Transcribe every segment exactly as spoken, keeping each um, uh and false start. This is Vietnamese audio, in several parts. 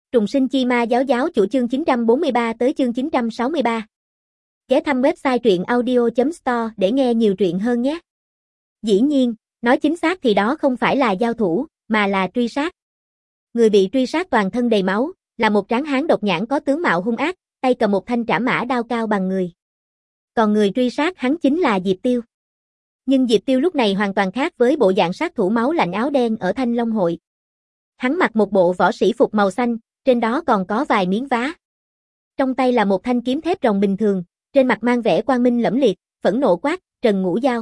Trùng sinh chi ma giáo giáo chủ chương chín trăm bốn mươi ba tới chương chín trăm sáu mươi ba. Ghé thăm website truyện audio chấm store để nghe nhiều truyện hơn nhé. Dĩ nhiên, nói chính xác thì đó không phải là giao thủ, mà là truy sát. Người bị truy sát toàn thân đầy máu, là một tráng hán độc nhãn có tướng mạo hung ác, tay cầm một thanh trảm mã đao cao bằng người. Còn người truy sát hắn chính là Diệp Tiêu. Nhưng Diệp Tiêu lúc này hoàn toàn khác với bộ dạng sát thủ máu lạnh áo đen ở Thanh Long hội. Hắn mặc một bộ võ sĩ phục màu xanh, trên đó còn có vài miếng vá. Trong tay là một thanh kiếm thép rồng bình thường, trên mặt mang vẻ quang minh lẫm liệt, phẫn nộ quát, Trần Ngũ Dao.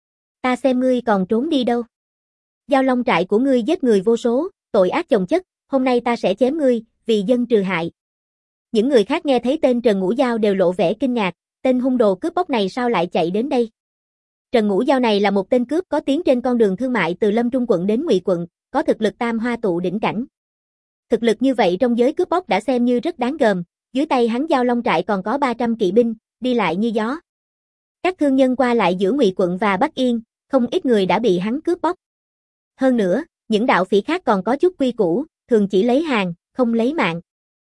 Ta xem ngươi còn trốn đi đâu. Giao Long trại của ngươi giết người vô số, tội ác chồng chất, hôm nay ta sẽ chém ngươi, vì dân trừ hại. Những người khác nghe thấy tên Trần Ngũ Dao đều lộ vẻ kinh ngạc, tên hung đồ cướp bóc này sao lại chạy đến đây. Trần Ngũ Dao này là một tên cướp có tiếng trên con đường thương mại từ Lâm Trung quận đến Ngụy quận, có thực lực tam hoa tụ đỉnh cảnh. Thực lực như vậy trong giới cướp bóc đã xem như rất đáng gờm, dưới tay hắn Giao Long trại còn có ba trăm kỵ binh, đi lại như gió. Các thương nhân qua lại giữa Ngụy quận và Bắc Yên, không ít người đã bị hắn cướp bóc. Hơn nữa, những đạo phỉ khác còn có chút quy củ, thường chỉ lấy hàng, không lấy mạng.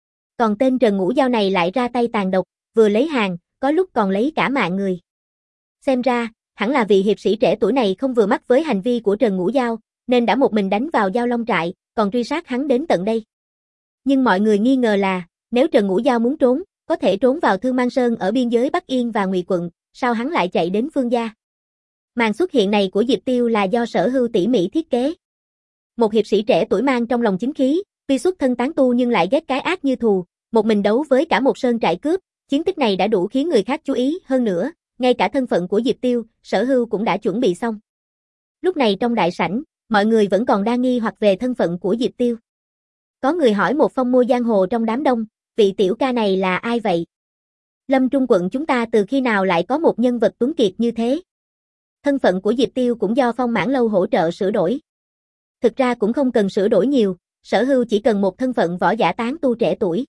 Còn tên Trần Ngũ Dao này lại ra tay tàn độc, vừa lấy hàng, có lúc còn lấy cả mạng người. Xem ra, hẳn là vị hiệp sĩ trẻ tuổi này không vừa mắt với hành vi của Trần Ngũ Dao, nên đã một mình đánh vào Giao Long trại, còn truy sát hắn đến tận đây. Nhưng mọi người nghi ngờ là, nếu Trần Ngũ Dao muốn trốn, có thể trốn vào Thương Mang Sơn ở biên giới Bắc Yên và Ngụy quận, sao hắn lại chạy đến Phương gia? Màn xuất hiện này của Diệp Tiêu là do Sở Hưu tỉ mỉ thiết kế. Một hiệp sĩ trẻ tuổi mang trong lòng chính khí, tuy xuất thân tán tu nhưng lại ghét cái ác như thù, một mình đấu với cả một sơn trại cướp, chiến tích này đã đủ khiến người khác chú ý, hơn nữa, ngay cả thân phận của Diệp Tiêu, Sở Hưu cũng đã chuẩn bị xong. Lúc này trong đại sảnh, mọi người vẫn còn đang nghi hoặc về thân phận của Diệp Tiêu. Có người hỏi một phong mua giang hồ trong đám đông, vị tiểu ca này là ai vậy? Lâm Trung quận chúng ta từ khi nào lại có một nhân vật tuấn kiệt như thế? Thân phận của Diệp Tiêu cũng do Phong Mãn Lâu hỗ trợ sửa đổi. Thực ra cũng không cần sửa đổi nhiều, Sở Hưu chỉ cần một thân phận võ giả tán tu trẻ tuổi.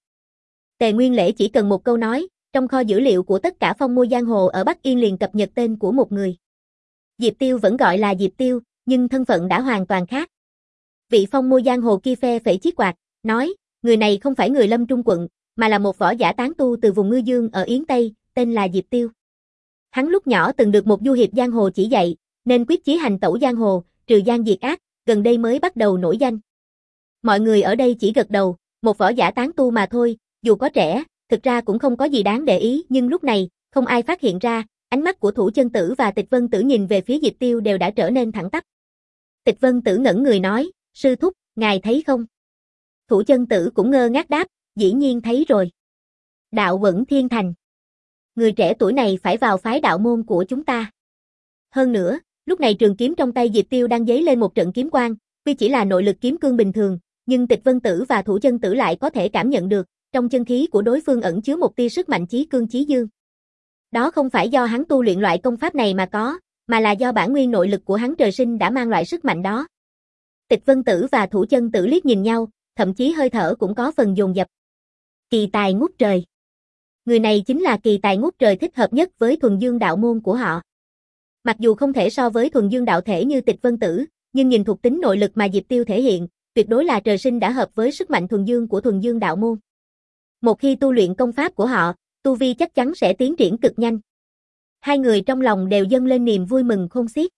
Tề Nguyên Lễ chỉ cần một câu nói, trong kho dữ liệu của tất cả phong mua giang hồ ở Bắc Yên liền cập nhật tên của một người. Diệp Tiêu vẫn gọi là Diệp Tiêu, nhưng thân phận đã hoàn toàn khác. Vị phong mua giang hồ kia phe phẩy chiếc quạt, nói, người này không phải người Lâm Trung quận, mà là một võ giả tán tu từ vùng Ngư Dương ở Yến Tây, tên là Diệp Tiêu. Hắn lúc nhỏ từng được một du hiệp giang hồ chỉ dạy, nên quyết chí hành tẩu giang hồ, trừ gian diệt ác, gần đây mới bắt đầu nổi danh. Mọi người ở đây chỉ gật đầu, một võ giả tán tu mà thôi, dù có trẻ, thực ra cũng không có gì đáng để ý, nhưng lúc này, không ai phát hiện ra, ánh mắt của Thủ Chân Tử và Tịch Vân Tử nhìn về phía Diệp Tiêu đều đã trở nên thẳng tắp. Tịch Vân Tử ngẩn người nói, sư thúc, ngài thấy không? Thủ Chân Tử cũng ngơ ngác đáp, dĩ nhiên thấy rồi. Đạo Quẩn Thiên Thành. Người trẻ tuổi này phải vào phái đạo môn của chúng ta. Hơn nữa, lúc này trường kiếm trong tay Diệp Tiêu đang giấy lên một trận kiếm quang, tuy chỉ là nội lực kiếm cương bình thường, nhưng Tịch Vân Tử và Thủ Chân Tử lại có thể cảm nhận được, trong chân khí của đối phương ẩn chứa một tia sức mạnh chí cương chí dương. Đó không phải do hắn tu luyện loại công pháp này mà có, mà là do bản nguyên nội lực của hắn trời sinh đã mang loại sức mạnh đó. Tịch Vân Tử và Thủ Chân Tử liếc nhìn nhau, thậm chí hơi thở cũng có phần dồn dập. Kỳ tài ngút trời. Người này chính là kỳ tài ngút trời thích hợp nhất với Thuần Dương đạo môn của họ. Mặc dù không thể so với Thuần Dương đạo thể như Tịch Vân Tử, nhưng nhìn thuộc tính nội lực mà Diệp Tiêu thể hiện, tuyệt đối là trời sinh đã hợp với sức mạnh Thuần Dương của Thuần Dương đạo môn. Một khi tu luyện công pháp của họ, tu vi chắc chắn sẽ tiến triển cực nhanh. Hai người trong lòng đều dâng lên niềm vui mừng khôn xiết.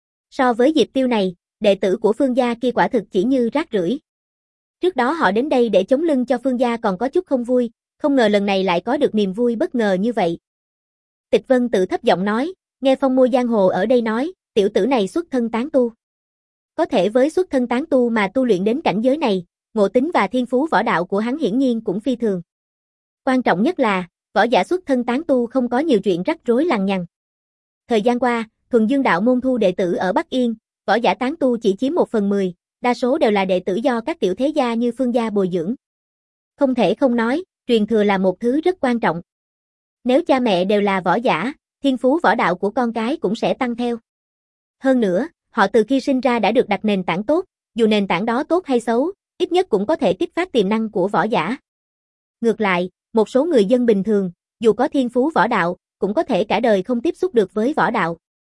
So với Diệp Tiêu này, đệ tử của Phương gia kia quả thực chỉ như rác rưởi. Trước đó họ đến đây để chống lưng cho Phương gia còn có chút không vui, không ngờ lần này lại có được niềm vui bất ngờ như vậy. Tịch Vân Tử thấp giọng nói, nghe phong mua giang hồ ở đây nói, tiểu tử này xuất thân tán tu. Có thể với xuất thân tán tu mà tu luyện đến cảnh giới này, ngộ tính và thiên phú võ đạo của hắn hiển nhiên cũng phi thường. Quan trọng nhất là, võ giả xuất thân tán tu không có nhiều chuyện rắc rối lằng nhằng. Thời gian qua, Thuần Dương đạo môn thu đệ tử ở Bắc Yên, võ giả tán tu chỉ chiếm một phần mười, đa số đều là đệ tử do các tiểu thế gia như Phương gia bồi dưỡng. Không thể không nói, truyền thừa là một thứ rất quan trọng. Nếu cha mẹ đều là võ giả, thiên phú võ đạo của con cái cũng sẽ tăng theo. Hơn nữa, họ từ khi sinh ra đã được đặt nền tảng tốt, dù nền tảng đó tốt hay xấu, ít nhất cũng có thể kích phát tiềm năng của võ giả. Ngược lại, một số người dân bình thường, dù có thiên phú võ đạo, cũng có thể cả đời không tiếp xúc được với võ đạo.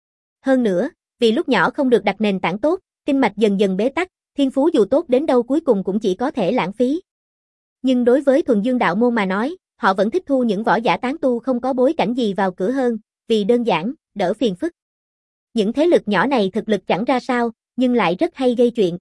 Hơn nữa, vì lúc nhỏ không được đặt nền tảng tốt, kinh mạch dần dần bế tắc, thiên phú dù tốt đến đâu cuối cùng cũng chỉ có thể lãng phí. Nhưng đối với Thuần Dương đạo môn mà nói, họ vẫn thích thu những võ giả tán tu không có bối cảnh gì vào cửa hơn, vì đơn giản, đỡ phiền phức. Những thế lực nhỏ này thực lực chẳng ra sao, nhưng lại rất hay gây chuyện.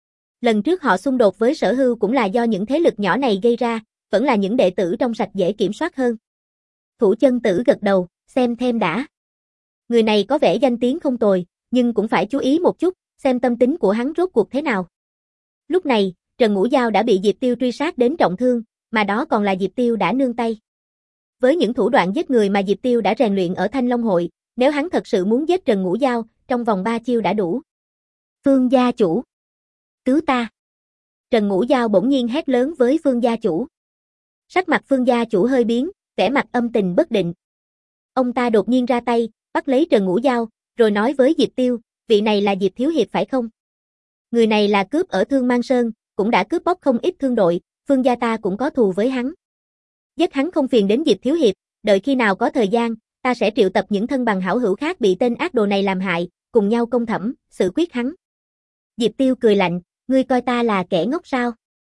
Lần trước họ xung đột với Sở Hưu cũng là do những thế lực nhỏ này gây ra, vẫn là những đệ tử trong sạch dễ kiểm soát hơn. Thủ Chân Tử gật đầu, xem thêm đã. Người này có vẻ danh tiếng không tồi, nhưng cũng phải chú ý một chút, xem tâm tính của hắn rốt cuộc thế nào. Lúc này, Trần Ngũ Giao đã bị Diệp Tiêu truy sát đến trọng thương, mà đó còn là Diệp Tiêu đã nương tay. Với những thủ đoạn giết người mà Diệp Tiêu đã rèn luyện ở Thanh Long Hội, nếu hắn thật sự muốn giết Trần Ngũ Giao, trong vòng ba chiêu đã đủ. Phương gia chủ, cứu ta! Trần Ngũ Giao bỗng nhiên hét lớn với Phương gia chủ. Sắc mặt Phương gia chủ hơi biến, vẻ mặt âm tình bất định. Ông ta đột nhiên ra tay, bắt lấy Trần Ngũ Giao, rồi nói với Diệp Tiêu, vị này là Diệp Thiếu Hiệp phải không? Người này là cướp ở Thương Mang Sơn, cũng đã cướp bóc không ít thương đội, Phương gia ta cũng có thù với hắn. Giết hắn không phiền đến Diệp Thiếu Hiệp, đợi khi nào có thời gian, ta sẽ triệu tập những thân bằng hảo hữu khác bị tên ác đồ này làm hại, cùng nhau công thẩm, xử quyết hắn. Diệp Tiêu cười lạnh, ngươi coi ta là kẻ ngốc sao?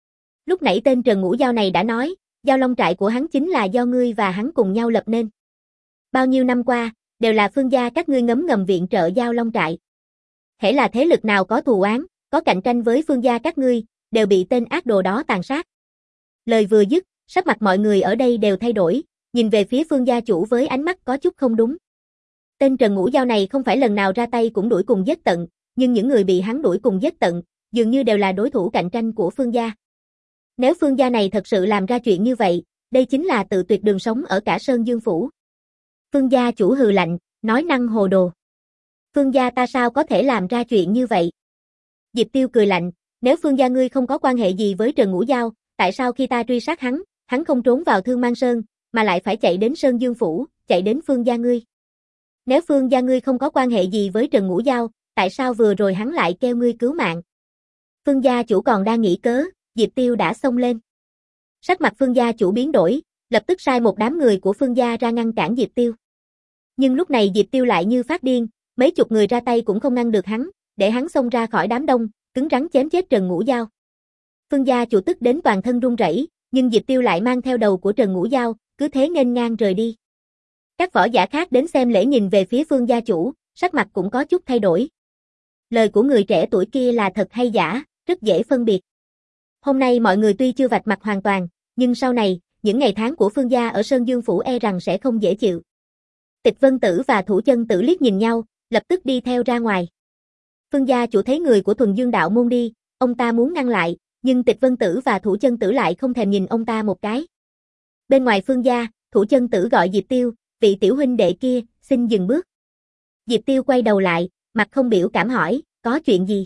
Lúc nãy tên Trần Ngũ Giao này đã nói, Giao Long trại của hắn chính là do ngươi và hắn cùng nhau lập nên. Bao nhiêu năm qua, đều là Phương gia các ngươi ngấm ngầm viện trợ Giao Long trại. Hễ là thế lực nào có thù oán, có cạnh tranh với Phương gia các ngươi, đều bị tên ác đồ đó tàn sát. Lời vừa dứt, sắc mặt mọi người ở đây đều thay đổi, nhìn về phía Phương gia chủ với ánh mắt có chút không đúng. Tên Trần Ngũ Giao này không phải lần nào ra tay cũng đuổi cùng giết tận, nhưng những người bị hắn đuổi cùng giết tận, dường như đều là đối thủ cạnh tranh của Phương gia. Nếu Phương gia này thật sự làm ra chuyện như vậy, đây chính là tự tuyệt đường sống ở cả Sơn Dương Phủ. Phương gia chủ hừ lạnh, nói năng hồ đồ. Phương gia ta sao có thể làm ra chuyện như vậy? Diệp Tiêu cười lạnh, nếu Phương gia ngươi không có quan hệ gì với Trần Ngũ Giao, tại sao khi ta truy sát hắn, hắn không trốn vào Thương Mang Sơn, mà lại phải chạy đến Sơn Dương Phủ, chạy đến Phương gia ngươi? Nếu Phương gia ngươi không có quan hệ gì với Trần Ngũ Giao, tại sao vừa rồi hắn lại kêu ngươi cứu mạng? Phương gia chủ còn đang nghĩ cớ, Diệp Tiêu đã xông lên. Sắc mặt Phương gia chủ biến đổi, lập tức sai một đám người của Phương gia ra ngăn cản Diệp Tiêu. Nhưng lúc này Diệp Tiêu lại như phát điên, mấy chục người ra tay cũng không ngăn được hắn, để hắn xông ra khỏi đám đông, cứng rắn chém chết Trần Ngũ Giao. Phương gia chủ tức đến toàn thân run rẩy, nhưng Diệp Tiêu lại mang theo đầu của Trần Ngũ Giao, cứ thế nghênh ngang rời đi. Các võ giả khác đến xem lễ nhìn về phía Phương gia chủ, sắc mặt cũng có chút thay đổi. Lời của người trẻ tuổi kia là thật hay giả, rất dễ phân biệt. Hôm nay mọi người tuy chưa vạch mặt hoàn toàn, nhưng sau này, những ngày tháng của Phương gia ở Sơn Dương Phủ e rằng sẽ không dễ chịu. Tịch Vân Tử và Thủ Chân Tử liếc nhìn nhau, lập tức đi theo ra ngoài. Phương gia chủ thấy người của Thuần Dương đạo môn đi, ông ta muốn ngăn lại, nhưng Tịch Vân Tử và Thủ Chân Tử lại không thèm nhìn ông ta một cái. Bên ngoài Phương gia, Thủ Chân Tử gọi Diệp Tiêu, vị tiểu huynh đệ kia, xin dừng bước. Diệp Tiêu quay đầu lại, mặt không biểu cảm hỏi, có chuyện gì?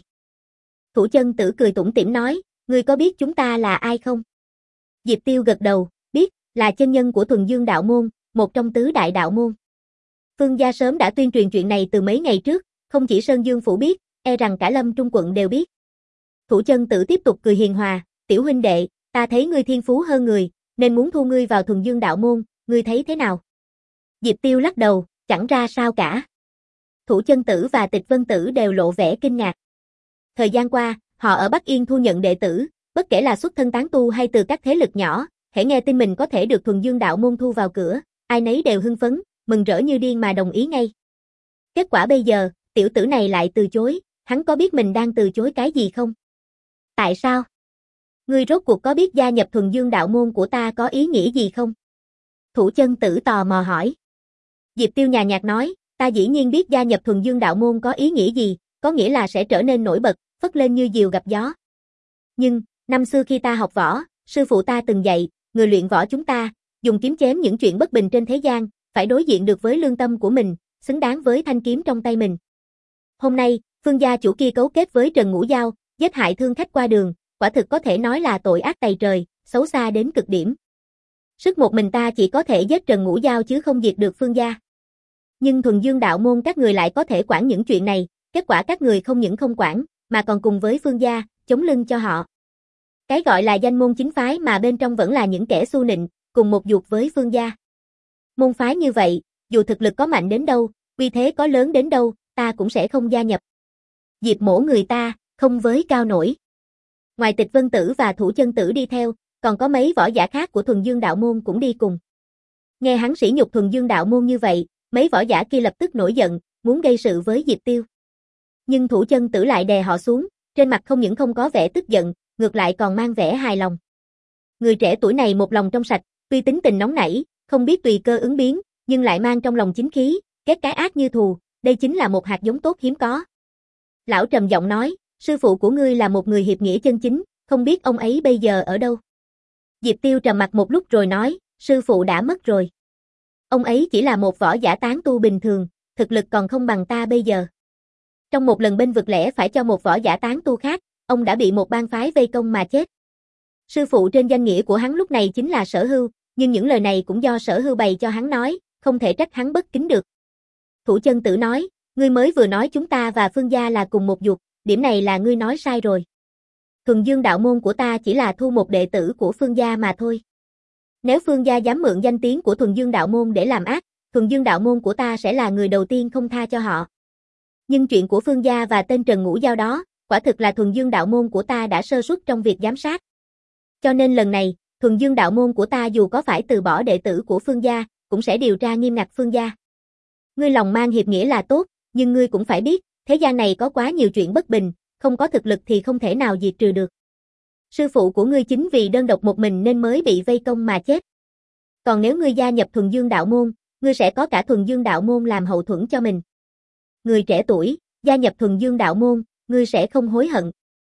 Thủ Chân Tử cười tủm tỉm nói, ngươi có biết chúng ta là ai không? Diệp Tiêu gật đầu, biết, là chân nhân của Thuần Dương đạo môn, một trong tứ đại đạo môn. Phương gia sớm đã tuyên truyền chuyện này từ mấy ngày trước, không chỉ Sơn Dương Phủ biết, e rằng cả Lâm Trung quận đều biết. Thủ Chân Tử tiếp tục cười hiền hòa, tiểu huynh đệ, ta thấy ngươi thiên phú hơn người, nên muốn thu ngươi vào Thuần Dương đạo môn, ngươi thấy thế nào? Diệp Tiêu lắc đầu, chẳng ra sao cả. Thủ Chân Tử và Tịch Vân Tử đều lộ vẻ kinh ngạc. Thời gian qua, họ ở Bắc Yên thu nhận đệ tử, bất kể là xuất thân tán tu hay từ các thế lực nhỏ, hễ nghe tin mình có thể được Thuần Dương đạo môn thu vào cửa, ai nấy đều hưng phấn, mừng rỡ như điên mà đồng ý ngay. Kết quả bây giờ, tiểu tử này lại từ chối, hắn có biết mình đang từ chối cái gì không? Tại sao? Ngươi rốt cuộc có biết gia nhập Thuần Dương đạo môn của ta có ý nghĩa gì không? Thủ Chân Tử tò mò hỏi. Diệp Tiêu nhàn nhạt nói, ta dĩ nhiên biết gia nhập Thuần Dương đạo môn có ý nghĩa gì, có nghĩa là sẽ trở nên nổi bật, phất lên như diều gặp gió. Nhưng, năm xưa khi ta học võ, sư phụ ta từng dạy, người luyện võ chúng ta, dùng kiếm chém những chuyện bất bình trên thế gian, phải đối diện được với lương tâm của mình, xứng đáng với thanh kiếm trong tay mình. Hôm nay, Phương gia chủ kia cấu kết với Trần Ngũ Giao, giết hại thương khách qua đường, quả thực có thể nói là tội ác tày trời, xấu xa đến cực điểm. Sức một mình ta chỉ có thể giết Trần Ngũ Giao chứ không diệt được Phương gia. Nhưng Thuần Dương đạo môn các người lại có thể quản những chuyện này, kết quả các người không những không quản, mà còn cùng với Phương gia, chống lưng cho họ. Cái gọi là danh môn chính phái mà bên trong vẫn là những kẻ xu nịnh, cùng một ruột với Phương gia. Môn phái như vậy, dù thực lực có mạnh đến đâu, uy thế có lớn đến đâu, ta cũng sẽ không gia nhập. Diệp mổ người ta, không với cao nổi. Ngoài Tịch Vân Tử và Thủ Chân Tử đi theo, còn có mấy võ giả khác của Thuần Dương đạo môn cũng đi cùng. Nghe hắn sỉ nhục Thuần Dương đạo môn như vậy, mấy võ giả kia lập tức nổi giận, muốn gây sự với Diệp Tiêu. Nhưng Thủ Chân Tử lại đè họ xuống, trên mặt không những không có vẻ tức giận, ngược lại còn mang vẻ hài lòng. Người trẻ tuổi này một lòng trong sạch, tuy tính tình nóng nảy, không biết tùy cơ ứng biến, nhưng lại mang trong lòng chính khí, kết cái ác như thù, đây chính là một hạt giống tốt hiếm có. Lão trầm giọng nói, sư phụ của ngươi là một người hiệp nghĩa chân chính, không biết ông ấy bây giờ ở đâu. Diệp Tiêu trầm mặt một lúc rồi nói, sư phụ đã mất rồi. Ông ấy chỉ là một võ giả tán tu bình thường, thực lực còn không bằng ta bây giờ. Trong một lần bên vực lẽ phải cho một võ giả tán tu khác, ông đã bị một bang phái vây công mà chết. Sư phụ trên danh nghĩa của hắn lúc này chính là Sở Hưu, nhưng những lời này cũng do Sở Hưu bày cho hắn nói, không thể trách hắn bất kính được. Thủ Chân Tử nói, ngươi mới vừa nói chúng ta và Phương gia là cùng một dục, điểm này là ngươi nói sai rồi. Thuần Dương đạo môn của ta chỉ là thu một đệ tử của Phương gia mà thôi. Nếu Phương gia dám mượn danh tiếng của Thuần Dương đạo môn để làm ác, Thuần Dương đạo môn của ta sẽ là người đầu tiên không tha cho họ. Nhưng chuyện của Phương gia và tên Trần Ngũ Giao đó, quả thực là Thuần Dương đạo môn của ta đã sơ suất trong việc giám sát. Cho nên lần này, Thuần Dương đạo môn của ta dù có phải từ bỏ đệ tử của Phương gia, cũng sẽ điều tra nghiêm ngặt Phương gia. Ngươi lòng mang hiệp nghĩa là tốt, nhưng ngươi cũng phải biết, thế gian này có quá nhiều chuyện bất bình, không có thực lực thì không thể nào diệt trừ được. Sư phụ của ngươi chính vì đơn độc một mình nên mới bị vây công mà chết. Còn nếu ngươi gia nhập Thuần Dương đạo môn, ngươi sẽ có cả Thuần Dương đạo môn làm hậu thuẫn cho mình. Người trẻ tuổi, gia nhập Thuần Dương đạo môn, ngươi sẽ không hối hận.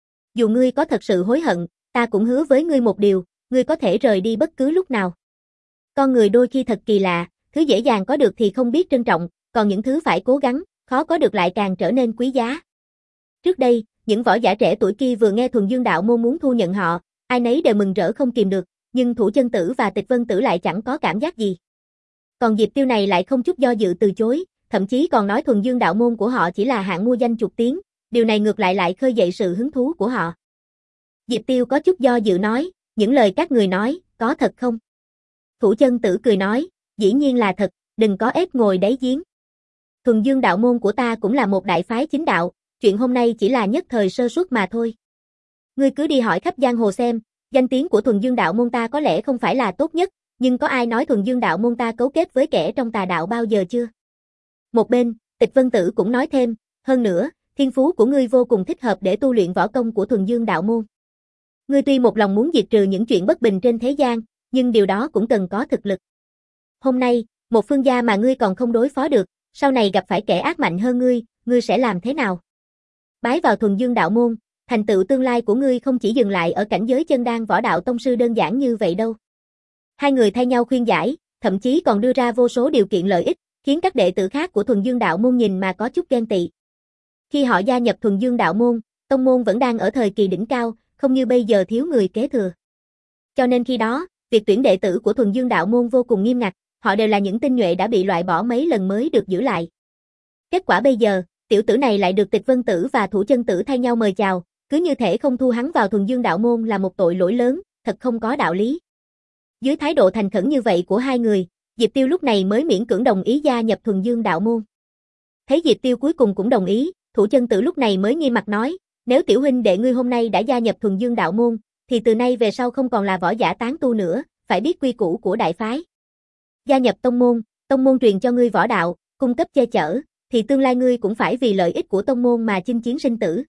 Dù ngươi có thật sự hối hận, ta cũng hứa với ngươi một điều, ngươi có thể rời đi bất cứ lúc nào. Con người đôi khi thật kỳ lạ, thứ dễ dàng có được thì không biết trân trọng, còn những thứ phải cố gắng, khó có được lại càng trở nên quý giá. Trước đây, những võ giả trẻ tuổi kia vừa nghe Thuần Dương đạo môn muốn thu nhận họ, ai nấy đều mừng rỡ không kìm được, nhưng Thủ Chân Tử và Tịch Vân Tử lại chẳng có cảm giác gì. Còn Diệp Tiêu này lại không chút do dự từ chối, thậm chí còn nói Thuần Dương đạo môn của họ chỉ là hạng mua danh chuột tiếng, điều này ngược lại lại khơi dậy sự hứng thú của họ. Diệp Tiêu có chút do dự nói, những lời các người nói, có thật không? Thủ Chân Tử cười nói, dĩ nhiên là thật, đừng có ép ngồi đáy giếng. Thuần Dương đạo môn của ta cũng là một đại phái chính đạo, chuyện hôm nay chỉ là nhất thời sơ suất mà thôi. Ngươi cứ đi hỏi khắp giang hồ xem, danh tiếng của Thuần Dương đạo môn ta có lẽ không phải là tốt nhất, nhưng có ai nói Thuần Dương đạo môn ta cấu kết với kẻ trong tà đạo bao giờ chưa? Một bên, Tịch Vân Tử cũng nói thêm, hơn nữa, thiên phú của ngươi vô cùng thích hợp để tu luyện võ công của Thuần Dương đạo môn. Ngươi tuy một lòng muốn diệt trừ những chuyện bất bình trên thế gian, nhưng điều đó cũng cần có thực lực. Hôm nay, một Phương gia mà ngươi còn không đối phó được, sau này gặp phải kẻ ác mạnh hơn ngươi, ngươi sẽ làm thế nào? Bái vào Thuần Dương đạo môn, thành tựu tương lai của ngươi không chỉ dừng lại ở cảnh giới chân đan võ đạo tông sư đơn giản như vậy đâu. Hai người thay nhau khuyên giải, thậm chí còn đưa ra vô số điều kiện lợi ích, khiến các đệ tử khác của Thuần Dương đạo môn nhìn mà có chút ghen tị. Khi họ gia nhập Thuần Dương đạo môn, tông môn vẫn đang ở thời kỳ đỉnh cao, không như bây giờ thiếu người kế thừa. Cho nên khi đó, việc tuyển đệ tử của Thuần Dương đạo môn vô cùng nghiêm ngặt, họ đều là những tinh nhuệ đã bị loại bỏ mấy lần mới được giữ lại. Kết quả bây giờ, tiểu tử này lại được Tịch Vân Tử và Thủ Chân Tử thay nhau mời chào, cứ như thể không thu hắn vào Thuần Dương đạo môn là một tội lỗi lớn, thật không có đạo lý. Dưới thái độ thành khẩn như vậy của hai người, Diệp Tiêu lúc này mới miễn cưỡng đồng ý gia nhập Thuần Dương đạo môn. Thấy Diệp Tiêu cuối cùng cũng đồng ý, Thủ Chân Tử lúc này mới nghiêm mặt nói, nếu tiểu huynh đệ ngươi hôm nay đã gia nhập Thuần Dương đạo môn, thì từ nay về sau không còn là võ giả tán tu nữa, phải biết quy củ của đại phái. Gia nhập tông môn, tông môn truyền cho ngươi võ đạo, cung cấp che chở, thì tương lai ngươi cũng phải vì lợi ích của tông môn mà chinh chiến sinh tử.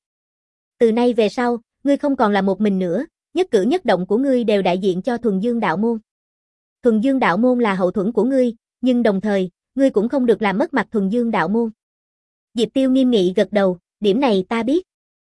Từ nay về sau, ngươi không còn là một mình nữa, nhất cử nhất động của ngươi đều đại diện cho Thuần Dương đạo môn. Thuần Dương đạo môn là hậu thuẫn của ngươi, nhưng đồng thời, ngươi cũng không được làm mất mặt Thuần Dương đạo môn. Diệp Tiêu nghiêm nghị gật đầu, điểm này ta biết.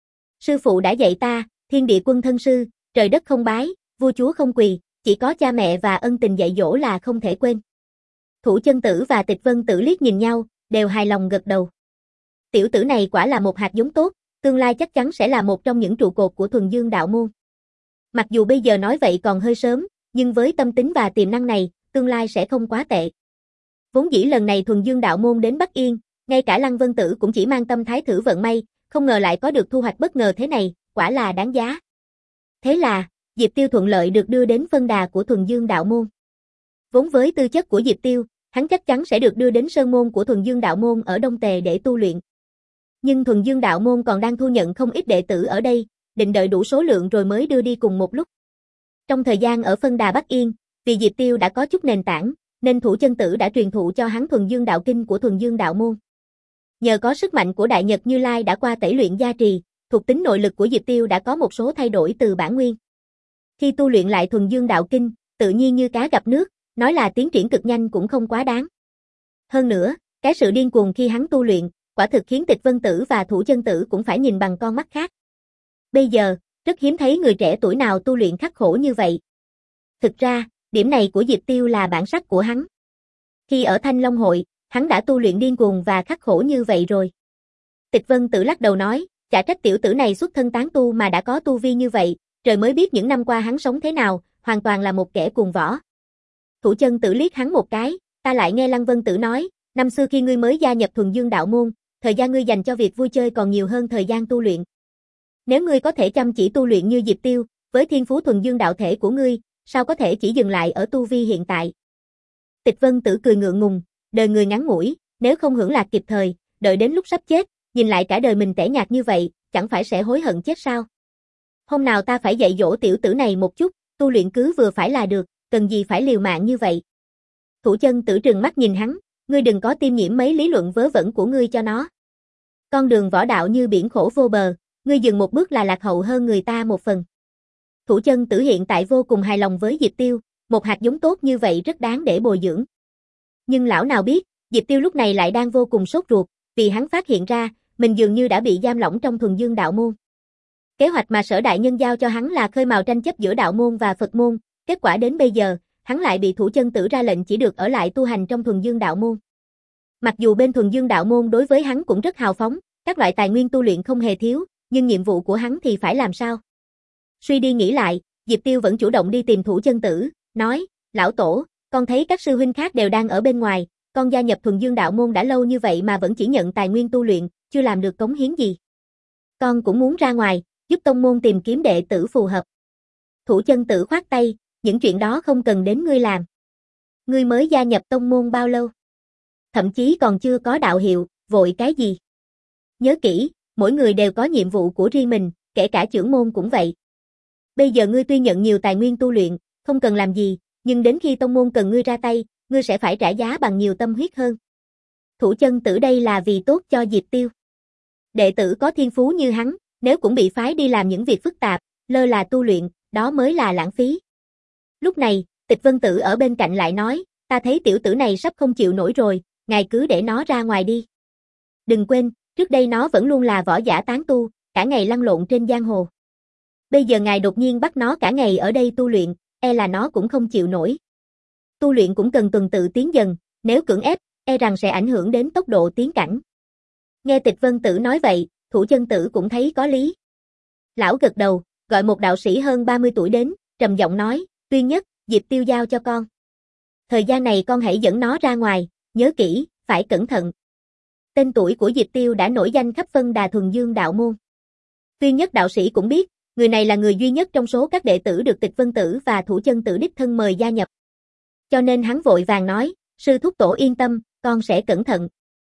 Sư phụ đã dạy ta, thiên địa quân thân sư, trời đất không bái, vua chúa không quỳ, chỉ có cha mẹ và ân tình dạy dỗ là không thể quên. Thủ Chân Tử và Tịch Vân Tử liếc nhìn nhau, đều hài lòng gật đầu. Tiểu tử này quả là một hạt giống tốt, tương lai chắc chắn sẽ là một trong những trụ cột của Thuần Dương đạo môn. Mặc dù bây giờ nói vậy còn hơi sớm, nhưng với tâm tính và tiềm năng này, tương lai sẽ không quá tệ. Vốn dĩ lần này Thuần Dương đạo môn đến Bắc Yên, ngay cả Lăng Vân Tử cũng chỉ mang tâm thái thử vận may, không ngờ lại có được thu hoạch bất ngờ thế này, quả là đáng giá. Thế là, Diệp Tiêu thuận lợi được đưa đến phân đà của Thuần Dương đạo môn. Vốn với tư chất của Diệp Tiêu, hắn chắc chắn sẽ được đưa đến sơn môn của Thuần Dương đạo môn ở Đông Tề để tu luyện. Nhưng Thuần Dương đạo môn còn đang thu nhận không ít đệ tử ở đây, định đợi đủ số lượng rồi mới đưa đi cùng một lúc. Trong thời gian ở phân đà Bắc Yên, vì Diệp Tiêu đã có chút nền tảng, nên Thủ Chân Tử đã truyền thụ cho hắn Thuần Dương Đạo Kinh của Thuần Dương Đạo Môn. Nhờ có sức mạnh của Đại Nhật Như Lai đã qua tẩy luyện gia trì, thuộc tính nội lực của Diệp Tiêu đã có một số thay đổi từ bản nguyên. Khi tu luyện lại Thuần Dương Đạo Kinh, tự nhiên như cá gặp nước, nói là tiến triển cực nhanh cũng không quá đáng. Hơn nữa, cái sự điên cuồng khi hắn tu luyện, quả thực khiến Tịch Vân Tử và Thủ Chân Tử cũng phải nhìn bằng con mắt khác. Bây giờ, rất hiếm thấy người trẻ tuổi nào tu luyện khắc khổ như vậy. Thực ra, điểm này của Diệp Tiêu là bản sắc của hắn. Khi ở Thanh Long Hội, hắn đã tu luyện điên cuồng và khắc khổ như vậy rồi. Tịch Vân Tử lắc đầu nói, chả trách tiểu tử này xuất thân tán tu mà đã có tu vi như vậy, trời mới biết những năm qua hắn sống thế nào, hoàn toàn là một kẻ cuồng võ. Thủ Chân Tử liếc hắn một cái, ta lại nghe Lăng Vân Tử nói, năm xưa khi ngươi mới gia nhập Thuần Dương Đạo Môn, thời gian ngươi dành cho việc vui chơi còn nhiều hơn thời gian tu luyện. Nếu ngươi có thể chăm chỉ tu luyện như Diệp Tiêu, với thiên phú Thuần Dương đạo thể của ngươi, sao có thể chỉ dừng lại ở tu vi hiện tại? Tịch Vân Tử cười ngượng ngùng, đời người ngắn ngủi, nếu không hưởng lạc kịp thời, đợi đến lúc sắp chết, nhìn lại cả đời mình tẻ nhạt như vậy, chẳng phải sẽ hối hận chết sao? Hôm nào ta phải dạy dỗ tiểu tử này một chút, tu luyện cứ vừa phải là được, cần gì phải liều mạng như vậy? Thủ Chân Tử trừng mắt nhìn hắn, ngươi đừng có tiêm nhiễm mấy lý luận vớ vẩn của ngươi cho nó. Con đường võ đạo như biển khổ vô bờ, ngươi dừng một bước là lạc hậu hơn người ta một phần. Thủ Chân Tử hiện tại vô cùng hài lòng với Diệp Tiêu, một hạt giống tốt như vậy rất đáng để bồi dưỡng. Nhưng lão nào biết, Diệp Tiêu lúc này lại đang vô cùng sốt ruột, vì hắn phát hiện ra, mình dường như đã bị giam lỏng trong Thuần Dương Đạo Môn. Kế hoạch mà Sở Đại Nhân giao cho hắn là khơi mào tranh chấp giữa đạo môn và Phật môn, kết quả đến bây giờ, hắn lại bị Thủ Chân Tử ra lệnh chỉ được ở lại tu hành trong Thuần Dương Đạo Môn. Mặc dù bên Thuần Dương Đạo Môn đối với hắn cũng rất hào phóng, các loại tài nguyên tu luyện không hề thiếu, nhưng nhiệm vụ của hắn thì phải làm sao? Suy đi nghĩ lại, Diệp Tiêu vẫn chủ động đi tìm Thủ Chân Tử, nói, lão tổ, con thấy các sư huynh khác đều đang ở bên ngoài, con gia nhập Thuần Dương Đạo Môn đã lâu như vậy mà vẫn chỉ nhận tài nguyên tu luyện, chưa làm được cống hiến gì. Con cũng muốn ra ngoài, giúp tông môn tìm kiếm đệ tử phù hợp. Thủ Chân Tử khoát tay, những chuyện đó không cần đến ngươi làm. Ngươi mới gia nhập tông môn bao lâu? Thậm chí còn chưa có đạo hiệu, vội cái gì? Nhớ kỹ, mỗi người đều có nhiệm vụ của riêng mình, kể cả trưởng môn cũng vậy. Bây giờ ngươi tuy nhận nhiều tài nguyên tu luyện, không cần làm gì, nhưng đến khi tông môn cần ngươi ra tay, ngươi sẽ phải trả giá bằng nhiều tâm huyết hơn. Thủ Chân Tử đây là vì tốt cho Diệp Tiêu. Đệ tử có thiên phú như hắn, nếu cũng bị phái đi làm những việc phức tạp, lơ là tu luyện, đó mới là lãng phí. Lúc này, Tịch Vân Tử ở bên cạnh lại nói, ta thấy tiểu tử này sắp không chịu nổi rồi, ngài cứ để nó ra ngoài đi. Đừng quên, trước đây nó vẫn luôn là võ giả tán tu, cả ngày lăn lộn trên giang hồ. Bây giờ ngài đột nhiên bắt nó cả ngày ở đây tu luyện, e là nó cũng không chịu nổi. Tu luyện cũng cần tuần tự tiến dần, nếu cưỡng ép, e rằng sẽ ảnh hưởng đến tốc độ tiến cảnh. Nghe Tịch Vân Tử nói vậy, Thủ Chân Tử cũng thấy có lý. Lão gật đầu, gọi một đạo sĩ hơn ba mươi tuổi đến, trầm giọng nói, Tuyên Nhất, Diệp Tiêu giao cho con. Thời gian này con hãy dẫn nó ra ngoài, nhớ kỹ, phải cẩn thận. Tên tuổi của Diệp Tiêu đã nổi danh khắp phân đà Thuần Dương Đạo Môn. Tuyên Nhất đạo sĩ cũng biết, người này là người duy nhất trong số các đệ tử được Tịch Vân Tử và Thủ Chân Tử đích thân mời gia nhập. Cho nên hắn vội vàng nói, sư thúc tổ yên tâm, con sẽ cẩn thận.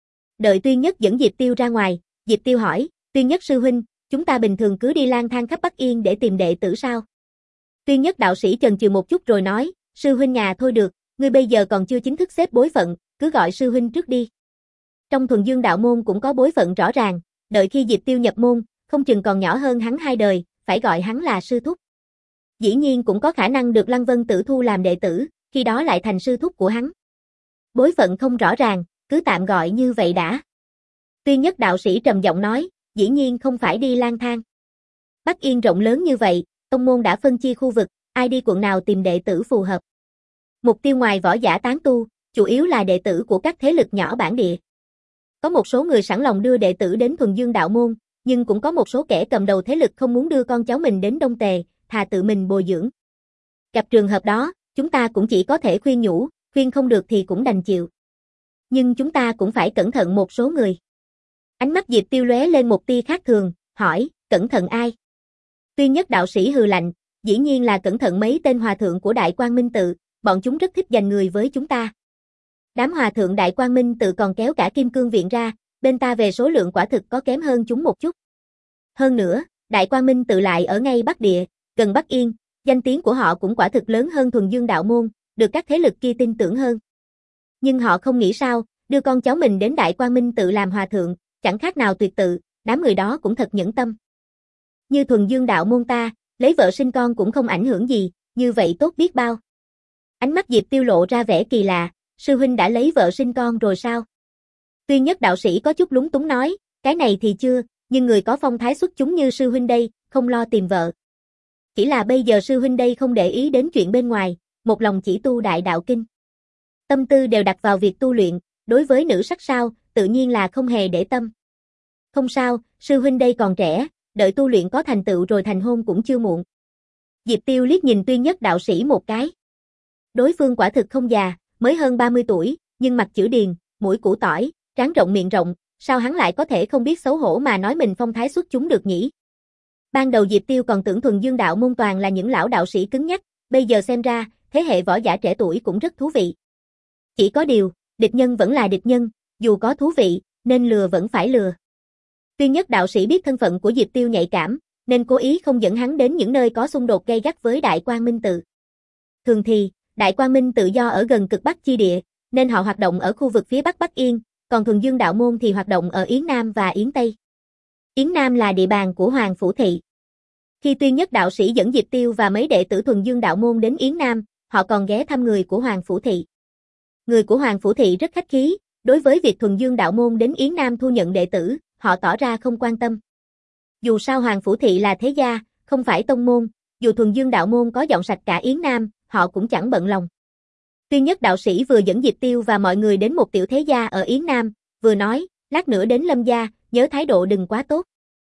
Đợi Tuyên Nhất dẫn Diệp Tiêu ra ngoài, Diệp Tiêu hỏi, Tuyên Nhất sư huynh, chúng ta bình thường cứ đi lang thang khắp Bắc Yên để tìm đệ tử sao? Tuyên Nhất đạo sĩ chần chừ một chút rồi nói, sư huynh nhà thôi được, ngươi bây giờ còn chưa chính thức xếp bối phận, cứ gọi sư huynh trước đi. Trong Thuần Dương Đạo Môn cũng có bối phận rõ ràng, đợi khi Diệp Tiêu nhập môn, không chừng còn nhỏ hơn hắn hai đời, phải gọi hắn là sư thúc. Dĩ nhiên cũng có khả năng được Lăng Vân Tử thu làm đệ tử, khi đó lại thành sư thúc của hắn. Bối phận không rõ ràng, cứ tạm gọi như vậy đã. Tuyên Nhất đạo sĩ trầm giọng nói, dĩ nhiên không phải đi lang thang. Bắc Yên rộng lớn như vậy, tông môn đã phân chia khu vực, ai đi quận nào tìm đệ tử phù hợp. Mục tiêu ngoài võ giả tán tu, chủ yếu là đệ tử của các thế lực nhỏ bản địa. Có một số người sẵn lòng đưa đệ tử đến Thuần Dương Đạo Môn, nhưng cũng có một số kẻ cầm đầu thế lực không muốn đưa con cháu mình đến Đông Tề, thà tự mình bồi dưỡng. Gặp trường hợp đó, chúng ta cũng chỉ có thể khuyên nhủ, khuyên không được thì cũng đành chịu. Nhưng chúng ta cũng phải cẩn thận một số người. Ánh mắt Diệp Tiêu lóe lên một tia khác thường, hỏi, cẩn thận ai? Tuyên Nhất đạo sĩ hừ lạnh, dĩ nhiên là cẩn thận mấy tên hòa thượng của Đại Quang Minh Tự, bọn chúng rất thích giành người với chúng ta. Đám hòa thượng Đại Quang Minh Tự còn kéo cả Kim Cương Viện ra, bên ta về số lượng quả thực có kém hơn chúng một chút. Hơn nữa, Đại Quang Minh Tự lại ở ngay Bắc Địa, gần Bắc Yên, danh tiếng của họ cũng quả thực lớn hơn Thuần Dương đạo môn, được các thế lực kia tin tưởng hơn. Nhưng họ không nghĩ sao, đưa con cháu mình đến Đại Quang Minh tự làm hòa thượng, chẳng khác nào tuyệt tự, đám người đó cũng thật nhẫn tâm. Như Thuần Dương đạo môn ta, lấy vợ sinh con cũng không ảnh hưởng gì, như vậy tốt biết bao. Ánh mắt Diệp Tiêu lộ ra vẻ kỳ lạ, sư huynh đã lấy vợ sinh con rồi sao? Tuyên Nhất đạo sĩ có chút lúng túng nói, cái này thì chưa, nhưng người có phong thái xuất chúng như sư huynh đây, không lo tìm vợ. Chỉ là bây giờ sư huynh đây không để ý đến chuyện bên ngoài, một lòng chỉ tu đại đạo kinh. Tâm tư đều đặt vào việc tu luyện, đối với nữ sắc sao, tự nhiên là không hề để tâm. Không sao, sư huynh đây còn trẻ, đợi tu luyện có thành tựu rồi thành hôn cũng chưa muộn. Diệp Tiêu liếc nhìn Tuyên Nhất đạo sĩ một cái. Đối phương quả thực không già, mới hơn ba mươi tuổi, nhưng mặt chữ điền, mũi củ tỏi, trán rộng miệng rộng, sao hắn lại có thể không biết xấu hổ mà nói mình phong thái xuất chúng được nhỉ? Ban đầu Diệp Tiêu còn tưởng Thuần Dương đạo môn toàn là những lão đạo sĩ cứng nhắc, bây giờ xem ra, thế hệ võ giả trẻ tuổi cũng rất thú vị. Chỉ có điều, địch nhân vẫn là địch nhân, dù có thú vị, nên lừa vẫn phải lừa. Tuyên Nhất đạo sĩ biết thân phận của Diệp Tiêu nhạy cảm, nên cố ý không dẫn hắn đến những nơi có xung đột gay gắt với Đại Quang Minh tự. Thường thì, Đại Quang Minh tự do ở gần cực Bắc chi địa, nên họ hoạt động ở khu vực phía Bắc Bắc Yên, còn Thuần Dương đạo môn thì hoạt động ở Yến Nam và Yến Tây. Yến Nam là địa bàn của Hoàng Phủ Thị. Khi Tuyên Nhất đạo sĩ dẫn Diệp Tiêu và mấy đệ tử Thuần Dương đạo môn đến Yến Nam, họ còn ghé thăm người của Hoàng Phủ Thị. Người của Hoàng Phủ Thị rất khách khí, đối với việc Thuần Dương đạo môn đến Yến Nam thu nhận đệ tử, họ tỏ ra không quan tâm. Dù sao Hoàng Phủ Thị là thế gia, không phải tông môn, dù Thuần Dương đạo môn có dọn sạch cả Yến Nam, họ cũng chẳng bận lòng. Tuyên Nhất đạo sĩ vừa dẫn Diệp Tiêu và mọi người đến một tiểu thế gia ở Yến Nam, vừa nói, lát nữa đến Lâm gia, nhớ thái độ đừng quá tốt.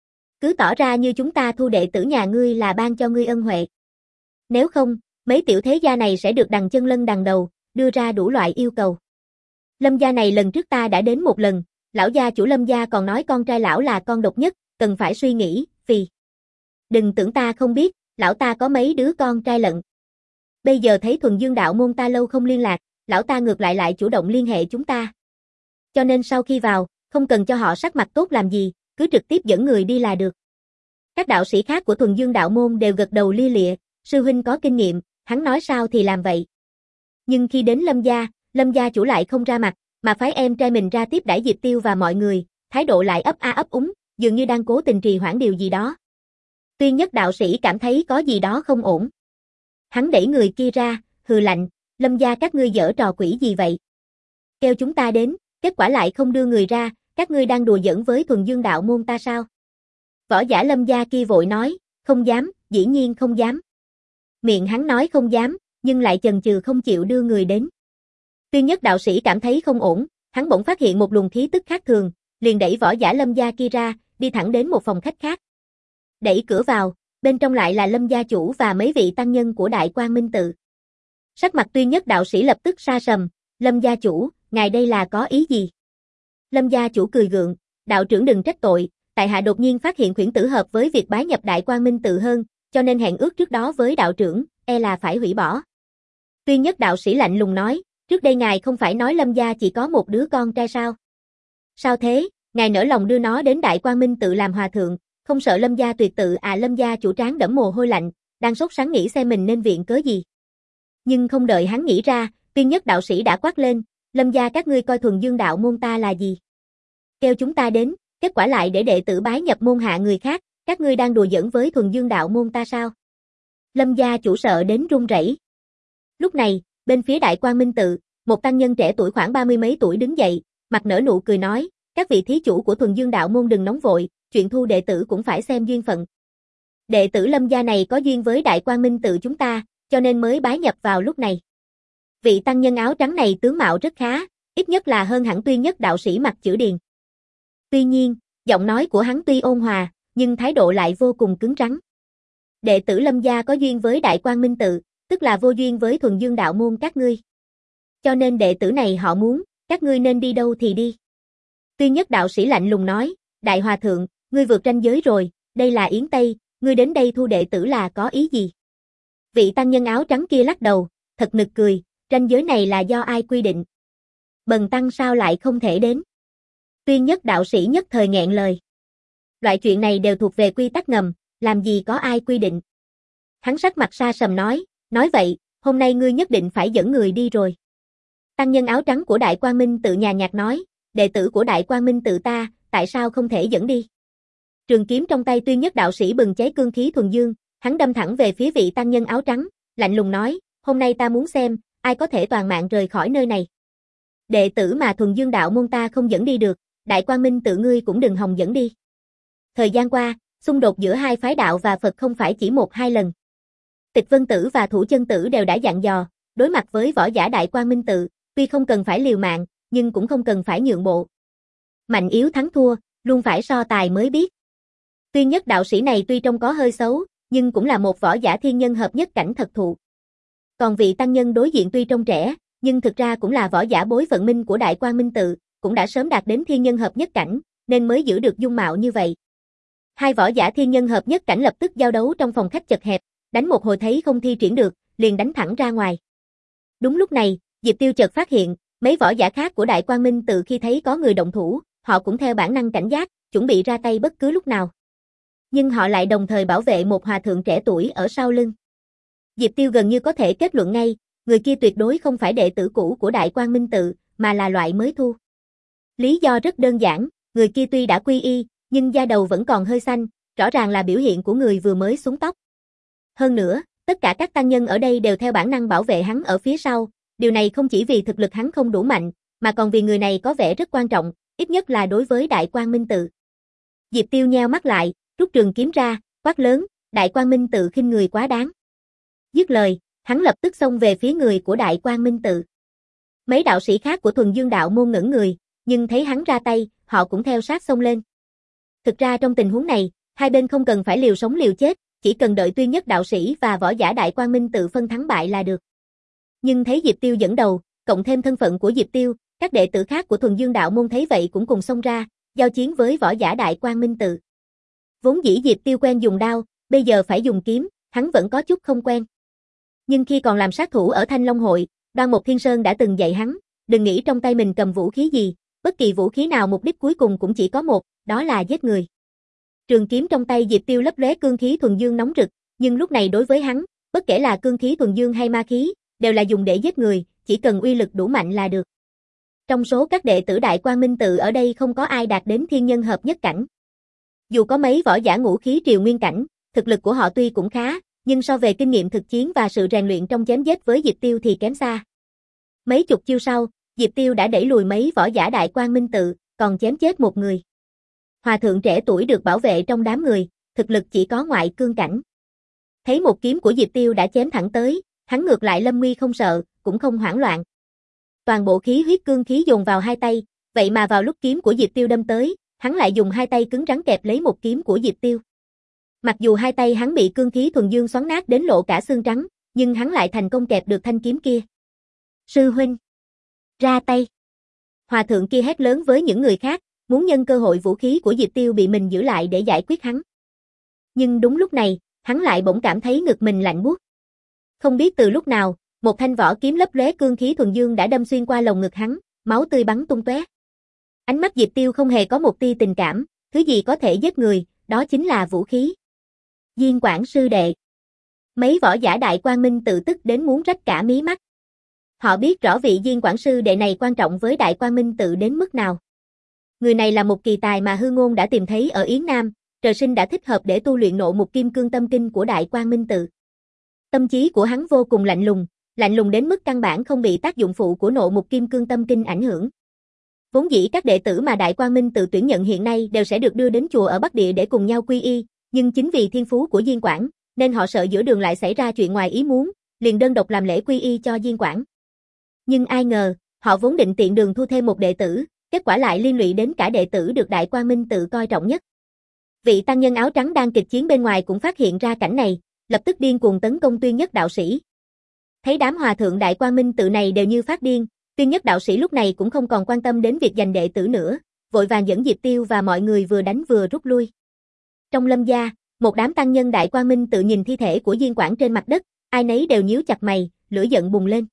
Cứ tỏ ra như chúng ta thu đệ tử nhà ngươi là ban cho ngươi ân huệ. Nếu không, mấy tiểu thế gia này sẽ được đằng chân lân đằng đầu, đưa ra đủ loại yêu cầu. Lâm gia này lần trước ta đã đến một lần, lão gia chủ Lâm gia còn nói con trai lão là con độc nhất, cần phải suy nghĩ, vì đừng tưởng ta không biết, lão ta có mấy đứa con trai lận. Bây giờ thấy Thuần Dương đạo môn ta lâu không liên lạc, lão ta ngược lại lại chủ động liên hệ chúng ta. Cho nên sau khi vào, không cần cho họ sắc mặt tốt làm gì, cứ trực tiếp dẫn người đi là được. Các đạo sĩ khác của Thuần Dương đạo môn đều gật đầu lia lịa, sư huynh có kinh nghiệm, hắn nói sao thì làm vậy. Nhưng khi đến Lâm gia, Lâm gia chủ lại không ra mặt, mà phái em trai mình ra tiếp đãi Diệp Tiêu và mọi người, thái độ lại ấp a ấp úng, dường như đang cố tình trì hoãn điều gì đó. Tuyên Nhất đạo sĩ cảm thấy có gì đó không ổn. Hắn đẩy người kia ra, hừ lạnh, Lâm gia các ngươi giở trò quỷ gì vậy? Kêu chúng ta đến, kết quả lại không đưa người ra, các ngươi đang đùa giỡn với Thuần Dương đạo môn ta sao? Võ giả Lâm gia kia vội nói, không dám, dĩ nhiên không dám. Miệng hắn nói không dám, nhưng lại chần chừ không chịu đưa người đến. Tuyên Nhất đạo sĩ cảm thấy không ổn, hắn bỗng phát hiện một luồng khí tức khác thường, liền đẩy võ giả Lâm gia kia ra, đi thẳng đến một phòng khách khác. Đẩy cửa vào, bên trong lại là Lâm gia chủ và mấy vị tăng nhân của Đại Quang Minh tự. Sắc mặt Tuyên Nhất đạo sĩ lập tức sa sầm, Lâm gia chủ, ngài đây là có ý gì? Lâm gia chủ cười gượng, đạo trưởng đừng trách tội, tại hạ đột nhiên phát hiện khuyển tử hợp với việc bái nhập Đại Quang Minh tự hơn, cho nên hẹn ước trước đó với đạo trưởng, e là phải hủy bỏ. Tuyên Nhất đạo sĩ lạnh lùng nói, trước đây ngài không phải nói Lâm gia chỉ có một đứa con trai sao? Sao thế, ngài nỡ lòng đưa nó đến Đại Quang Minh tự làm hòa thượng, không sợ Lâm gia tuyệt tự à? Lâm gia chủ trán đẫm mồ hôi lạnh, đang sốt sắng nghĩ xem mình nên viện cớ gì. Nhưng không đợi hắn nghĩ ra, Tuyên Nhất đạo sĩ đã quát lên, Lâm gia các ngươi coi Thuần Dương đạo môn ta là gì? Kêu chúng ta đến, kết quả lại để đệ tử bái nhập môn hạ người khác, các ngươi đang đùa giỡn với Thuần Dương đạo môn ta sao? Lâm gia chủ sợ đến run rẩy. Lúc này, bên phía Đại Quang Minh tự, một tăng nhân trẻ tuổi khoảng ba mươi mấy tuổi đứng dậy, mặt nở nụ cười nói, các vị thí chủ của Thuần Dương đạo môn đừng nóng vội, chuyện thu đệ tử cũng phải xem duyên phận. Đệ tử Lâm gia này có duyên với Đại Quang Minh tự chúng ta, cho nên mới bái nhập vào lúc này. Vị tăng nhân áo trắng này tướng mạo rất khá, ít nhất là hơn hẳn Tuyên Nhất đạo sĩ mặt chữ điền. Tuy nhiên, giọng nói của hắn tuy ôn hòa, nhưng thái độ lại vô cùng cứng rắn. Đệ tử Lâm gia có duyên với Đại Quang Minh tự, tức là vô duyên với Thuần Dương đạo môn các ngươi. Cho nên đệ tử này họ muốn, các ngươi nên đi đâu thì đi. Tuyên Nhất đạo sĩ lạnh lùng nói, Đại Hòa thượng, ngươi vượt ranh giới rồi, đây là Yến Tây, ngươi đến đây thu đệ tử là có ý gì? Vị tăng nhân áo trắng kia lắc đầu, thật nực cười, ranh giới này là do ai quy định? Bần tăng sao lại không thể đến? Tuyên Nhất đạo sĩ nhất thời nghẹn lời. Loại chuyện này đều thuộc về quy tắc ngầm, làm gì có ai quy định. Hắn sắc mặt sa sầm nói, nói vậy, hôm nay ngươi nhất định phải dẫn người đi rồi. Tăng nhân áo trắng của Đại Quang Minh Tự nhàn nhạt nói, đệ tử của Đại Quang Minh Tự ta, tại sao không thể dẫn đi? Trường kiếm trong tay Tuyên Nhất đạo sĩ bừng cháy cương khí thuần dương, hắn đâm thẳng về phía vị tăng nhân áo trắng, lạnh lùng nói, hôm nay ta muốn xem, ai có thể toàn mạng rời khỏi nơi này. Đệ tử mà thuần dương đạo môn ta không dẫn đi được, Đại Quang Minh Tự ngươi cũng đừng hòng dẫn đi. Thời gian qua, xung đột giữa hai phái đạo và Phật không phải chỉ một hai lần. Tịch Vân Tử và Thủ Chân Tử đều đã dặn dò, đối mặt với võ giả Đại Quang Minh Tự, tuy không cần phải liều mạng, nhưng cũng không cần phải nhượng bộ. Mạnh yếu thắng thua, luôn phải so tài mới biết. Tuyên Nhất đạo sĩ này tuy trông có hơi xấu, nhưng cũng là một võ giả thiên nhân hợp nhất cảnh thật thụ. Còn vị tăng nhân đối diện tuy trông trẻ, nhưng thực ra cũng là võ giả bối phận minh của Đại Quang Minh Tự, cũng đã sớm đạt đến thiên nhân hợp nhất cảnh, nên mới giữ được dung mạo như vậy. Hai võ giả thiên nhân hợp nhất cảnh lập tức giao đấu trong phòng khách chật hẹp, đánh một hồi thấy không thi triển được, liền đánh thẳng ra ngoài. Đúng lúc này, Diệp Tiêu chợt phát hiện, mấy võ giả khác của Đại Quang Minh Tự khi thấy có người động thủ, họ cũng theo bản năng cảnh giác, chuẩn bị ra tay bất cứ lúc nào. Nhưng họ lại đồng thời bảo vệ một hòa thượng trẻ tuổi ở sau lưng. Diệp Tiêu gần như có thể kết luận ngay, người kia tuyệt đối không phải đệ tử cũ của Đại Quang Minh Tự, mà là loại mới thu. Lý do rất đơn giản, người kia tuy đã quy y, nhưng da đầu vẫn còn hơi xanh, rõ ràng là biểu hiện của người vừa mới xuống tóc. Hơn nữa, tất cả các tăng nhân ở đây đều theo bản năng bảo vệ hắn ở phía sau, điều này không chỉ vì thực lực hắn không đủ mạnh, mà còn vì người này có vẻ rất quan trọng, ít nhất là đối với Đại Quang Minh Tự. Diệp Tiêu nheo mắt lại, rút trường kiếm ra, quát lớn, Đại Quang Minh Tự khinh người quá đáng. Dứt lời, hắn lập tức xông về phía người của Đại Quang Minh Tự. Mấy đạo sĩ khác của Thuần Dương đạo môn ngẩn người, nhưng thấy hắn ra tay, họ cũng theo sát xông lên. Thực ra trong tình huống này, hai bên không cần phải liều sống liều chết, chỉ cần đợi Tuyên Nhất đạo sĩ và võ giả Đại Quang Minh Tự phân thắng bại là được. Nhưng thấy Diệp Tiêu dẫn đầu, cộng thêm thân phận của Diệp Tiêu, các đệ tử khác của Thuần Dương đạo môn thấy vậy cũng cùng xông ra, giao chiến với võ giả Đại Quang Minh Tự. Vốn dĩ Diệp Tiêu quen dùng đao, bây giờ phải dùng kiếm, hắn vẫn có chút không quen. Nhưng khi còn làm sát thủ ở Thanh Long hội, Đoan Mục Thiên Sơn đã từng dạy hắn, đừng nghĩ trong tay mình cầm vũ khí gì, bất kỳ vũ khí nào mục đích cuối cùng cũng chỉ có một, đó là giết người. Trường kiếm trong tay Diệp Tiêu lấp lóe cương khí thuần dương nóng rực, nhưng lúc này đối với hắn, bất kể là cương khí thuần dương hay ma khí, đều là dùng để giết người, chỉ cần uy lực đủ mạnh là được. Trong số các đệ tử Đại Quang Minh Tự ở đây không có ai đạt đến thiên nhân hợp nhất cảnh. Dù có mấy võ giả ngũ khí triều nguyên cảnh, thực lực của họ tuy cũng khá, nhưng so về kinh nghiệm thực chiến và sự rèn luyện trong chém giết với Diệp Tiêu thì kém xa. Mấy chục chiêu sau, Diệp Tiêu đã đẩy lùi mấy võ giả Đại Quang Minh Tự, còn chém chết một người. Hòa thượng trẻ tuổi được bảo vệ trong đám người, thực lực chỉ có ngoại cương cảnh. Thấy một kiếm của Diệp Tiêu đã chém thẳng tới, hắn ngược lại lâm nguy không sợ, cũng không hoảng loạn. Toàn bộ khí huyết cương khí dồn vào hai tay, vậy mà vào lúc kiếm của Diệp Tiêu đâm tới, hắn lại dùng hai tay cứng rắn kẹp lấy một kiếm của Diệp Tiêu. Mặc dù hai tay hắn bị cương khí thuần dương xoắn nát đến lộ cả xương trắng, nhưng hắn lại thành công kẹp được thanh kiếm kia. Sư huynh, ra tay. Hòa thượng kia hét lớn với những người khác, muốn nhân cơ hội vũ khí của Diệp Tiêu bị mình giữ lại để giải quyết hắn. Nhưng đúng lúc này, hắn lại bỗng cảm thấy ngực mình lạnh buốt. Không biết từ lúc nào, một thanh vỏ kiếm lấp lóe cương khí thuần dương đã đâm xuyên qua lồng ngực hắn, máu tươi bắn tung tóe. Ánh mắt Diệp Tiêu không hề có một tia tình cảm, thứ gì có thể giết người, đó chính là vũ khí. Diên Quảng sư đệ. Mấy võ giả Đại Quang Minh Tự tức đến muốn rách cả mí mắt. Họ biết rõ vị Diên Quảng sư đệ này quan trọng với Đại Quang Minh Tự đến mức nào. Người này là một kỳ tài mà Hư Ngôn đã tìm thấy ở Yến Nam, trời sinh đã thích hợp để tu luyện Nộ Mục Kim Cương Tâm Kinh của Đại Quang Minh Tự. Tâm trí của hắn vô cùng lạnh lùng, lạnh lùng đến mức căn bản không bị tác dụng phụ của Nộ Mục Kim Cương Tâm Kinh ảnh hưởng. Vốn dĩ các đệ tử mà Đại Quang Minh Tự tuyển nhận hiện nay đều sẽ được đưa đến chùa ở Bắc Địa để cùng nhau quy y, nhưng chính vì thiên phú của Diên Quảng, nên họ sợ giữa đường lại xảy ra chuyện ngoài ý muốn, liền đơn độc làm lễ quy y cho Diên Quảng. Nhưng ai ngờ, họ vốn định tiện đường thu thêm một đệ tử, kết quả lại liên lụy đến cả đệ tử được Đại Quang Minh Tự coi trọng nhất. Vị tăng nhân áo trắng đang kịch chiến bên ngoài cũng phát hiện ra cảnh này, lập tức điên cuồng tấn công Tuyên Nhất đạo sĩ. Thấy đám hòa thượng Đại Quang Minh Tự này đều như phát điên, Tuyên Nhất đạo sĩ lúc này cũng không còn quan tâm đến việc giành đệ tử nữa, vội vàng dẫn Diệp Tiêu và mọi người vừa đánh vừa rút lui. Trong lâm gia, một đám tăng nhân Đại Quang Minh Tự nhìn thi thể của Diên Quảng trên mặt đất, ai nấy đều nhíu chặt mày, lửa giận bùng lên.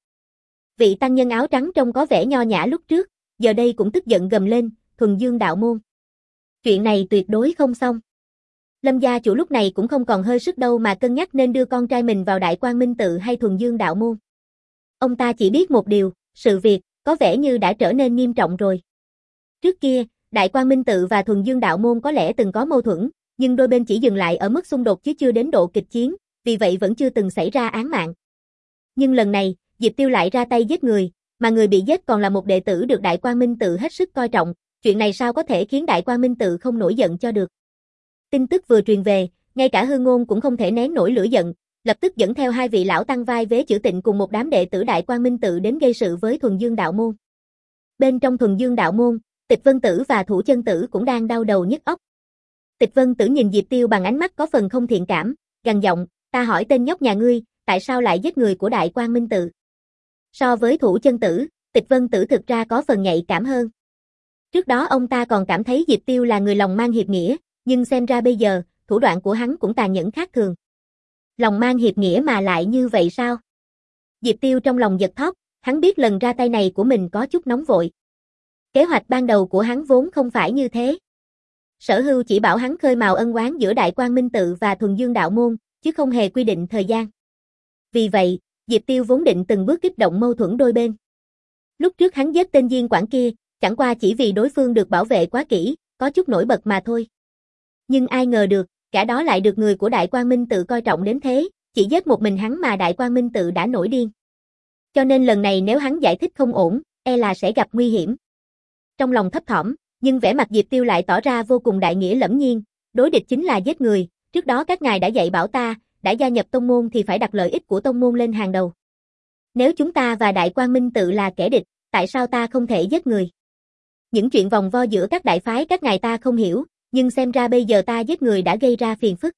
Vị tăng nhân áo trắng trông có vẻ nho nhã lúc trước, giờ đây cũng tức giận gầm lên, Thuần Dương đạo môn. Chuyện này tuyệt đối không xong. Lâm gia chủ lúc này cũng không còn hơi sức đâu mà cân nhắc nên đưa con trai mình vào Đại Quang Minh Tự hay Thuần Dương Đạo Môn. Ông ta chỉ biết một điều, sự việc có vẻ như đã trở nên nghiêm trọng rồi. Trước kia, Đại Quang Minh Tự và Thuần Dương Đạo Môn có lẽ từng có mâu thuẫn, nhưng đôi bên chỉ dừng lại ở mức xung đột chứ chưa đến độ kịch chiến, vì vậy vẫn chưa từng xảy ra án mạng. Nhưng lần này, Diệp Tiêu lại ra tay giết người, mà người bị giết còn là một đệ tử được Đại Quang Minh Tự hết sức coi trọng, chuyện này sao có thể khiến Đại Quang Minh Tự không nổi giận cho được. Tin tức vừa truyền về, ngay cả Hư Ngôn cũng không thể nén nổi lửa giận, lập tức dẫn theo hai vị lão tăng vai vế chữ tịnh cùng một đám đệ tử Đại Quang Minh Tự đến gây sự với Thuần Dương Đạo Môn. Bên trong Thuần Dương Đạo Môn, Tịch Vân Tử và Thủ Chân Tử cũng đang đau đầu nhức óc. Tịch Vân Tử nhìn Diệp Tiêu bằng ánh mắt có phần không thiện cảm, gằn giọng, ta hỏi tên nhóc nhà ngươi, tại sao lại giết người của Đại Quang Minh Tự? So với Thủ Chân Tử, Tịch Vân Tử thực ra có phần nhạy cảm hơn. Trước đó ông ta còn cảm thấy Diệp Tiêu là người lòng mang hiệp nghĩa, nhưng xem ra bây giờ, thủ đoạn của hắn cũng tàn nhẫn khác thường. Lòng mang hiệp nghĩa mà lại như vậy sao? Diệp Tiêu trong lòng giật thót, hắn biết lần ra tay này của mình có chút nóng vội. Kế hoạch ban đầu của hắn vốn không phải như thế. Sở Hưu chỉ bảo hắn khơi mào ân oán giữa Đại Quang Minh Tự và Thuần Dương Đạo Môn, chứ không hề quy định thời gian. Vì vậy, Diệp Tiêu vốn định từng bước kích động mâu thuẫn đôi bên. Lúc trước hắn giết tên Diên Quản kia, chẳng qua chỉ vì đối phương được bảo vệ quá kỹ, có chút nổi bật mà thôi. Nhưng ai ngờ được, cả đó lại được người của Đại Quang Minh Tự coi trọng đến thế, chỉ giết một mình hắn mà Đại Quang Minh Tự đã nổi điên. Cho nên lần này nếu hắn giải thích không ổn, e là sẽ gặp nguy hiểm. Trong lòng thấp thỏm, nhưng vẻ mặt Diệp Tiêu lại tỏ ra vô cùng đại nghĩa lẫm nhiên, đối địch chính là giết người, trước đó các ngài đã dạy bảo ta, đã gia nhập tông môn thì phải đặt lợi ích của tông môn lên hàng đầu. Nếu chúng ta và Đại Quang Minh Tự là kẻ địch, tại sao ta không thể giết người? Những chuyện vòng vo giữa các đại phái các ngài ta không hiểu, nhưng xem ra bây giờ ta giết người đã gây ra phiền phức.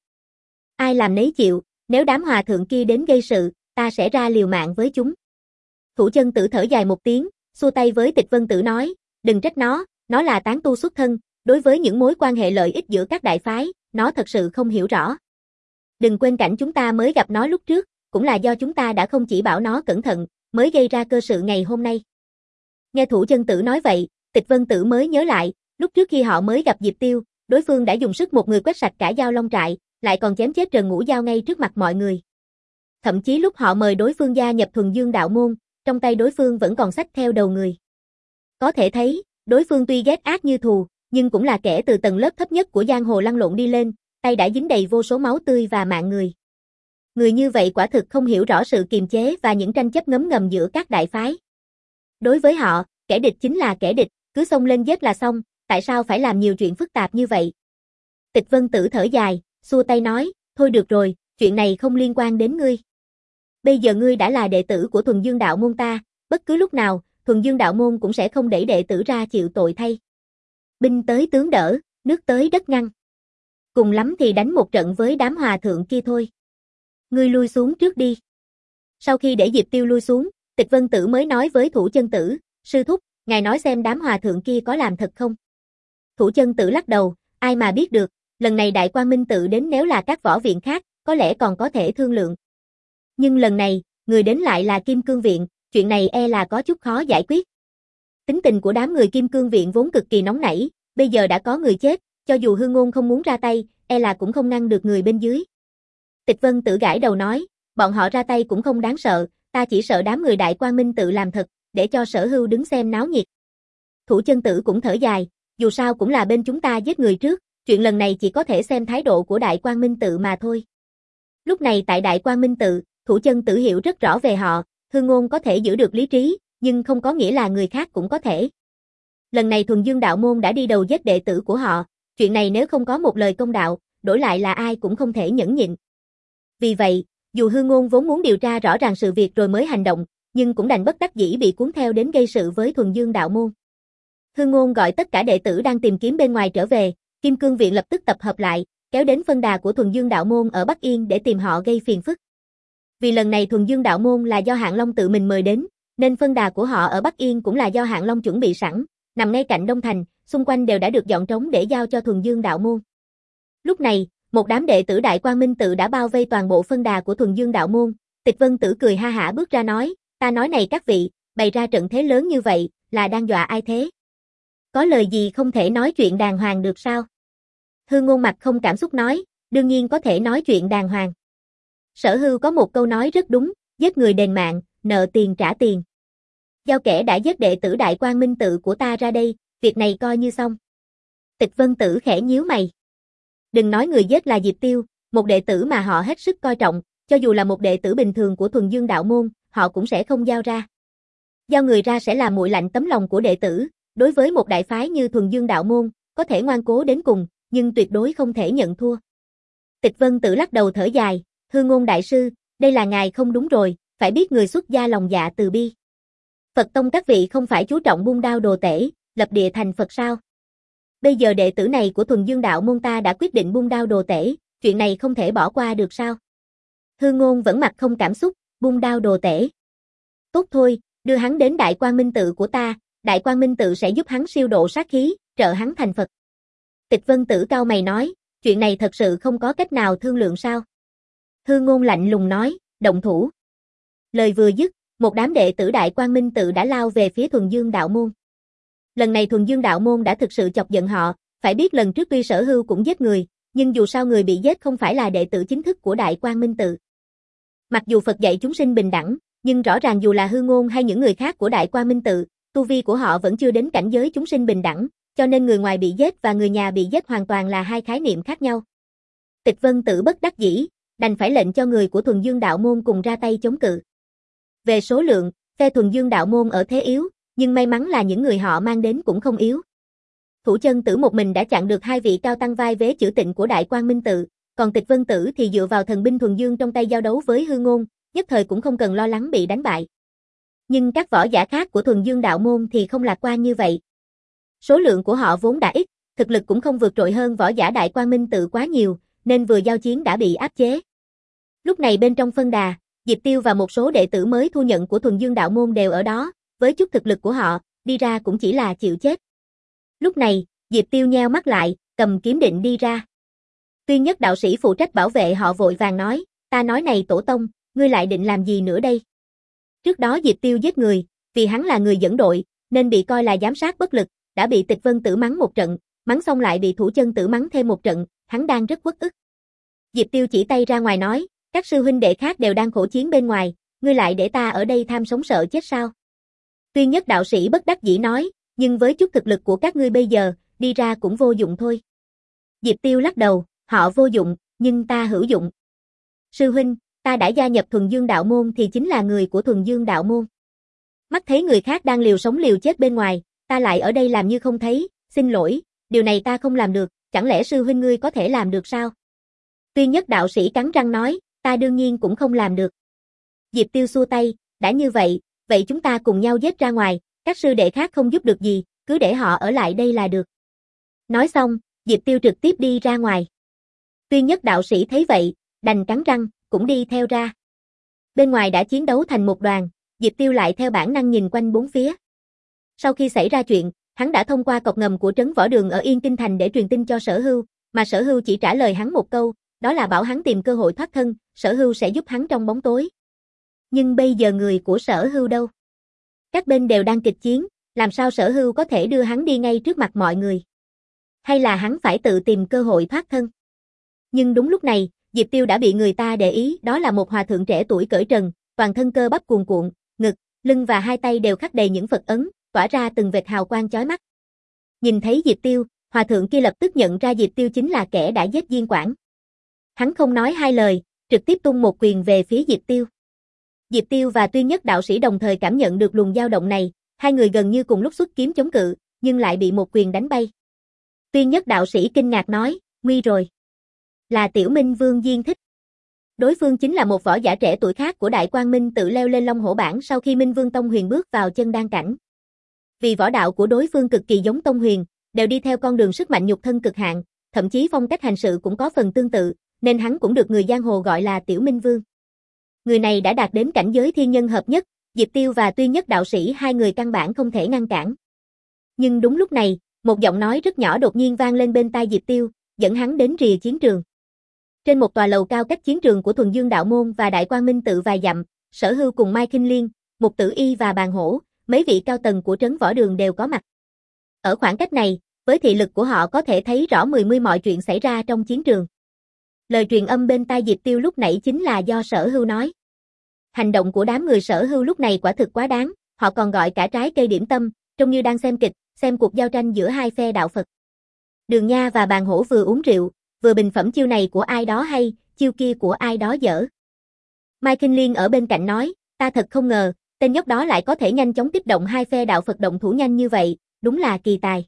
Ai làm nấy chịu, nếu đám hòa thượng kia đến gây sự, ta sẽ ra liều mạng với chúng. Thủ Chân Tử thở dài một tiếng, xua tay với Tịch Vân Tử nói, đừng trách nó, nó là tán tu xuất thân, đối với những mối quan hệ lợi ích giữa các đại phái, nó thật sự không hiểu rõ. Đừng quên cảnh chúng ta mới gặp nó lúc trước, cũng là do chúng ta đã không chỉ bảo nó cẩn thận, mới gây ra cơ sự ngày hôm nay. Nghe Thủ Chân Tử nói vậy, Tịch Vân Tử mới nhớ lại, lúc trước khi họ mới gặp Diệp Tiêu, đối phương đã dùng sức một người quét sạch cả Giao Long trại, lại còn chém chết Trần Ngũ Giao ngay trước mặt mọi người. Thậm chí lúc họ mời đối phương gia nhập Thuần Dương Đạo Môn, trong tay đối phương vẫn còn xách theo đầu người. Có thể thấy, đối phương tuy ghét ác như thù, nhưng cũng là kẻ từ tầng lớp thấp nhất của giang hồ lăn lộn đi lên, tay đã dính đầy vô số máu tươi và mạng người. Người như vậy quả thực không hiểu rõ sự kiềm chế và những tranh chấp ngấm ngầm giữa các đại phái. Đối với họ, kẻ địch chính là kẻ địch, cứ xông lên giết là xong, tại sao phải làm nhiều chuyện phức tạp như vậy? Tịch Vân Tử thở dài, xua tay nói, thôi được rồi, chuyện này không liên quan đến ngươi. Bây giờ ngươi đã là đệ tử của Thuần Dương Đạo Môn ta, bất cứ lúc nào, Thuần Dương Đạo Môn cũng sẽ không đẩy đệ tử ra chịu tội thay. Binh tới tướng đỡ, nước tới đất ngăn. Cùng lắm thì đánh một trận với đám hòa thượng kia thôi. Ngươi lui xuống trước đi. Sau khi để Diệp Tiêu lui xuống, Tịch Vân Tử mới nói với Thủ Chân Tử, sư thúc, ngài nói xem đám hòa thượng kia có làm thật không? Thủ Chân Tử lắc đầu, ai mà biết được, lần này Đại Quang Minh Tự đến nếu là các võ viện khác, có lẽ còn có thể thương lượng. Nhưng lần này, người đến lại là Kim Cương Viện, chuyện này e là có chút khó giải quyết. Tính tình của đám người Kim Cương Viện vốn cực kỳ nóng nảy, bây giờ đã có người chết, cho dù Hư Ngôn không muốn ra tay, e là cũng không ngăn được người bên dưới. Tịch Vân Tử gãi đầu nói, bọn họ ra tay cũng không đáng sợ, ta chỉ sợ đám người Đại Quang Minh Tự làm thật, để cho Sở Hưu đứng xem náo nhiệt. Thủ Chân Tử cũng thở dài, dù sao cũng là bên chúng ta giết người trước, chuyện lần này chỉ có thể xem thái độ của Đại Quang Minh Tự mà thôi. Lúc này tại Đại Quang Minh Tự, Thủ Chân Tử hiểu rất rõ về họ, Hư Ngôn có thể giữ được lý trí, nhưng không có nghĩa là người khác cũng có thể. Lần này Thuần Dương Đạo Môn đã đi đầu giết đệ tử của họ, chuyện này nếu không có một lời công đạo, đổi lại là ai cũng không thể nhẫn nhịn. Vì vậy, dù Hư Ngôn vốn muốn điều tra rõ ràng sự việc rồi mới hành động, nhưng cũng đành bất đắc dĩ bị cuốn theo đến gây sự với Thuần Dương Đạo Môn. Hư Ngôn gọi tất cả đệ tử đang tìm kiếm bên ngoài trở về, Kim Cương Viện lập tức tập hợp lại, kéo đến phân đà của Thuần Dương Đạo Môn ở Bắc Yên để tìm họ gây phiền phức. Vì lần này Thuần Dương Đạo Môn là do Hạng Long tự mình mời đến, nên phân đà của họ ở Bắc Yên cũng là do Hạng Long chuẩn bị sẵn, nằm ngay cạnh Đông Thành, xung quanh đều đã được dọn trống để giao cho Thuần Dương Đạo Môn. Lúc này, một đám đệ tử Đại Quang Minh Tự đã bao vây toàn bộ phân đà của Thuần Dương Đạo Môn, Tịch Vân Tử cười ha hả bước ra nói, ta nói này các vị, bày ra trận thế lớn như vậy, là đang dọa ai thế? Có lời gì không thể nói chuyện đàng hoàng được sao? Hư Ngôn mặt không cảm xúc nói, đương nhiên có thể nói chuyện đàng hoàng. Sở Hưu có một câu nói rất đúng, giết người đền mạng, nợ tiền trả tiền. Giao kẻ đã giết đệ tử Đại Quang Minh Tự của ta ra đây, việc này coi như xong. Tịch Vân Tử khẽ nhíu mày. Đừng nói người giết là Diệp Tiêu, một đệ tử mà họ hết sức coi trọng, cho dù là một đệ tử bình thường của Thuần Dương Đạo Môn, họ cũng sẽ không giao ra. Giao người ra sẽ là nguội lạnh tấm lòng của đệ tử, đối với một đại phái như Thuần Dương Đạo Môn, có thể ngoan cố đến cùng, nhưng tuyệt đối không thể nhận thua. Tịch Vân Tử lắc đầu thở dài, Hư Ngôn đại sư, đây là ngài không đúng rồi, phải biết người xuất gia lòng dạ từ bi. Phật tông các vị không phải chú trọng buông đao đồ tể, lập địa thành Phật sao? Bây giờ đệ tử này của Thuần Dương Đạo Môn ta đã quyết định buông đao đồ tể, chuyện này không thể bỏ qua được sao? Hư Ngôn vẫn mặt không cảm xúc, buông đao đồ tể. Tốt thôi, đưa hắn đến Đại Quang Minh Tự của ta, Đại Quang Minh Tự sẽ giúp hắn siêu độ sát khí, trợ hắn thành Phật. Tịch Vân Tử cao mày nói, chuyện này thật sự không có cách nào thương lượng sao? Hư Ngôn lạnh lùng nói, động thủ. Lời vừa dứt, một đám đệ tử Đại Quang Minh Tự đã lao về phía Thuần Dương Đạo Môn. Lần này Thuần Dương Đạo Môn đã thực sự chọc giận họ, phải biết lần trước tuy Sở Hưu cũng giết người, nhưng dù sao người bị giết không phải là đệ tử chính thức của Đại Quang Minh Tự. Mặc dù Phật dạy chúng sinh bình đẳng, nhưng rõ ràng dù là Hư Ngôn hay những người khác của Đại Quang Minh Tự, tu vi của họ vẫn chưa đến cảnh giới chúng sinh bình đẳng, cho nên người ngoài bị giết và người nhà bị giết hoàn toàn là hai khái niệm khác nhau. Tịch Vân Tử bất đắc dĩ, đành phải lệnh cho người của Thuần Dương Đạo Môn cùng ra tay chống cự. Về số lượng, phe Thuần Dương Đạo Môn ở thế yếu, nhưng may mắn là những người họ mang đến cũng không yếu. Thủ Chân Tử một mình đã chặn được hai vị cao tăng vai vế chữ tịnh của Đại Quang Minh Tự, còn Tịch Vân Tử thì dựa vào thần binh Thuần Dương trong tay giao đấu với Hư Ngôn, nhất thời cũng không cần lo lắng bị đánh bại. Nhưng các võ giả khác của Thuần Dương Đạo Môn thì không lạc quan như vậy. Số lượng của họ vốn đã ít, thực lực cũng không vượt trội hơn võ giả Đại Quang Minh Tự quá nhiều, nên vừa giao chiến đã bị áp chế. Lúc này bên trong phân đà, Diệp Tiêu và một số đệ tử mới thu nhận của Thuần Dương Đạo Môn đều ở đó, với chút thực lực của họ, đi ra cũng chỉ là chịu chết. Lúc này, Diệp Tiêu nheo mắt lại, cầm kiếm định đi ra. Tuyên Nhất đạo sĩ phụ trách bảo vệ họ vội vàng nói, ta nói này tổ tông, ngươi lại định làm gì nữa đây? Trước đó Diệp Tiêu giết người, vì hắn là người dẫn đội, nên bị coi là giám sát bất lực, đã bị Tịch Vân Tử mắng một trận, mắng xong lại bị Thủ Chân Tử mắng thêm một trận, hắn đang rất uất ức. Diệp Tiêu chỉ tay ra ngoài nói, các sư huynh đệ khác đều đang khổ chiến bên ngoài, ngươi lại để ta ở đây tham sống sợ chết sao? Tuyên Nhất đạo sĩ bất đắc dĩ nói, nhưng với chút thực lực của các ngươi bây giờ, đi ra cũng vô dụng thôi. Diệp Tiêu lắc đầu, họ vô dụng, nhưng ta hữu dụng. Sư huynh, ta đã gia nhập Thuần Dương Đạo Môn thì chính là người của Thuần Dương Đạo Môn. Mắt thấy người khác đang liều sống liều chết bên ngoài, ta lại ở đây làm như không thấy, xin lỗi, điều này ta không làm được, chẳng lẽ sư huynh ngươi có thể làm được sao? Tuyên Nhất đạo sĩ cắn răng nói, ta đương nhiên cũng không làm được. Diệp Tiêu xua tay, đã như vậy, vậy chúng ta cùng nhau giết ra ngoài, các sư đệ khác không giúp được gì, cứ để họ ở lại đây là được. Nói xong, Diệp Tiêu trực tiếp đi ra ngoài. Tuyên Nhất đạo sĩ thấy vậy, đành cắn răng, cũng đi theo ra. Bên ngoài đã chiến đấu thành một đoàn, Diệp Tiêu lại theo bản năng nhìn quanh bốn phía. Sau khi xảy ra chuyện, hắn đã thông qua cọc ngầm của trấn võ đường ở Yên Kinh Thành để truyền tin cho Sở Hưu, mà Sở Hưu chỉ trả lời hắn một câu, đó là bảo hắn tìm cơ hội thoát thân, Sở Hưu sẽ giúp hắn trong bóng tối. Nhưng bây giờ người của Sở Hưu đâu? Các bên đều đang kịch chiến, làm sao Sở Hưu có thể đưa hắn đi ngay trước mặt mọi người? Hay là hắn phải tự tìm cơ hội thoát thân? Nhưng đúng lúc này, Diệp Tiêu đã bị người ta để ý, đó là một hòa thượng trẻ tuổi cởi trần, toàn thân cơ bắp cuồn cuộn, ngực, lưng và hai tay đều khắc đầy những Phật ấn, tỏa ra từng vệt hào quang chói mắt. Nhìn thấy Diệp Tiêu, hòa thượng kia lập tức nhận ra Diệp Tiêu chính là kẻ đã giết Diên Quảng. Hắn không nói hai lời, trực tiếp tung một quyền về phía Diệp Tiêu. Diệp Tiêu và Tuyên Nhất đạo sĩ đồng thời cảm nhận được luồng dao động này, hai người gần như cùng lúc xuất kiếm chống cự, nhưng lại bị một quyền đánh bay. Tuyên Nhất đạo sĩ kinh ngạc nói, nguy rồi. Là Tiểu Minh Vương Diên Thích. Đối phương chính là một võ giả trẻ tuổi khác của Đại Quang Minh Tự leo lên Long Hổ Bảng sau khi Minh Vương Tông Huyền bước vào chân đan cảnh. Vì võ đạo của đối phương cực kỳ giống Tông Huyền, đều đi theo con đường sức mạnh nhục thân cực hạn, thậm chí phong cách hành sự cũng có phần tương tự, nên hắn cũng được người giang hồ gọi là Tiểu Minh Vương. Người này đã đạt đến cảnh giới thiên nhân hợp nhất, Diệp Tiêu và Tuyên Nhất đạo sĩ hai người căn bản không thể ngăn cản. Nhưng đúng lúc này, một giọng nói rất nhỏ đột nhiên vang lên bên tai Diệp Tiêu, dẫn hắn đến rìa chiến trường. Trên một tòa lầu cao cách chiến trường của Thuần Dương Đạo Môn và Đại Quang Minh Tự vài dặm, Sở Hưu cùng Mai Kinh Liên, Mục Tử Y và Bàn Hổ, mấy vị cao tầng của trấn võ đường đều có mặt. Ở khoảng cách này, với thị lực của họ có thể thấy rõ mười mươi mọi chuyện xảy ra trong chiến trường. Lời truyền âm bên tai Diệp Tiêu lúc nãy chính là do Sở Hưu nói. Hành động của đám người Sở Hưu lúc này quả thực quá đáng, họ còn gọi cả trái cây điểm tâm, trông như đang xem kịch, xem cuộc giao tranh giữa hai phe đạo Phật. Đường Nha và Bàn Hổ vừa uống rượu, vừa bình phẩm chiêu này của ai đó hay, chiêu kia của ai đó dở. Mai Kinh Liên ở bên cạnh nói, ta thật không ngờ, tên nhóc đó lại có thể nhanh chóng tiếp động hai phe đạo Phật động thủ nhanh như vậy, đúng là kỳ tài.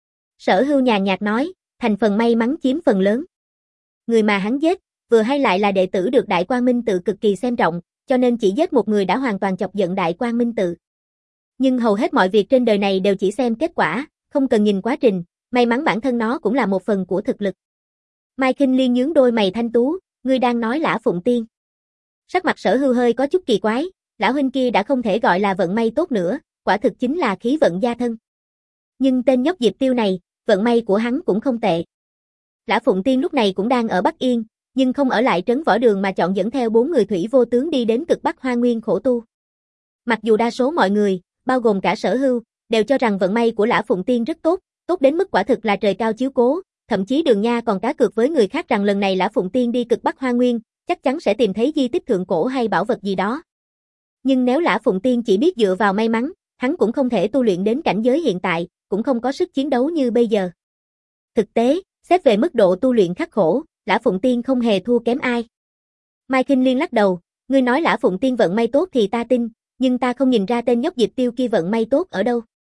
Sở Hưu nhàn nhạt nói, thành phần may mắn chiếm phần lớn. Người mà hắn giết, vừa hay lại là đệ tử được Đại Quang Minh Tự cực kỳ xem trọng, cho nên chỉ giết một người đã hoàn toàn chọc giận Đại Quang Minh Tự. Nhưng hầu hết mọi việc trên đời này đều chỉ xem kết quả, không cần nhìn quá trình, may mắn bản thân nó cũng là một phần của thực lực. Mai Kinh Liên nhướng đôi mày thanh tú, ngươi đang nói Lã Phụng Tiên. Sắc mặt Sở Hưu hơi có chút kỳ quái, lão huynh kia đã không thể gọi là vận may tốt nữa, quả thực chính là khí vận gia thân. Nhưng tên nhóc Diệp Tiêu này, vận may của hắn cũng không tệ. Lã Phụng Tiên lúc này cũng đang ở Bắc Yên, nhưng không ở lại trấn Võ Đường mà chọn dẫn theo bốn người thủy vô tướng đi đến cực Bắc Hoa Nguyên khổ tu. Mặc dù đa số mọi người, bao gồm cả Sở Hưu, đều cho rằng vận may của Lã Phụng Tiên rất tốt, tốt đến mức quả thực là trời cao chiếu cố, thậm chí Đường Nha còn cá cược với người khác rằng lần này Lã Phụng Tiên đi cực Bắc Hoa Nguyên, chắc chắn sẽ tìm thấy di tích thượng cổ hay bảo vật gì đó. Nhưng nếu Lã Phụng Tiên chỉ biết dựa vào may mắn, hắn cũng không thể tu luyện đến cảnh giới hiện tại, cũng không có sức chiến đấu như bây giờ. Thực tế, xét về mức độ tu luyện khắc khổ, Lã Phụng Tiên không hề thua kém ai. Mai Kinh Liên lắc đầu, ngươi nói Lã Phụng Tiên vận may tốt thì ta tin, nhưng ta không nhìn ra tên nhóc Diệp Tiêu kia vận may tốt ở đâu.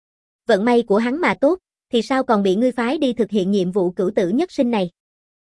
Vận may của hắn mà tốt, thì sao còn bị ngươi phái đi thực hiện nhiệm vụ cửu tử nhất sinh này?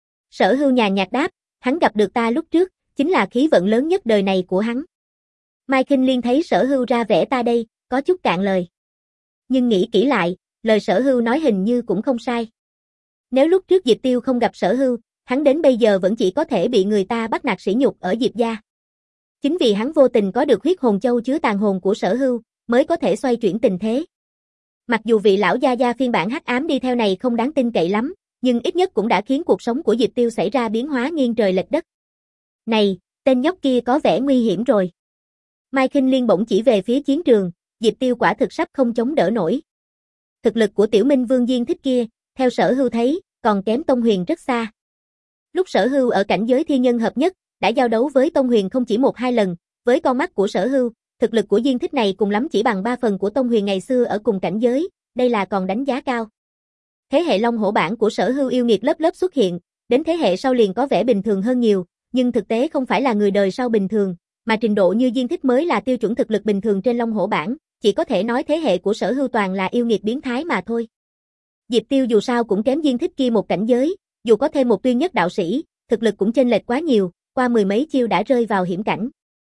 Sở Hưu nhàn nhạt đáp, hắn gặp được ta lúc trước, chính là khí vận lớn nhất đời này của hắn. Mai Kinh Liên thấy Sở Hưu ra vẻ ta đây, có chút cạn lời. Nhưng nghĩ kỹ lại, lời Sở Hưu nói hình như cũng không sai. Nếu lúc trước Diệp Tiêu không gặp Sở Hưu, hắn đến bây giờ vẫn chỉ có thể bị người ta bắt nạt sỉ nhục ở Diệp gia. Chính vì hắn vô tình có được huyết hồn châu chứa tàn hồn của Sở Hưu, mới có thể xoay chuyển tình thế. Mặc dù vị lão gia gia phiên bản hắc ám đi theo này không đáng tin cậy lắm, nhưng ít nhất cũng đã khiến cuộc sống của Diệp Tiêu xảy ra biến hóa nghiêng trời lệch đất. Này, tên nhóc kia có vẻ nguy hiểm rồi. Mai Kinh Liên bỗng chỉ về phía chiến trường, Diệp Tiêu quả thực sắp không chống đỡ nổi. Thực lực của Tiểu Minh Vương Diên Thích kia, theo Sở Hưu thấy, còn kém Tông Huyền rất xa. Lúc Sở Hưu ở cảnh giới thiên nhân hợp nhất, đã giao đấu với Tông Huyền không chỉ một hai lần, với con mắt của Sở Hưu, thực lực của Diên Thích này cùng lắm chỉ bằng ba phần của Tông Huyền ngày xưa ở cùng cảnh giới, đây là còn đánh giá cao. Thế hệ Long Hổ bản của Sở Hưu yêu nghiệt lớp lớp xuất hiện, đến thế hệ sau liền có vẻ bình thường hơn nhiều, nhưng thực tế không phải là người đời sau bình thường, mà trình độ như Diên Thích mới là tiêu chuẩn thực lực bình thường trên Long Hổ bản, chỉ có thể nói thế hệ của Sở Hưu toàn là yêu nghiệt biến thái mà thôi. Diệp Tiêu dù sao cũng kém Diên Thích kia một cảnh giới, dù có thêm một tuyên nhất đạo sĩ, thực lực cũng chênh lệch quá nhiều, qua mười mấy chiêu đã rơi vào hiểm cảnh.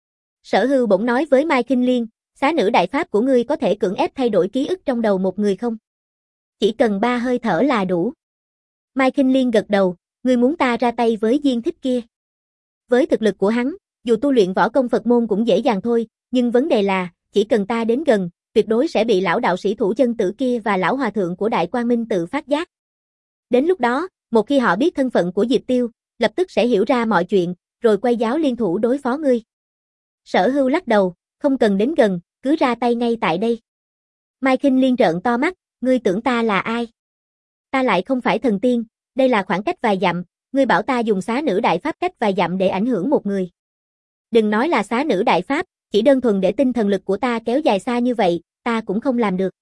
Sở Hưu bỗng nói với Mai Kinh Liên, xá nữ đại pháp của ngươi có thể cưỡng ép thay đổi ký ức trong đầu một người không? Chỉ cần ba hơi thở là đủ. Mai Kinh Liên gật đầu, ngươi muốn ta ra tay với Diên Thích kia. Với thực lực của hắn, dù tu luyện võ công Phật môn cũng dễ dàng thôi, nhưng vấn đề là, chỉ cần ta đến gần, tuyệt đối sẽ bị lão đạo sĩ thủ chân tử kia và lão hòa thượng của Đại Quang Minh Tự phát giác. Đến lúc đó, một khi họ biết thân phận của Diệp Tiêu, lập tức sẽ hiểu ra mọi chuyện, rồi quay giáo liên thủ đối phó ngươi. Sở Hưu lắc đầu, không cần đến gần, cứ ra tay ngay tại đây. Mai Kinh Liên trợn to mắt, ngươi tưởng ta là ai? Ta lại không phải thần tiên, đây là khoảng cách vài dặm, ngươi bảo ta dùng xá nữ đại pháp cách vài dặm để ảnh hưởng một người. Đừng nói là xá nữ đại pháp, chỉ đơn thuần để tinh thần lực của ta kéo dài xa như vậy, ta cũng không làm được.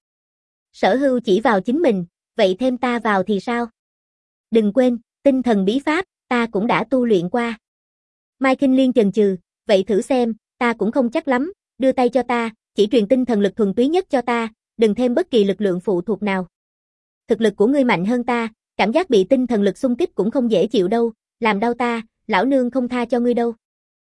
Sở Hưu chỉ vào chính mình, vậy thêm ta vào thì sao? Đừng quên, tinh thần bí pháp, ta cũng đã tu luyện qua. Mai Kinh Liên chần chừ, vậy thử xem, ta cũng không chắc lắm, đưa tay cho ta, chỉ truyền tinh thần lực thuần túy nhất cho ta, đừng thêm bất kỳ lực lượng phụ thuộc nào. Thực lực của ngươi mạnh hơn ta, cảm giác bị tinh thần lực xung kích cũng không dễ chịu đâu, làm đau ta, lão nương không tha cho ngươi đâu.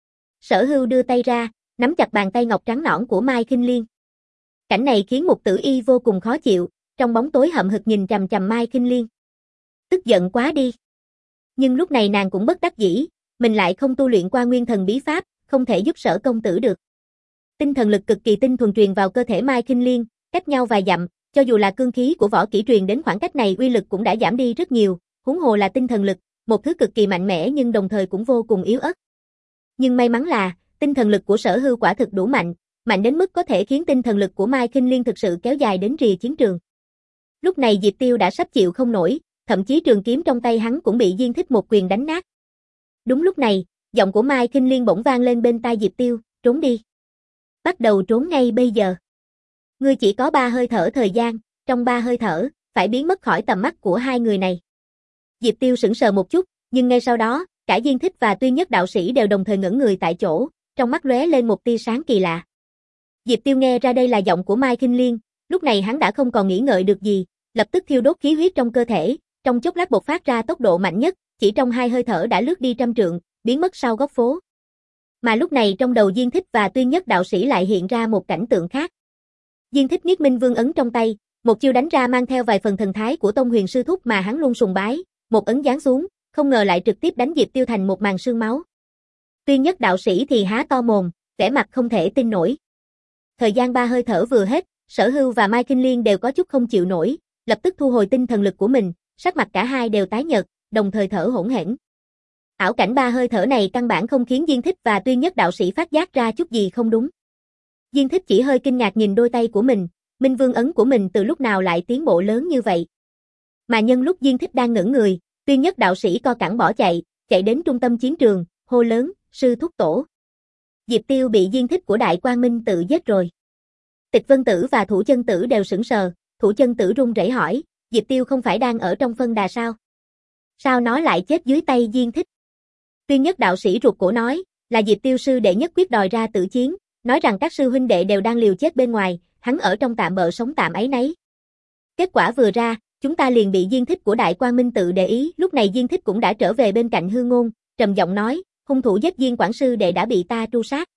Sở Hưu đưa tay ra, nắm chặt bàn tay ngọc trắng nõn của Mai Kinh Liên. Cảnh này khiến Mục Tử Y vô cùng khó chịu, trong bóng tối hậm hực nhìn chằm chằm Mai Kinh Liên. Tức giận quá đi. Nhưng lúc này nàng cũng bất đắc dĩ, mình lại không tu luyện qua nguyên thần bí pháp, không thể giúp Sở công tử được. Tinh thần lực cực kỳ tinh thuần truyền vào cơ thể Mai Kinh Liên, cách nhau vài dặm, cho dù là cương khí của võ kỹ truyền đến khoảng cách này uy lực cũng đã giảm đi rất nhiều, huống hồ là tinh thần lực, một thứ cực kỳ mạnh mẽ nhưng đồng thời cũng vô cùng yếu ớt. Nhưng may mắn là, tinh thần lực của Sở Hưu quả thực đủ mạnh, mạnh đến mức có thể khiến tinh thần lực của Mai Kinh Liên thực sự kéo dài đến rìa chiến trường. Lúc này Diệp Tiêu đã sắp chịu không nổi, thậm chí trường kiếm trong tay hắn cũng bị Diên Thích một quyền đánh nát. Đúng lúc này, giọng của Mai Kinh Liên bỗng vang lên bên tai Diệp Tiêu, trốn đi. Bắt đầu trốn ngay bây giờ. Ngươi chỉ có ba hơi thở thời gian, trong ba hơi thở, phải biến mất khỏi tầm mắt của hai người này. Diệp Tiêu sững sờ một chút, nhưng ngay sau đó, cả Diên Thích và Tuyên Nhất đạo sĩ đều đồng thời ngẩn người tại chỗ, trong mắt lóe lên một tia sáng kỳ lạ. Diệp Tiêu nghe ra đây là giọng của Mai Kinh Liên, lúc này hắn đã không còn nghĩ ngợi được gì, lập tức thiêu đốt khí huyết trong cơ thể, trong chốc lát bộc phát ra tốc độ mạnh nhất, chỉ trong hai hơi thở đã lướt đi trăm trượng, biến mất sau góc phố. Mà lúc này trong đầu Diên Thích và Tuyên Nhất đạo sĩ lại hiện ra một cảnh tượng khác. Diên Thích Niết Minh Vương ấn trong tay, một chiêu đánh ra mang theo vài phần thần thái của Tông Huyền sư thúc mà hắn luôn sùng bái, một ấn giáng xuống, không ngờ lại trực tiếp đánh Diệp Tiêu thành một màn sương máu. Tuyên Nhất đạo sĩ thì há to mồm, vẻ mặt không thể tin nổi. Thời gian ba hơi thở vừa hết, Sở Hưu và Mai Kinh Liên đều có chút không chịu nổi, lập tức thu hồi tinh thần lực của mình, sắc mặt cả hai đều tái nhợt, đồng thời thở hổn hển. Ảo cảnh ba hơi thở này căn bản không khiến Diên Thích và Tuyên Nhất đạo sĩ phát giác ra chút gì không đúng. Diên Thích chỉ hơi kinh ngạc nhìn đôi tay của mình, Minh Vương ấn của mình từ lúc nào lại tiến bộ lớn như vậy. Mà nhân lúc Diên Thích đang ngẩn người, Tuyên Nhất đạo sĩ co cẳng bỏ chạy, chạy đến trung tâm chiến trường, hô lớn, sư thúc tổ. Diệp Tiêu bị Diên Thích của Đại Quang Minh tự giết rồi. Tịch Vân Tử và Thủ Chân Tử đều sững sờ, Thủ Chân Tử run rẩy hỏi, Diệp Tiêu không phải đang ở trong phân đà sao? Sao nó lại chết dưới tay Diên Thích? Tuyên Nhất đạo sĩ ruột cổ nói, là Diệp Tiêu sư đệ nhất quyết đòi ra tử chiến, nói rằng các sư huynh đệ đều đang liều chết bên ngoài, hắn ở trong tạm bợ sống tạm ấy nấy. Kết quả vừa ra, chúng ta liền bị Diên Thích của Đại Quang Minh tự để ý, lúc này Diên Thích cũng đã trở về bên cạnh Hư Ngôn, trầm giọng nói, hung thủ giết Diên quản sư đệ đã bị ta tru sát.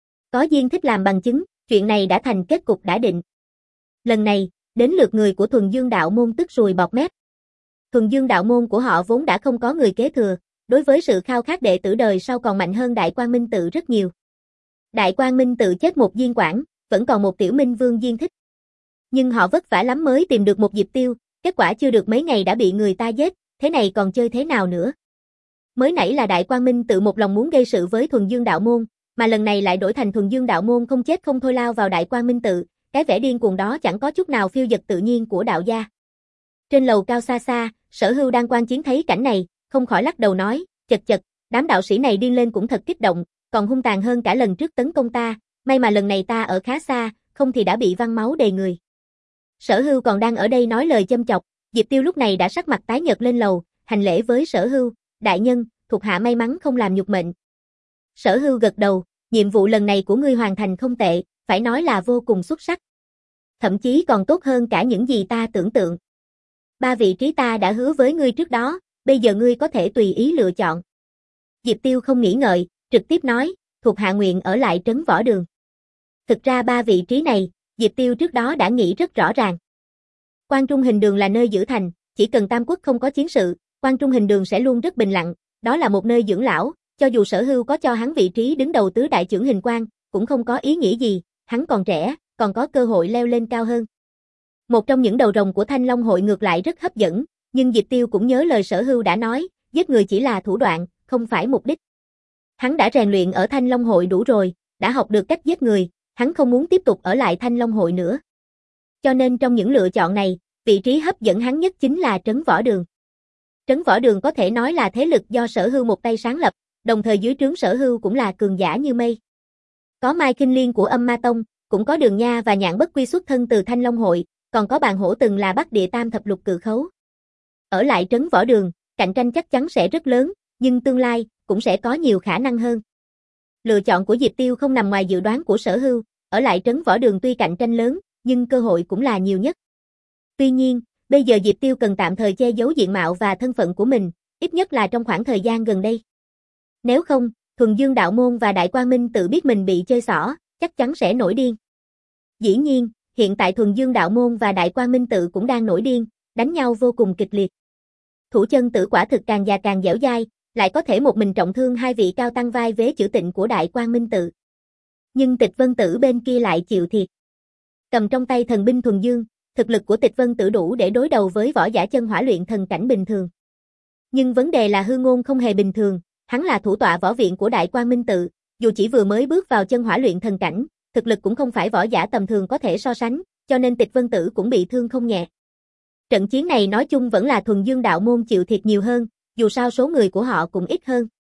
Có Diên Thích làm bằng chứng, chuyện này đã thành kết cục đã định. Lần này, đến lượt người của Thuần Dương đạo môn tức sùi bọt mép. Thuần Dương đạo môn của họ vốn đã không có người kế thừa, đối với sự khao khát đệ tử đời sau còn mạnh hơn Đại Quang Minh tự rất nhiều. Đại Quang Minh tự chết một Diên Quảng, vẫn còn một tiểu Minh Vương Diên Thích. Nhưng họ vất vả lắm mới tìm được một Diệp Tiêu, kết quả chưa được mấy ngày đã bị người ta giết, thế này còn chơi thế nào nữa? Mới nãy là Đại Quang Minh tự một lòng muốn gây sự với Thuần Dương đạo môn, mà lần này lại đổi thành Thuần Dương đạo môn không chết không thôi lao vào Đại Quang Minh tự, cái vẻ điên cuồng đó chẳng có chút nào phiêu dật tự nhiên của đạo gia. Trên lầu cao xa xa, Sở Hưu đang quan chiến thấy cảnh này, không khỏi lắc đầu nói, chật chật, đám đạo sĩ này điên lên cũng thật kích động, còn hung tàn hơn cả lần trước tấn công ta, may mà lần này ta ở khá xa, không thì đã bị văng máu đầy người. Sở Hưu còn đang ở đây nói lời châm chọc, Diệp Tiêu lúc này đã sắc mặt tái nhợt lên lầu, hành lễ với Sở Hưu, đại nhân, thuộc hạ may mắn không làm nhục mệnh. Sở Hưu gật đầu, nhiệm vụ lần này của ngươi hoàn thành không tệ, phải nói là vô cùng xuất sắc. Thậm chí còn tốt hơn cả những gì ta tưởng tượng. Ba vị trí ta đã hứa với ngươi trước đó, bây giờ ngươi có thể tùy ý lựa chọn. Diệp Tiêu không nghĩ ngợi, trực tiếp nói, thuộc hạ nguyện ở lại trấn Võ Đường. Thực ra ba vị trí này, Diệp Tiêu trước đó đã nghĩ rất rõ ràng. Quan Trung Hình Đường là nơi giữ thành, chỉ cần Tam Quốc không có chiến sự, Quan Trung Hình Đường sẽ luôn rất bình lặng, đó là một nơi dưỡng lão, cho dù Sở Hưu có cho hắn vị trí đứng đầu tứ đại chưởng hình quan, cũng không có ý nghĩa gì, hắn còn trẻ, còn có cơ hội leo lên cao hơn. Một trong những đầu rồng của Thanh Long hội ngược lại rất hấp dẫn, nhưng Diệp Tiêu cũng nhớ lời Sở Hưu đã nói, giết người chỉ là thủ đoạn, không phải mục đích. Hắn đã rèn luyện ở Thanh Long hội đủ rồi, đã học được cách giết người, hắn không muốn tiếp tục ở lại Thanh Long hội nữa. Cho nên trong những lựa chọn này, vị trí hấp dẫn hắn nhất chính là trấn Võ Đường. Trấn Võ Đường có thể nói là thế lực do Sở Hưu một tay sáng lập, đồng thời dưới trướng Sở Hưu cũng là cường giả như mây. Có Mai Kinh Liên của Âm Ma Tông, cũng có Đường Nha và Nhạn Bất Quy xuất thân từ Thanh Long hội, còn có Bàn Hổ từng là Bắc Địa Tam thập lục cự khấu. Ở lại trấn Võ Đường, cạnh tranh chắc chắn sẽ rất lớn, nhưng tương lai cũng sẽ có nhiều khả năng hơn. Lựa chọn của Diệp Tiêu không nằm ngoài dự đoán của Sở Hưu, ở lại trấn Võ Đường tuy cạnh tranh lớn, nhưng cơ hội cũng là nhiều nhất. Tuy nhiên, bây giờ Diệp Tiêu cần tạm thời che giấu diện mạo và thân phận của mình, ít nhất là trong khoảng thời gian gần đây. Nếu không, Thuần Dương đạo môn và Đại Quang Minh tự biết mình bị chơi xỏ, chắc chắn sẽ nổi điên. Dĩ nhiên, hiện tại Thuần Dương đạo môn và Đại Quang Minh tự cũng đang nổi điên, đánh nhau vô cùng kịch liệt. Thủ Chân Tử quả thực càng già càng dẻo dai, lại có thể một mình trọng thương hai vị cao tăng vai vế chữ tịnh của Đại Quang Minh tự. Nhưng Tịch Vân Tử bên kia lại chịu thiệt. Cầm trong tay thần binh Thuần Dương, thực lực của Tịch Vân Tử đủ để đối đầu với võ giả chân hỏa luyện thần cảnh bình thường. Nhưng vấn đề là Hư Ngôn không hề bình thường, hắn là thủ tọa võ viện của Đại Quang Minh tự, dù chỉ vừa mới bước vào chân hỏa luyện thần cảnh, thực lực cũng không phải võ giả tầm thường có thể so sánh, cho nên Tịch Vân Tử cũng bị thương không nhẹ. Trận chiến này nói chung vẫn là Thuần Dương đạo môn chịu thiệt nhiều hơn, dù sao số người của họ cũng ít hơn.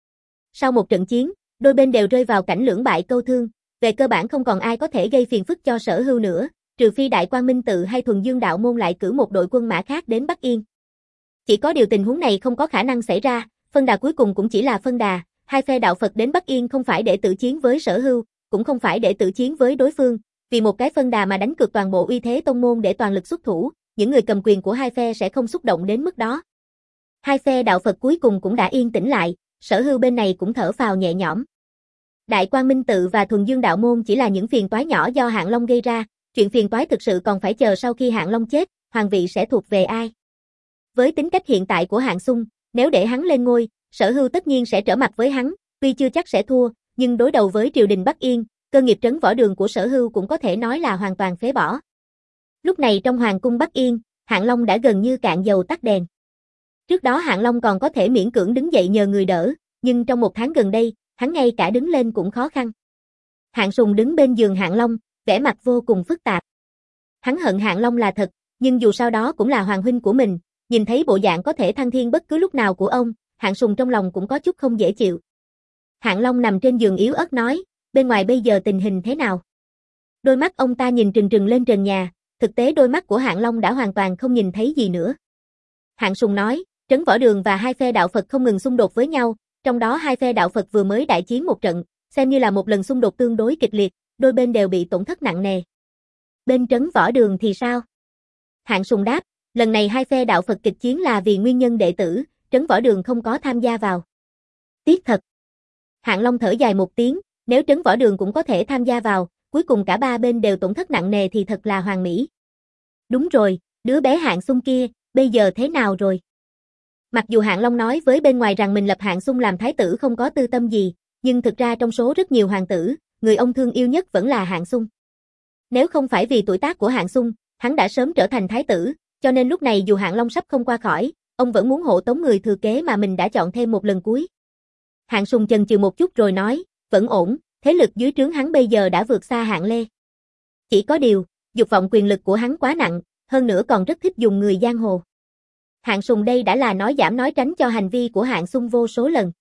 Sau một trận chiến, đôi bên đều rơi vào cảnh lưỡng bại câu thương, về cơ bản không còn ai có thể gây phiền phức cho Sở Hưu nữa, trừ phi Đại Quang Minh Tự hay Thuần Dương Đạo Môn lại cử một đội quân mã khác đến Bắc Yên. Chỉ có điều tình huống này không có khả năng xảy ra, phân đà cuối cùng cũng chỉ là phân đà, hai phe đạo Phật đến Bắc Yên không phải để tự chiến với Sở Hưu, cũng không phải để tự chiến với đối phương, vì một cái phân đà mà đánh cược toàn bộ uy thế tông môn để toàn lực xuất thủ, những người cầm quyền của hai phe sẽ không xúc động đến mức đó. Hai phe đạo Phật cuối cùng cũng đã yên tĩnh lại, Sở Hưu bên này cũng thở phào nhẹ nhõm. Đại Quang Minh Tự và Thuần Dương Đạo Môn chỉ là những phiền toái nhỏ do Hạng Long gây ra, chuyện phiền toái thực sự còn phải chờ sau khi Hạng Long chết, hoàng vị sẽ thuộc về ai. Với tính cách hiện tại của Hạng Xung, nếu để hắn lên ngôi, Sở Hưu tất nhiên sẽ trở mặt với hắn, tuy chưa chắc sẽ thua, nhưng đối đầu với triều đình Bắc Yên, cơ nghiệp trấn võ đường của Sở Hưu cũng có thể nói là hoàn toàn phế bỏ. Lúc này trong hoàng cung Bắc Yên, Hạng Long đã gần như cạn dầu tắt đèn. Trước đó Hạng Long còn có thể miễn cưỡng đứng dậy nhờ người đỡ, nhưng trong một tháng gần đây, hắn ngay cả đứng lên cũng khó khăn. Hạng Sùng đứng bên giường Hạng Long, vẻ mặt vô cùng phức tạp. Hắn hận Hạng Long là thật, nhưng dù sao đó cũng là hoàng huynh của mình, nhìn thấy bộ dạng có thể thăng thiên bất cứ lúc nào của ông, Hạng Sùng trong lòng cũng có chút không dễ chịu. Hạng Long nằm trên giường yếu ớt nói, bên ngoài bây giờ tình hình thế nào? Đôi mắt ông ta nhìn trừng trừng lên trần nhà, thực tế đôi mắt của Hạng Long đã hoàn toàn không nhìn thấy gì nữa. Hạng Sùng nói, trấn võ đường và hai phe đạo Phật không ngừng xung đột với nhau, trong đó hai phe đạo Phật vừa mới đại chiến một trận, xem như là một lần xung đột tương đối kịch liệt, đôi bên đều bị tổn thất nặng nề. Bên trấn võ đường thì sao? Hạng Sùng đáp, lần này hai phe đạo Phật kịch chiến là vì nguyên nhân đệ tử, trấn võ đường không có tham gia vào. Tiếc thật. Hạng Long thở dài một tiếng, nếu trấn võ đường cũng có thể tham gia vào, cuối cùng cả ba bên đều tổn thất nặng nề thì thật là hoàn mỹ. Đúng rồi, đứa bé Hạng Xung kia, bây giờ thế nào rồi? Mặc dù Hạng Long nói với bên ngoài rằng mình lập Hạng Xung làm thái tử không có tư tâm gì, nhưng thực ra trong số rất nhiều hoàng tử, người ông thương yêu nhất vẫn là Hạng Xung. Nếu không phải vì tuổi tác của Hạng Xung, hắn đã sớm trở thành thái tử, cho nên lúc này dù Hạng Long sắp không qua khỏi, ông vẫn muốn hộ tống người thừa kế mà mình đã chọn thêm một lần cuối. Hạng Sùng chần chừ một chút rồi nói, vẫn ổn, thế lực dưới trướng hắn bây giờ đã vượt xa Hạng Lê. Chỉ có điều, dục vọng quyền lực của hắn quá nặng, hơn nữa còn rất thích dùng người giang hồ. Hạng Sùng đây đã là nói giảm nói tránh cho hành vi của Hạng Xung vô số lần.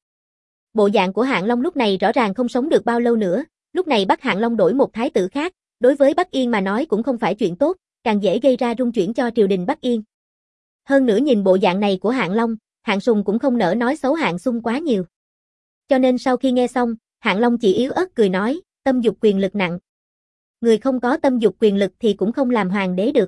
Bộ dạng của Hạng Long lúc này rõ ràng không sống được bao lâu nữa, lúc này bắt Hạng Long đổi một thái tử khác, đối với Bắc Yên mà nói cũng không phải chuyện tốt, càng dễ gây ra rung chuyển cho triều đình Bắc Yên. Hơn nữa nhìn bộ dạng này của Hạng Long, Hạng Sùng cũng không nỡ nói xấu Hạng Xung quá nhiều. Cho nên sau khi nghe xong, Hạng Long chỉ yếu ớt cười nói, tâm dục quyền lực nặng. Người không có tâm dục quyền lực thì cũng không làm hoàng đế được.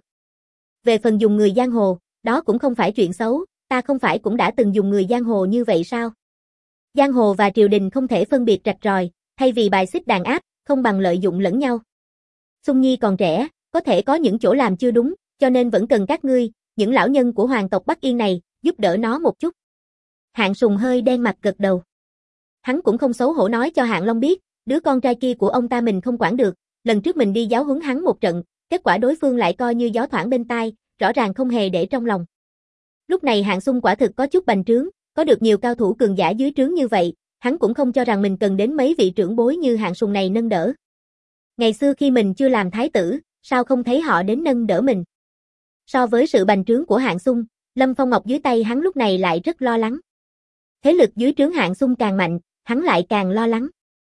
Về phần dùng người giang hồ, đó cũng không phải chuyện xấu, ta không phải cũng đã từng dùng người giang hồ như vậy sao? Giang hồ và triều đình không thể phân biệt rạch ròi, thay vì bài xích đàn áp, không bằng lợi dụng lẫn nhau. Xung Nhi còn trẻ, có thể có những chỗ làm chưa đúng, cho nên vẫn cần các ngươi, những lão nhân của hoàng tộc Bắc Yên này, giúp đỡ nó một chút. Hạng Sùng hơi đen mặt gật đầu. Hắn cũng không xấu hổ nói cho Hạng Long biết, đứa con trai kia của ông ta mình không quản được, lần trước mình đi giáo huấn hắn một trận, kết quả đối phương lại coi như gió thoảng bên tai, rõ ràng không hề để trong lòng. Lúc này Hạng Xung quả thực có chút bành trướng, có được nhiều cao thủ cường giả dưới trướng như vậy, hắn cũng không cho rằng mình cần đến mấy vị trưởng bối như Hạng Sùng này nâng đỡ. Ngày xưa khi mình chưa làm thái tử, sao không thấy họ đến nâng đỡ mình? So với sự bành trướng của Hạng Xung, Lâm Phong Ngọc dưới tay hắn lúc này lại rất lo lắng. Thế lực dưới trướng Hạng Xung càng mạnh, hắn lại càng lo lắng.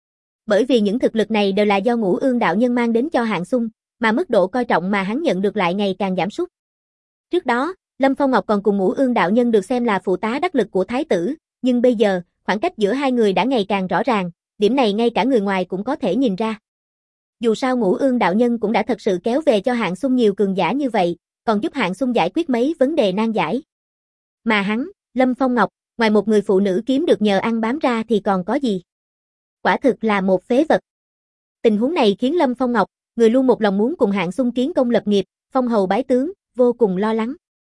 Bởi vì những thực lực này đều là do Ngũ Ương đạo nhân mang đến cho Hạng Xung, mà mức độ coi trọng mà hắn nhận được lại ngày càng giảm sút. Trước đó, Lâm Phong Ngọc còn cùng Ngũ Ương đạo nhân được xem là phụ tá đắc lực của thái tử, nhưng bây giờ, khoảng cách giữa hai người đã ngày càng rõ ràng, điểm này ngay cả người ngoài cũng có thể nhìn ra. Dù sao Ngũ Ương đạo nhân cũng đã thật sự kéo về cho Hạng Xung nhiều cường giả như vậy, còn giúp Hạng Xung giải quyết mấy vấn đề nan giải. Mà hắn, Lâm Phong Ngọc, ngoài một người phụ nữ kiếm được nhờ ăn bám ra thì còn có gì? Quả thực là một phế vật. Tình huống này khiến Lâm Phong Ngọc, người luôn một lòng muốn cùng Hạng Xung kiến công lập nghiệp, phong hầu bái tướng, vô cùng lo lắng.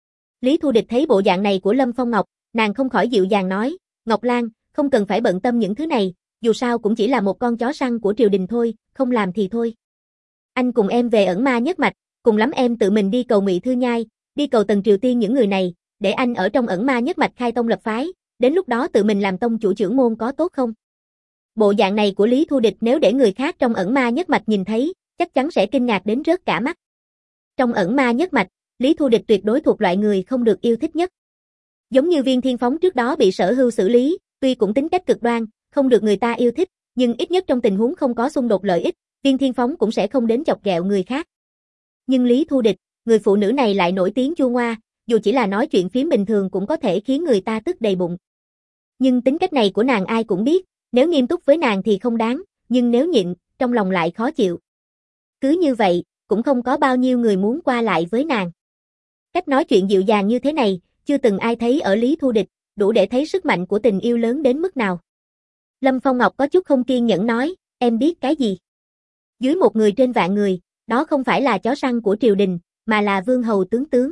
Lý Thu Địch thấy bộ dạng này của Lâm Phong Ngọc, nàng không khỏi dịu dàng nói, Ngọc Lan, không cần phải bận tâm những thứ này, dù sao cũng chỉ là một con chó săn của triều đình thôi, không làm thì thôi. Anh cùng em về ẩn ma nhất mạch, cùng lắm em tự mình đi cầu Ngụy Thư Nhai, đi cầu Tần Triều Tiên những người này, để anh ở trong ẩn ma nhất mạch khai tông lập phái, đến lúc đó tự mình làm tông chủ trưởng môn có tốt không? Bộ dạng này của Lý Thu Địch nếu để người khác trong ẩn ma nhất mạch nhìn thấy, chắc chắn sẽ kinh ngạc đến rớt cả mắt. Trong ẩn ma nhất mạch, Lý Thu Địch tuyệt đối thuộc loại người không được yêu thích nhất. Giống như Viên Thiên Phóng trước đó bị Sở Hưu xử lý, tuy cũng tính cách cực đoan, không được người ta yêu thích, nhưng ít nhất trong tình huống không có xung đột lợi ích, Viên Thiên Phóng cũng sẽ không đến chọc ghẹo người khác. Nhưng Lý Thu Địch, người phụ nữ này lại nổi tiếng chua ngoa, dù chỉ là nói chuyện phiếm bình thường cũng có thể khiến người ta tức đầy bụng. Nhưng tính cách này của nàng ai cũng biết, nếu nghiêm túc với nàng thì không đáng, nhưng nếu nhịn, trong lòng lại khó chịu. Cứ như vậy, cũng không có bao nhiêu người muốn qua lại với nàng. Cách nói chuyện dịu dàng như thế này, chưa từng ai thấy ở Lý Thu Địch, đủ để thấy sức mạnh của tình yêu lớn đến mức nào. Lâm Phong Ngọc có chút không kiên nhẫn nói, em biết cái gì? Dưới một người trên vạn người, đó không phải là chó săn của triều đình, mà là vương hầu tướng tướng.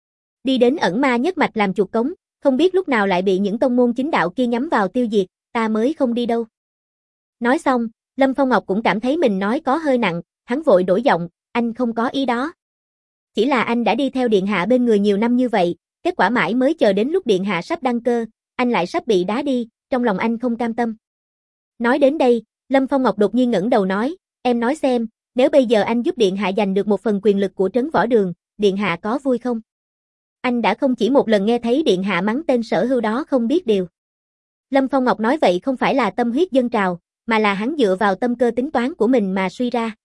Đi đến ẩn ma nhất mạch làm chuột cống, không biết lúc nào lại bị những tông môn chính đạo kia nhắm vào tiêu diệt, ta mới không đi đâu. Nói xong, Lâm Phong Ngọc cũng cảm thấy mình nói có hơi nặng, hắn vội đổi giọng, anh không có ý đó. Chỉ là anh đã đi theo điện hạ bên người nhiều năm như vậy, kết quả mãi mới chờ đến lúc điện hạ sắp đăng cơ, anh lại sắp bị đá đi, trong lòng anh không cam tâm. Nói đến đây, Lâm Phong Ngọc đột nhiên ngẩng đầu nói, em nói xem, nếu bây giờ anh giúp điện hạ giành được một phần quyền lực của Trấn Võ Đường, điện hạ có vui không? Anh đã không chỉ một lần nghe thấy điện hạ mắng tên Sở Hưu đó không biết điều. Lâm Phong Ngọc nói vậy không phải là tâm huyết dâng trào, mà là hắn dựa vào tâm cơ tính toán của mình mà suy ra.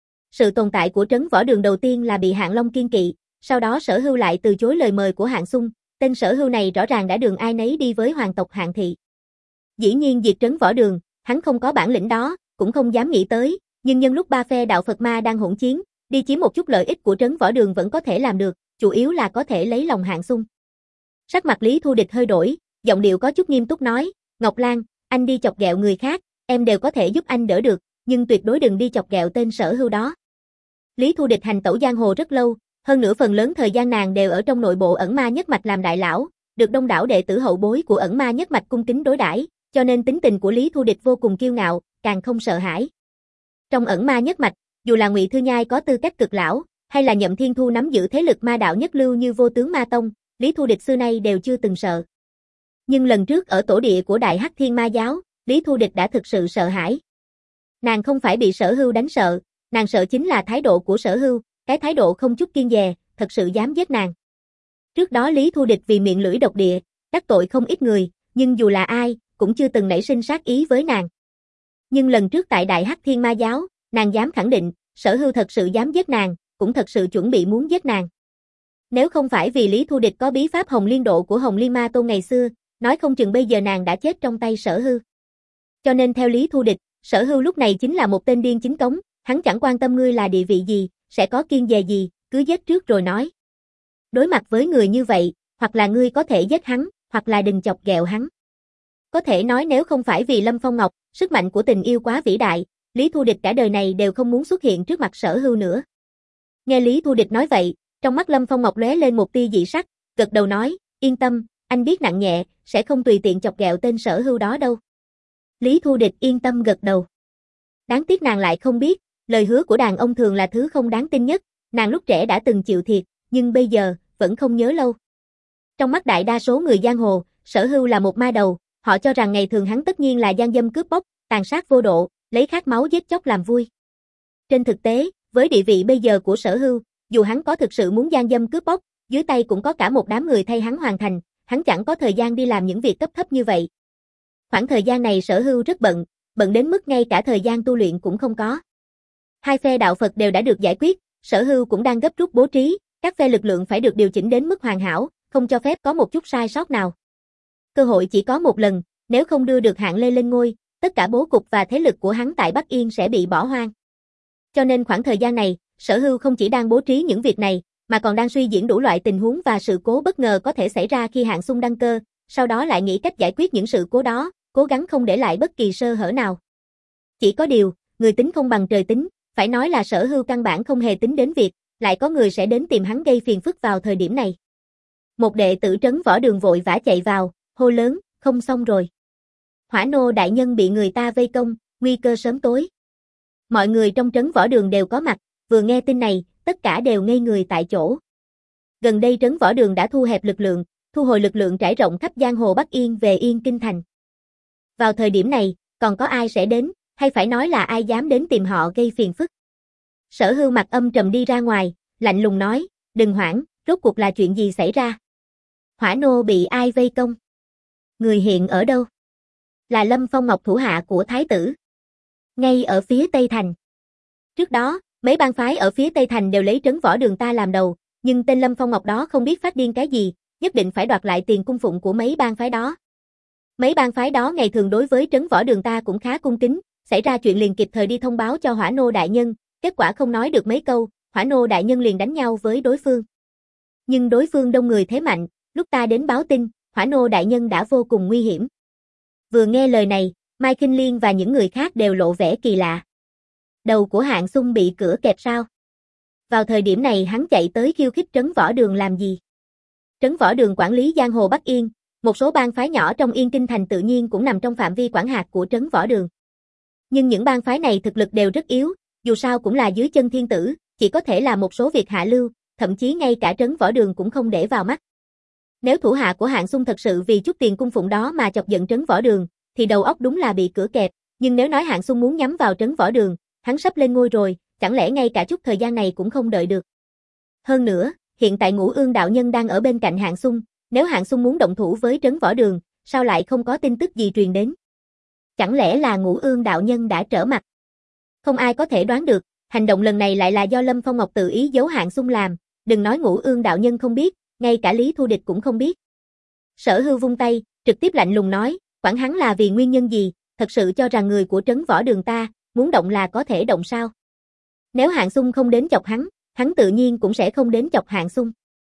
Sự tồn tại của Trấn Võ Đường đầu tiên là bị Hạng Long kiên kỵ, sau đó Sở Hưu lại từ chối lời mời của Hạng Xung, tên Sở Hưu này rõ ràng đã đường ai nấy đi với hoàng tộc Hạng Thị. Dĩ nhiên diệt Trấn Võ Đường, hắn không có bản lĩnh đó, cũng không dám nghĩ tới, nhưng nhân lúc ba phe đạo Phật ma đang hỗn chiến, đi chiếm một chút lợi ích của Trấn Võ Đường vẫn có thể làm được, chủ yếu là có thể lấy lòng Hạng Xung. Sắc mặt Lý Thu Địch hơi đổi, giọng điệu có chút nghiêm túc nói, Ngọc Lan, anh đi chọc ghẹo người khác, em đều có thể giúp anh đỡ được, nhưng tuyệt đối đừng đi chọc ghẹo tên Sở Hưu đó. Lý Thu Địch hành tẩu giang hồ rất lâu, hơn nửa phần lớn thời gian nàng đều ở trong nội bộ ẩn ma nhất mạch làm đại lão, được đông đảo đệ tử hậu bối của ẩn ma nhất mạch cung kính đối đãi, cho nên tính tình của Lý Thu Địch vô cùng kiêu ngạo, càng không sợ hãi. Trong ẩn ma nhất mạch, dù là Ngụy Thư Nhai có tư cách cực lão, hay là Nhậm Thiên Thu nắm giữ thế lực ma đạo nhất lưu như Vô Tướng Ma Tông, Lý Thu Địch xưa nay đều chưa từng sợ. Nhưng lần trước ở tổ địa của Đại Hắc Thiên Ma Giáo, Lý Thu Địch đã thực sự sợ hãi. Nàng không phải bị Sở Hưu đánh sợ, nàng sợ chính là thái độ của Sở Hưu, cái thái độ không chút kiêng dè, thật sự dám giết nàng. Trước đó Lý Thu Địch vì miệng lưỡi độc địa, đắc tội không ít người, nhưng dù là ai, cũng chưa từng nảy sinh sát ý với nàng. Nhưng lần trước tại Đại Hắc Thiên Ma Giáo, nàng dám khẳng định, Sở Hưu thật sự dám giết nàng, cũng thật sự chuẩn bị muốn giết nàng. Nếu không phải vì Lý Thu Địch có bí pháp Hồng Liên Độ của Hồng Liên Ma Tôn ngày xưa, nói không chừng bây giờ nàng đã chết trong tay Sở Hưu. Cho nên theo Lý Thu Địch, Sở Hưu lúc này chính là một tên điên chính cống, hắn chẳng quan tâm ngươi là địa vị gì, sẽ có kiêng dè gì, cứ giết trước rồi nói. Đối mặt với người như vậy, hoặc là ngươi có thể giết hắn, hoặc là đừng chọc ghẹo hắn. Có thể nói nếu không phải vì Lâm Phong Ngọc, sức mạnh của tình yêu quá vĩ đại, Lý Thu Địch cả đời này đều không muốn xuất hiện trước mặt Sở Hưu nữa. Nghe Lý Thu Địch nói vậy, trong mắt Lâm Phong Ngọc lóe lên một tia dị sắc, gật đầu nói, yên tâm, anh biết nặng nhẹ, sẽ không tùy tiện chọc ghẹo tên Sở Hưu đó đâu. Lý Thu Địch yên tâm gật đầu. Đáng tiếc nàng lại không biết, lời hứa của đàn ông thường là thứ không đáng tin nhất, nàng lúc trẻ đã từng chịu thiệt, nhưng bây giờ, vẫn không nhớ lâu. Trong mắt đại đa số người giang hồ, Sở Hưu là một ma đầu, họ cho rằng ngày thường hắn tất nhiên là gian dâm cướp bóc, tàn sát vô độ, lấy khát máu giết chóc làm vui. Trên thực tế, với địa vị bây giờ của Sở Hưu, dù hắn có thực sự muốn gian dâm cướp bóc, dưới tay cũng có cả một đám người thay hắn hoàn thành, hắn chẳng có thời gian đi làm những việc cấp thấp như vậy. Khoảng thời gian này Sở Hưu rất bận, bận đến mức ngay cả thời gian tu luyện cũng không có. Hai phe đạo Phật đều đã được giải quyết, Sở Hưu cũng đang gấp rút bố trí, các phe lực lượng phải được điều chỉnh đến mức hoàn hảo, không cho phép có một chút sai sót nào. Cơ hội chỉ có một lần, nếu không đưa được Hạng Lê lên ngôi, tất cả bố cục và thế lực của hắn tại Bắc Yên sẽ bị bỏ hoang. Cho nên khoảng thời gian này, Sở Hưu không chỉ đang bố trí những việc này, mà còn đang suy diễn đủ loại tình huống và sự cố bất ngờ có thể xảy ra khi Hạng Xung đăng cơ, sau đó lại nghĩ cách giải quyết những sự cố đó, cố gắng không để lại bất kỳ sơ hở nào. Chỉ có điều, người tính không bằng trời tính, phải nói là Sở Hưu căn bản không hề tính đến việc, lại có người sẽ đến tìm hắn gây phiền phức vào thời điểm này. Một đệ tử Trấn Võ Đường vội vã chạy vào, hô lớn, không xong rồi. Hỏa nô đại nhân bị người ta vây công, nguy cơ sớm tối. Mọi người trong Trấn Võ Đường đều có mặt, vừa nghe tin này, tất cả đều ngây người tại chỗ. Gần đây Trấn Võ Đường đã thu hẹp lực lượng, thu hồi lực lượng trải rộng khắp giang hồ Bắc Yên về Yên Kinh Thành. Vào thời điểm này, còn có ai sẽ đến, hay phải nói là ai dám đến tìm họ gây phiền phức. Sở Hưu mặt âm trầm đi ra ngoài, lạnh lùng nói, đừng hoảng, rốt cuộc là chuyện gì xảy ra? Hỏa nô bị ai vây công? Người hiện ở đâu? Là Lâm Phong Ngọc thủ hạ của thái tử. Ngay ở phía Tây Thành. Trước đó, mấy bang phái ở phía Tây Thành đều lấy Trấn Võ Đường ta làm đầu, nhưng tên Lâm Phong Ngọc đó không biết phát điên cái gì, nhất định phải đoạt lại tiền cung phụng của mấy bang phái đó. Mấy bang phái đó ngày thường đối với Trấn Võ Đường ta cũng khá cung kính, xảy ra chuyện liền kịp thời đi thông báo cho Hỏa Nô đại nhân, kết quả không nói được mấy câu, Hỏa Nô đại nhân liền đánh nhau với đối phương. Nhưng đối phương đông người thế mạnh, lúc ta đến báo tin, Hỏa Nô đại nhân đã vô cùng nguy hiểm. Vừa nghe lời này, Mai Kinh Liên và những người khác đều lộ vẻ kỳ lạ. Đầu của Hạng Xung bị cửa kẹp sao? Vào thời điểm này hắn chạy tới khiêu khích Trấn Võ Đường làm gì? Trấn Võ Đường quản lý giang hồ Bắc Yên, một số bang phái nhỏ trong Yên Kinh Thành tự nhiên cũng nằm trong phạm vi quản hạt của Trấn Võ Đường. Nhưng những bang phái này thực lực đều rất yếu, dù sao cũng là dưới chân thiên tử, chỉ có thể là một số việc hạ lưu, thậm chí ngay cả Trấn Võ Đường cũng không để vào mắt. Nếu thủ hạ của Hạng Xung thật sự vì chút tiền cung phụng đó mà chọc giận Trấn Võ Đường, thì đầu óc đúng là bị cửa kẹp, nhưng nếu nói Hạng Xung muốn nhắm vào Trấn Võ Đường, hắn sắp lên ngôi rồi, chẳng lẽ ngay cả chút thời gian này cũng không đợi được. Hơn nữa, hiện tại Ngũ Ương đạo nhân đang ở bên cạnh Hạng Xung, nếu Hạng Xung muốn động thủ với Trấn Võ Đường, sao lại không có tin tức gì truyền đến? Chẳng lẽ là Ngũ Ương đạo nhân đã trở mặt? Không ai có thể đoán được, hành động lần này lại là do Lâm Phong Ngọc tự ý giấu Hạng Xung làm, đừng nói Ngũ Ương đạo nhân không biết, ngay cả Lý Thu Địch cũng không biết. Sở Hưu vung tay, trực tiếp lạnh lùng nói, quản hắn là vì nguyên nhân gì, thật sự cho rằng người của Trấn Võ Đường ta, muốn động là có thể động sao? Nếu Hạng Xung không đến chọc hắn, hắn tự nhiên cũng sẽ không đến chọc Hạng Xung.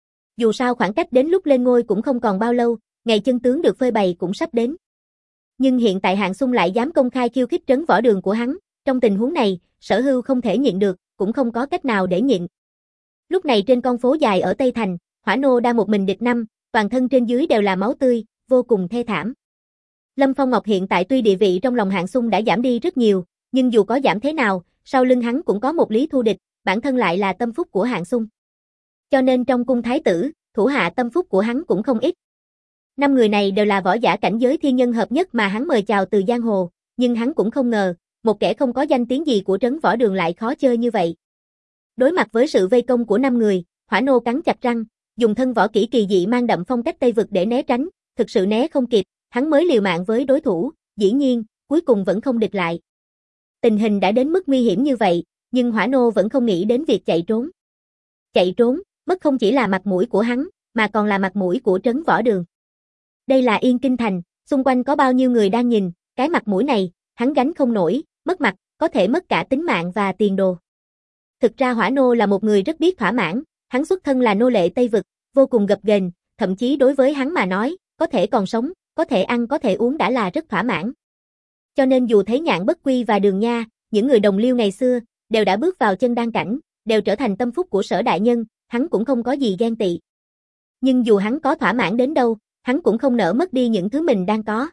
Dù sao khoảng cách đến lúc lên ngôi cũng không còn bao lâu, ngày chân tướng được phơi bày cũng sắp đến. Nhưng hiện tại Hạng Xung lại dám công khai khiêu khích Trấn Võ Đường của hắn, trong tình huống này, Sở Hưu không thể nhịn được, cũng không có cách nào để nhịn. Lúc này trên con phố dài ở Tây Thành, Hỏa Nô đang một mình địch năm, toàn thân trên dưới đều là máu tươi, vô cùng thê thảm. Lâm Phong Ngọc hiện tại tuy địa vị trong lòng Hạng Xung đã giảm đi rất nhiều, nhưng dù có giảm thế nào, sau lưng hắn cũng có một Lý Thu Địch, bản thân lại là tâm phúc của Hạng Xung. Cho nên trong cung thái tử, thủ hạ tâm phúc của hắn cũng không ít. Năm người này đều là võ giả cảnh giới thiên nhân hợp nhất mà hắn mời chào từ giang hồ, nhưng hắn cũng không ngờ, một kẻ không có danh tiếng gì của Trấn Võ Đường lại khó chơi như vậy. Đối mặt với sự vây công của năm người, Hỏa Nô cắn chặt răng, dùng thân võ kỹ kỳ dị mang đậm phong cách Tây vực để né tránh, thực sự né không kịp, hắn mới liều mạng với đối thủ, dĩ nhiên, cuối cùng vẫn không địch lại. Tình hình đã đến mức nguy hiểm như vậy, nhưng Hỏa Nô vẫn không nghĩ đến việc chạy trốn. Chạy trốn, mất không chỉ là mặt mũi của hắn, mà còn là mặt mũi của Trấn Võ Đường. Đây là Yên Kinh Thành, xung quanh có bao nhiêu người đang nhìn, cái mặt mũi này, hắn gánh không nổi, mất mặt, có thể mất cả tính mạng và tiền đồ. Thực ra Hỏa Nô là một người rất biết thỏa mãn, hắn xuất thân là nô lệ Tây vực, vô cùng gập ghềnh, thậm chí đối với hắn mà nói, có thể còn sống, có thể ăn có thể uống đã là rất thỏa mãn. Cho nên dù thấy Nhạn Bất Quy và Đường Nha, những người đồng liêu ngày xưa, đều đã bước vào chân đan cảnh, đều trở thành tâm phúc của Sở đại nhân, hắn cũng không có gì ghen tị. Nhưng dù hắn có thỏa mãn đến đâu, hắn cũng không nỡ mất đi những thứ mình đang có.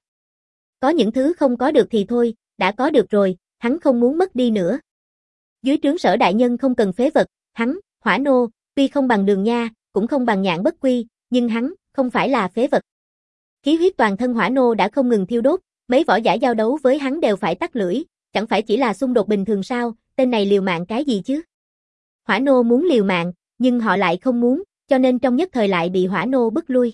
Có những thứ không có được thì thôi, đã có được rồi, hắn không muốn mất đi nữa. Dưới trướng Sở đại nhân không cần phế vật, hắn, Hỏa Nô, tuy không bằng Đường Nha, cũng không bằng Nhạn Bất Quy, nhưng hắn, không phải là phế vật. Khí huyết toàn thân Hỏa Nô đã không ngừng thiêu đốt, mấy võ giả giao đấu với hắn đều phải tắt lưỡi, chẳng phải chỉ là xung đột bình thường sao, tên này liều mạng cái gì chứ? Hỏa Nô muốn liều mạng, nhưng họ lại không muốn, cho nên trong nhất thời lại bị Hỏa Nô bức lui.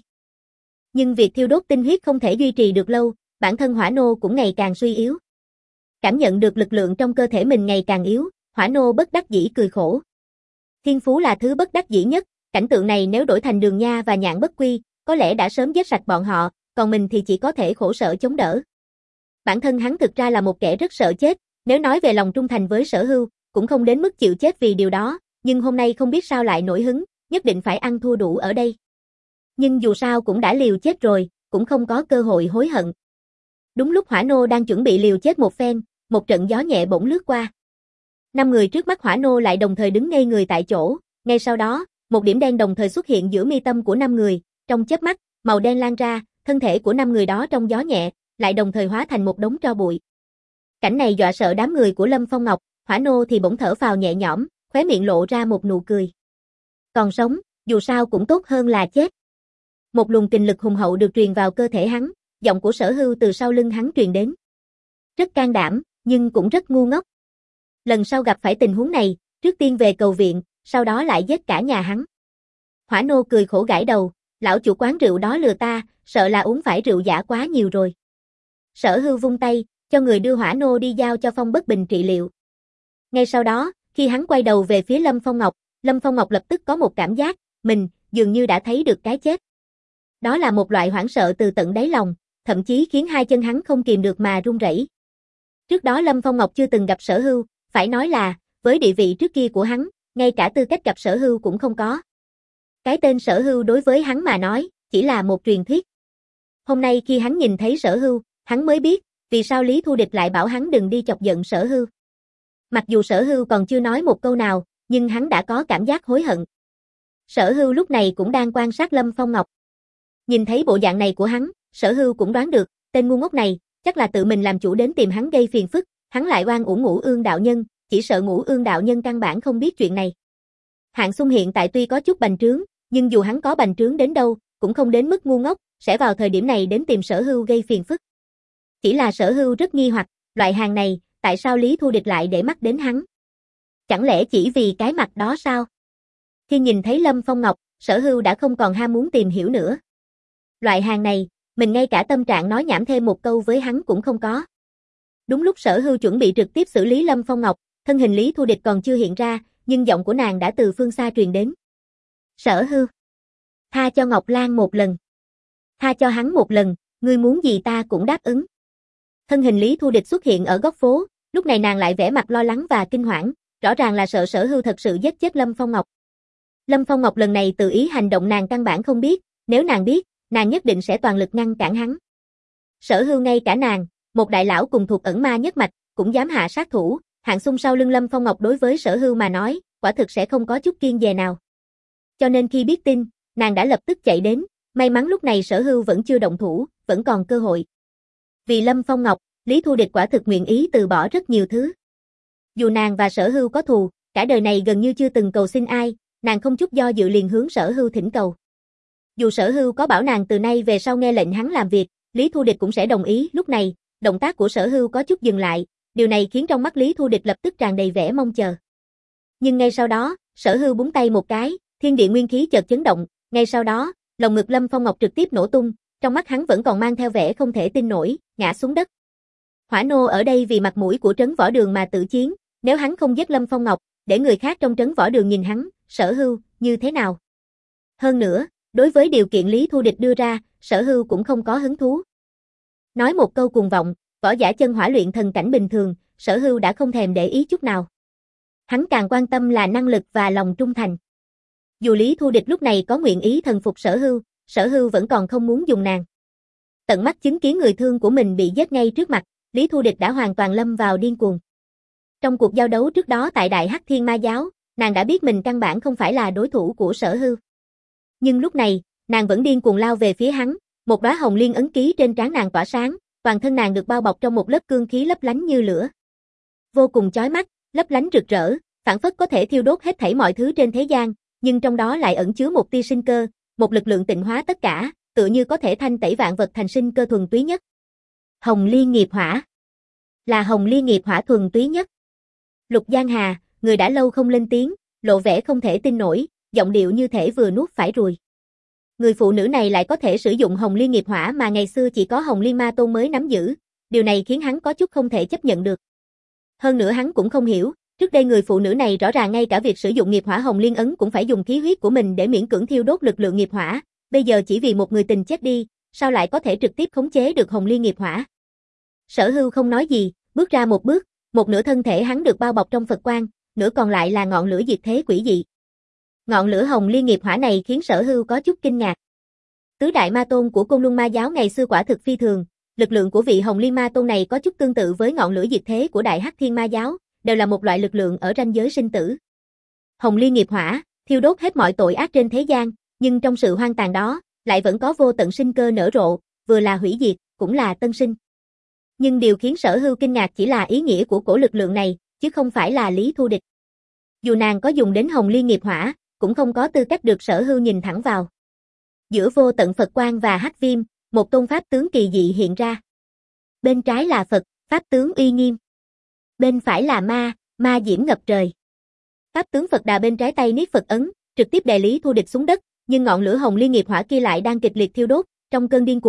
Nhưng việc thiêu đốt tinh huyết không thể duy trì được lâu, bản thân Hỏa Nô cũng ngày càng suy yếu. Cảm nhận được lực lượng trong cơ thể mình ngày càng yếu, Hỏa Nô bất đắc dĩ cười khổ. Thiên phú là thứ bất đắc dĩ nhất, cảnh tượng này nếu đổi thành Đường Nha và Nhạn Bất Quy, có lẽ đã sớm giết sạch bọn họ, còn mình thì chỉ có thể khổ sở chống đỡ. Bản thân hắn thực ra là một kẻ rất sợ chết, nếu nói về lòng trung thành với Sở Hưu, cũng không đến mức chịu chết vì điều đó, nhưng hôm nay không biết sao lại nổi hứng, nhất định phải ăn thua đủ ở đây. Nhưng dù sao cũng đã liều chết rồi, cũng không có cơ hội hối hận. Đúng lúc Hỏa Nô đang chuẩn bị liều chết một phen, một trận gió nhẹ bỗng lướt qua. Năm người trước mắt Hỏa Nô lại đồng thời đứng ngây người tại chỗ, ngay sau đó, một điểm đen đồng thời xuất hiện giữa mi tâm của năm người, trong chớp mắt, màu đen lan ra, thân thể của năm người đó trong gió nhẹ, lại đồng thời hóa thành một đống tro bụi. Cảnh này dọa sợ đám người của Lâm Phong Ngọc, Hỏa Nô thì bỗng thở phào nhẹ nhõm, khóe miệng lộ ra một nụ cười. Còn sống, dù sao cũng tốt hơn là chết. Một luồng kình lực hùng hậu được truyền vào cơ thể hắn, giọng của Sở Hưu từ sau lưng hắn truyền đến. Rất can đảm, nhưng cũng rất ngu ngốc. Lần sau gặp phải tình huống này, trước tiên về cầu viện, sau đó lại giết cả nhà hắn. Hỏa Nô cười khổ gãi đầu, lão chủ quán rượu đó lừa ta, sợ là uống phải rượu giả quá nhiều rồi. Sở Hưu vung tay, cho người đưa hỏa nô đi giao cho Phong Bất Bình trị liệu. Ngay sau đó, khi hắn quay đầu về phía Lâm Phong Ngọc, Lâm Phong Ngọc lập tức có một cảm giác, mình, dường như đã thấy được cái chết. Đó là một loại hoảng sợ từ tận đáy lòng, thậm chí khiến hai chân hắn không kìm được mà run rẩy. Trước đó Lâm Phong Ngọc chưa từng gặp Sở Hưu, phải nói là, với địa vị trước kia của hắn, ngay cả tư cách gặp Sở Hưu cũng không có. Cái tên Sở Hưu đối với hắn mà nói, chỉ là một truyền thuyết. Hôm nay khi hắn nhìn thấy Sở Hưu, hắn mới biết, vì sao Lý Thu Địch lại bảo hắn đừng đi chọc giận Sở Hưu. Mặc dù Sở Hưu còn chưa nói một câu nào, nhưng hắn đã có cảm giác hối hận. Sở Hưu lúc này cũng đang quan sát Lâm Phong Ngọc. Nhìn thấy bộ dạng này của hắn, Sở Hưu cũng đoán được, tên ngu ngốc này, chắc là tự mình làm chủ đến tìm hắn gây phiền phức, hắn lại oan uổng Ngũ Ương đạo nhân, chỉ sợ Ngũ Ương đạo nhân căn bản không biết chuyện này. Hạng Xung hiện tại tuy có chút bành trướng, nhưng dù hắn có bành trướng đến đâu, cũng không đến mức ngu ngốc, sẽ vào thời điểm này đến tìm Sở Hưu gây phiền phức. Chỉ là Sở Hưu rất nghi hoặc, loại hàng này, tại sao Lý Thu Địch lại để mắt đến hắn? Chẳng lẽ chỉ vì cái mặt đó sao? Khi nhìn thấy Lâm Phong Ngọc, Sở Hưu đã không còn ham muốn tìm hiểu nữa. Loại hàng này, mình ngay cả tâm trạng nói nhảm thêm một câu với hắn cũng không có. Đúng lúc Sở Hưu chuẩn bị trực tiếp xử lý Lâm Phong Ngọc, thân hình Lý Thu Địch còn chưa hiện ra, nhưng giọng của nàng đã từ phương xa truyền đến. Sở Hưu, tha cho Ngọc Lan một lần. Tha cho hắn một lần, ngươi muốn gì ta cũng đáp ứng. Thân hình Lý Thu Địch xuất hiện ở góc phố, lúc này nàng lại vẻ mặt lo lắng và kinh hoảng, rõ ràng là sợ Sở Hưu thật sự giết chết Lâm Phong Ngọc. Lâm Phong Ngọc lần này tự ý hành động nàng căn bản không biết, nếu nàng biết, nàng nhất định sẽ toàn lực ngăn cản hắn. Sở Hưu ngay cả nàng, một đại lão cùng thuộc ẩn ma nhất mạch, cũng dám hạ sát thủ, Hạng Xung sau lưng Lâm Phong Ngọc đối với Sở Hưu mà nói, quả thực sẽ không có chút kiêng dè nào. Cho nên khi biết tin, nàng đã lập tức chạy đến, may mắn lúc này Sở Hưu vẫn chưa động thủ, vẫn còn cơ hội. Vì Lâm Phong Ngọc, Lý Thu Địch quả thực nguyện ý từ bỏ rất nhiều thứ. Dù nàng và Sở Hưu có thù, cả đời này gần như chưa từng cầu xin ai, nàng không chút do dự liền hướng Sở Hưu thỉnh cầu. Dù Sở Hưu có bảo nàng từ nay về sau nghe lệnh hắn làm việc, Lý Thu Địch cũng sẽ đồng ý. Lúc này, động tác của Sở Hưu có chút dừng lại, điều này khiến trong mắt Lý Thu Địch lập tức tràn đầy vẻ mong chờ. Nhưng ngay sau đó, Sở Hưu búng tay một cái, thiên địa nguyên khí chợt chấn động, ngay sau đó, lồng ngực Lâm Phong Ngọc trực tiếp nổ tung, trong mắt hắn vẫn còn mang theo vẻ không thể tin nổi, ngã xuống đất. Hỏa nô ở đây vì mặt mũi của trấn Võ Đường mà tự chiến, nếu hắn không giết Lâm Phong Ngọc, để người khác trong trấn Võ Đường nhìn hắn, Sở Hưu, như thế nào? Hơn nữa, đối với điều kiện Lý Thu Địch đưa ra, Sở Hưu cũng không có hứng thú. Nói một câu cuồng vọng, võ giả chân hỏa luyện thần cảnh bình thường, Sở Hưu đã không thèm để ý chút nào. Hắn càng quan tâm là năng lực và lòng trung thành. Dù Lý Thu Địch lúc này có nguyện ý thần phục Sở Hưu, Sở Hưu vẫn còn không muốn dùng nàng. Tận mắt chứng kiến người thương của mình bị giết ngay trước mặt, Lý Thu Địch đã hoàn toàn lâm vào điên cuồng. Trong cuộc giao đấu trước đó tại Đại Hắc Thiên Ma Giáo, nàng đã biết mình căn bản không phải là đối thủ của Sở Hưu. Nhưng lúc này, nàng vẫn điên cuồng lao về phía hắn, một đóa hồng liên ấn ký trên trán nàng tỏa sáng, toàn thân nàng được bao bọc trong một lớp cương khí lấp lánh như lửa. Vô cùng chói mắt, lấp lánh rực rỡ, phảng phất có thể thiêu đốt hết thảy mọi thứ trên thế gian, nhưng trong đó lại ẩn chứa một tia sinh cơ, một lực lượng tịnh hóa tất cả, tựa như có thể thanh tẩy vạn vật thành sinh cơ thuần túy nhất. Hồng Liên nghiệp hỏa. Là Hồng Liên nghiệp hỏa thuần túy nhất. Lục Giang Hà, người đã lâu không lên tiếng, lộ vẻ không thể tin nổi, giọng điệu như thể vừa nuốt phải ruồi. Người phụ nữ này lại có thể sử dụng Hồng Liên nghiệp hỏa mà ngày xưa chỉ có Hồng Liên Ma Tôn mới nắm giữ, điều này khiến hắn có chút không thể chấp nhận được. Hơn nữa hắn cũng không hiểu, trước đây người phụ nữ này rõ ràng ngay cả việc sử dụng nghiệp hỏa Hồng Liên ấn cũng phải dùng khí huyết của mình để miễn cưỡng thiêu đốt lực lượng nghiệp hỏa, bây giờ chỉ vì một người tình chết đi, sao lại có thể trực tiếp khống chế được Hồng Liên nghiệp hỏa? Sở Hưu không nói gì, bước ra một bước, một nửa thân thể hắn được bao bọc trong Phật quang, nửa còn lại là ngọn lửa diệt thế quỷ dị. Ngọn lửa Hồng Liên nghiệp hỏa này khiến Sở Hưu có chút kinh ngạc. Tứ đại ma tôn của Côn Luân Ma Giáo ngày xưa quả thực phi thường, lực lượng của vị Hồng Liên Ma Tôn này có chút tương tự với ngọn lửa diệt thế của Đại Hắc Thiên Ma Giáo, đều là một loại lực lượng ở ranh giới sinh tử. Hồng Liên nghiệp hỏa, thiêu đốt hết mọi tội ác trên thế gian, nhưng trong sự hoang tàn đó, lại vẫn có vô tận sinh cơ nở rộ, vừa là hủy diệt, cũng là tân sinh. Nhưng điều khiến Sở Hưu kinh ngạc chỉ là ý nghĩa của cổ lực lượng này, chứ không phải là Lý Thu Địch. Dù nàng có dùng đến Hồng Liên nghiệp hỏa, cũng không có tư cách được Sở Hưu nhìn thẳng vào. Giữa vô tận Phật quang và hắc viêm, một tôn pháp tướng kỳ dị hiện ra. Bên trái là Phật, pháp tướng uy nghiêm. Bên phải là ma, ma diễm ngập trời. Pháp tướng Phật đà bên trái tay niết Phật ấn, trực tiếp đè Lý Thu Địch xuống đất, nhưng ngọn lửa Hồng Liên nghiệp hỏa kia lại đang kịch liệt thiêu đốt, trong cơn điên cuồng,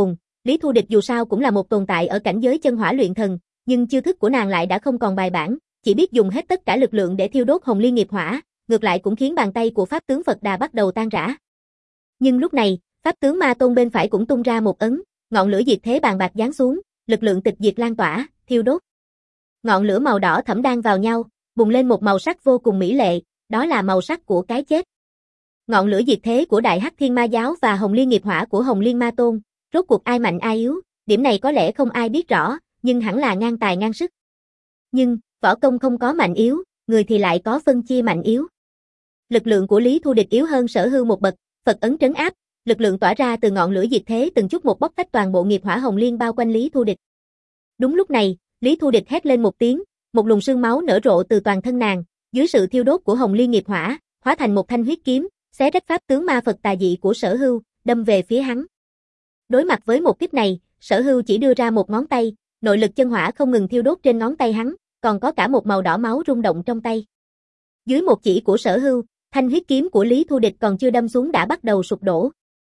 Lý Thu Địch dù sao cũng là một tồn tại ở cảnh giới chân hỏa luyện thần, nhưng chiêu thức của nàng lại đã không còn bài bản, chỉ biết dùng hết tất cả lực lượng để thiêu đốt hồng liên nghiệp hỏa, ngược lại cũng khiến bàn tay của pháp tướng Phật Đà bắt đầu tan rã. Nhưng lúc này, pháp tướng Ma Tôn bên phải cũng tung ra một ấn, ngọn lửa diệt thế bàn bạc giáng xuống, lực lượng tịch diệt lan tỏa, thiêu đốt. Ngọn lửa màu đỏ thẫm đan vào nhau, bùng lên một màu sắc vô cùng mỹ lệ, đó là màu sắc của cái chết. Ngọn lửa diệt thế của Đại Hắc Thiên Ma Giáo và Hồng Liên nghiệp hỏa của Hồng Liên Ma Tôn, rốt cuộc ai mạnh ai yếu, điểm này có lẽ không ai biết rõ, nhưng hẳn là ngang tài ngang sức. Nhưng, võ công không có mạnh yếu, người thì lại có phân chia mạnh yếu. Lực lượng của Lý Thu Địch yếu hơn Sở Hưu một bậc, Phật ấn trấn áp, lực lượng tỏa ra từ ngọn lửa diệt thế từng chút một bóc tách toàn bộ nghiệp hỏa Hồng Liên bao quanh Lý Thu Địch. Đúng lúc này, Lý Thu Địch hét lên một tiếng, một luồng sương máu nở rộ từ toàn thân nàng, dưới sự thiêu đốt của Hồng Liên nghiệp hỏa, hóa thành một thanh huyết kiếm, xé rách pháp tướng ma Phật tà dị của Sở Hưu, đâm về phía hắn. Đối mặt với một kích này, Sở Hưu chỉ đưa ra một ngón tay, nội lực chân hỏa không ngừng thiêu đốt trên ngón tay hắn, còn có cả một màu đỏ máu rung động trong tay. Dưới một chỉ của Sở Hưu, thanh huyết kiếm của Lý Thu Địch còn chưa đâm xuống đã bắt đầu sụp đổ.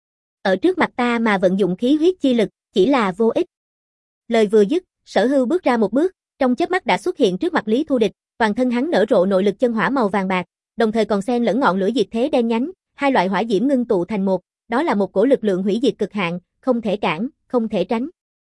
Ở trước mặt ta mà vận dụng khí huyết chi lực, chỉ là vô ích. Lời vừa dứt, Sở Hưu bước ra một bước, trong chớp mắt đã xuất hiện trước mặt Lý Thu Địch, toàn thân hắn nở rộ nội lực chân hỏa màu vàng bạc, đồng thời còn xen lẫn ngọn lửa diệt thế đen nhánh, hai loại hỏa diễm ngưng tụ thành một, đó là một cổ lực lượng hủy diệt cực hạn, không thể cản, không thể tránh.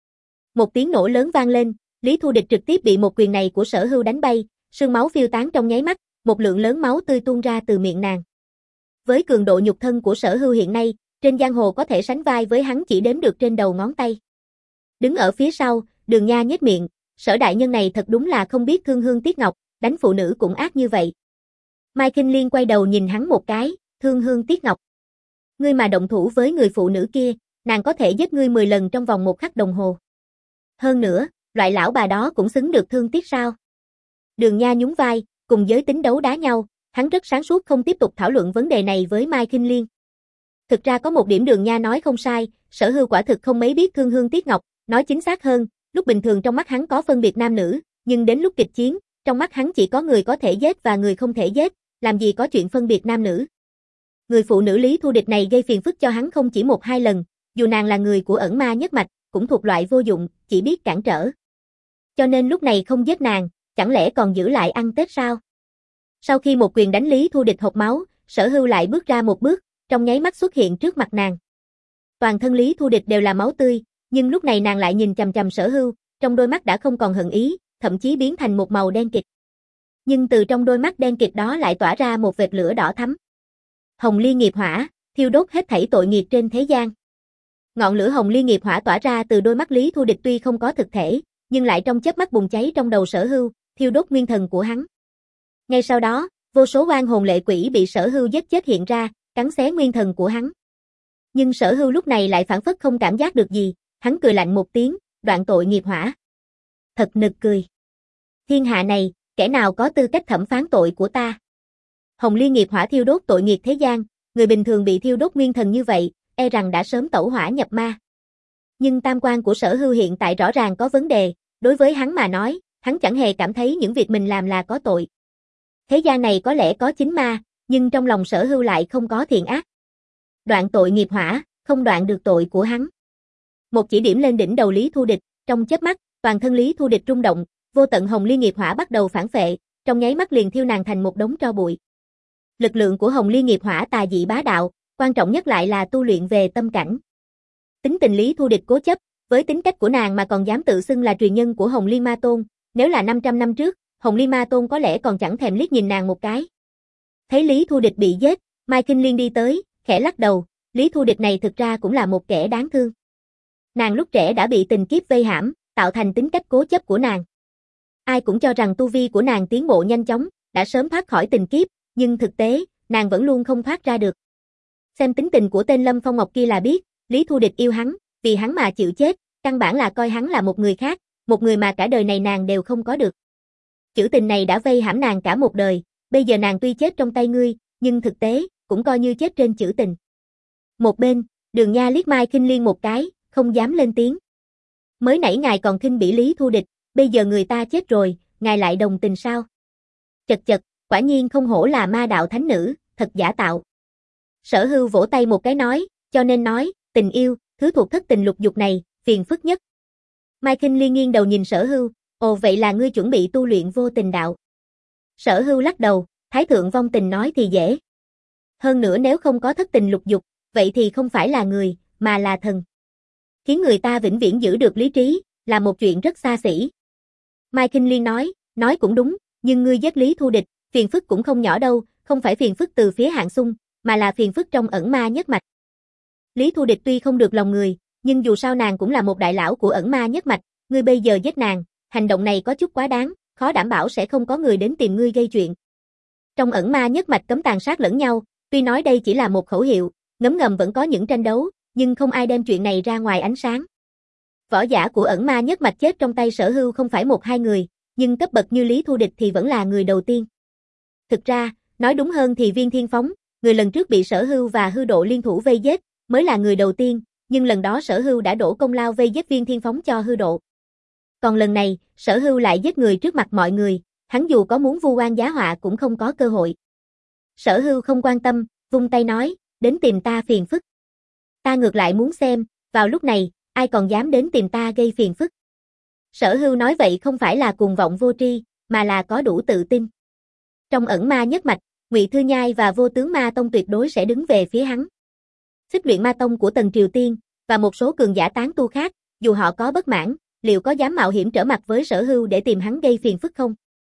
Một tiếng nổ lớn vang lên, Lý Thu Địch trực tiếp bị một quyền này của Sở Hưu đánh bay, sương máu phiêu tán trong nháy mắt, một lượng lớn máu tươi tuôn ra từ miệng nàng. Với cường độ nhục thân của Sở Hưu hiện nay, trên giang hồ có thể sánh vai với hắn chỉ đếm được trên đầu ngón tay. Đứng ở phía sau, Đường Nha nhếch miệng, Sở đại nhân này thật đúng là không biết thương hương tiếc ngọc, đánh phụ nữ cũng ác như vậy. Mai Kinh Liên quay đầu nhìn hắn một cái, thương hương tiếc ngọc. Ngươi mà động thủ với người phụ nữ kia, nàng có thể giết ngươi mười lần trong vòng một khắc đồng hồ. Hơn nữa, loại lão bà đó cũng xứng được thương tiếc sao? Đường Nha nhún vai, cùng giới tính đấu đá nhau, hắn rất sáng suốt không tiếp tục thảo luận vấn đề này với Mai Kinh Liên. Thực ra có một điểm Đường Nha nói không sai, Sở Hưu quả thực không mấy biết thương hương tiếc ngọc, nói chính xác hơn, lúc bình thường trong mắt hắn có phân biệt nam nữ, nhưng đến lúc kịch chiến, trong mắt hắn chỉ có người có thể giết và người không thể giết, làm gì có chuyện phân biệt nam nữ. Người phụ nữ Lý Thu Địch này gây phiền phức cho hắn không chỉ một hai lần, dù nàng là người của ẩn ma nhất mạch, cũng thuộc loại vô dụng, chỉ biết cản trở. Cho nên lúc này không giết nàng, chẳng lẽ còn giữ lại ăn Tết sao? Sau khi một quyền đánh Lý Thu Địch hộc máu, Sở Hưu lại bước ra một bước, trong nháy mắt xuất hiện trước mặt nàng. Toàn thân Lý Thu Địch đều là máu tươi, nhưng lúc này nàng lại nhìn chằm chằm Sở Hưu, trong đôi mắt đã không còn hận ý, thậm chí biến thành một màu đen kịt. Nhưng từ trong đôi mắt đen kịt đó lại tỏa ra một vệt lửa đỏ thắm. Hồng Liên nghiệp hỏa, thiêu đốt hết thảy tội nghiệp trên thế gian. Ngọn lửa Hồng Liên nghiệp hỏa tỏa ra từ đôi mắt Lý Thu Địch tuy không có thực thể, nhưng lại trong chớp mắt bùng cháy trong đầu Sở Hưu, thiêu đốt nguyên thần của hắn. Ngay sau đó, vô số oan hồn lệ quỷ bị Sở Hưu giết chết hiện ra, cắn xé nguyên thần của hắn. Nhưng Sở Hưu lúc này lại phản phất không cảm giác được gì, hắn cười lạnh một tiếng, đoạn tội nghiệp hỏa. Thật nực cười. Thiên hạ này, kẻ nào có tư cách thẩm phán tội của ta? Hồng Liên nghiệp hỏa thiêu đốt tội nghiệp thế gian, người bình thường bị thiêu đốt nguyên thần như vậy, e rằng đã sớm tẩu hỏa nhập ma. Nhưng tam quan của Sở Hưu hiện tại rõ ràng có vấn đề, đối với hắn mà nói, hắn chẳng hề cảm thấy những việc mình làm là có tội. Thế gian này có lẽ có chính ma, nhưng trong lòng Sở Hưu lại không có thiện ác. Đoạn tội nghiệp hỏa, không đoạn được tội của hắn. Một chỉ điểm lên đỉnh đầu Lý Thu Địch, trong chớp mắt, toàn thân Lý Thu Địch rung động, vô tận Hồng Liên nghiệp hỏa bắt đầu phản phệ, trong nháy mắt liền thiêu nàng thành một đống tro bụi. Lực lượng của Hồng Liên nghiệp hỏa tà dị bá đạo, quan trọng nhất lại là tu luyện về tâm cảnh. Tính tình Lý Thu Địch cố chấp, với tính cách của nàng mà còn dám tự xưng là truyền nhân của Hồng Liên Ma Tôn, nếu là năm trăm năm trước, Hồng Liên Ma Tôn có lẽ còn chẳng thèm liếc nhìn nàng một cái. Thấy Lý Thu Địch bị giết, Mai Kinh Liên đi tới, khẽ lắc đầu, Lý Thu Địch này thực ra cũng là một kẻ đáng thương. Nàng lúc trẻ đã bị tình kiếp vây hãm, tạo thành tính cách cố chấp của nàng. Ai cũng cho rằng tu vi của nàng tiến bộ nhanh chóng, đã sớm thoát khỏi tình kiếp, nhưng thực tế, nàng vẫn luôn không thoát ra được. Xem tính tình của tên Lâm Phong Ngọc kia là biết, Lý Thu Địch yêu hắn, vì hắn mà chịu chết, căn bản là coi hắn là một người khác, một người mà cả đời này nàng đều không có được. Chữ tình này đã vây hãm nàng cả một đời, bây giờ nàng tuy chết trong tay ngươi, nhưng thực tế, cũng coi như chết trên chữ tình. Một bên, Đường Nha liếc Mai Kinh Liên một cái, không dám lên tiếng. Mới nãy ngài còn khinh bỉ Lý Thu Địch, bây giờ người ta chết rồi, ngài lại đồng tình sao? Chật chật, quả nhiên không hổ là ma đạo thánh nữ, thật giả tạo. Sở Hưu vỗ tay một cái nói, cho nên nói, tình yêu, thứ thuộc thất tình lục dục này, phiền phức nhất. Mai Kinh Ly nghiêng đầu nhìn Sở Hưu, ồ vậy là ngươi chuẩn bị tu luyện vô tình đạo. Sở Hưu lắc đầu, Thái thượng vong tình nói thì dễ. Hơn nữa nếu không có thất tình lục dục, vậy thì không phải là người, mà là thần. Khiến người ta vĩnh viễn giữ được lý trí, là một chuyện rất xa xỉ. Mai Kinh Liên nói, nói cũng đúng, nhưng ngươi giết Lý Thu Địch, phiền phức cũng không nhỏ đâu, không phải phiền phức từ phía Hạng Xung, mà là phiền phức trong ẩn ma nhất mạch. Lý Thu Địch tuy không được lòng người, nhưng dù sao nàng cũng là một đại lão của ẩn ma nhất mạch, ngươi bây giờ giết nàng, hành động này có chút quá đáng, khó đảm bảo sẽ không có người đến tìm ngươi gây chuyện. Trong ẩn ma nhất mạch cấm tàn sát lẫn nhau, tuy nói đây chỉ là một khẩu hiệu, ngấm ngầm vẫn có những tranh đấu, nhưng không ai đem chuyện này ra ngoài ánh sáng. Võ giả của ẩn ma nhất mạch chết trong tay Sở Hưu không phải một hai người, nhưng cấp bậc như Lý Thu Địch thì vẫn là người đầu tiên. Thực ra, nói đúng hơn thì Viên Thiên Phóng, người lần trước bị Sở Hưu và Hư Độ liên thủ vây giết, mới là người đầu tiên, nhưng lần đó Sở Hưu đã đổ công lao vây giết Viên Thiên Phóng cho Hư Độ. Còn lần này, Sở Hưu lại giết người trước mặt mọi người, hắn dù có muốn vu oan giá họa cũng không có cơ hội. Sở Hưu không quan tâm, vung tay nói, đến tìm ta phiền phức. Ta ngược lại muốn xem, vào lúc này, ai còn dám đến tìm ta gây phiền phức. Sở Hưu nói vậy không phải là cuồng vọng vô tri, mà là có đủ tự tin. Trong ẩn ma nhất mạch, Ngụy Thư Nhai và Vô Tướng Ma Tông tuyệt đối sẽ đứng về phía hắn. Xích Luyện Ma Tông của Tần Triều Tiên, và một số cường giả tán tu khác, dù họ có bất mãn, liệu có dám mạo hiểm trở mặt với Sở Hưu để tìm hắn gây phiền phức không?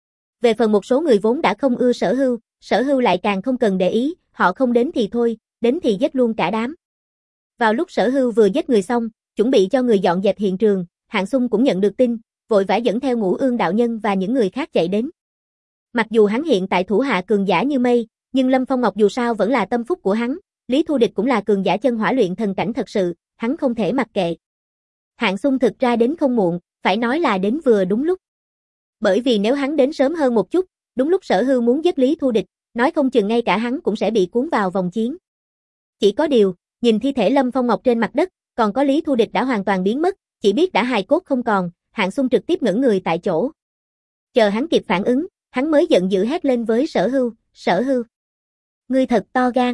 Về phần một số người vốn đã không ưa Sở Hưu, Sở Hưu lại càng không cần để ý, họ không đến thì thôi, đến thì giết luôn cả đám. Vào lúc Sở Hưu vừa giết người xong, chuẩn bị cho người dọn dẹp hiện trường, Hạng Xung cũng nhận được tin, vội vã dẫn theo Ngũ Ương đạo nhân và những người khác chạy đến. Mặc dù hắn hiện tại thủ hạ cường giả như mây, nhưng Lâm Phong Ngọc dù sao vẫn là tâm phúc của hắn, Lý Thu Địch cũng là cường giả chân hỏa luyện thần cảnh thật sự, hắn không thể mặc kệ. Hạng Xung thực ra đến không muộn, phải nói là đến vừa đúng lúc. Bởi vì nếu hắn đến sớm hơn một chút, đúng lúc Sở Hưu muốn giết Lý Thu Địch, nói không chừng ngay cả hắn cũng sẽ bị cuốn vào vòng chiến. Chỉ có điều, nhìn thi thể Lâm Phong Ngọc trên mặt đất, còn có Lý Thu Địch đã hoàn toàn biến mất, chỉ biết đã hài cốt không còn, Hạng Xung trực tiếp ngẩn người tại chỗ. Chờ hắn kịp phản ứng, hắn mới giận dữ hét lên với Sở Hưu, Sở Hưu, ngươi thật to gan.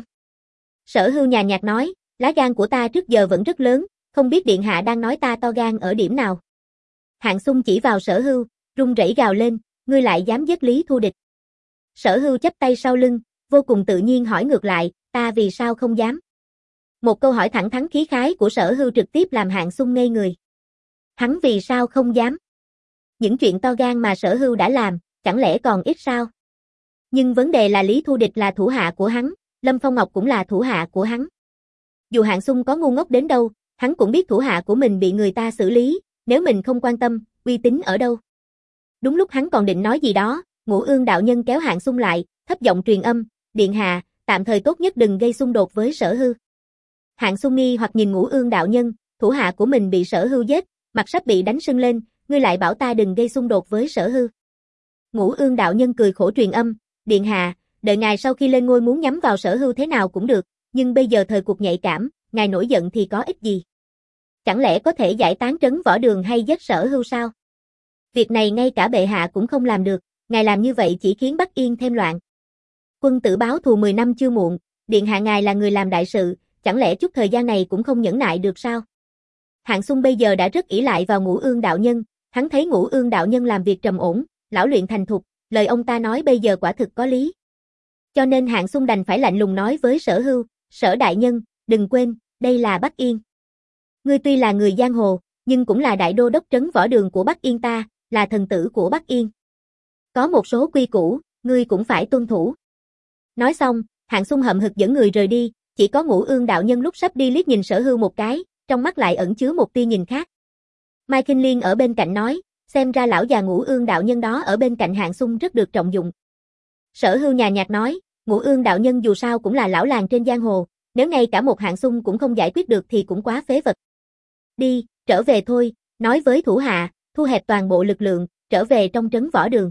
Sở Hưu nhàn nhạt nói, lá gan của ta trước giờ vẫn rất lớn, không biết điện hạ đang nói ta to gan ở điểm nào. Hạng Xung chỉ vào Sở Hưu, run rẩy gào lên, ngươi lại dám giết Lý Thu Địch. Sở Hưu chắp tay sau lưng, vô cùng tự nhiên hỏi ngược lại, ta vì sao không dám? Một câu hỏi thẳng thắn khí khái của Sở Hưu trực tiếp làm Hạng Xung ngây người. Hắn vì sao không dám? Những chuyện to gan mà Sở Hưu đã làm, chẳng lẽ còn ít sao? Nhưng vấn đề là Lý Thu Địch là thủ hạ của hắn, Lâm Phong Ngọc cũng là thủ hạ của hắn. Dù Hạng Xung có ngu ngốc đến đâu, hắn cũng biết thủ hạ của mình bị người ta xử lý, nếu mình không quan tâm, uy tín ở đâu? Đúng lúc hắn còn định nói gì đó, Ngũ Ương đạo nhân kéo Hạng Xung lại, thấp giọng truyền âm, điện hạ, tạm thời tốt nhất đừng gây xung đột với Sở Hưu. Hạng Xung nghi hoặc nhìn Ngũ Ương đạo nhân, thủ hạ của mình bị Sở Hưu giết, mặt sắp bị đánh sưng lên, ngươi lại bảo ta đừng gây xung đột với Sở Hưu. Ngũ Ương đạo nhân cười khổ truyền âm, điện hạ, đợi ngài sau khi lên ngôi muốn nhắm vào Sở Hưu thế nào cũng được, nhưng bây giờ thời cuộc nhạy cảm, ngài nổi giận thì có ích gì? Chẳng lẽ có thể giải tán trấn võ đường hay giết Sở Hưu sao? Việc này ngay cả bệ hạ cũng không làm được, ngài làm như vậy chỉ khiến Bắc Yên thêm loạn. Quân tử báo thù mười năm chưa muộn, điện hạ ngài là người làm đại sự, chẳng lẽ chút thời gian này cũng không nhẫn nại được sao? Hạng Xung bây giờ đã rất ỷ lại vào Ngũ Ương đạo nhân, hắn thấy Ngũ Ương đạo nhân làm việc trầm ổn, lão luyện thành thục, lời ông ta nói bây giờ quả thực có lý. Cho nên Hạng Xung đành phải lạnh lùng nói với Sở Hưu, Sở đại nhân, đừng quên, đây là Bắc Yên. Ngươi tuy là người giang hồ, nhưng cũng là đại đô đốc trấn võ đường của Bắc Yên ta, là thần tử của Bắc Yên. Có một số quy củ, ngươi cũng phải tuân thủ. Nói xong, Hạng Xung hậm hực dẫn người rời đi, chỉ có Ngũ Ương đạo nhân lúc sắp đi liếc nhìn Sở Hưu một cái, trong mắt lại ẩn chứa một tia nhìn khác. Mai Kinh Liên ở bên cạnh nói, xem ra lão già Ngũ Ương đạo nhân đó ở bên cạnh Hạng Xung rất được trọng dụng. Sở Hưu nhàn nhạt nói, Ngũ Ương đạo nhân dù sao cũng là lão làng trên giang hồ, nếu ngay cả một Hạng Xung cũng không giải quyết được thì cũng quá phế vật. Đi, trở về thôi, nói với thủ hạ, thu hẹp toàn bộ lực lượng, trở về trong trấn võ đường.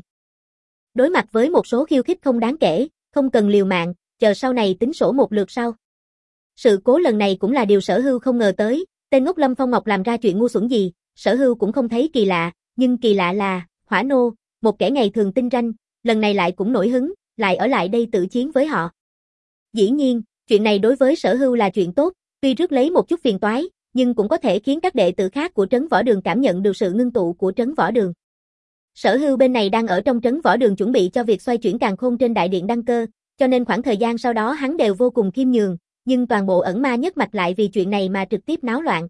Đối mặt với một số khiêu khích không đáng kể, không cần liều mạng, chờ sau này tính sổ một lượt sau. Sự cố lần này cũng là điều Sở Hưu không ngờ tới, tên ngốc Lâm Phong Ngọc làm ra chuyện ngu xuẩn gì, Sở Hưu cũng không thấy kỳ lạ, nhưng kỳ lạ là, Hỏa Nô, một kẻ ngày thường tinh ranh, lần này lại cũng nổi hứng, lại ở lại đây tự chiến với họ. Dĩ nhiên, chuyện này đối với Sở Hưu là chuyện tốt, tuy rước lấy một chút phiền toái, nhưng cũng có thể khiến các đệ tử khác của trấn võ đường cảm nhận được sự ngưng tụ của trấn võ đường. Sở Hưu bên này đang ở trong trấn võ đường chuẩn bị cho việc xoay chuyển càn khôn trên đại điện đăng cơ, cho nên khoảng thời gian sau đó hắn đều vô cùng khiêm nhường, nhưng toàn bộ ẩn ma nhất mạch lại vì chuyện này mà trực tiếp náo loạn.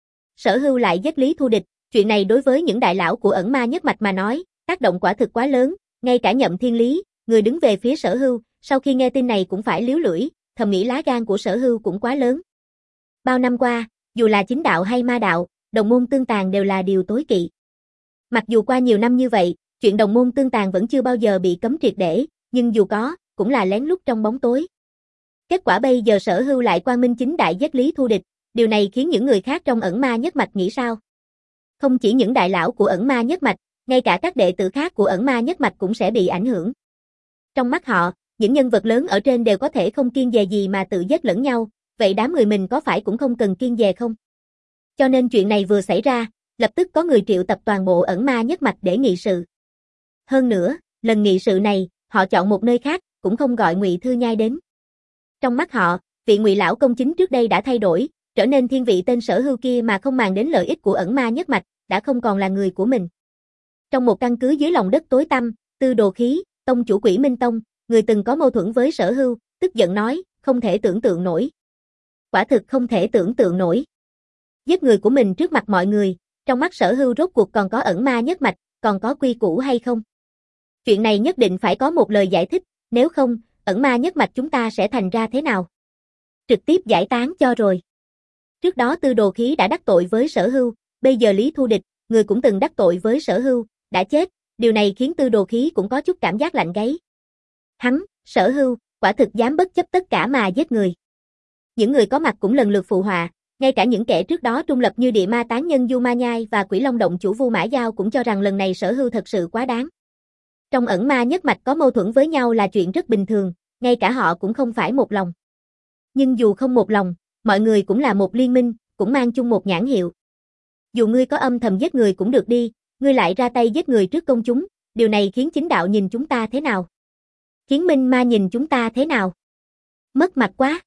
Sở Hưu lại giết Lý Thu Địch, chuyện này đối với những đại lão của ẩn ma nhất mạch mà nói, tác động quả thực quá lớn, ngay cả Nhậm Thiên Lý, người đứng về phía Sở Hưu, sau khi nghe tin này cũng phải liếu lưỡi, thầm nghĩ lá gan của Sở Hưu cũng quá lớn. Bao năm qua, dù là chính đạo hay ma đạo, đồng môn tương tàn đều là điều tối kỵ. Mặc dù qua nhiều năm như vậy, chuyện đồng môn tương tàn vẫn chưa bao giờ bị cấm triệt để, nhưng dù có, cũng là lén lút trong bóng tối. Kết quả bây giờ Sở Hưu lại quang minh chính đại giết Lý Thu Địch, điều này khiến những người khác trong ẩn ma nhất mạch nghĩ sao? Không chỉ những đại lão của ẩn ma nhất mạch, ngay cả các đệ tử khác của ẩn ma nhất mạch cũng sẽ bị ảnh hưởng. Trong mắt họ, những nhân vật lớn ở trên đều có thể không kiêng dè gì mà tự giết lẫn nhau, vậy đám người mình có phải cũng không cần kiêng dè không? Cho nên chuyện này vừa xảy ra, lập tức có người triệu tập toàn bộ ẩn ma nhất mạch để nghị sự. Hơn nữa, lần nghị sự này, họ chọn một nơi khác, cũng không gọi Ngụy Thư Nhai đến. Trong mắt họ, vị Ngụy lão công chính trước đây đã thay đổi, trở nên thiên vị tên Sở Hưu kia mà không màng đến lợi ích của ẩn ma nhất mạch, đã không còn là người của mình. Trong một căn cứ dưới lòng đất tối tăm, Tư Đồ Khí, tông chủ Quỷ Minh Tông, người từng có mâu thuẫn với Sở Hưu, tức giận nói, không thể tưởng tượng nổi. Quả thực không thể tưởng tượng nổi. Giết người của mình trước mặt mọi người, trong mắt Sở Hưu rốt cuộc còn có ẩn ma nhất mạch, còn có quy củ hay không? Chuyện này nhất định phải có một lời giải thích, nếu không, ẩn ma nhất mạch chúng ta sẽ thành ra thế nào? Trực tiếp giải tán cho rồi. Trước đó Tư Đồ Khí đã đắc tội với Sở Hưu, bây giờ Lý Thu Địch, người cũng từng đắc tội với Sở Hưu, đã chết, điều này khiến Tư Đồ Khí cũng có chút cảm giác lạnh gáy. Hắn, Sở Hưu, quả thực dám bất chấp tất cả mà giết người. Những người có mặt cũng lần lượt phụ họa, ngay cả những kẻ trước đó trung lập như Địa Ma Tán Nhân Du Ma Nhai và Quỷ Long Động chủ Vu Mã Giao cũng cho rằng lần này Sở Hưu thật sự quá đáng. Trong ẩn ma nhất mạch có mâu thuẫn với nhau là chuyện rất bình thường, ngay cả họ cũng không phải một lòng. Nhưng dù không một lòng, mọi người cũng là một liên minh, cũng mang chung một nhãn hiệu. Dù ngươi có âm thầm giết người cũng được đi, ngươi lại ra tay giết người trước công chúng, điều này khiến chính đạo nhìn chúng ta thế nào? Khiến minh ma nhìn chúng ta thế nào? Mất mặt quá.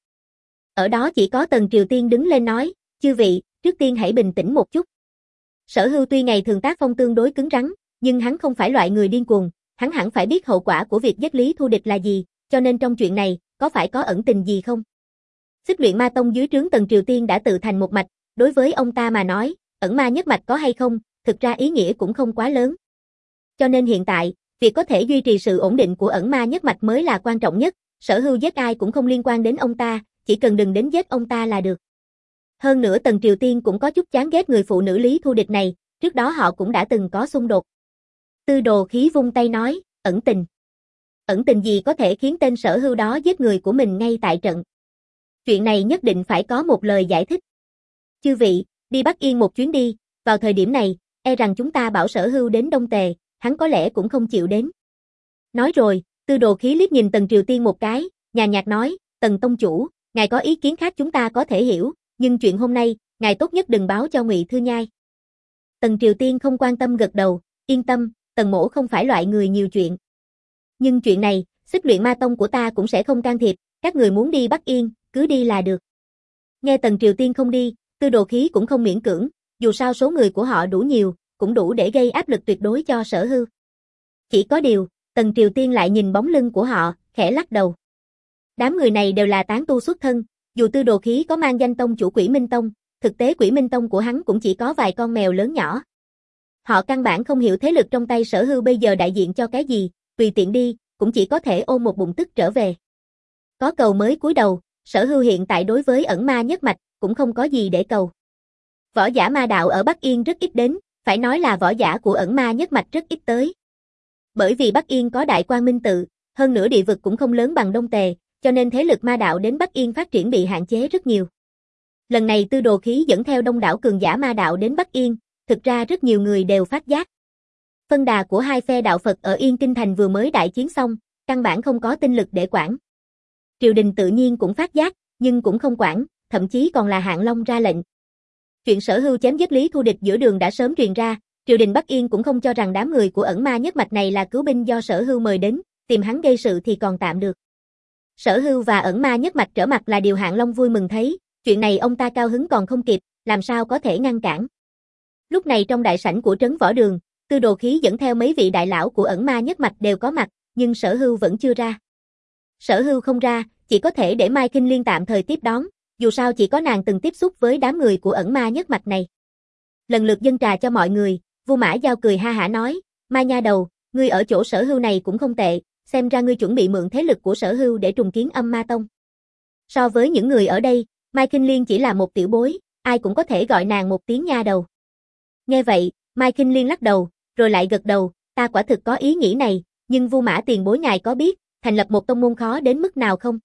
Ở đó chỉ có Tần Triều Tiên đứng lên nói, chư vị, trước tiên hãy bình tĩnh một chút. Sở Hưu tuy ngày thường tác phong tương đối cứng rắn, nhưng hắn không phải loại người điên cuồng, hắn hẳn phải biết hậu quả của việc giết Lý Thu Địch là gì, cho nên trong chuyện này, có phải có ẩn tình gì không? Xích Luyện Ma Tông dưới trướng Tần Triều Tiên đã tự thành một mạch, đối với ông ta mà nói, ẩn ma nhất mạch có hay không, thực ra ý nghĩa cũng không quá lớn. Cho nên hiện tại, việc có thể duy trì sự ổn định của ẩn ma nhất mạch mới là quan trọng nhất, Sở Hưu giết ai cũng không liên quan đến ông ta, chỉ cần đừng đến giết ông ta là được. Hơn nữa Tần Triều Tiên cũng có chút chán ghét người phụ nữ Lý Thu Địch này, trước đó họ cũng đã từng có xung đột. Tư Đồ Khí vung tay nói, ẩn tình. Ẩn tình gì có thể khiến tên Sở Hưu đó giết người của mình ngay tại trận? Chuyện này nhất định phải có một lời giải thích. Chư vị, đi Bắc Yên một chuyến đi, vào thời điểm này, e rằng chúng ta bảo Sở Hưu đến Đông Tề, hắn có lẽ cũng không chịu đến. Nói rồi, Tư Đồ Khí liếc nhìn Tần Triều Tiên một cái, nhàn nhạt nói, Tần tông chủ, ngài có ý kiến khác chúng ta có thể hiểu, nhưng chuyện hôm nay, ngài tốt nhất đừng báo cho Ngụy Thư Nhai. Tần Triều Tiên không quan tâm gật đầu, yên tâm, Tần mỗ không phải loại người nhiều chuyện. Nhưng chuyện này, Xích Luyện Ma Tông của ta cũng sẽ không can thiệp, các người muốn đi Bắc Yên, cứ đi là được. Nghe Tần Triều Tiên không đi, Tư Đồ Khí cũng không miễn cưỡng, dù sao số người của họ đủ nhiều, cũng đủ để gây áp lực tuyệt đối cho Sở Hưu. Chỉ có điều, Tần Triều Tiên lại nhìn bóng lưng của họ, khẽ lắc đầu. Đám người này đều là tán tu xuất thân, dù Tư Đồ Khí có mang danh tông chủ Quỷ Minh Tông, thực tế Quỷ Minh Tông của hắn cũng chỉ có vài con mèo lớn nhỏ. Họ căn bản không hiểu thế lực trong tay Sở Hưu bây giờ đại diện cho cái gì, tùy tiện đi, cũng chỉ có thể ôm một bụng tức trở về. Có cầu mới cúi đầu, Sở Hưu hiện tại đối với ẩn ma nhất mạch, cũng không có gì để cầu. Võ giả ma đạo ở Bắc Yên rất ít đến, phải nói là võ giả của ẩn ma nhất mạch rất ít tới. Bởi vì Bắc Yên có Đại Quang Minh Tự, hơn nữa địa vực cũng không lớn bằng Đông Tề, cho nên thế lực ma đạo đến Bắc Yên phát triển bị hạn chế rất nhiều. Lần này Tư Đồ Khí dẫn theo đông đảo cường giả ma đạo đến Bắc Yên, thực ra rất nhiều người đều phát giác. Phân đà của hai phe đạo Phật ở Yên Kinh Thành vừa mới đại chiến xong, căn bản không có tinh lực để quản. Triều đình tự nhiên cũng phát giác, nhưng cũng không quản, thậm chí còn là Hạng Long ra lệnh. Chuyện Sở Hưu chém giết Lý Thu Địch giữa đường đã sớm truyền ra, triều đình Bắc Yên cũng không cho rằng đám người của ẩn ma nhất mạch này là cứu binh do Sở Hưu mời đến, tìm hắn gây sự thì còn tạm được. Sở Hưu và ẩn ma nhất mạch trở mặt là điều Hạng Long vui mừng thấy, chuyện này ông ta cao hứng còn không kịp, làm sao có thể ngăn cản. Lúc này trong đại sảnh của trấn võ đường, Tư Đồ Khí dẫn theo mấy vị đại lão của ẩn ma nhất mạch đều có mặt, nhưng Sở Hưu vẫn chưa ra. Sở Hưu không ra, chỉ có thể để Mai Kinh Liên tạm thời tiếp đón, dù sao chỉ có nàng từng tiếp xúc với đám người của ẩn ma nhất mạch này. Lần lượt dâng trà cho mọi người, Vu Mã Giao cười ha hả nói, Mai nha đầu, ngươi ở chỗ Sở Hưu này cũng không tệ, xem ra ngươi chuẩn bị mượn thế lực của Sở Hưu để trùng kiến Âm Ma Tông. So với những người ở đây, Mai Kinh Liên chỉ là một tiểu bối, ai cũng có thể gọi nàng một tiếng nha đầu. Nghe vậy, Mai Kinh Liên lắc đầu, rồi lại gật đầu, ta quả thực có ý nghĩ này, nhưng Vu Mã tiền bối ngài có biết, thành lập một tông môn khó đến mức nào không?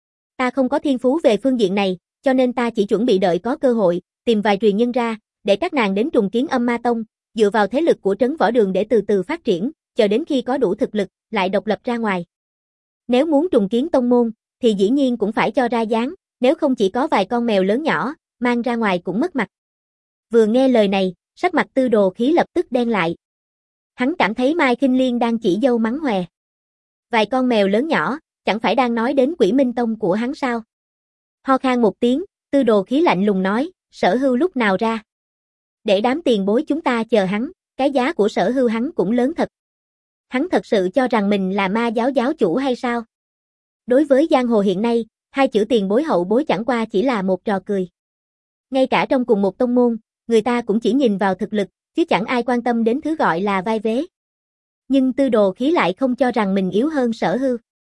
Ta không có thiên phú về phương diện này, cho nên ta chỉ chuẩn bị đợi có cơ hội, tìm vài truyền nhân ra, để các nàng đến trùng kiến Âm Ma Tông, dựa vào thế lực của trấn võ đường để từ từ phát triển, chờ đến khi có đủ thực lực, lại độc lập ra ngoài. Nếu muốn trùng kiến tông môn, thì dĩ nhiên cũng phải cho ra dáng, nếu không chỉ có vài con mèo lớn nhỏ, mang ra ngoài cũng mất mặt. Vừa nghe lời này, sắc mặt Tư Đồ Khí lập tức đen lại. Hắn cảm thấy Mai Kinh Liên đang chỉ dâu mắng hòe. Vài con mèo lớn nhỏ, chẳng phải đang nói đến Quỷ Minh Tông của hắn sao? Ho khan một tiếng, Tư Đồ Khí lạnh lùng nói, Sở Hưu lúc nào ra? Để đám tiền bối chúng ta chờ hắn, cái giá của Sở Hưu hắn cũng lớn thật. Hắn thật sự cho rằng mình là ma giáo giáo chủ hay sao? Đối với giang hồ hiện nay, hai chữ tiền bối hậu bối chẳng qua chỉ là một trò cười. Ngay cả trong cùng một tông môn, người ta cũng chỉ nhìn vào thực lực, chứ chẳng ai quan tâm đến thứ gọi là vai vế. Nhưng Tư Đồ Khí lại không cho rằng mình yếu hơn Sở Hưu.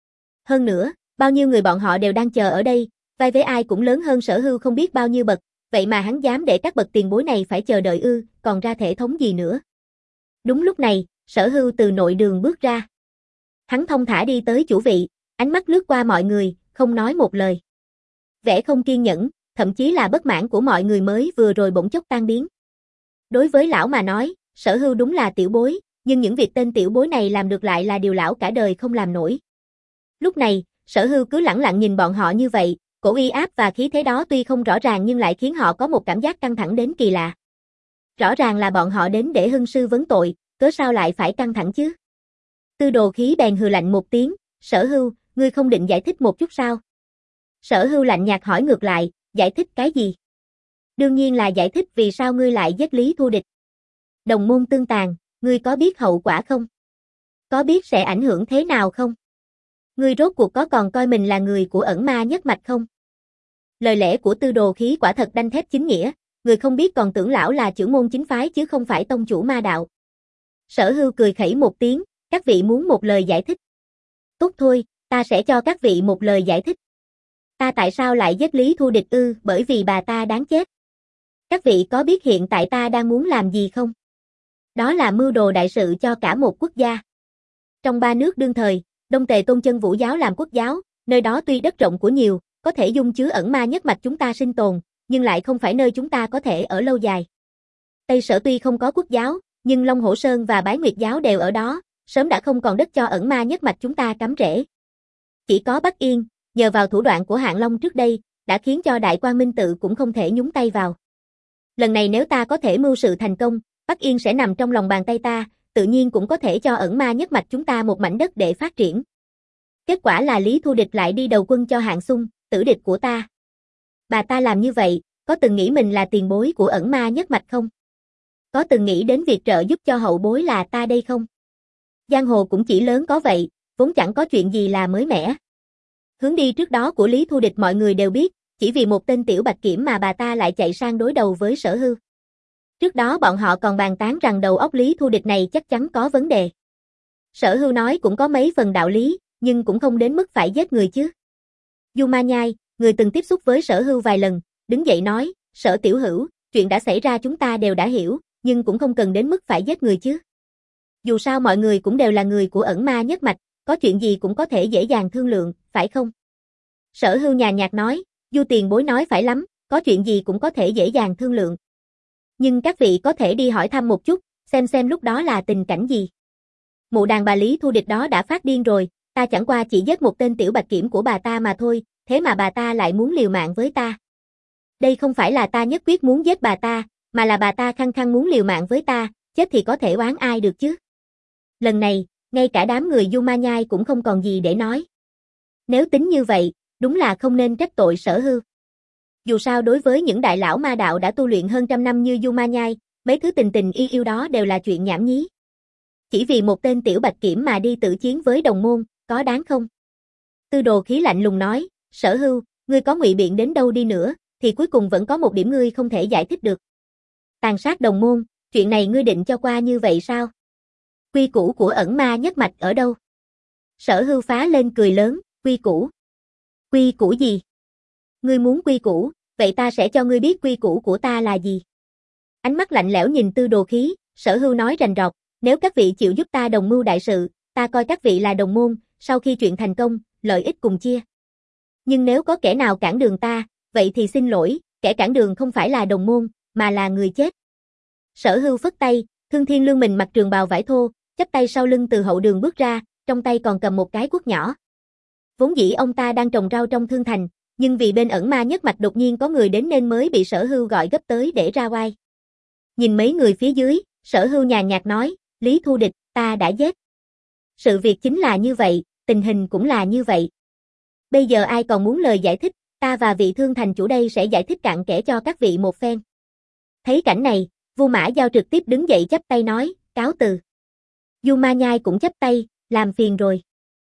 Hơn nữa, bao nhiêu người bọn họ đều đang chờ ở đây, vai vế ai cũng lớn hơn Sở Hưu không biết bao nhiêu bậc, vậy mà hắn dám để các bậc tiền bối này phải chờ đợi ư, còn ra thể thống gì nữa. Đúng lúc này, Sở Hưu từ nội đường bước ra. Hắn thông thả đi tới chủ vị, ánh mắt lướt qua mọi người, không nói một lời. Vẻ không kiên nhẫn, thậm chí là bất mãn của mọi người mới vừa rồi bỗng chốc tan biến. Đối với lão mà nói, Sở Hưu đúng là tiểu bối, nhưng những việc tên tiểu bối này làm được lại là điều lão cả đời không làm nổi. Lúc này, Sở Hưu cứ lẳng lặng nhìn bọn họ như vậy, cổ uy áp và khí thế đó tuy không rõ ràng nhưng lại khiến họ có một cảm giác căng thẳng đến kỳ lạ. Rõ ràng là bọn họ đến để hưng sư vấn tội, cớ sao lại phải căng thẳng chứ? Tư Đồ Khí bèn hừ lạnh một tiếng, Sở Hưu, ngươi không định giải thích một chút sao? Sở Hưu lạnh nhạt hỏi ngược lại, giải thích cái gì? Đương nhiên là giải thích vì sao ngươi lại giết Lý Thu Địch. Đồng môn tương tàn, ngươi có biết hậu quả không? Có biết sẽ ảnh hưởng thế nào không? Ngươi rốt cuộc có còn coi mình là người của ẩn ma nhất mạch không? Lời lẽ của Tư Đồ Khí quả thật đanh thép chính nghĩa, người không biết còn tưởng lão là trưởng môn chính phái chứ không phải tông chủ ma đạo. Sở Hưu cười khẩy một tiếng, các vị muốn một lời giải thích. Tốt thôi, ta sẽ cho các vị một lời giải thích. Ta tại sao lại giết Lý Thu Địch ư, bởi vì bà ta đáng chết. Các vị có biết hiện tại ta đang muốn làm gì không? Đó là mưu đồ đại sự cho cả một quốc gia. Trong ba nước đương thời, Đông Tề tôn chân Vũ giáo làm quốc giáo, nơi đó tuy đất rộng của nhiều, có thể dung chứa ẩn ma nhất mạch chúng ta sinh tồn, nhưng lại không phải nơi chúng ta có thể ở lâu dài. Tây Sở tuy không có quốc giáo, nhưng Long Hổ Sơn và Bái Nguyệt giáo đều ở đó, sớm đã không còn đất cho ẩn ma nhất mạch chúng ta cắm rễ. Chỉ có Bắc Yên, nhờ vào thủ đoạn của Hạng Long trước đây, đã khiến cho Đại Quang Minh Tự cũng không thể nhúng tay vào. Lần này nếu ta có thể mưu sự thành công, Bắc Yên sẽ nằm trong lòng bàn tay ta, tự nhiên cũng có thể cho ẩn ma nhất mạch chúng ta một mảnh đất để phát triển. Kết quả là Lý Thu Địch lại đi đầu quân cho Hạng Xung, tử địch của ta. Bà ta làm như vậy, có từng nghĩ mình là tiền bối của ẩn ma nhất mạch không? Có từng nghĩ đến việc trợ giúp cho hậu bối là ta đây không? Giang hồ cũng chỉ lớn có vậy, vốn chẳng có chuyện gì là mới mẻ. Hướng đi trước đó của Lý Thu Địch mọi người đều biết, chỉ vì một tên tiểu bạch kiểm mà bà ta lại chạy sang đối đầu với Sở Hưu. Trước đó bọn họ còn bàn tán rằng đầu óc Lý Thu Địch này chắc chắn có vấn đề. Sở Hưu nói cũng có mấy phần đạo lý, nhưng cũng không đến mức phải giết người chứ. Du Ma Nhai, người từng tiếp xúc với Sở Hưu vài lần, đứng dậy nói, Sở tiểu hữu, chuyện đã xảy ra chúng ta đều đã hiểu, nhưng cũng không cần đến mức phải giết người chứ. Dù sao mọi người cũng đều là người của ẩn ma nhất mạch, có chuyện gì cũng có thể dễ dàng thương lượng, phải không? Sở Hưu nhàn nhạt nói, Du tiền bối nói phải lắm, có chuyện gì cũng có thể dễ dàng thương lượng. Nhưng các vị có thể đi hỏi thăm một chút, xem xem lúc đó là tình cảnh gì. Mụ đàn bà Lý Thu Địch đó đã phát điên rồi, ta chẳng qua chỉ giết một tên tiểu bạch kiểm của bà ta mà thôi, thế mà bà ta lại muốn liều mạng với ta. Đây không phải là ta nhất quyết muốn giết bà ta, mà là bà ta khăng khăng muốn liều mạng với ta, chết thì có thể oán ai được chứ. Lần này, ngay cả đám người Du Ma Nhai cũng không còn gì để nói. Nếu tính như vậy, đúng là không nên trách tội Sở Hưu. Dù sao đối với những đại lão ma đạo đã tu luyện hơn trăm năm như Du Ma Nhai, mấy thứ tình tình yêu yêu đó đều là chuyện nhảm nhí. Chỉ vì một tên tiểu bạch kiểm mà đi tự chiến với đồng môn, có đáng không? Tư Đồ Khí lạnh lùng nói, Sở Hưu, ngươi có ngụy biện đến đâu đi nữa, thì cuối cùng vẫn có một điểm ngươi không thể giải thích được. Tàn sát đồng môn, chuyện này ngươi định cho qua như vậy sao? Quy củ của ẩn ma nhất mạch ở đâu? Sở Hưu phá lên cười lớn, quy củ. Quy củ gì? Ngươi muốn quy củ, vậy ta sẽ cho ngươi biết quy củ của ta là gì. Ánh mắt lạnh lẽo nhìn Tư Đồ Khí, Sở Hưu nói rành rọt, nếu các vị chịu giúp ta đồng mưu đại sự, ta coi các vị là đồng môn, sau khi chuyện thành công, lợi ích cùng chia. Nhưng nếu có kẻ nào cản đường ta, vậy thì xin lỗi, kẻ cản đường không phải là đồng môn, mà là người chết. Sở Hưu phất tay, Thương Thiên Lương mình mặc trường bào vải thô, chắp tay sau lưng từ hậu đường bước ra, trong tay còn cầm một cái cuốc nhỏ. Vốn dĩ ông ta đang trồng rau trong Thương Thành, nhưng vì bên ẩn ma nhất mạch đột nhiên có người đến nên mới bị Sở Hưu gọi gấp tới để ra oai. Nhìn mấy người phía dưới, Sở Hưu nhàn nhạt nói, Lý Thu Địch, ta đã giết. Sự việc chính là như vậy, tình hình cũng là như vậy. Bây giờ ai còn muốn lời giải thích, ta và vị Thương Thành chủ đây sẽ giải thích cặn kẽ cho các vị một phen. Thấy cảnh này, Vu Mã Giao trực tiếp đứng dậy chắp tay nói, cáo từ. Du Ma Nhai cũng chắp tay, làm phiền rồi.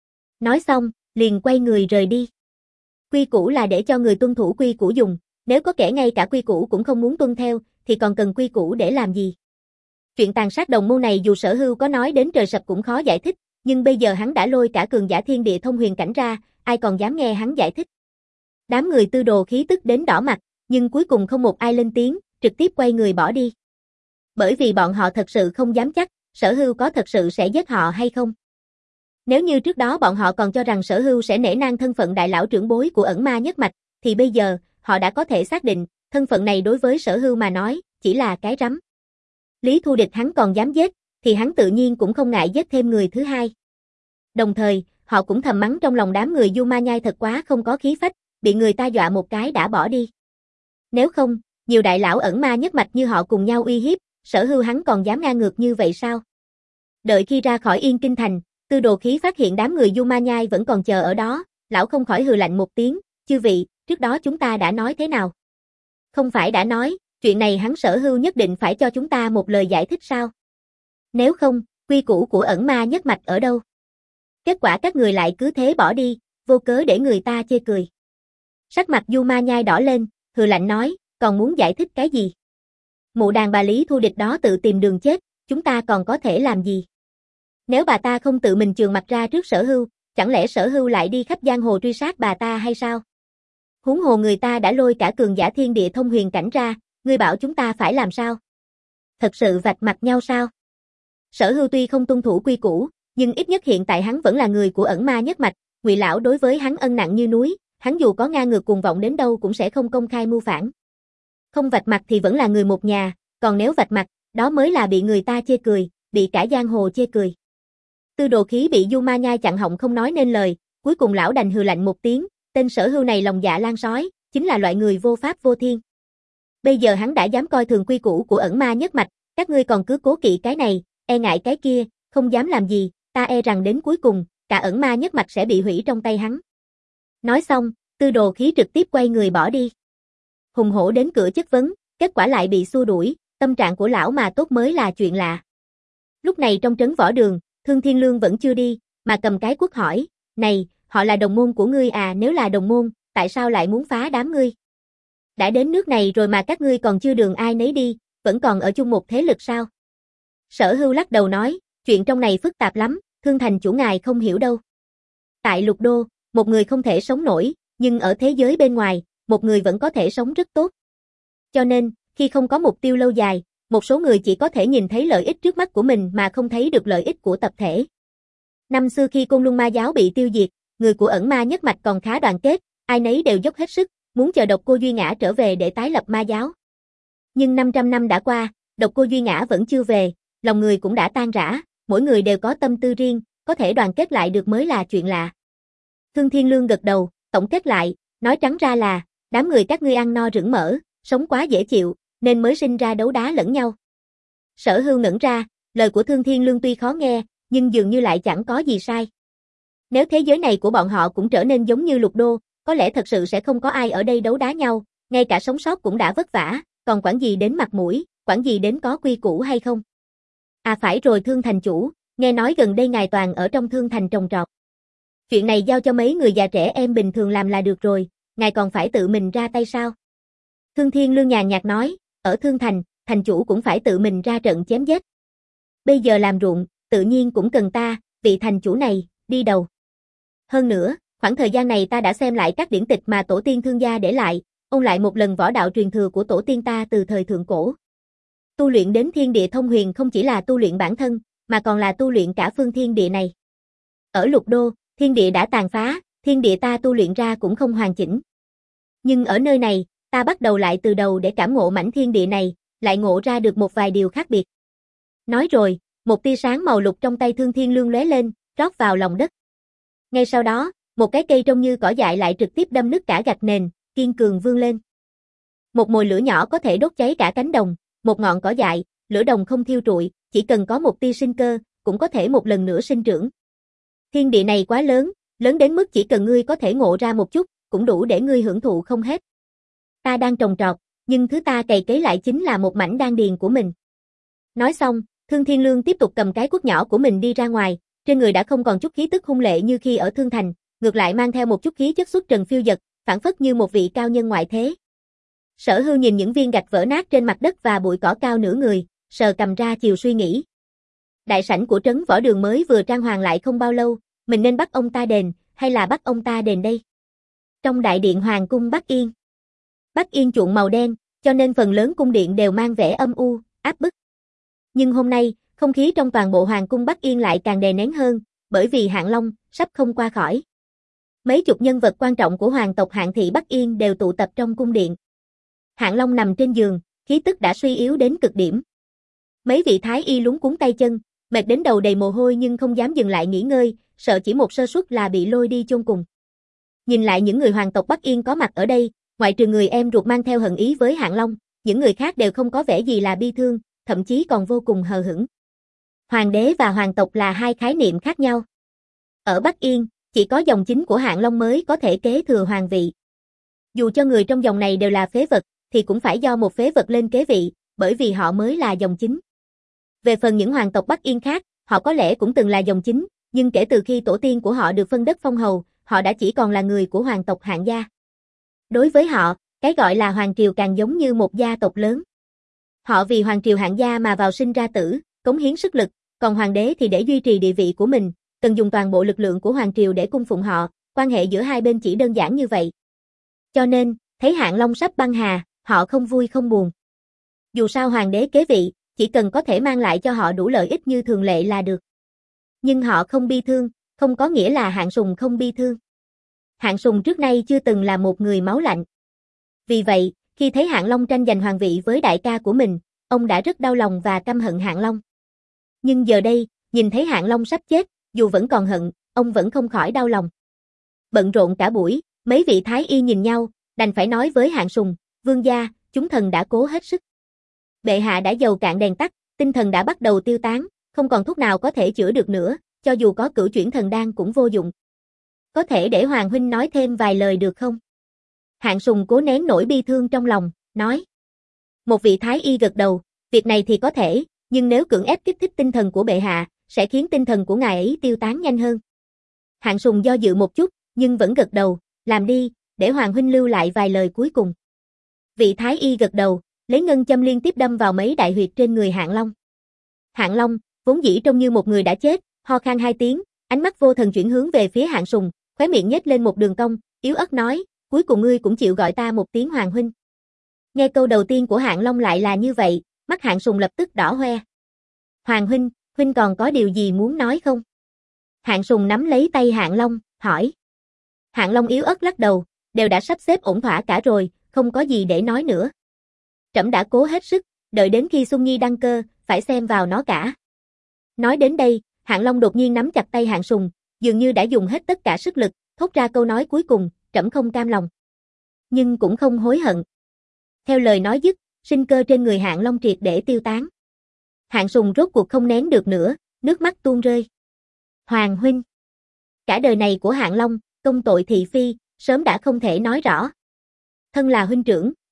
Nói xong, liền quay người rời đi. Quy củ là để cho người tuân thủ quy củ dùng, nếu có kẻ ngay cả quy củ cũng không muốn tuân theo, thì còn cần quy củ để làm gì? Chuyện tàn sát đồng môn này dù Sở Hưu có nói đến trời sập cũng khó giải thích, nhưng bây giờ hắn đã lôi cả cường giả thiên địa thông huyền cảnh ra, ai còn dám nghe hắn giải thích. Đám người Tư Đồ Khí tức đến đỏ mặt, nhưng cuối cùng không một ai lên tiếng, trực tiếp quay người bỏ đi. Bởi vì bọn họ thật sự không dám chắc, Sở Hưu có thật sự sẽ giết họ hay không. Nếu như trước đó bọn họ còn cho rằng Sở Hưu sẽ nể nang thân phận đại lão trưởng bối của ẩn ma nhất mạch, thì bây giờ, họ đã có thể xác định, thân phận này đối với Sở Hưu mà nói, chỉ là cái rắm. Lý Thu Địch hắn còn dám giết, thì hắn tự nhiên cũng không ngại giết thêm người thứ hai. Đồng thời, họ cũng thầm mắng trong lòng đám người Du Ma Nhai thật quá không có khí phách, bị người ta dọa một cái đã bỏ đi. Nếu không, nhiều đại lão ẩn ma nhất mạch như họ cùng nhau uy hiếp, Sở Hưu hắn còn dám ngang ngược như vậy sao? Đợi khi ra khỏi Yên Kinh Thành, Tư Đồ Khí phát hiện đám người Du Ma Nhai vẫn còn chờ ở đó, lão không khỏi hừ lạnh một tiếng, chư vị, trước đó chúng ta đã nói thế nào? Không phải đã nói, chuyện này hắn Sở Hưu nhất định phải cho chúng ta một lời giải thích sao? Nếu không, quy củ của ẩn ma nhất mạch ở đâu? Kết quả các người lại cứ thế bỏ đi, vô cớ để người ta chê cười. Sắc mặt Du Ma Nhai đỏ lên, hừ lạnh nói, còn muốn giải thích cái gì? Mụ đàn bà Lý Thu Địch đó tự tìm đường chết, chúng ta còn có thể làm gì? Nếu bà ta không tự mình chườm mặt ra trước Sở Hưu, chẳng lẽ Sở Hưu lại đi khắp giang hồ truy sát bà ta hay sao? Huống hồ người ta đã lôi cả cường giả thiên địa thông huyền cảnh ra, ngươi bảo chúng ta phải làm sao? Thật sự vạch mặt nhau sao? Sở Hưu tuy không tuân thủ quy củ, nhưng ít nhất hiện tại hắn vẫn là người của ẩn ma nhất mạch, Ngụy lão đối với hắn ân nặng như núi, hắn dù có ngang ngược cuồng vọng đến đâu cũng sẽ không công khai mưu phản. Không vạch mặt thì vẫn là người một nhà, còn nếu vạch mặt, đó mới là bị người ta chê cười, bị cả giang hồ chê cười. Tư Đồ Khí bị Du Ma Nhai chặn họng không nói nên lời, cuối cùng lão đành hừ lạnh một tiếng, tên Sở Hưu này lòng dạ lan sói, chính là loại người vô pháp vô thiên. Bây giờ hắn đã dám coi thường quy củ của ẩn ma nhất mạch, các ngươi còn cứ cố kỵ cái này, e ngại cái kia, không dám làm gì, ta e rằng đến cuối cùng, cả ẩn ma nhất mạch sẽ bị hủy trong tay hắn. Nói xong, Tư Đồ Khí trực tiếp quay người bỏ đi. Hùng hổ đến cửa chất vấn, kết quả lại bị xua đuổi, tâm trạng của lão mà tốt mới là chuyện lạ. Lúc này trong trấn võ đường, Thương Thiên Lương vẫn chưa đi, mà cầm cái cuốc hỏi, này, họ là đồng môn của ngươi à, nếu là đồng môn, tại sao lại muốn phá đám ngươi? Đã đến nước này rồi mà các ngươi còn chưa đường ai nấy đi, vẫn còn ở chung một thế lực sao? Sở Hưu lắc đầu nói, chuyện trong này phức tạp lắm, Thương Thành chủ ngài không hiểu đâu. Tại Lục Đô, một người không thể sống nổi, nhưng ở thế giới bên ngoài, một người vẫn có thể sống rất tốt. Cho nên, khi không có mục tiêu lâu dài, một số người chỉ có thể nhìn thấy lợi ích trước mắt của mình mà không thấy được lợi ích của tập thể. Năm xưa khi Côn Luân Ma giáo bị tiêu diệt, người của ẩn ma nhất mạch còn khá đoàn kết, ai nấy đều dốc hết sức, muốn chờ Độc Cô Duy Ngã trở về để tái lập ma giáo. Nhưng năm trăm năm đã qua, Độc Cô Duy Ngã vẫn chưa về, lòng người cũng đã tan rã, mỗi người đều có tâm tư riêng, có thể đoàn kết lại được mới là chuyện lạ. Thương Thiên Lương gật đầu, tổng kết lại, nói trắng ra là, đám người các ngươi ăn no rửng mỡ, sống quá dễ chịu, nên mới sinh ra đấu đá lẫn nhau. Sở Hưu ngẩn ra, lời của Thương Thiên Lương tuy khó nghe, nhưng dường như lại chẳng có gì sai. Nếu thế giới này của bọn họ cũng trở nên giống như Lục Đô, có lẽ thật sự sẽ không có ai ở đây đấu đá nhau, ngay cả sống sót cũng đã vất vả, còn quản gì đến mặt mũi, quản gì đến có quy củ hay không. À phải rồi Thương thành chủ, nghe nói gần đây ngài toàn ở trong Thương thành trồng trọt. Chuyện này giao cho mấy người già trẻ em bình thường làm là được rồi, ngài còn phải tự mình ra tay sao? Thương Thiên Lương nhàn nhạt nói, ở Thương thành, thành chủ cũng phải tự mình ra trận chém giết. Bây giờ làm ruộng, tự nhiên cũng cần ta, vị thành chủ này, đi đầu. Hơn nữa, khoảng thời gian này ta đã xem lại các điển tịch mà tổ tiên Thương gia để lại, ôn lại một lần võ đạo truyền thừa của tổ tiên ta từ thời thượng cổ. Tu luyện đến thiên địa thông huyền không chỉ là tu luyện bản thân, mà còn là tu luyện cả phương thiên địa này. Ở Lục Đô, thiên địa đã tàn phá, thiên địa ta tu luyện ra cũng không hoàn chỉnh. Nhưng ở nơi này, ta bắt đầu lại từ đầu để cảm ngộ mảnh thiên địa này, lại ngộ ra được một vài điều khác biệt. Nói rồi, một tia sáng màu lục trong tay Thương Thiên Lương lóe lên, rót vào lòng đất. Ngay sau đó, một cái cây trông như cỏ dại lại trực tiếp đâm nứt cả gạch nền, kiên cường vươn lên. Một mồi lửa nhỏ có thể đốt cháy cả cánh đồng, một ngọn cỏ dại, lửa đồng không thiêu trụi, chỉ cần có một tia sinh cơ, cũng có thể một lần nữa sinh trưởng. Thiên địa này quá lớn, lớn đến mức chỉ cần ngươi có thể ngộ ra một chút, cũng đủ để ngươi hưởng thụ không hết. Ta đang trồng trọt, nhưng thứ ta cày cấy lại chính là một mảnh đan điền của mình. Nói xong, Thương Thiên Lương tiếp tục cầm cái cuốc nhỏ của mình đi ra ngoài, trên người đã không còn chút khí tức hung lệ như khi ở Thương Thành, ngược lại mang theo một chút khí chất xuất trần phiêu dật, phảng phất như một vị cao nhân ngoại thế. Sở Hưu nhìn những viên gạch vỡ nát trên mặt đất và bụi cỏ cao nửa người, sờ cầm ra chiều suy nghĩ. Đại sảnh của trấn Võ Đường mới vừa trang hoàng lại không bao lâu, mình nên bắt ông ta đền, hay là bắt ông ta đền đây? Trong đại điện Hoàng cung Bắc Yên. Bắc Yên chuộng màu đen, cho nên phần lớn cung điện đều mang vẻ âm u, áp bức. Nhưng hôm nay, không khí trong toàn bộ Hoàng cung Bắc Yên lại càng đè nén hơn, bởi vì Hạng Long sắp không qua khỏi. Mấy chục nhân vật quan trọng của hoàng tộc Hạng thị Bắc Yên đều tụ tập trong cung điện. Hạng Long nằm trên giường, khí tức đã suy yếu đến cực điểm. Mấy vị thái y luống cuống tay chân, mệt đến đầu đầy mồ hôi nhưng không dám dừng lại nghỉ ngơi, sợ chỉ một sơ suất là bị lôi đi chôn cùng. Nhìn lại những người hoàng tộc Bắc Yên có mặt ở đây, ngoại trừ người em ruột mang theo hận ý với Hạng Long, những người khác đều không có vẻ gì là bi thương, thậm chí còn vô cùng hờ hững. Hoàng đế và hoàng tộc là hai khái niệm khác nhau. Ở Bắc Yên, chỉ có dòng chính của Hạng Long mới có thể kế thừa hoàng vị. Dù cho người trong dòng này đều là phế vật, thì cũng phải do một phế vật lên kế vị, bởi vì họ mới là dòng chính. Về phần những hoàng tộc Bắc Yên khác, họ có lẽ cũng từng là dòng chính, nhưng kể từ khi tổ tiên của họ được phân đất phong hầu, họ đã chỉ còn là người của hoàng tộc Hạng gia. Đối với họ, cái gọi là hoàng triều càng giống như một gia tộc lớn. Họ vì hoàng triều Hạng gia mà vào sinh ra tử, cống hiến sức lực, còn hoàng đế thì để duy trì địa vị của mình, cần dùng toàn bộ lực lượng của hoàng triều để cung phụng họ, quan hệ giữa hai bên chỉ đơn giản như vậy. Cho nên, thấy Hạng Long sắp băng hà, họ không vui không buồn. Dù sao hoàng đế kế vị, chỉ cần có thể mang lại cho họ đủ lợi ích như thường lệ là được. Nhưng họ không bi thương, không có nghĩa là Hạng Sùng không bi thương. Hạng Sùng trước nay chưa từng là một người máu lạnh. Vì vậy, khi thấy Hạng Long tranh giành hoàng vị với đại ca của mình, ông đã rất đau lòng và căm hận Hạng Long. Nhưng giờ đây, nhìn thấy Hạng Long sắp chết, dù vẫn còn hận, ông vẫn không khỏi đau lòng. Bận rộn cả buổi, mấy vị thái y nhìn nhau, đành phải nói với Hạng Sùng, vương gia, chúng thần đã cố hết sức. Bệ hạ đã dầu cạn đèn tắt, tinh thần đã bắt đầu tiêu tán, không còn thuốc nào có thể chữa được nữa, cho dù có cửu chuyển thần đan cũng vô dụng. Có thể để Hoàng huynh nói thêm vài lời được không? Hạng Sùng cố nén nỗi bi thương trong lòng, nói. Một vị thái y gật đầu, việc này thì có thể, nhưng nếu cưỡng ép kích thích tinh thần của bệ hạ, sẽ khiến tinh thần của ngài ấy tiêu tán nhanh hơn. Hạng Sùng do dự một chút, nhưng vẫn gật đầu, làm đi, để Hoàng huynh lưu lại vài lời cuối cùng. Vị thái y gật đầu, lấy ngân châm liên tiếp đâm vào mấy đại huyệt trên người Hạng Long. Hạng Long, vốn dĩ trông như một người đã chết, ho khan hai tiếng, ánh mắt vô thần chuyển hướng về phía Hạng Sùng, khóe miệng nhếch lên một đường cong, yếu ớt nói, cuối cùng ngươi cũng chịu gọi ta một tiếng Hoàng huynh. Nghe câu đầu tiên của Hạng Long lại là như vậy, mắt Hạng Sùng lập tức đỏ hoe. Hoàng huynh, huynh còn có điều gì muốn nói không? Hạng Sùng nắm lấy tay Hạng Long, hỏi. Hạng Long yếu ớt lắc đầu, đều đã sắp xếp ổn thỏa cả rồi, không có gì để nói nữa. Trẫm đã cố hết sức, đợi đến khi Xuân Nhi đăng cơ, phải xem vào nó cả. Nói đến đây, Hạng Long đột nhiên nắm chặt tay Hạng Sùng, dường như đã dùng hết tất cả sức lực, thốt ra câu nói cuối cùng, trẫm không cam lòng. Nhưng cũng không hối hận. Theo lời nói dứt, sinh cơ trên người Hạng Long triệt để tiêu tán. Hạng Sùng rốt cuộc không nén được nữa, nước mắt tuôn rơi. Hoàng huynh. Cả đời này của Hạng Long, công tội thị phi, sớm đã không thể nói rõ. Thân là huynh trưởng,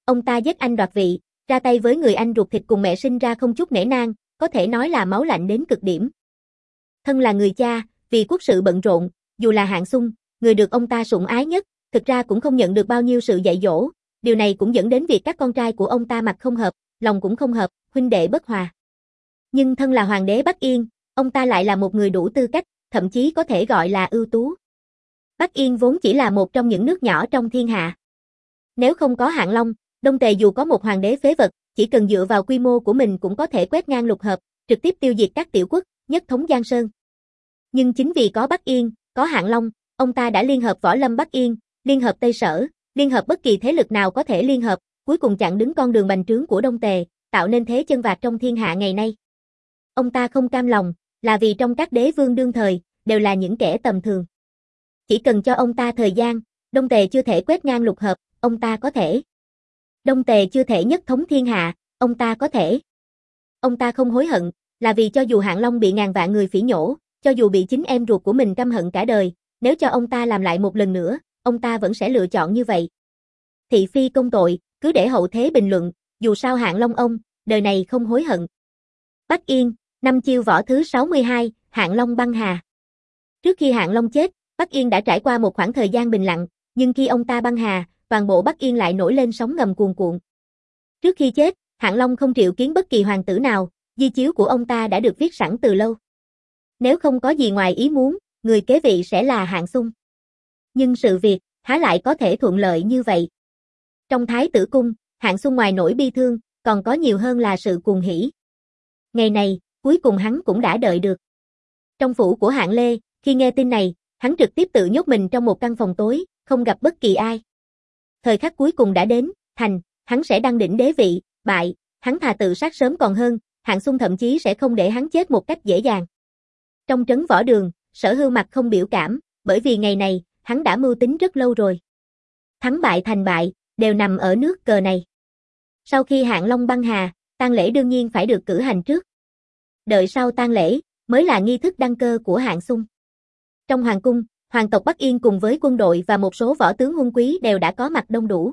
Ông ta giết anh đoạt vị, ra tay với người anh ruột thịt cùng mẹ sinh ra không chút nể nang, có thể nói là máu lạnh đến cực điểm. Thân là người cha, vì quốc sự bận rộn, dù là Hạng Xung, người được ông ta sủng ái nhất, thực ra cũng không nhận được bao nhiêu sự dạy dỗ, điều này cũng dẫn đến việc các con trai của ông ta mặt không hợp, lòng cũng không hợp, huynh đệ bất hòa. Nhưng thân là hoàng đế Bắc Yên, ông ta lại là một người đủ tư cách, thậm chí có thể gọi là ưu tú. Bắc Yên vốn chỉ là một trong những nước nhỏ trong thiên hạ. Nếu không có Hạng Long, Đông Tề dù có một hoàng đế phế vật, chỉ cần dựa vào quy mô của mình cũng có thể quét ngang lục hợp, trực tiếp tiêu diệt các tiểu quốc, nhất thống Giang Sơn. Nhưng chính vì có Bắc Yên, có Hạng Long, ông ta đã liên hợp Võ Lâm Bắc Yên, liên hợp Tây Sở, liên hợp bất kỳ thế lực nào có thể liên hợp, cuối cùng chặn đứng con đường bành trướng của Đông Tề, tạo nên thế chân vạc trong thiên hạ ngày nay. Ông ta không cam lòng, là vì trong các đế vương đương thời, đều là những kẻ tầm thường. Chỉ cần cho ông ta thời gian, Đông Tề chưa thể quét ngang lục hợp, ông ta có thể. Đông Tề chưa thể nhất thống thiên hạ, ông ta có thể. Ông ta không hối hận, là vì cho dù Hạng Long bị ngàn vạn người phỉ nhổ, cho dù bị chính em ruột của mình căm hận cả đời, nếu cho ông ta làm lại một lần nữa, ông ta vẫn sẽ lựa chọn như vậy. Thị phi công tội, cứ để hậu thế bình luận, dù sao Hạng Long ông, đời này không hối hận. Bắc Yên, năm chiêu võ thứ sáu mươi hai, Hạng Long băng hà. Trước khi Hạng Long chết, Bắc Yên đã trải qua một khoảng thời gian bình lặng, nhưng khi ông ta băng hà, toàn bộ Bắc Yên lại nổi lên sóng ngầm cuồn cuộn. Trước khi chết, Hạng Long không triệu kiến bất kỳ hoàng tử nào, di chiếu của ông ta đã được viết sẵn từ lâu. Nếu không có gì ngoài ý muốn, người kế vị sẽ là Hạng Xung. Nhưng sự việc, há lại có thể thuận lợi như vậy. Trong Thái tử cung, Hạng Xung ngoài nỗi bi thương, còn có nhiều hơn là sự cuồng hỉ. Ngày này, cuối cùng hắn cũng đã đợi được. Trong phủ của Hạng Lê, khi nghe tin này, hắn trực tiếp tự nhốt mình trong một căn phòng tối, không gặp bất kỳ ai. Thời khắc cuối cùng đã đến, thành, hắn sẽ đăng đỉnh đế vị, bại, hắn thà tự sát sớm còn hơn, Hạng Xung thậm chí sẽ không để hắn chết một cách dễ dàng. Trong trấn võ đường, Sở Hưu mặt không biểu cảm, bởi vì ngày này, hắn đã mưu tính rất lâu rồi. Thắng bại thành bại, đều nằm ở nước cờ này. Sau khi Hạng Long băng hà, tang lễ đương nhiên phải được cử hành trước. Đợi sau tang lễ, mới là nghi thức đăng cơ của Hạng Xung. Trong hoàng cung, hoàng tộc Bắc Yên cùng với quân đội và một số võ tướng hung quý đều đã có mặt đông đủ.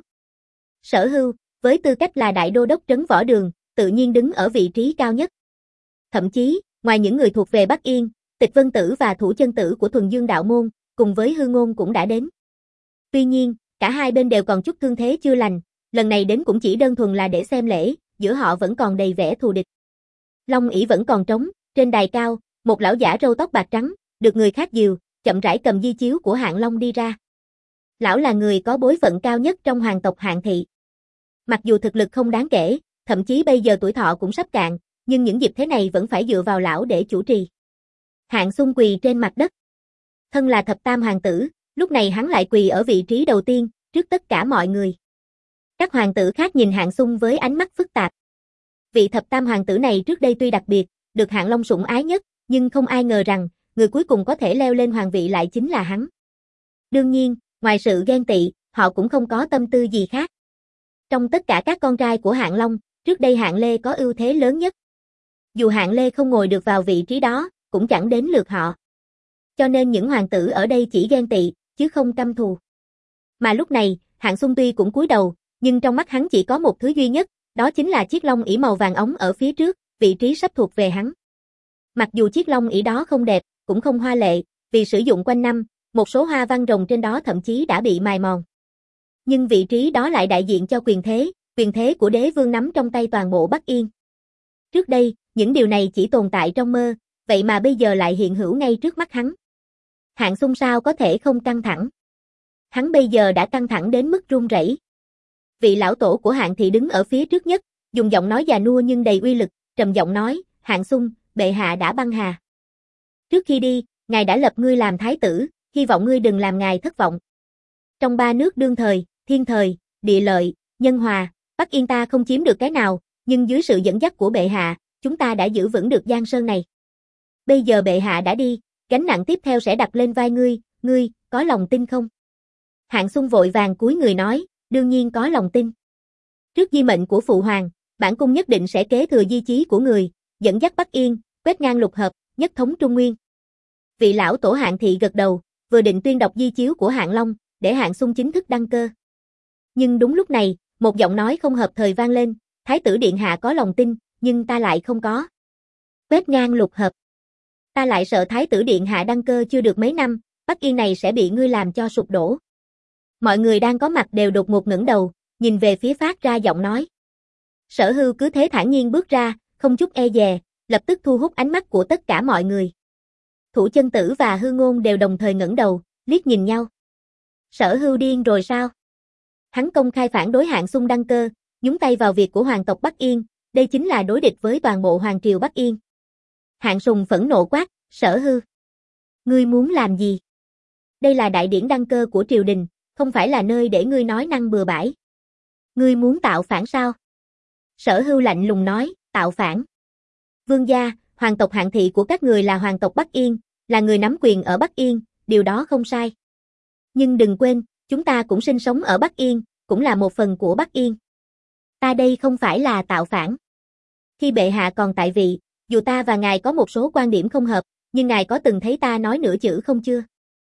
Sở Hưu, với tư cách là đại đô đốc trấn võ đường, tự nhiên đứng ở vị trí cao nhất. Thậm chí, ngoài những người thuộc về Bắc Yên, Tịch Vân Tử và Thủ Chân Tử của Thuần Dương đạo môn, cùng với Hư Ngôn cũng đã đến. Tuy nhiên, cả hai bên đều còn chút thương thế chưa lành, lần này đến cũng chỉ đơn thuần là để xem lễ, giữa họ vẫn còn đầy vẻ thù địch. Long ỷ vẫn còn trống, trên đài cao, một lão giả râu tóc bạc trắng, được người khác dìu, chậm rãi cầm di chiếu của Hạng Long đi ra. Lão là người có bối phận cao nhất trong hoàng tộc Hạng thị. Mặc dù thực lực không đáng kể, thậm chí bây giờ tuổi thọ cũng sắp cạn, nhưng những dịp thế này vẫn phải dựa vào lão để chủ trì. Hạng Xung quỳ trên mặt đất. Thân là thập tam hoàng tử, lúc này hắn lại quỳ ở vị trí đầu tiên, trước tất cả mọi người. Các hoàng tử khác nhìn Hạng Xung với ánh mắt phức tạp. Vị thập tam hoàng tử này trước đây tuy đặc biệt, được Hạng Long sủng ái nhất, nhưng không ai ngờ rằng, người cuối cùng có thể leo lên hoàng vị lại chính là hắn. Đương nhiên, ngoài sự ghen tị, họ cũng không có tâm tư gì khác. Trong tất cả các con trai của Hạng Long, trước đây Hạng Lê có ưu thế lớn nhất. Dù Hạng Lê không ngồi được vào vị trí đó, cũng chẳng đến lượt họ. Cho nên những hoàng tử ở đây chỉ ghen tị, chứ không căm thù. Mà lúc này, Hạng Xung tuy cũng cúi đầu, nhưng trong mắt hắn chỉ có một thứ duy nhất, đó chính là chiếc long ỷ màu vàng óng ở phía trước, vị trí sắp thuộc về hắn. Mặc dù chiếc long ỷ đó không đẹp, cũng không hoa lệ, vì sử dụng quanh năm, một số hoa văn rồng trên đó thậm chí đã bị mài mòn. Nhưng vị trí đó lại đại diện cho quyền thế, quyền thế của đế vương nắm trong tay toàn bộ Bắc Yên. Trước đây, những điều này chỉ tồn tại trong mơ, vậy mà bây giờ lại hiện hữu ngay trước mắt hắn. Hạng Xung sao có thể không căng thẳng. Hắn bây giờ đã căng thẳng đến mức run rẩy. Vị lão tổ của Hạng thị đứng ở phía trước nhất, dùng giọng nói già nua nhưng đầy uy lực, trầm giọng nói, Hạng Xung, bệ hạ đã băng hà. Trước khi đi, ngài đã lập ngươi làm thái tử, hy vọng ngươi đừng làm ngài thất vọng. Trong ba nước đương thời, thiên thời, địa lợi, nhân hòa, Bắc Yên ta không chiếm được cái nào, nhưng dưới sự dẫn dắt của bệ hạ, chúng ta đã giữ vững được Giang Sơn này. Bây giờ bệ hạ đã đi, gánh nặng tiếp theo sẽ đặt lên vai ngươi, ngươi, có lòng tin không? Hạng Xung vội vàng cúi người nói, đương nhiên có lòng tin. Trước di mệnh của Phụ Hoàng, bản cung nhất định sẽ kế thừa di chí của người, dẫn dắt Bắc Yên, quét ngang lục hợp, nhất thống Trung Nguyên. Vị lão tổ Hạng thị gật đầu, vừa định tuyên đọc di chiếu của Hạng Long, để Hạng Xung chính thức đăng cơ. Nhưng đúng lúc này, một Một giọng nói không hợp thời vang lên, Thái tử điện hạ có lòng tin, nhưng ta lại không có. Quét ngang lục hợp. Ta lại sợ Thái tử điện hạ đăng cơ chưa được mấy năm, Bắc Yên này sẽ bị ngươi làm cho sụp đổ. Mọi người đang có mặt đều đột ngột ngẩng đầu, nhìn về phía phát ra giọng nói. Sở Hưu cứ thế thản nhiên bước ra, không chút e dè, lập tức thu hút ánh mắt của tất cả mọi người. Thủ Chân Tử và Hư Ngôn đều đồng thời ngẩng đầu, liếc nhìn nhau. Sở Hưu điên rồi sao? Hắn công khai phản đối Hạng Xung đăng cơ, nhúng tay vào việc của hoàng tộc Bắc Yên, đây chính là đối địch với toàn bộ hoàng triều Bắc Yên. Hạng Sùng phẫn nộ quát, Sở Hưu. Ngươi muốn làm gì? Đây là đại điển đăng cơ của triều đình, không phải là nơi để ngươi nói năng bừa bãi. Ngươi muốn tạo phản sao? Sở Hưu lạnh lùng nói, tạo phản. Vương gia, hoàng tộc Hạng thị của các người là hoàng tộc Bắc Yên, là người nắm quyền ở Bắc Yên, điều đó không sai. Nhưng đừng quên, chúng ta cũng sinh sống ở Bắc Yên, cũng là một phần của Bắc Yên. Ta đây không phải là tạo phản. Khi bệ hạ còn tại vị, dù ta và ngài có một số quan điểm không hợp, nhưng ngài có từng thấy ta nói nửa chữ không chưa?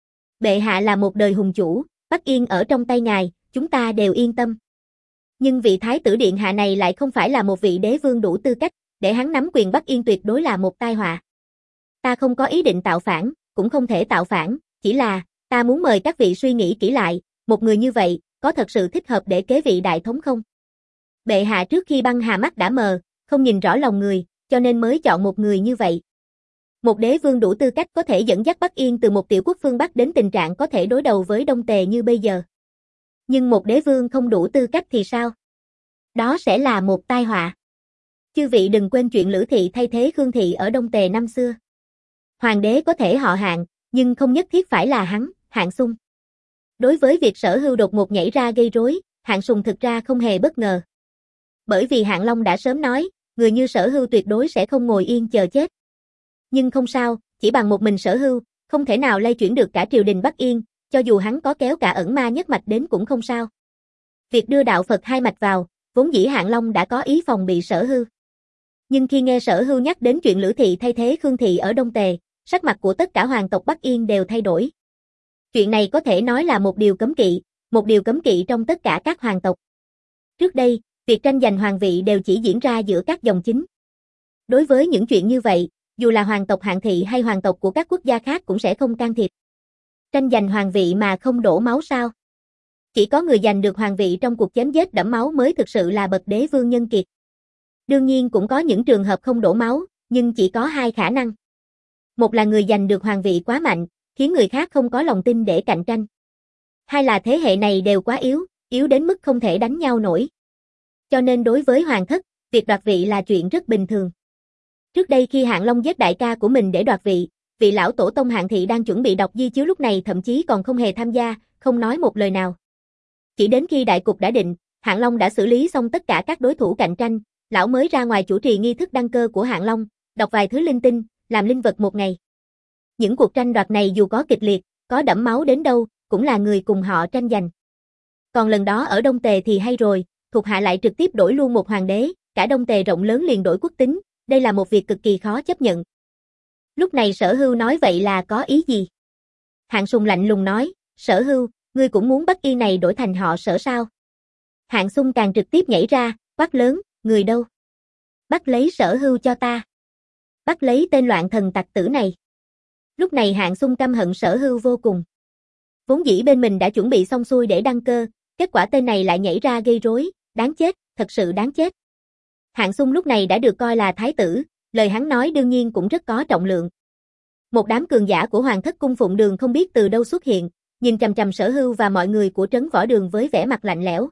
Bệ hạ là một đời hùng chủ, Bắc Yên ở trong tay ngài, chúng ta đều yên tâm. Nhưng vị thái tử điện hạ này lại không phải là một vị đế vương đủ tư cách, để hắn nắm quyền Bắc Yên tuyệt đối là một tai họa. Ta không có ý định tạo phản, cũng không thể tạo phản, chỉ là, ta muốn mời các vị suy nghĩ kỹ lại, một người như vậy, có thật sự thích hợp để kế vị đại thống không? Bệ hạ trước khi băng hà mắt đã mờ, không nhìn rõ lòng người, cho nên mới chọn một người như vậy. Một đế vương đủ tư cách có thể dẫn dắt Bắc Yên từ một tiểu quốc phương Bắc đến tình trạng có thể đối đầu với Đông Tề như bây giờ. Nhưng một đế vương không đủ tư cách thì sao? Đó sẽ là một tai họa. Chư vị đừng quên chuyện Lữ thị thay thế Khương thị ở Đông Tề năm xưa. Hoàng đế có thể họ Hạng, nhưng không nhất thiết phải là hắn, Hạng Xung. Đối với việc Sở Hưu đột ngột nhảy ra gây rối, Hạng Sùng thực ra không hề bất ngờ. Bởi vì Hạng Long đã sớm nói, người như Sở Hưu tuyệt đối sẽ không ngồi yên chờ chết. Nhưng không sao, chỉ bằng một mình Sở Hưu, không thể nào lay chuyển được cả triều đình Bắc Yên, cho dù hắn có kéo cả ẩn ma nhất mạch đến cũng không sao. Việc đưa đạo Phật hai mạch vào, vốn dĩ Hạng Long đã có ý phòng bị Sở Hưu. Nhưng khi nghe Sở Hưu nhắc đến chuyện Lữ thị thay thế Khương thị ở Đông Tề, sắc mặt của tất cả hoàng tộc Bắc Yên đều thay đổi. Chuyện này có thể nói là một điều cấm kỵ, một điều cấm kỵ trong tất cả các hoàng tộc. Trước đây, việc tranh giành hoàng vị đều chỉ diễn ra giữa các dòng chính. Đối với những chuyện như vậy, dù là hoàng tộc Hạng thị hay hoàng tộc của các quốc gia khác cũng sẽ không can thiệp. Tranh giành hoàng vị mà không đổ máu sao? Chỉ có người giành được hoàng vị trong cuộc chém giết đẫm máu mới thực sự là bậc đế vương nhân kiệt. Đương nhiên cũng có những trường hợp không đổ máu, nhưng chỉ có hai khả năng. Một là người giành được hoàng vị quá mạnh, khiến người khác không có lòng tin để cạnh tranh. Hai là thế hệ này đều quá yếu, yếu đến mức không thể đánh nhau nổi. Cho nên đối với hoàng thất, việc đoạt vị là chuyện rất bình thường. Trước đây khi Hạng Long giết đại ca của mình để đoạt vị, vị lão tổ tông Hạng thị đang chuẩn bị đọc di chiếu lúc này thậm chí còn không hề tham gia, không nói một lời nào. Chỉ đến khi đại cục đã định, Hạng Long đã xử lý xong tất cả các đối thủ cạnh tranh, lão mới ra ngoài chủ trì nghi thức đăng cơ của Hạng Long, đọc vài thứ linh tinh, làm linh vật một ngày. Những cuộc tranh đoạt này dù có kịch liệt, có đẫm máu đến đâu, cũng là người cùng họ tranh giành. Còn lần đó ở Đông Tề thì hay rồi, thuộc hạ lại trực tiếp đổi luôn một hoàng đế, cả Đông Tề rộng lớn liền đổi quốc tính, đây là một việc cực kỳ khó chấp nhận. Lúc này Sở Hưu nói vậy là có ý gì? Hạng Sùng lạnh lùng nói, Sở Hưu, ngươi cũng muốn Bắc Yên này đổi thành họ Sở sao? Hạng Xung càng trực tiếp nhảy ra, quát lớn, người đâu? Bắt lấy Sở Hưu cho ta. Bắt lấy tên loạn thần tặc tử này. Lúc này Hạng Xung căm hận Sở Hưu vô cùng. Vốn dĩ bên mình đã chuẩn bị xong xuôi để đăng cơ, kết quả tên này lại nhảy ra gây rối, đáng chết, thật sự đáng chết. Hạng Xung lúc này đã được coi là thái tử, lời hắn nói đương nhiên cũng rất có trọng lượng. Một đám cường giả của Hoàng thất cung Phụng Đường không biết từ đâu xuất hiện, nhìn chằm chằm Sở Hưu và mọi người của trấn Võ Đường với vẻ mặt lạnh lẽo.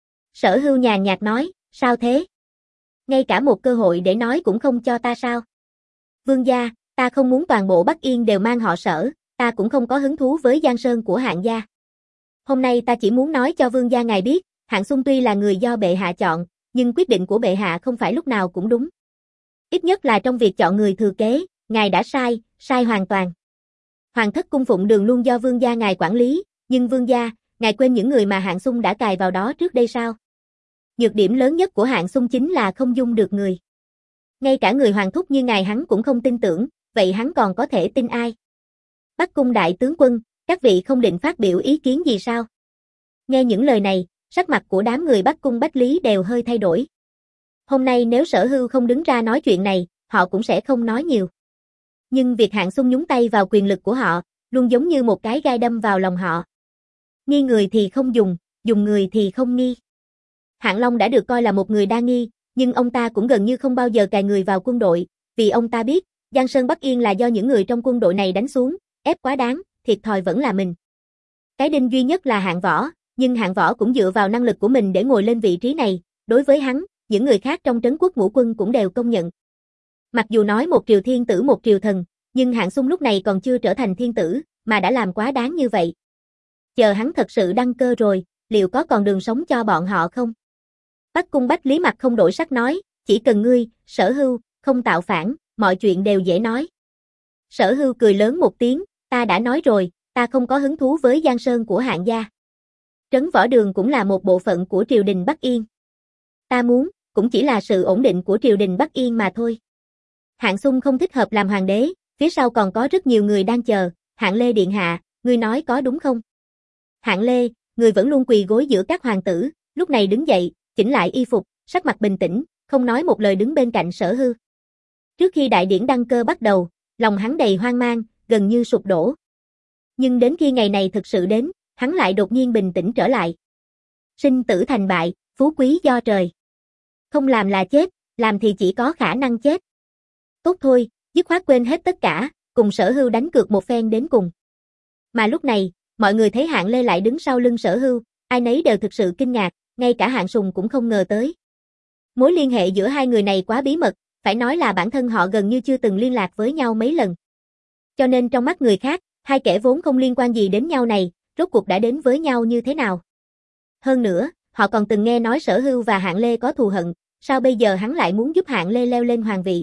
Sở Hưu nhàn nhạt nói, sao thế? Ngay cả một cơ hội để nói cũng không cho ta sao? Vương gia, ta không muốn toàn bộ Bắc Yên đều mang họ Sở, ta cũng không có hứng thú với Giang Sơn của Hạng gia. Hôm nay ta chỉ muốn nói cho vương gia ngài biết, Hạng Xung tuy là người do bệ hạ chọn, nhưng quyết định của bệ hạ không phải lúc nào cũng đúng. Ít nhất là trong việc chọn người thừa kế, ngài đã sai, sai hoàn toàn. Hoàng thất cung Phụng Đường luôn do vương gia ngài quản lý, nhưng vương gia, ngài quên những người mà Hạng Xung đã cài vào đó trước đây sao? Nhược điểm lớn nhất của Hạng Xung chính là không dung được người. Ngay cả người hoàng thúc như ngài hắn cũng không tin tưởng, vậy hắn còn có thể tin ai? Bắc cung đại tướng quân, các vị không định phát biểu ý kiến gì sao? Nghe những lời này, sắc mặt của đám người Bắc Cung Bách Lý đều hơi thay đổi. Hôm nay nếu Sở Hưu không đứng ra nói chuyện này, họ cũng sẽ không nói nhiều. Nhưng việc Hạng Xung nhúng tay vào quyền lực của họ, luôn giống như một cái gai đâm vào lòng họ. Nghi người thì không dùng, dùng người thì không nghi. Hạng Long đã được coi là một người đa nghi, nhưng ông ta cũng gần như không bao giờ cài người vào quân đội, vì ông ta biết, Giang Sơn Bắc Yên là do những người trong quân đội này đánh xuống, ép quá đáng, thiệt thòi vẫn là mình. Cái đinh duy nhất là Hạng Võ, nhưng Hạng Võ cũng dựa vào năng lực của mình để ngồi lên vị trí này, đối với hắn, những người khác trong trấn quốc ngũ quân cũng đều công nhận. Mặc dù nói một triều thiên tử một triều thần, nhưng Hạng Xung lúc này còn chưa trở thành thiên tử, mà đã làm quá đáng như vậy. Chờ hắn thật sự đăng cơ rồi, liệu có còn đường sống cho bọn họ không? Bắc Cung Bách Lý mặt không đổi sắc nói, chỉ cần ngươi, Sở Hưu, không tạo phản, mọi chuyện đều dễ nói. Sở Hưu cười lớn một tiếng, ta đã nói rồi, ta không có hứng thú với Giang Sơn của Hạng gia. Trấn Võ Đường cũng là một bộ phận của triều đình Bắc Yên. Ta muốn, cũng chỉ là sự ổn định của triều đình Bắc Yên mà thôi. Hạng Xung không thích hợp làm hoàng đế, phía sau còn có rất nhiều người đang chờ, Hạng Lê điện hạ, ngươi nói có đúng không? Hạng Lê, người vẫn luôn quỳ gối giữa các hoàng tử, lúc này đứng dậy, chỉnh lại y phục, sắc mặt bình tĩnh, không nói một lời đứng bên cạnh Sở Hưu. Trước khi đại điển đăng cơ bắt đầu, lòng hắn đầy hoang mang, gần như sụp đổ. Nhưng đến khi ngày này thực sự đến, hắn lại đột nhiên bình tĩnh trở lại. Sinh tử thành bại, phú quý do trời. Không làm là chết, làm thì chỉ có khả năng chết. Tốt thôi, dứt khoát quên hết tất cả, cùng Sở Hưu đánh cược một phen đến cùng. Mà lúc này, mọi người thấy Hạng Lê lại đứng sau lưng Sở Hưu, ai nấy đều thực sự kinh ngạc, ngay cả Hạng Sùng cũng không ngờ tới. Mối liên hệ giữa hai người này quá bí mật, phải nói là bản thân họ gần như chưa từng liên lạc với nhau mấy lần. Cho nên trong mắt người khác, hai kẻ vốn không liên quan gì đến nhau này, rốt cuộc đã đến với nhau như thế nào. Hơn nữa, họ còn từng nghe nói Sở Hưu và Hạng Lê có thù hận, sao bây giờ hắn lại muốn giúp Hạng Lê leo lên hoàng vị.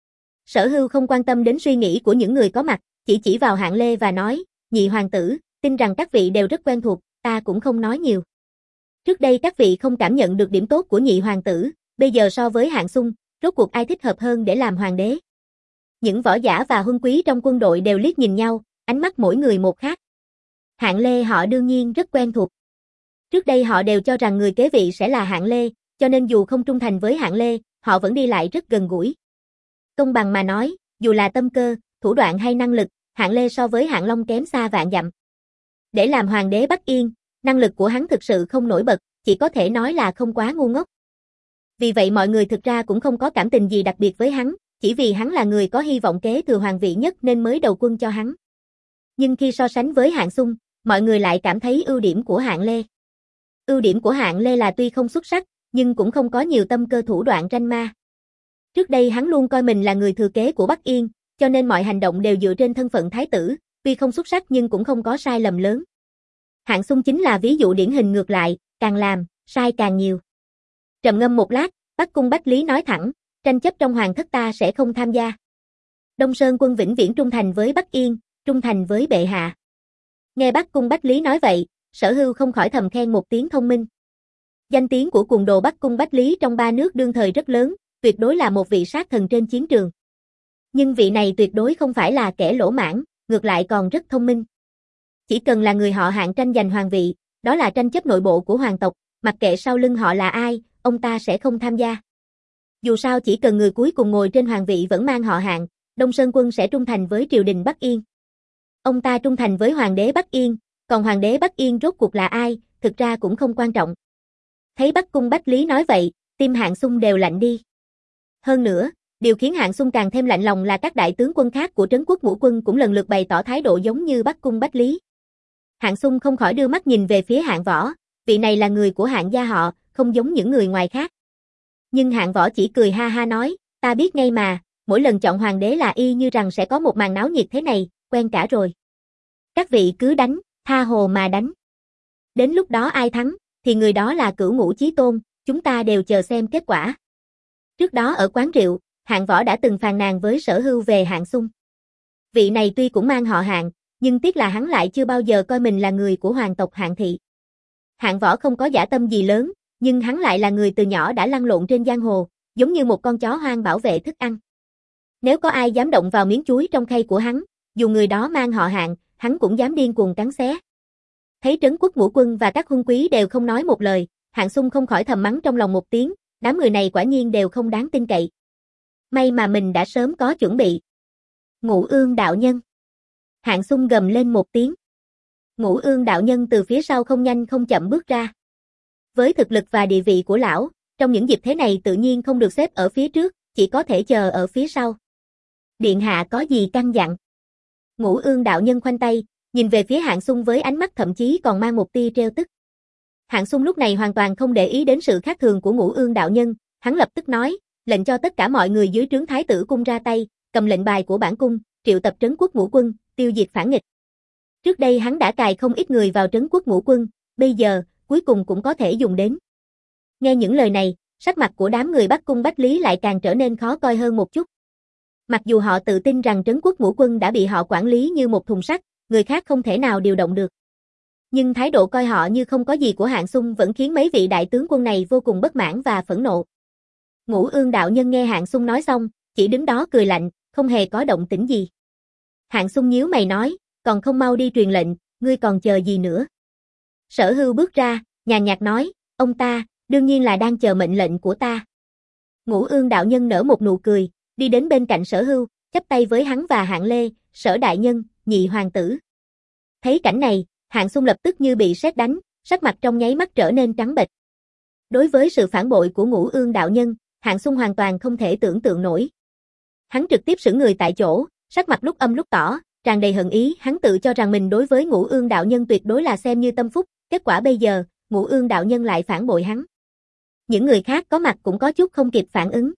Sở Hưu không quan tâm đến suy nghĩ của những người có mặt, chỉ chỉ vào Hạng Lê và nói, nhị hoàng tử, tin rằng các vị đều rất quen thuộc, ta cũng không nói nhiều. Trước đây các vị không cảm nhận được điểm tốt của nhị hoàng tử, bây giờ so với Hạng Xung, rốt cuộc ai thích hợp hơn để làm hoàng đế. Những võ giả và huân quý trong quân đội đều liếc nhìn nhau, ánh mắt mỗi người một khác. Hạng Lê họ đương nhiên rất quen thuộc. Trước đây họ đều cho rằng người kế vị sẽ là Hạng Lê, cho nên dù không trung thành với Hạng Lê, họ vẫn đi lại rất gần gũi. Công bằng mà nói, dù là tâm cơ, thủ đoạn hay năng lực, Hạng Lê so với Hạng Long kém xa vạn dặm. Để làm hoàng đế Bắc Yên, năng lực của hắn thực sự không nổi bật, chỉ có thể nói là không quá ngu ngốc. Vì vậy mọi người thực ra cũng không có cảm tình gì đặc biệt với hắn, chỉ vì hắn là người có hy vọng kế thừa hoàng vị nhất nên mới đầu quân cho hắn. Nhưng khi so sánh với Hạng Xung, mọi người lại cảm thấy ưu điểm của Hạng Lê. Ưu điểm của Hạng Lê là tuy không xuất sắc, nhưng cũng không có nhiều tâm cơ thủ đoạn ranh ma. Trước đây hắn luôn coi mình là người thừa kế của Bắc Yên, cho nên mọi hành động đều dựa trên thân phận thái tử, tuy không xuất sắc nhưng cũng không có sai lầm lớn. Hạng Xung chính là ví dụ điển hình ngược lại, càng làm, sai càng nhiều. Trầm ngâm một lát, Bắc Cung Bách Lý nói thẳng, tranh chấp trong hoàng thất ta sẽ không tham gia. Đông Sơn quân vĩnh viễn trung thành với Bắc Yên, trung thành với bệ hạ. Nghe Bắc Cung Bách Lý nói vậy, Sở Hưu không khỏi thầm khen một tiếng thông minh. Danh tiếng của cuồng đồ Bắc Cung Bách Lý trong ba nước đương thời rất lớn, tuyệt đối là một vị sát thần trên chiến trường. Nhưng vị này tuyệt đối không phải là kẻ lỗ mãng, ngược lại còn rất thông minh. Chỉ cần là người họ Hạng tranh giành hoàng vị, đó là tranh chấp nội bộ của hoàng tộc, mặc kệ sau lưng họ là ai, ông ta sẽ không tham gia. Dù sao chỉ cần người cuối cùng ngồi trên hoàng vị vẫn mang họ Hạng, Đông Sơn quân sẽ trung thành với triều đình Bắc Yên. Ông ta trung thành với hoàng đế Bắc Yên, còn hoàng đế Bắc Yên rốt cuộc là ai, thực ra cũng không quan trọng. Thấy Bắc Cung Bách Lý nói vậy, tim Hạng Xung đều lạnh đi. Hơn nữa, điều khiến Hạng Xung càng thêm lạnh lòng là các đại tướng quân khác của trấn quốc ngũ quân cũng lần lượt bày tỏ thái độ giống như Bắc Cung Bách Lý. Hạng Xung không khỏi đưa mắt nhìn về phía Hạng Võ, vị này là người của Hạng gia họ, không giống những người ngoài khác. Nhưng Hạng Võ chỉ cười ha ha nói, ta biết ngay mà, mỗi lần chọn hoàng đế là y như rằng sẽ có một màn náo nhiệt thế này, quen cả rồi. Các vị cứ đánh, tha hồ mà đánh. Đến lúc đó ai thắng, thì người đó là cửu ngũ chí tôn, chúng ta đều chờ xem kết quả. Trước đó ở quán rượu, Hạng Võ đã từng phàn nàn với Sở Hưu về Hạng Xung. Vị này tuy cũng mang họ Hạng, nhưng tiếc là hắn lại chưa bao giờ coi mình là người của hoàng tộc Hạng thị. Hạng Võ không có dã tâm gì lớn, nhưng hắn lại là người từ nhỏ đã lăn lộn trên giang hồ, giống như một con chó hoang bảo vệ thức ăn. Nếu có ai dám động vào miếng chuối trong khay của hắn, dù người đó mang họ Hạng, hắn cũng dám điên cuồng cắn xé. Thấy trấn quốc ngũ quân và các huân quý đều không nói một lời, Hạng Xung không khỏi thầm mắng trong lòng một tiếng, đám người này quả nhiên đều không đáng tin cậy. May mà mình đã sớm có chuẩn bị. Ngũ Ương đạo nhân. Hạng Xung gầm lên một tiếng. Ngũ Ương đạo nhân từ phía sau không nhanh không chậm bước ra. Với thực lực và địa vị của lão, trong những dịp thế này tự nhiên không được xếp ở phía trước, chỉ có thể chờ ở phía sau. Điện hạ có gì căn dặn? Ngũ Ương đạo nhân khoanh tay, nhìn về phía Hạng Xung với ánh mắt thậm chí còn mang một tia trêu tức. Hạng Xung lúc này hoàn toàn không để ý đến sự khác thường của Ngũ Ương đạo nhân, hắn lập tức nói, lệnh cho tất cả mọi người dưới trướng Thái tử cung ra tay, cầm lệnh bài của bản cung, triệu tập trấn quốc ngũ quân, tiêu diệt phản nghịch. Trước đây hắn đã cài không ít người vào trấn quốc ngũ quân, bây giờ, cuối cùng cũng có thể dùng đến. Nghe những lời này, sắc mặt của đám người Bắc Cung Bách Lý lại càng trở nên khó coi hơn một chút. Mặc dù họ tự tin rằng trấn quốc ngũ quân đã bị họ quản lý như một thùng sắt, người khác không thể nào điều động được. Nhưng thái độ coi họ như không có gì của Hạng Xung vẫn khiến mấy vị đại tướng quân này vô cùng bất mãn và phẫn nộ. Ngũ Ương đạo nhân nghe Hạng Xung nói xong, chỉ đứng đó cười lạnh, không hề có động tĩnh gì. Hạng Xung nhíu mày nói, còn không mau đi truyền lệnh, ngươi còn chờ gì nữa? Sở Hưu bước ra, nhàn nhạt nói, ông ta, đương nhiên là đang chờ mệnh lệnh của ta. Ngũ Ương đạo nhân nở một nụ cười, đi đến bên cạnh Sở Hưu, chắp tay với hắn và Hạng Lê, Sở đại nhân, nhị hoàng tử. Thấy cảnh này, Hạng Xung lập tức như bị sét đánh, sắc mặt trong nháy mắt trở nên trắng bệch. Đối với sự phản bội của Ngũ Ương đạo nhân, Hạng Xung hoàn toàn không thể tưởng tượng nổi. Hắn trực tiếp sững người tại chỗ, sắc mặt lúc âm lúc tỏ, tràn đầy hận ý, hắn tự cho rằng mình đối với Ngũ Ương đạo nhân tuyệt đối là xem như tâm phúc, kết quả bây giờ, Ngũ Ương đạo nhân lại phản bội hắn. Những người khác có mặt cũng có chút không kịp phản ứng.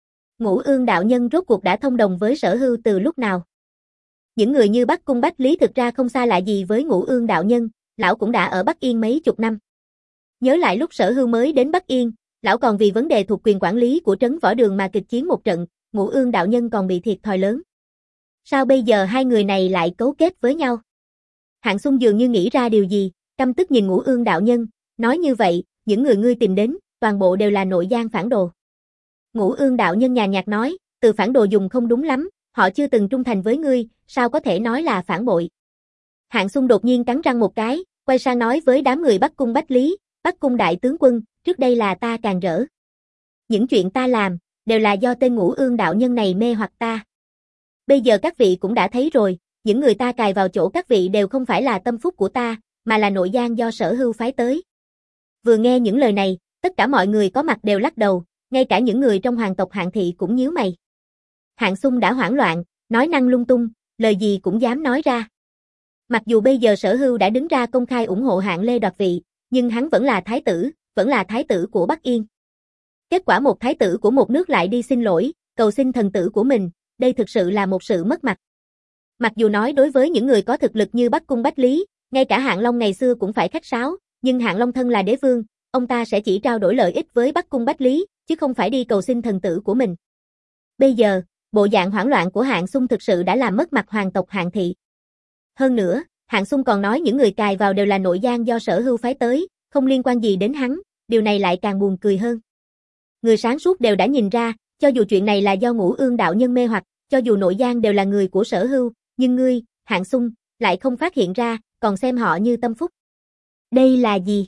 Ngũ Ương đạo nhân rốt cuộc đã thông đồng với Sở Hưu từ lúc nào? Những người như Bắc Cung Bách Lý thực ra không xa lạ gì với Ngũ Ương đạo nhân, lão cũng đã ở Bắc Yên mấy chục năm. Nhớ lại lúc Sở Hưu mới đến Bắc Yên, lão còn vì vấn đề thuộc quyền quản lý của trấn võ đường mà kịch chiến một trận, Ngũ Ương đạo nhân còn bị thiệt thòi lớn. Sao bây giờ hai người này lại cấu kết với nhau? Hạng Xung dường như nghĩ ra điều gì, căm tức nhìn Ngũ Ương đạo nhân, nói như vậy, những người ngươi tìm đến, toàn bộ đều là nội gian phản đồ. Ngũ Ương đạo nhân nhàn nhạt nói, từ phản đồ dùng không đúng lắm, họ chưa từng trung thành với ngươi, sao có thể nói là phản bội. Hạng Xung đột nhiên cắn răng một cái, quay sang nói với đám người Bắc Cung Bách Lý, Bắc Cung đại tướng quân, trước đây là ta càng rỡ. Những chuyện ta làm, đều là do tên Ngũ Ương đạo nhân này mê hoặc ta. Bây giờ các vị cũng đã thấy rồi, những người ta cài vào chỗ các vị đều không phải là tâm phúc của ta, mà là nội gian do Sở Hưu phái tới. Vừa nghe những lời này, tất cả mọi người có mặt đều lắc đầu, ngay cả những người trong hoàng tộc Hạng thị cũng nhíu mày. Hạng Xung đã hoảng loạn, nói năng lung tung, lời gì cũng dám nói ra. Mặc dù bây giờ Sở Hưu đã đứng ra công khai ủng hộ Hạng Lê đoạt vị, nhưng hắn vẫn là thái tử, vẫn là thái tử của Bắc Yên. Kết quả một thái tử của một nước lại đi xin lỗi, cầu xin thần tử của mình, đây thực sự là một sự mất mặt. Mặc dù nói đối với những người có thực lực như Bắc Cung Bách Lý, ngay cả Hạng Long ngày xưa cũng phải khách sáo, nhưng Hạng Long thân là đế vương, ông ta sẽ chỉ trao đổi lợi ích với Bắc Cung Bách Lý, chứ không phải đi cầu xin thần tử của mình. Bây giờ, bộ dạng hoảng loạn của Hạng Xung thực sự đã làm mất mặt hoàng tộc Hạng thị. Hơn nữa, Hạng Xung còn nói những người cài vào đều là nội gian do Sở Hưu phái tới, không liên quan gì đến hắn, điều này lại càng buồn cười hơn. Người sáng suốt đều đã nhìn ra, cho dù chuyện này là do Ngũ Ương đạo nhân mê hoặc, cho dù nội gian đều là người của Sở Hưu, nhưng ngươi, Hạng Xung, lại không phát hiện ra, còn xem họ như tâm phúc. Đây là gì?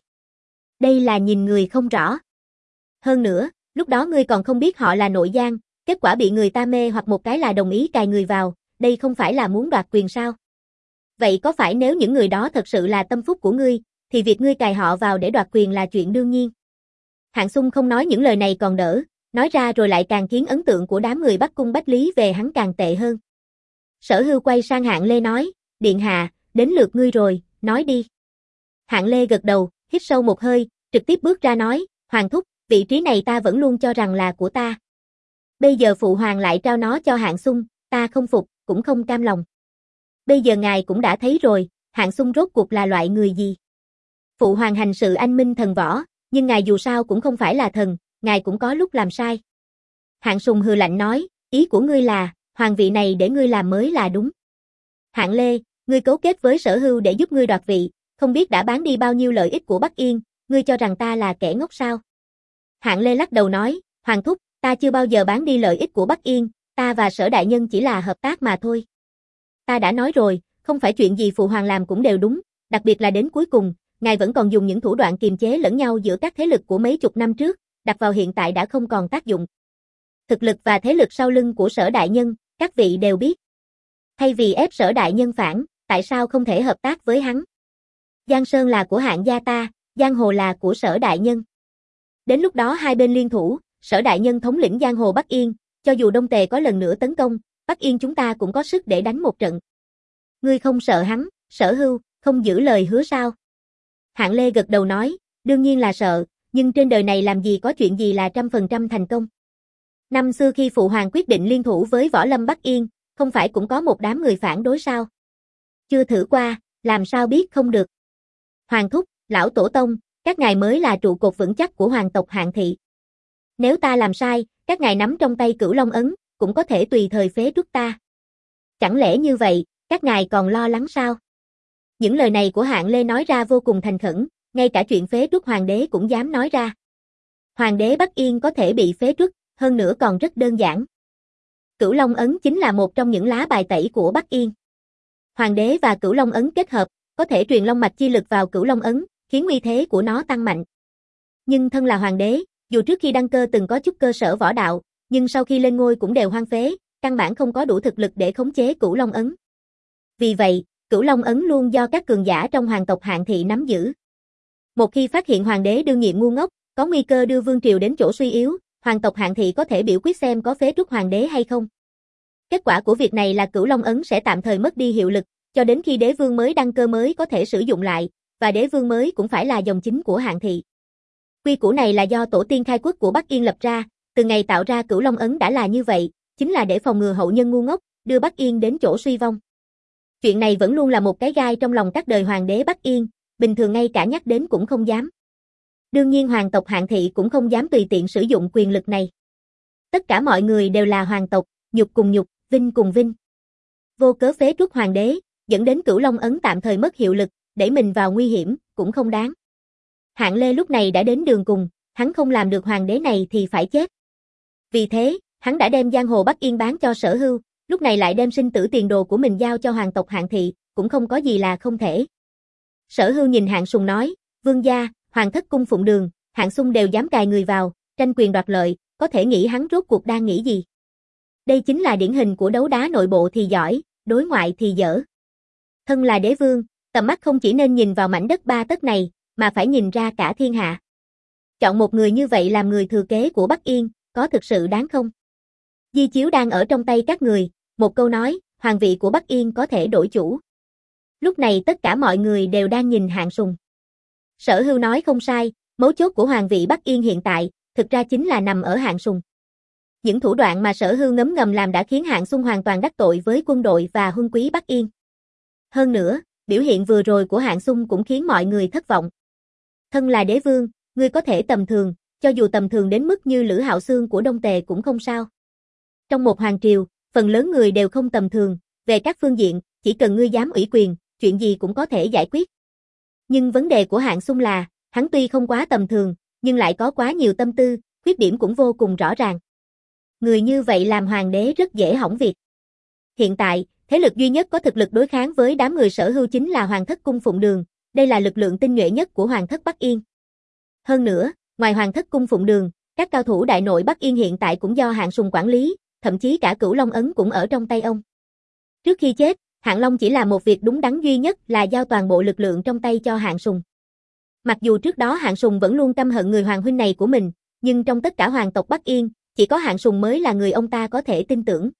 Đây là nhìn người không rõ. Hơn nữa, lúc đó ngươi còn không biết họ là nội gian, kết quả bị người ta mê hoặc một cái là đồng ý cài người vào, đây không phải là muốn đoạt quyền sao? Vậy có phải nếu những người đó thật sự là tâm phúc của ngươi, thì việc ngươi cài họ vào để đoạt quyền là chuyện đương nhiên? Hạng Xung không nói những lời này còn đỡ, nói ra rồi lại càng khiến ấn tượng của đám người Bắc Cung Bách Lý về hắn càng tệ hơn. Sở Hưu quay sang Hạng Lê nói, điện hạ, đến lượt ngươi rồi, nói đi. Hạng Lê gật đầu, hít sâu một hơi, trực tiếp bước ra nói, hoàng thúc, vị trí này ta vẫn luôn cho rằng là của ta. Bây giờ phụ hoàng lại trao nó cho Hạng Xung, ta không phục, cũng không cam lòng. Bây giờ ngài cũng đã thấy rồi, Hạng Xung rốt cuộc là loại người gì. Phụ hoàng hành sự anh minh thần võ, nhưng ngài dù sao cũng không phải là thần, ngài cũng có lúc làm sai. Hạng Sùng hừ lạnh nói, ý của ngươi là, hoàng vị này để ngươi làm mới là đúng. Hạng Lê, ngươi cấu kết với Sở Hưu để giúp ngươi đoạt vị, không biết đã bán đi bao nhiêu lợi ích của Bắc Yên, ngươi cho rằng ta là kẻ ngốc sao? Hạng Lê lắc đầu nói, hoàng thúc, ta chưa bao giờ bán đi lợi ích của Bắc Yên, ta và Sở đại nhân chỉ là hợp tác mà thôi. Ta đã nói rồi, không phải chuyện gì phụ hoàng làm cũng đều đúng, đặc biệt là đến cuối cùng, ngài vẫn còn dùng những thủ đoạn kiềm chế lẫn nhau giữa các thế lực của mấy chục năm trước, đặt vào hiện tại đã không còn tác dụng. Thực lực và thế lực sau lưng của Sở đại nhân, các vị đều biết. Thay vì ép Sở đại nhân phản, tại sao không thể hợp tác với hắn? Giang Sơn là của hạng gia ta, giang hồ là của Sở đại nhân. Đến lúc đó hai bên liên thủ, Sở đại nhân thống lĩnh giang hồ Bắc Yên, cho dù Đông Tề có lần nữa tấn công, Bắc Yên chúng ta cũng có sức để đánh một trận. Ngươi không sợ hắn, Sở Hưu, không giữ lời hứa sao? Hạng Lê gật đầu nói, đương nhiên là sợ, nhưng trên đời này làm gì có chuyện gì là trăm phần trăm thành công. Năm xưa khi Phụ Hoàng quyết định liên thủ với Võ Lâm Bắc Yên, không phải cũng có một đám người phản đối sao? Chưa thử qua, làm sao biết không được. Hoàng thúc, lão tổ tông, các ngài mới là trụ cột vững chắc của hoàng tộc Hạng thị. Nếu ta làm sai, các ngài nắm trong tay Cửu Long ấn, cũng có thể tùy thời phế truất ta. Chẳng lẽ như vậy, các ngài còn lo lắng sao? Những lời này của Hạng Lê nói ra vô cùng thành khẩn, ngay cả chuyện phế truất hoàng đế cũng dám nói ra. Hoàng đế Bắc Yên có thể bị phế truất, hơn nữa còn rất đơn giản. Cửu Long ấn chính là một trong những lá bài tẩy của Bắc Yên. Hoàng đế và Cửu Long ấn kết hợp, có thể truyền long mạch chi lực vào Cửu Long ấn, khiến uy thế của nó tăng mạnh. Nhưng thân là hoàng đế, dù trước khi đăng cơ từng có chút cơ sở võ đạo, nhưng sau khi lên ngôi cũng đều hoang phế, căn bản không có đủ thực lực để khống chế Cửu Long ấn. Vì vậy, Cửu Long ấn luôn do các cường giả trong hoàng tộc Hạng thị nắm giữ. Một khi phát hiện hoàng đế đương nhiệm ngu ngốc, có nguy cơ đưa vương triều đến chỗ suy yếu, hoàng tộc Hạng thị có thể biểu quyết xem có phế truất hoàng đế hay không. Kết quả của việc này là Cửu Long ấn sẽ tạm thời mất đi hiệu lực, cho đến khi đế vương mới đăng cơ mới có thể sử dụng lại, và đế vương mới cũng phải là dòng chính của Hạng thị. Quy củ này là do tổ tiên khai quốc của Bắc Yên lập ra, từ ngày tạo ra Cửu Long ấn đã là như vậy, chính là để phòng ngừa hậu nhân ngu ngốc, đưa Bắc Yên đến chỗ suy vong. Chuyện này vẫn luôn là một cái gai trong lòng các đời hoàng đế Bắc Yên, bình thường ngay cả nhắc đến cũng không dám. Đương nhiên hoàng tộc Hạng thị cũng không dám tùy tiện sử dụng quyền lực này. Tất cả mọi người đều là hoàng tộc, nhục cùng nhục, vinh cùng vinh. Vô cớ phế truất hoàng đế, dẫn đến Cửu Long ấn tạm thời mất hiệu lực, đẩy mình vào nguy hiểm, cũng không đáng. Hạng Lê lúc này đã đến đường cùng, hắn không làm được hoàng đế này thì phải chết. Vì thế, hắn đã đem giang hồ Bắc Yên bán cho Sở Hưu, lúc này lại đem sinh tử tiền đồ của mình giao cho hoàng tộc Hạng thị, cũng không có gì là không thể. Sở Hưu nhìn Hạng Sùng nói, vương gia, hoàng thất cung phụng đường, Hạng Sung đều dám cài người vào, tranh quyền đoạt lợi, có thể nghĩ hắn rốt cuộc đang nghĩ gì. Đây chính là điển hình của đấu đá nội bộ thì giỏi, đối ngoại thì dở. Thân là đế vương, tầm mắt không chỉ nên nhìn vào mảnh đất ba tấc này, mà phải nhìn ra cả thiên hạ. Chọn một người như vậy làm người thừa kế của Bắc Yên, có thực sự đáng không? Di chiếu đang ở trong tay các người, một câu nói, hoàng vị của Bắc Yên có thể đổi chủ. Lúc này tất cả mọi người đều đang nhìn Hạng Sùng. Sở Hưu nói không sai, mấu chốt của hoàng vị Bắc Yên hiện tại, thực ra chính là nằm ở Hạng Sùng. Những thủ đoạn mà Sở Hưu ngấm ngầm làm đã khiến Hạng Sung hoàn toàn đắc tội với quân đội và huân quý Bắc Yên. Hơn nữa, biểu hiện vừa rồi của Hạng Sung cũng khiến mọi người thất vọng. Thân là đế vương, ngươi có thể tầm thường, cho dù tầm thường đến mức như Lữ Hạo Xương của Đông Tề cũng không sao. Trong một hoàng triều, phần lớn người đều không tầm thường, về các phương diện, chỉ cần ngươi dám ủy quyền, chuyện gì cũng có thể giải quyết. Nhưng vấn đề của Hạng Sung là, hắn tuy không quá tầm thường, nhưng lại có quá nhiều tâm tư, khuyết điểm cũng vô cùng rõ ràng. Người như vậy làm hoàng đế rất dễ hỏng việc. Hiện tại, thế lực duy nhất có thực lực đối kháng với đám người Sở Hưu chính là hoàng thất cung phụng đường, đây là lực lượng tinh nhuệ nhất của hoàng thất Bắc Yên. Hơn nữa, ngoài hoàng thất cung phụng đường, các cao thủ đại nội Bắc Yên hiện tại cũng do Hạng Sùng quản lý, thậm chí cả Cửu Long ấn cũng ở trong tay ông. Trước khi chết, Hạng Long chỉ làm một việc đúng đắn duy nhất là giao toàn bộ lực lượng trong tay cho Hạng Sùng. Mặc dù trước đó Hạng Sùng vẫn luôn căm hận người hoàng huynh này của mình, nhưng trong tất cả hoàng tộc Bắc Yên, chỉ có Hạng Sùng mới là người ông ta có thể tin tưởng.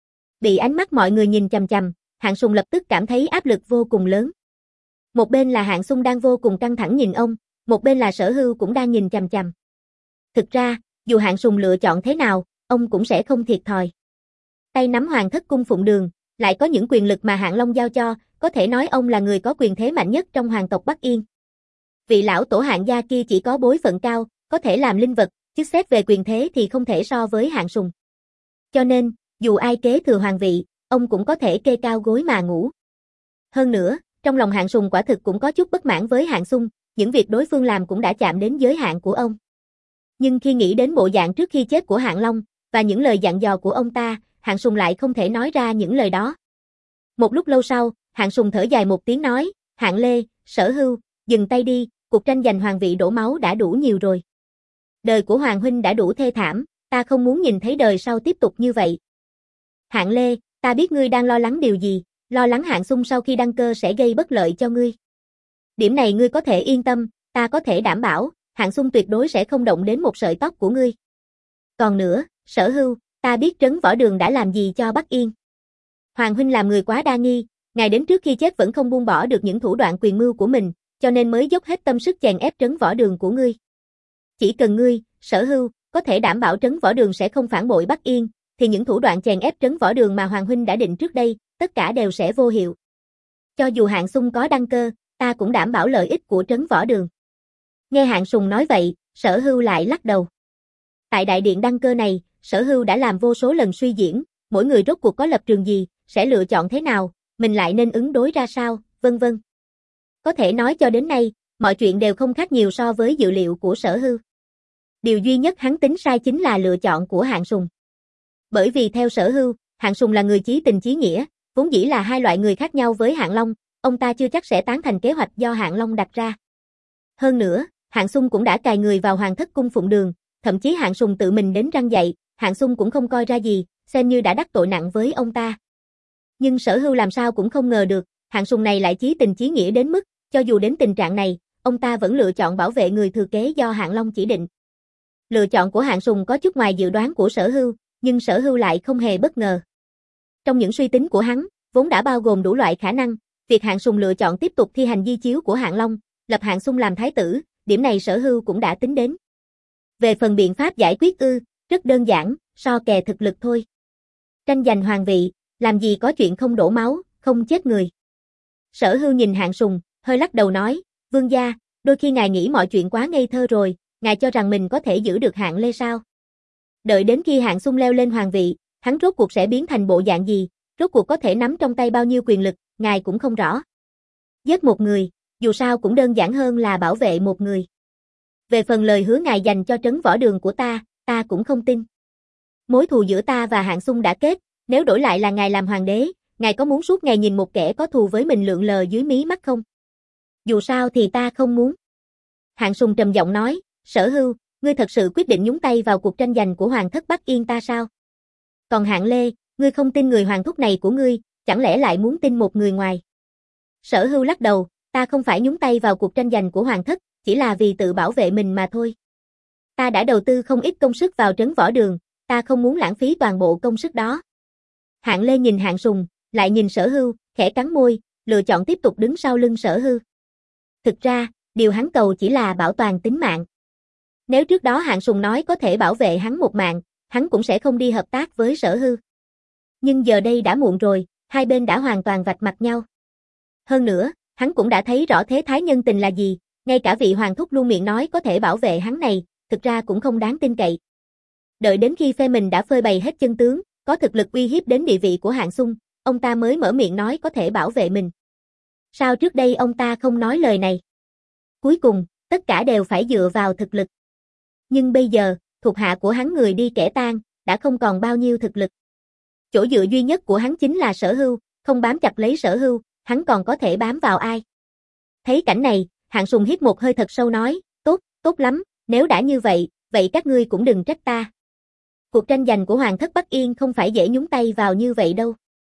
Bị ánh mắt mọi người nhìn chằm chằm, Hạng Sùng lập tức cảm thấy áp lực vô cùng lớn. Một bên là Hạng Sung đang vô cùng căng thẳng nhìn ông, một bên là Sở Hưu cũng đang nhìn chằm chằm. Thực ra, dù Hạng Sùng lựa chọn thế nào, ông cũng sẽ không thiệt thòi. Tay nắm hoàng thất cung phụng đường, lại có những quyền lực mà Hạng Long giao cho, có thể nói ông là người có quyền thế mạnh nhất trong hoàng tộc Bắc Yên. Vị lão tổ Hạng gia kia chỉ có bối phận cao, có thể làm linh vật, chứ xét về quyền thế thì không thể so với Hạng Sùng. Cho nên, dù ai kế thừa hoàng vị, ông cũng có thể kê cao gối mà ngủ. Hơn nữa, trong lòng Hạng Sùng quả thực cũng có chút bất mãn với Hạng Sung, những việc đối phương làm cũng đã chạm đến giới hạn của ông. Nhưng khi nghĩ đến bộ dạng trước khi chết của Hạng Long, và những lời dặn dò của ông ta, Hạng Sùng lại không thể nói ra những lời đó. Một lúc lâu sau, Hạng Sùng thở dài một tiếng nói, Hạng Lê, Sở Hưu, Dừng tay đi, cuộc tranh giành hoàng vị đổ máu đã đủ nhiều rồi. Đời của Hoàng huynh đã đủ thê thảm, ta không muốn nhìn thấy đời sau tiếp tục như vậy. Hạng Lê, ta biết ngươi đang lo lắng điều gì, lo lắng Hạng Xung sau khi đăng cơ sẽ gây bất lợi cho ngươi. Điểm này ngươi có thể yên tâm, ta có thể đảm bảo, Hạng Xung tuyệt đối sẽ không động đến một sợi tóc của ngươi. Còn nữa, Sở Hưu, ta biết Trấn Võ Đường đã làm gì cho Bắc Yên. Hoàng huynh làm người quá đa nghi, ngài đến trước khi chết vẫn không buông bỏ được những thủ đoạn quyền mưu của mình, cho nên mới dốc hết tâm sức chèn ép Trấn Võ Đường của ngươi. Chỉ cần ngươi, Sở Hưu, có thể đảm bảo Trấn Võ Đường sẽ không phản bội Bắc Yên, thì những thủ đoạn chèn ép Trấn Võ Đường mà Hoàng huynh đã định trước đây, tất cả đều sẽ vô hiệu. Cho dù Hạng Xung có đăng cơ, ta cũng đảm bảo lợi ích của Trấn Võ Đường. Nghe Hạng Sùng nói vậy, Sở Hưu lại lắc đầu. Tại đại điện đăng cơ này, Sở Hưu đã làm vô số lần suy diễn, mỗi người rốt cuộc có lập trường gì, sẽ lựa chọn thế nào, mình lại nên ứng đối ra sao, vân vân. Có thể nói cho đến nay, mọi chuyện đều không khác nhiều so với dự liệu của Sở Hưu. Điều duy nhất hắn tính sai chính là lựa chọn của Hạng Sùng. Bởi vì theo Sở Hưu, Hạng Sùng là người chí tình chí nghĩa, vốn dĩ là hai loại người khác nhau với Hạng Long, ông ta chưa chắc sẽ tán thành kế hoạch do Hạng Long đặt ra. Hơn nữa, Hạng Xung cũng đã cài người vào Hoàng thất cung phụng đường, thậm chí Hạng Sùng tự mình đến răn dạy, Hạng Xung cũng không coi ra gì, xem như đã đắc tội nặng với ông ta. Nhưng Sở Hưu làm sao cũng không ngờ được, Hạng Sùng này lại chí tình chí nghĩa đến mức, cho dù đến tình trạng này, ông ta vẫn lựa chọn bảo vệ người thừa kế do Hạng Long chỉ định. Lựa chọn của Hạng Sùng có chút ngoài dự đoán của Sở Hưu, nhưng Sở Hưu lại không hề bất ngờ. Trong những suy tính của hắn, vốn đã bao gồm đủ loại khả năng, việc Hạng Sùng lựa chọn tiếp tục thi hành di chiếu của Hạng Long, lập Hạng Xung làm thái tử, điểm này Sở Hưu cũng đã tính đến. Về phần biện pháp giải quyết ư, rất đơn giản, so kè thực lực thôi. Tranh giành hoàng vị, làm gì có chuyện không đổ máu, không chết người. Sở Hưu nhìn Hạng Sùng, hơi lắc đầu nói, vương gia, đôi khi ngài nghĩ mọi chuyện quá ngây thơ rồi, ngài cho rằng mình có thể giữ được Hạng Lê sao? Đợi đến khi Hạng Xung leo lên hoàng vị, hắn rốt cuộc sẽ biến thành bộ dạng gì, rốt cuộc có thể nắm trong tay bao nhiêu quyền lực, ngài cũng không rõ. Giết một người, dù sao cũng đơn giản hơn là bảo vệ một người. Về phần lời hứa ngài dành cho Trấn Võ Đường của ta, ta cũng không tin. Mối thù giữa ta và Hạng Xung đã kết, nếu đổi lại là ngài làm hoàng đế, ngài có muốn suốt ngày nhìn một kẻ có thù với mình lượn lờ dưới mí mắt không? Dù sao thì ta không muốn. Hạng Sùng trầm giọng nói, Sở Hưu, ngươi thật sự quyết định nhúng tay vào cuộc tranh giành của Hoàng thất Bắc Yên ta sao? Còn Hạng Lê, ngươi không tin người hoàng thúc này của ngươi, chẳng lẽ lại muốn tin một người ngoài? Sở Hưu lắc đầu, ta không phải nhúng tay vào cuộc tranh giành của Hoàng thất, chỉ là vì tự bảo vệ mình mà thôi. Ta đã đầu tư không ít công sức vào Trấn Võ Đường, ta không muốn lãng phí toàn bộ công sức đó. Hạng Lê nhìn Hạng Sùng, lại nhìn Sở Hưu, khẽ cắn môi, lựa chọn tiếp tục đứng sau lưng Sở Hưu. Thực ra, điều hắn cầu chỉ là bảo toàn tính mạng. Nếu trước đó Hạng Sùng nói có thể bảo vệ hắn một mạng, hắn cũng sẽ không đi hợp tác với Sở Hưu. Nhưng giờ đây đã muộn rồi, hai bên đã hoàn toàn vạch mặt nhau. Hơn nữa, hắn cũng đã thấy rõ thế thái nhân tình là gì, ngay cả vị hoàng thúc luôn miệng nói có thể bảo vệ hắn này, thực ra cũng không đáng tin cậy. Đợi đến khi phe mình đã phơi bày hết chân tướng, có thực lực uy hiếp đến địa vị của Hạng Xung, ông ta mới mở miệng nói có thể bảo vệ mình. Sao trước đây ông ta không nói lời này? Cuối cùng, tất cả đều phải dựa vào thực lực. Nhưng bây giờ, thuộc hạ của hắn người đi kẻ tang, đã không còn bao nhiêu thực lực. Chỗ dựa duy nhất của hắn chính là Sở Hưu, không bám chặt lấy Sở Hưu, hắn còn có thể bám vào ai? Thấy cảnh này, Hạng Sùng hít một hơi thật sâu nói, tốt, tốt lắm, nếu đã như vậy, vậy các ngươi cũng đừng trách ta. Cuộc tranh giành của Hoàng thất Bắc Yên không phải dễ nhúng tay vào như vậy đâu.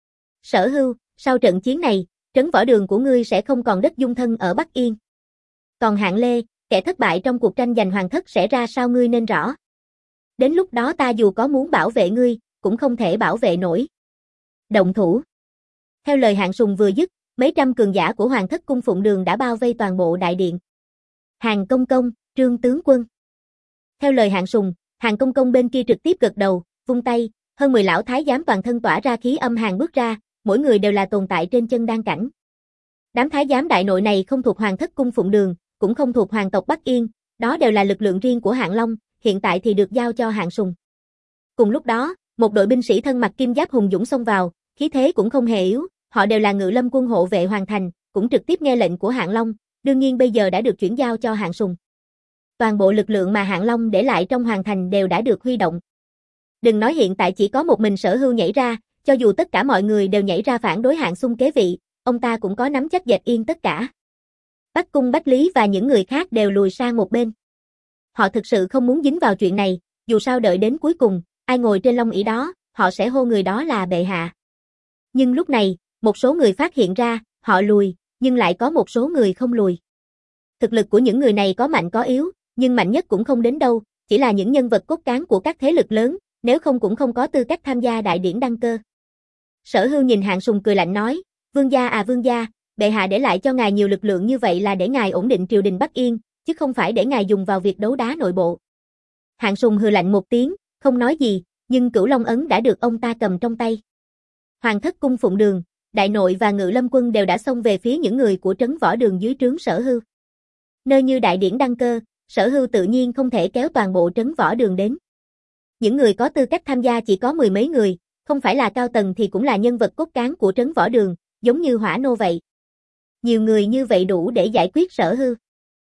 Sở Hưu, sau trận chiến này, Trấn Võ Đường của ngươi sẽ không còn đất dung thân ở Bắc Yên. Còn Hạng Lê, kẻ thất bại trong cuộc tranh giành hoàng thất sẽ ra sao ngươi nên rõ. Đến lúc đó ta dù có muốn bảo vệ ngươi, cũng không thể bảo vệ nổi. Động thủ. Theo lời Hạng Sùng vừa dứt, mấy trăm cường giả của Hoàng thất cung phụng đường đã bao vây toàn bộ đại điện. Hàng Công Công, Trương tướng quân. Theo lời Hạng Sùng, Hàng Công Công bên kia trực tiếp gật đầu, vung tay, hơn mười lão thái giám toàn thân tỏa ra khí âm hàn bước ra, mỗi người đều là tồn tại trên chân đan cảnh. Đám thái giám đại nội này không thuộc Hoàng thất cung phụng đường, cũng không thuộc hoàng tộc Bắc Yên, đó đều là lực lượng riêng của Hạng Long, hiện tại thì được giao cho Hạng Sùng. Cùng lúc đó, một đội binh sĩ thân mặc kim giáp hùng dũng xông vào, khí thế cũng không hề yếu, họ đều là ngự lâm quân hộ vệ hoàng thành, cũng trực tiếp nghe lệnh của Hạng Long, đương nhiên bây giờ đã được chuyển giao cho Hạng Sùng. Toàn bộ lực lượng mà Hạng Long để lại trong hoàng thành đều đã được huy động. Đừng nói hiện tại chỉ có một mình Sở Hưu nhảy ra, cho dù tất cả mọi người đều nhảy ra phản đối Hạng Xung kế vị, ông ta cũng có nắm chắc dẹp yên tất cả. Bắc Cung Bách Lý và những người khác đều lùi sang một bên. Họ thực sự không muốn dính vào chuyện này, dù sao đợi đến cuối cùng, ai ngồi trên long ỷ đó, họ sẽ hô người đó là bệ hạ. Nhưng lúc này, một số người phát hiện ra, họ lùi, nhưng lại có một số người không lùi. Thực lực của những người này có mạnh có yếu, nhưng mạnh nhất cũng không đến đâu, chỉ là những nhân vật cốt cán của các thế lực lớn, nếu không cũng không có tư cách tham gia đại điển đăng cơ. Sở Hưu nhìn Hạng Sùng cười lạnh nói, vương gia à vương gia, bệ hạ để lại cho ngài nhiều lực lượng như vậy là để ngài ổn định triều đình Bắc Yên, chứ không phải để ngài dùng vào việc đấu đá nội bộ. Hạng Sùng hừ lạnh một tiếng, không nói gì, nhưng Cửu Long ấn đã được ông ta cầm trong tay. Hoàng thất cung phụng đường, đại nội và ngự lâm quân đều đã xông về phía những người của trấn võ đường dưới trướng Sở Hưu. Nơi như đại điển đăng cơ, Sở Hưu tự nhiên không thể kéo toàn bộ trấn võ đường đến. Những người có tư cách tham gia chỉ có mười mấy người, không phải là cao tầng thì cũng là nhân vật cốt cán của trấn võ đường, giống như Hỏa Nô vậy. Nhiều người như vậy đủ để giải quyết Sở Hưu.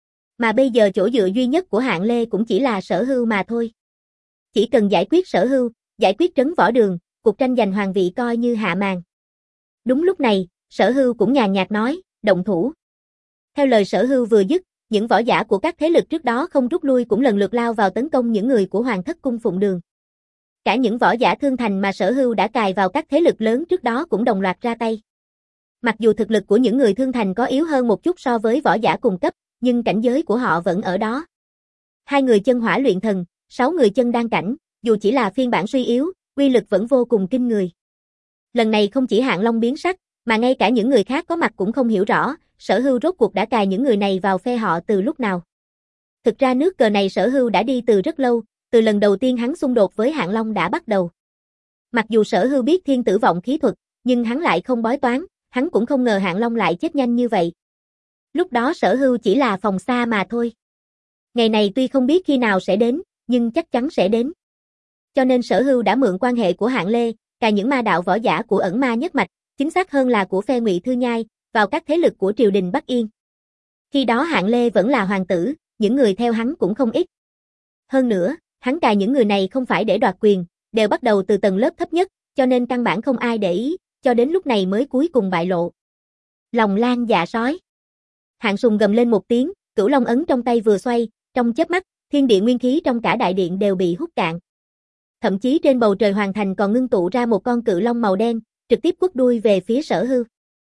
Mà bây giờ chỗ dựa duy nhất của Hạng Lê cũng chỉ là Sở Hưu mà thôi. Chỉ cần giải quyết Sở Hưu, giải quyết trấn võ đường, cuộc tranh giành hoàng vị coi như hạ màn. Đúng lúc này, Sở Hưu cũng nhàn nhạt nói, động thủ. Theo lời Sở Hưu vừa dứt, những võ giả của các thế lực trước đó không rút lui cũng lần lượt lao vào tấn công những người của Hoàng thất cung phụng đường. Cả những võ giả thương thành mà Sở Hưu đã cài vào các thế lực lớn trước đó cũng đồng loạt ra tay. Mặc dù thực lực của những người thương thành có yếu hơn một chút so với võ giả cùng cấp, nhưng cảnh giới của họ vẫn ở đó. Hai người chân hỏa luyện thần, sáu người chân đan cảnh, dù chỉ là phiên bản suy yếu, uy lực vẫn vô cùng kinh người. Lần này không chỉ Hạng Long biến sắc, mà ngay cả những người khác có mặt cũng không hiểu rõ, Sở Hưu rốt cuộc đã cài những người này vào phe họ từ lúc nào. Thực ra nước cờ này Sở Hưu đã đi từ rất lâu, từ lần đầu tiên hắn xung đột với Hạng Long đã bắt đầu. Mặc dù Sở Hưu biết thiên tử vọng khí thuật, nhưng hắn lại không bói toán, hắn cũng không ngờ Hạng Long lại chết nhanh như vậy. Lúc đó Sở Hưu chỉ là phòng xa mà thôi. Ngày này tuy không biết khi nào sẽ đến, nhưng chắc chắn sẽ đến. Cho nên Sở Hưu đã mượn quan hệ của Hạng Lê, cài những ma đạo võ giả của ẩn ma nhất mạch, chính xác hơn là của phe Ngụy Thư Nhai, vào các thế lực của triều đình Bắc Yên. Khi đó Hạng Lê vẫn là hoàng tử, những người theo hắn cũng không ít. Hơn nữa, hắn cài những người này không phải để đoạt quyền, đều bắt đầu từ tầng lớp thấp nhất, cho nên căn bản không ai để ý, cho đến lúc này mới cuối cùng bại lộ. Lòng lan dạ sói. Hạng Sùng gầm lên một tiếng, Cửu Long ấn trong tay vừa xoay, trong chớp mắt, thiên địa nguyên khí trong cả đại điện đều bị hút cạn. Thậm chí trên bầu trời hoàng thành còn ngưng tụ ra một con cự long màu đen, trực tiếp quất đuôi về phía Sở Hưu.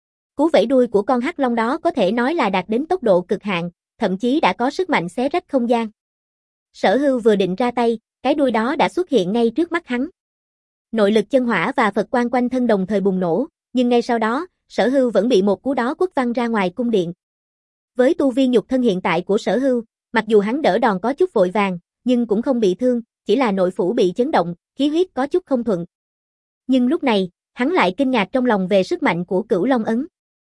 Cú vẫy đuôi của con hắc long đó có thể nói là đạt đến tốc độ cực hạn, thậm chí đã có sức mạnh xé rách không gian. Sở Hưu vừa định ra tay, cái đuôi đó đã xuất hiện ngay trước mắt hắn. Nội lực chân hỏa và Phật quang quanh thân đồng thời bùng nổ, nhưng ngay sau đó, Sở Hưu vẫn bị một cú đó quất văng ra ngoài cung điện. Với tu vi nhục thân hiện tại của Sở Hưu, mặc dù hắn đỡ đòn có chút vội vàng, nhưng cũng không bị thương, chỉ là nội phủ bị chấn động, khí huyết có chút không thuận. Nhưng lúc này, hắn lại kinh ngạc trong lòng về sức mạnh của Cửu Long ấn.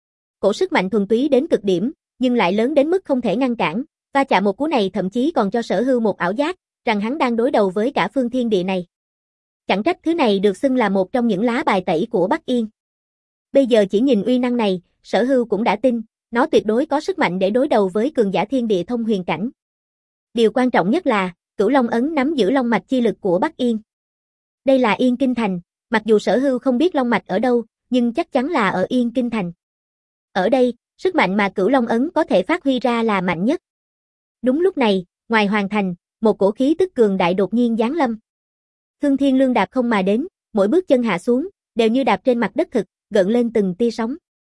Cổ sức mạnh thuần túy đến cực điểm, nhưng lại lớn đến mức không thể ngăn cản, va chạm một cú này thậm chí còn cho Sở Hưu một ảo giác, rằng hắn đang đối đầu với cả phương thiên địa này. Chẳng trách thứ này được xưng là một trong những lá bài tẩy của Bắc Yên. Bây giờ chỉ nhìn uy năng này, Sở Hưu cũng đã tin, nó tuyệt đối có sức mạnh để đối đầu với cường giả thiên địa thông huyền cảnh. Điều quan trọng nhất là, Cửu Long ấn nắm giữ long mạch chi lực của Bắc Yên. Đây là Yên Kinh Thành, mặc dù Sở Hưu không biết long mạch ở đâu, nhưng chắc chắn là ở Yên Kinh Thành. Ở đây, sức mạnh mà Cửu Long ấn có thể phát huy ra là mạnh nhất. Đúng lúc này, ngoài hoàng thành, một cổ khí tức cường đại đột nhiên giáng lâm. Thương Thiên Lương đạp không mà đến, mỗi bước chân hạ xuống, đều như đạp trên mặt đất thực, gợn lên từng tia sóng.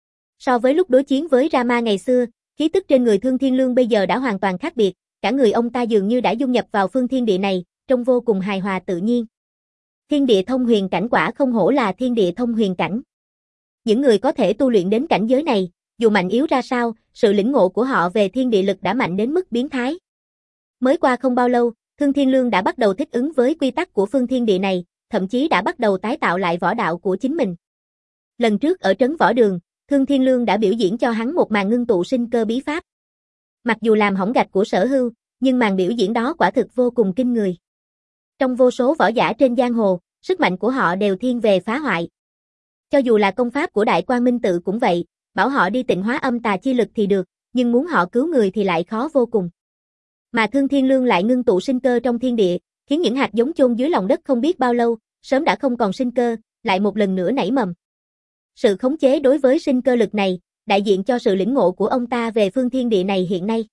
So với lúc đối chiến với Rama ngày xưa, khí tức trên người Thương Thiên Lương bây giờ đã hoàn toàn khác biệt, cả người ông ta dường như đã dung nhập vào phương thiên địa này, trông vô cùng hài hòa tự nhiên. Thiên địa thông huyền cảnh quả không hổ là thiên địa thông huyền cảnh. Những người có thể tu luyện đến cảnh giới này, dù mạnh yếu ra sao, sự lĩnh ngộ của họ về thiên địa lực đã mạnh đến mức biến thái. Mới qua không bao lâu, Thương Thiên Lương đã bắt đầu thích ứng với quy tắc của phương thiên địa này, thậm chí đã bắt đầu tái tạo lại võ đạo của chính mình. Lần trước ở trấn võ đường, Thương Thiên Lương đã biểu diễn cho hắn một màn ngưng tụ sinh cơ bí pháp. Mặc dù làm hỏng gạch của Sở Hưu, nhưng màn biểu diễn đó quả thực vô cùng kinh người. Trong vô số võ giả trên giang hồ, sức mạnh của họ đều thiên về phá hoại. Cho dù là công pháp của Đại Quang Minh Tự cũng vậy, bảo họ đi tịnh hóa âm tà chi lực thì được, nhưng muốn họ cứu người thì lại khó vô cùng. Mà Thương Thiên Lương lại ngưng tụ sinh cơ trong thiên địa, khiến những hạt giống chôn dưới lòng đất không biết bao lâu, sớm đã không còn sinh cơ, lại một lần nữa nảy mầm. Sự khống chế đối với sinh cơ lực này, đại diện cho sự lĩnh ngộ của ông ta về phương thiên địa này hiện nay.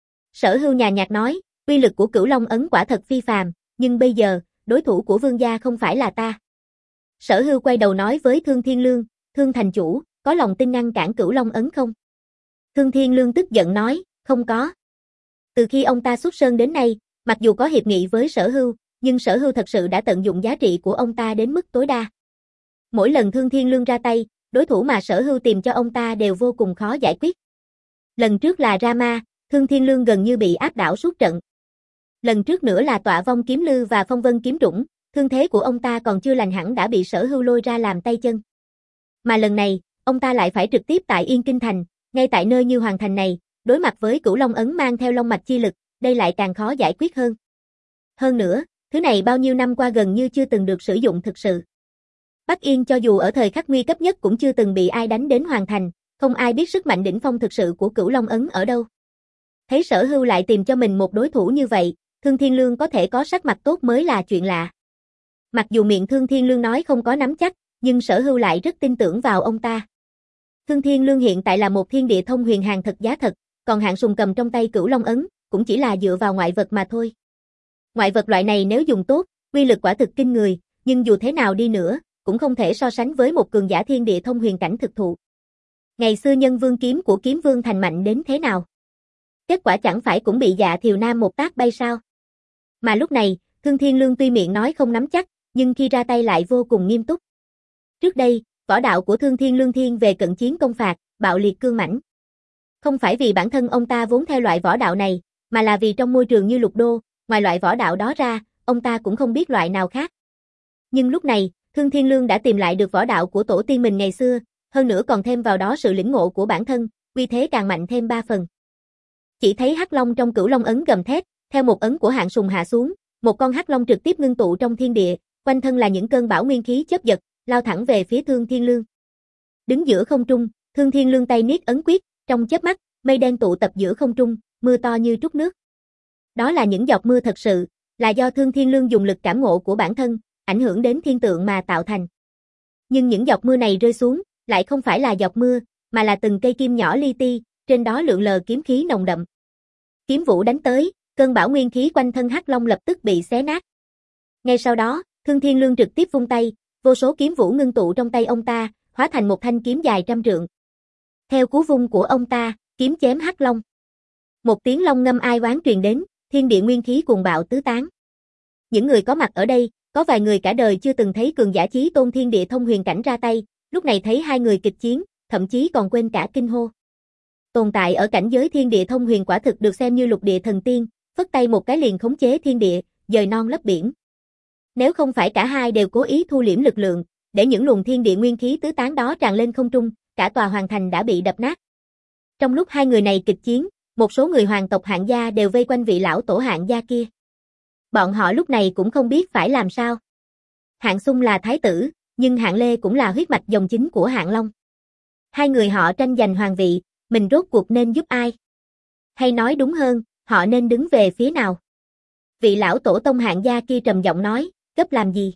Sở Hưu nhàn nhạt nói, uy lực của Cửu Long ấn quả thật phi phàm, nhưng bây giờ, đối thủ của vương gia không phải là ta. Sở Hưu quay đầu nói với Thương Thiên Lương, Thương thành chủ, có lòng tin ngăn cản Cửu Long ấn không? Thương Thiên Lương tức giận nói, không có. Từ khi ông ta xuất sơn đến nay, mặc dù có hiệp nghị với Sở Hưu, nhưng Sở Hưu thật sự đã tận dụng giá trị của ông ta đến mức tối đa. Mỗi lần Thương Thiên Lương ra tay, đối thủ mà Sở Hưu tìm cho ông ta đều vô cùng khó giải quyết. Lần trước là Rama, Thương Thiên Lương gần như bị áp đảo suốt trận. Lần trước nữa là Tọa Vong Kiếm Lư và Phong Vân Kiếm Trũng, thương thế của ông ta còn chưa lành hẳn đã bị Sở Hưu lôi ra làm tay chân. Mà lần này, ông ta lại phải trực tiếp tại Yên Kinh Thành, ngay tại nơi như Hoàng Thành này, đối mặt với Cửu Long ấn mang theo long mạch chi lực, đây lại càng khó giải quyết hơn. Hơn nữa, thứ này bao nhiêu năm qua gần như chưa từng được sử dụng thực sự. Bắc Yên cho dù ở thời khắc nguy cấp nhất cũng chưa từng bị ai đánh đến Hoàng Thành, không ai biết sức mạnh đỉnh phong thực sự của Cửu Long ấn ở đâu. Thấy Sở Hưu lại tìm cho mình một đối thủ như vậy, Thương Thiên Lương có thể có sắc mặt tốt mới là chuyện lạ. Mặc dù miệng Thương Thiên Lương nói không có nắm chắc, nhưng Sở Hưu lại rất tin tưởng vào ông ta. Thương Thiên Lương hiện tại là một thiên địa thông huyền hàng thật giá thật, còn Hạng Sùng cầm trong tay Cửu Long ấn, cũng chỉ là dựa vào ngoại vật mà thôi. Ngoại vật loại này nếu dùng tốt, uy lực quả thực kinh người, nhưng dù thế nào đi nữa, cũng không thể so sánh với một cường giả thiên địa thông huyền cảnh thực thụ. Ngày xưa Nhân Vương kiếm của Kiếm Vương thành mạnh đến thế nào? Kết quả chẳng phải cũng bị Dạ Thiều Nam một tát bay sao? Mà lúc này, Thương Thiên Lương tuy miệng nói không nắm chắc, nhưng khi ra tay lại vô cùng nghiêm túc. Trước đây, võ đạo của Thương Thiên Lương thiên về cận chiến công phạt, bạo liệt cương mãnh. Không phải vì bản thân ông ta vốn theo loại võ đạo này, mà là vì trong môi trường như Lục Đô, ngoài loại võ đạo đó ra, ông ta cũng không biết loại nào khác. Nhưng lúc này, Thương Thiên Lương đã tìm lại được võ đạo của tổ tiên mình ngày xưa, hơn nữa còn thêm vào đó sự lĩnh ngộ của bản thân, uy thế càng mạnh thêm ba phần. Chỉ thấy Hắc Long trong Cửu Long ấn gầm thét, theo một ấn của Hạng Sùng hạ xuống, một con Hắc Long trực tiếp ngưng tụ trong thiên địa, quanh thân là những cơn bão nguyên khí chớp giật, lao thẳng về phía Thương Thiên Lương. Đứng giữa không trung, Thương Thiên Lương tay niết ấn quyết, trong chớp mắt, mây đen tụ tập giữa không trung, mưa to như trút nước. Đó là những giọt mưa thật sự, là do Thương Thiên Lương dùng lực cảm ngộ của bản thân, ảnh hưởng đến thiên tượng mà tạo thành. Nhưng những giọt mưa này rơi xuống, lại không phải là giọt mưa, mà là từng cây kim nhỏ li ti, trên đó lượn lờ kiếm khí nồng đậm. Kiếm vũ đánh tới, cơn bão nguyên khí quanh thân Hắc Long lập tức bị xé nát. Ngay sau đó, Thương Thiên Lương trực tiếp vung tay, vô số kiếm vũ ngưng tụ trong tay ông ta, hóa thành một thanh kiếm dài trăm trượng. Theo cú vung của ông ta, kiếm chém Hắc Long. Một tiếng long ngâm ai oán truyền đến, thiên địa nguyên khí cuồng bạo tứ tán. Những người có mặt ở đây, có vài người cả đời chưa từng thấy cường giả chí tôn thiên địa thông huyền cảnh ra tay, lúc này thấy hai người kịch chiến, thậm chí còn quên cả kinh hô. Tồn tại ở cảnh giới thiên địa thông huyền quả thực được xem như lục địa thần tiên, phất tay một cái liền khống chế thiên địa, dời non lấp biển. Nếu không phải cả hai đều cố ý thu liễm lực lượng, để những luồng thiên địa nguyên khí tứ tán đó tràn lên không trung, cả tòa hoàng thành đã bị đập nát. Trong lúc hai người này kịch chiến, một số người hoàng tộc Hạng gia đều vây quanh vị lão tổ Hạng gia kia. Bọn họ lúc này cũng không biết phải làm sao. Hạng Xung là thái tử, nhưng Hạng Lê cũng là huyết mạch dòng chính của Hạng Long. Hai người họ tranh giành hoàng vị, mình rốt cuộc nên giúp ai? Hay nói đúng hơn, họ nên đứng về phía nào? Vị lão tổ tông Hạng gia kia trầm giọng nói, gấp làm gì?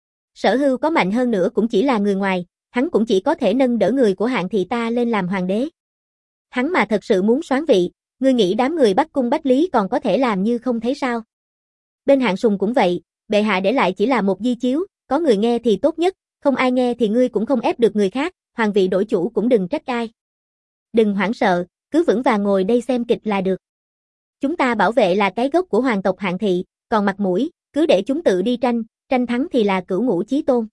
Sở Hưu có mạnh hơn nữa cũng chỉ là người ngoài, hắn cũng chỉ có thể nâng đỡ người của Hạng thị ta lên làm hoàng đế. Hắn mà thật sự muốn soán vị, ngươi nghĩ đám người Bắc Cung Bách Lý còn có thể làm như không thấy sao? Bên Hạng Sùng cũng vậy, bệ hạ để lại chỉ là một di chiếu, có người nghe thì tốt nhất, không ai nghe thì ngươi cũng không ép được người khác, hoàng vị đổi chủ cũng đừng trách ai. Đừng hoảng sợ, cứ vững vàng ngồi đây xem kịch là được. Chúng ta bảo vệ là cái gốc của hoàng tộc Hạng thị, còn mặt mũi, cứ để chúng tự đi tranh, tranh thắng thì là cửu ngũ chí tôn.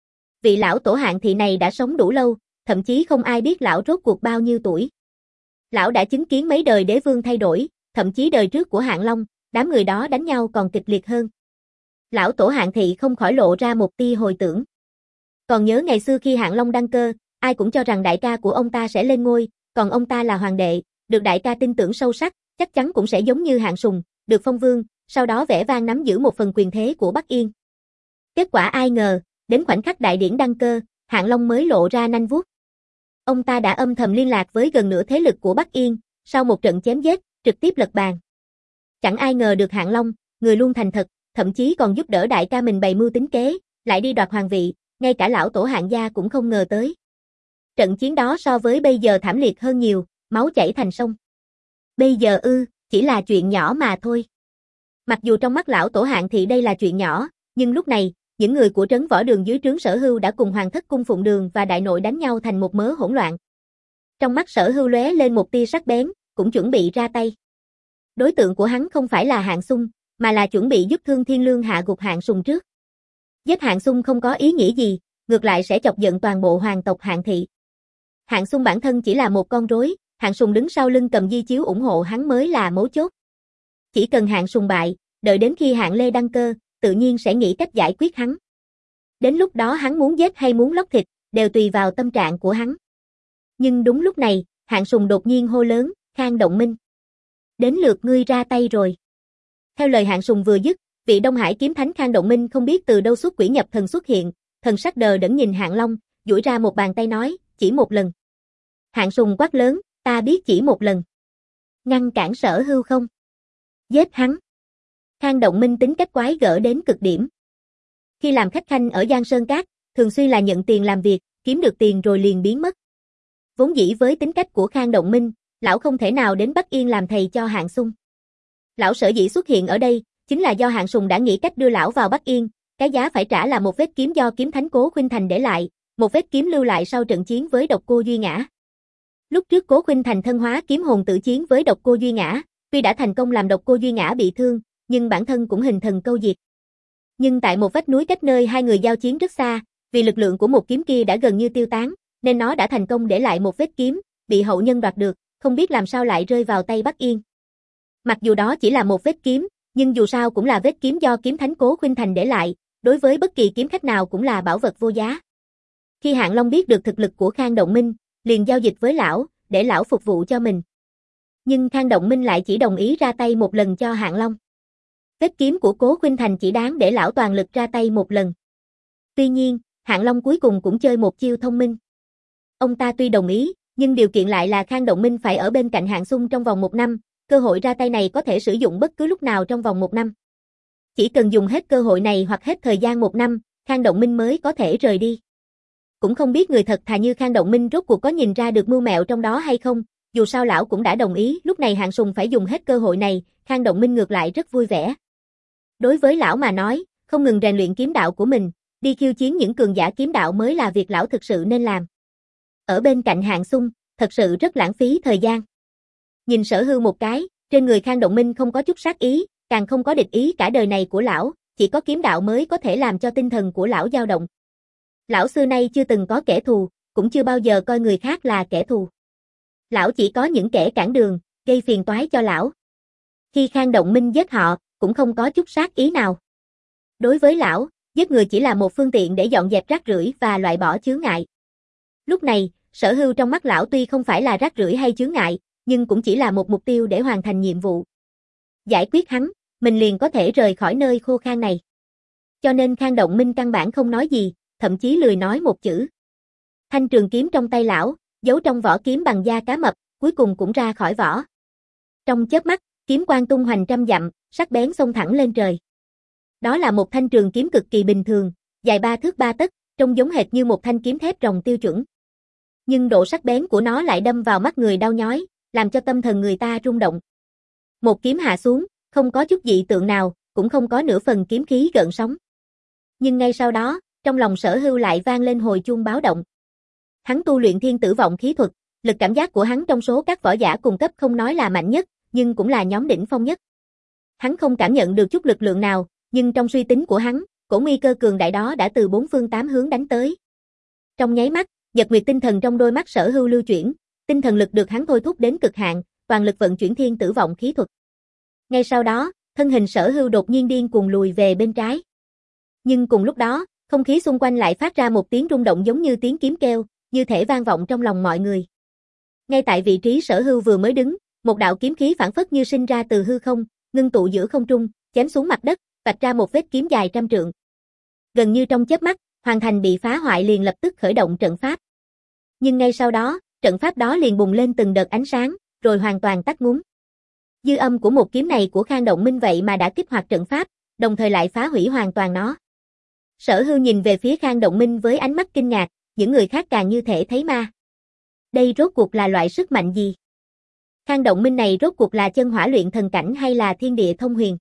Vị lão tổ Hạng thị này đã sống đủ lâu, thậm chí không ai biết lão rốt cuộc bao nhiêu tuổi. Lão đã chứng kiến mấy đời đế vương thay đổi, thậm chí đời trước của Hạng Long, đám người đó đánh nhau còn kịch liệt hơn. Lão tổ Hạng thị không khỏi lộ ra một tia hồi tưởng. Còn nhớ ngày xưa khi Hạng Long đăng cơ, ai cũng cho rằng đại ca của ông ta sẽ lên ngôi, còn ông ta là hoàng đệ, được đại ca tin tưởng sâu sắc, chắc chắn cũng sẽ giống như Hạng Sùng, được phong vương, sau đó vẻ vang nắm giữ một phần quyền thế của Bắc Yên. Kết quả ai ngờ, đến khoảnh khắc đại điển đăng cơ, Hạng Long mới lộ ra nanh vuốt. Ông ta đã âm thầm liên lạc với gần nửa thế lực của Bắc Yên, sau một trận chém giết, trực tiếp lật bàn. Chẳng ai ngờ được Hạng Long, người luôn thành thật, thậm chí còn giúp đỡ đại ca mình bày mưu tính kế, lại đi đoạt hoàng vị, ngay cả lão tổ Hạng gia cũng không ngờ tới. Trận chiến đó so với bây giờ thảm liệt hơn nhiều, máu chảy thành sông. Bây giờ ư, chỉ là chuyện nhỏ mà thôi. Mặc dù trong mắt lão Tổ Hạng thì đây là chuyện nhỏ, nhưng lúc này, những người của trấn võ đường dưới trướng Sở Hưu đã cùng Hoàng thất cung phụng đường và đại nội đánh nhau thành một mớ hỗn loạn. Trong mắt Sở Hưu lóe lên một tia sắc bén, cũng chuẩn bị ra tay. Đối tượng của hắn không phải là Hạng Xung, mà là chuẩn bị giúp Thương Thiên Lương hạ gục Hạng Sùng trước. Giết Hạng Xung không có ý nghĩa gì, ngược lại sẽ chọc giận toàn bộ hoàng tộc Hạng thị. Hạng Xung bản thân chỉ là một con rối, Hạng Sùng đứng sau lưng cầm di chiếu ủng hộ hắn mới là mấu chốt. Chỉ cần Hạng Sùng bại, đợi đến khi Hạng Lê đăng cơ, tự nhiên sẽ nghĩ cách giải quyết hắn. Đến lúc đó hắn muốn giết hay muốn lóc thịt, đều tùy vào tâm trạng của hắn. Nhưng đúng lúc này, Hạng Sùng đột nhiên hô lớn, Khang Động Minh. Đến lượt ngươi ra tay rồi. Theo lời Hạng Sùng vừa dứt, vị Đông Hải kiếm thánh Khang Động Minh không biết từ đâu xuất quỷ nhập thần xuất hiện, thần sắc đờ đẫn nhìn Hạng Long, duỗi ra một bàn tay nói, chỉ một lần. Hạng Sùng quát lớn, ta biết chỉ một lần. Ngăn cản Sở Hưu không? Giết hắn. Khang Động Minh tính cách quái gở đến cực điểm. Khi làm khách khanh ở Giang Sơn Cát, thường xuyên là nhận tiền làm việc, kiếm được tiền rồi liền biến mất. Vốn dĩ với tính cách của Khang Động Minh, lão không thể nào đến Bắc Yên làm thầy cho Hạng Xung. Lão sở dĩ xuất hiện ở đây, chính là do Hạng Sùng đã nghĩ cách đưa lão vào Bắc Yên, cái giá phải trả là một vết kiếm do kiếm thánh Cố Khuynh Thành để lại, một vết kiếm lưu lại sau trận chiến với Độc Cô Duy Ngã. Lúc trước Cố Khuynh Thành thân hóa kiếm hồn tử chiến với Độc Cô Duy Ngã, tuy đã thành công làm Độc Cô Duy Ngã bị thương, nhưng bản thân cũng hình thần câu diệt. Nhưng tại một vách núi cách nơi hai người giao chiến rất xa, vì lực lượng của một kiếm kia đã gần như tiêu tán, nên nó đã thành công để lại một vết kiếm, bị hậu nhân đoạt được, không biết làm sao lại rơi vào tay Bắc Yên. Mặc dù đó chỉ là một vết kiếm, nhưng dù sao cũng là vết kiếm do kiếm thánh Cố Khuynh Thành để lại, đối với bất kỳ kiếm khách nào cũng là bảo vật vô giá. Khi Hạng Long biết được thực lực của Khang Động Minh, liền giao dịch với lão, để lão phục vụ cho mình. Nhưng Khang Động Minh lại chỉ đồng ý ra tay một lần cho Hạng Long. Vết kiếm của Cố Khuynh Thành chỉ đáng để lão toàn lực ra tay một lần. Tuy nhiên, Hạng Long cuối cùng cũng chơi một chiêu thông minh. Ông ta tuy đồng ý, nhưng điều kiện lại là Khang Động Minh phải ở bên cạnh Hạng Xung trong vòng một năm, cơ hội ra tay này có thể sử dụng bất cứ lúc nào trong vòng một năm. Chỉ cần dùng hết cơ hội này hoặc hết thời gian một năm, Khang Động Minh mới có thể rời đi. Cũng không biết người thật thà như Khang Động Minh rốt cuộc có nhìn ra được mưu mẹo trong đó hay không, dù sao lão cũng đã đồng ý, lúc này Hạng Sùng phải dùng hết cơ hội này, Khang Động Minh ngược lại rất vui vẻ. Đối với lão mà nói, không ngừng rèn luyện kiếm đạo của mình, đi khiêu chiến những cường giả kiếm đạo mới là việc lão thực sự nên làm. Ở bên cạnh Hạng Xung, thật sự rất lãng phí thời gian. Nhìn Sở Hưu một cái, trên người Khang Động Minh không có chút sát ý, càng không có địch ý cả đời này của lão, chỉ có kiếm đạo mới có thể làm cho tinh thần của lão dao động. Lão xưa nay chưa từng có kẻ thù, cũng chưa bao giờ coi người khác là kẻ thù. Lão chỉ có những kẻ cản đường, gây phiền toái cho lão. Khi Khang Động Minh giết họ, cũng không có chút sát ý nào. Đối với lão, giết người chỉ là một phương tiện để dọn dẹp rác rưởi và loại bỏ chướng ngại. Lúc này, Sở Hưu trong mắt lão tuy không phải là rác rưởi hay chướng ngại, nhưng cũng chỉ là một mục tiêu để hoàn thành nhiệm vụ. Giải quyết hắn, mình liền có thể rời khỏi nơi khô khan này. Cho nên Khang Động Minh căn bản không nói gì, thậm chí lười nói một chữ. Thanh trường kiếm trong tay lão, giấu trong vỏ kiếm bằng da cá mập, cuối cùng cũng ra khỏi vỏ. Trong chớp mắt, kiếm quang tung hoành trăm dặm, sắc bén xông thẳng lên trời. Đó là một thanh trường kiếm cực kỳ bình thường, dài ba thước ba tấc, trông giống hệt như một thanh kiếm thép ròng tiêu chuẩn. Nhưng độ sắc bén của nó lại đâm vào mắt người đau nhói, làm cho tâm thần người ta rung động. Một kiếm hạ xuống, không có chút dị tượng nào, cũng không có nửa phần kiếm khí gợn sóng. Nhưng ngay sau đó, trong lòng Sở Hưu lại vang lên hồi chuông báo động. Hắn tu luyện thiên tử vọng khí thuật, lực cảm giác của hắn trong số các võ giả cùng cấp không nói là mạnh nhất, nhưng cũng là nhóm đỉnh phong nhất. Hắn không cảm nhận được chút lực lượng nào, nhưng trong suy tính của hắn, cổ nguy cơ cường đại đó đã từ bốn phương tám hướng đánh tới. Trong nháy mắt, nhật nguyệt tinh thần trong đôi mắt Sở Hưu lưu chuyển, tinh thần lực được hắn thôi thúc đến cực hạn, toàn lực vận chuyển thiên tử vọng khí thuật. Ngay sau đó, thân hình Sở Hưu đột nhiên điên cuồng lùi về bên trái. Nhưng cùng lúc đó, không khí xung quanh lại phát ra một tiếng rung động giống như tiếng kiếm kêu, như thể vang vọng trong lòng mọi người. Ngay tại vị trí Sở Hưu vừa mới đứng, một đạo kiếm khí phảng phất như sinh ra từ hư không, ngưng tụ giữa không trung, chém xuống mặt đất, vạch ra một vết kiếm dài trăm trượng. Gần như trong chớp mắt, hoàn thành bị phá hoại liền lập tức khởi động trận pháp. Nhưng ngay sau đó, trận pháp đó liền bùng lên từng đợt ánh sáng, rồi hoàn toàn tắt ngúm. Dư âm của một kiếm này của Khang Động Minh vậy mà đã kích hoạt trận pháp, đồng thời lại phá hủy hoàn toàn nó. Sở Hưu nhìn về phía Khang Động Minh với ánh mắt kinh ngạc, những người khác càng như thể thấy ma. Đây rốt cuộc là loại sức mạnh gì? Khang Động Minh này rốt cuộc là chân hỏa luyện thần cảnh hay là thiên địa thông huyền?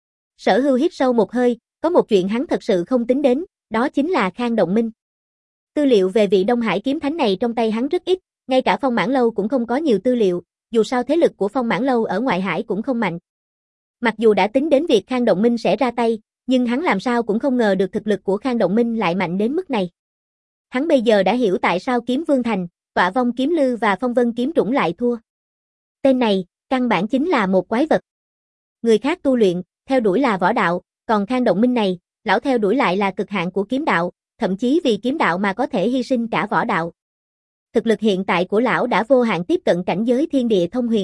Sở Hưu hít sâu một hơi, có một chuyện hắn thật sự không tính đến, đó chính là Khang Động Minh. Tư liệu về vị Đông Hải kiếm thánh này trong tay hắn rất ít, ngay cả Phong Mãn Lâu cũng không có nhiều tư liệu, dù sao thế lực của Phong Mãn Lâu ở ngoại hải cũng không mạnh. Mặc dù đã tính đến việc Khang Động Minh sẽ ra tay, nhưng hắn làm sao cũng không ngờ được thực lực của Khang Động Minh lại mạnh đến mức này. Hắn bây giờ đã hiểu tại sao Kiếm Vương Thành, Tọa Vong Kiếm Lư và Phong Vân Kiếm Trũng lại thua. Tên này, căn bản chính là một quái vật. Người khác tu luyện, theo đuổi là võ đạo, còn Khang Động Minh này, lão theo đuổi lại là cực hạn của kiếm đạo, thậm chí vì kiếm đạo mà có thể hy sinh cả võ đạo. Thực lực hiện tại của lão đã vô hạn tiếp cận cảnh giới thiên địa thông huyền.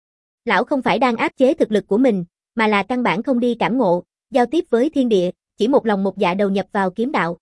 Lão không phải đang áp chế thực lực của mình, mà là căn bản không đi cảm ngộ, giao tiếp với thiên địa, chỉ một lòng một dạ đầu nhập vào kiếm đạo.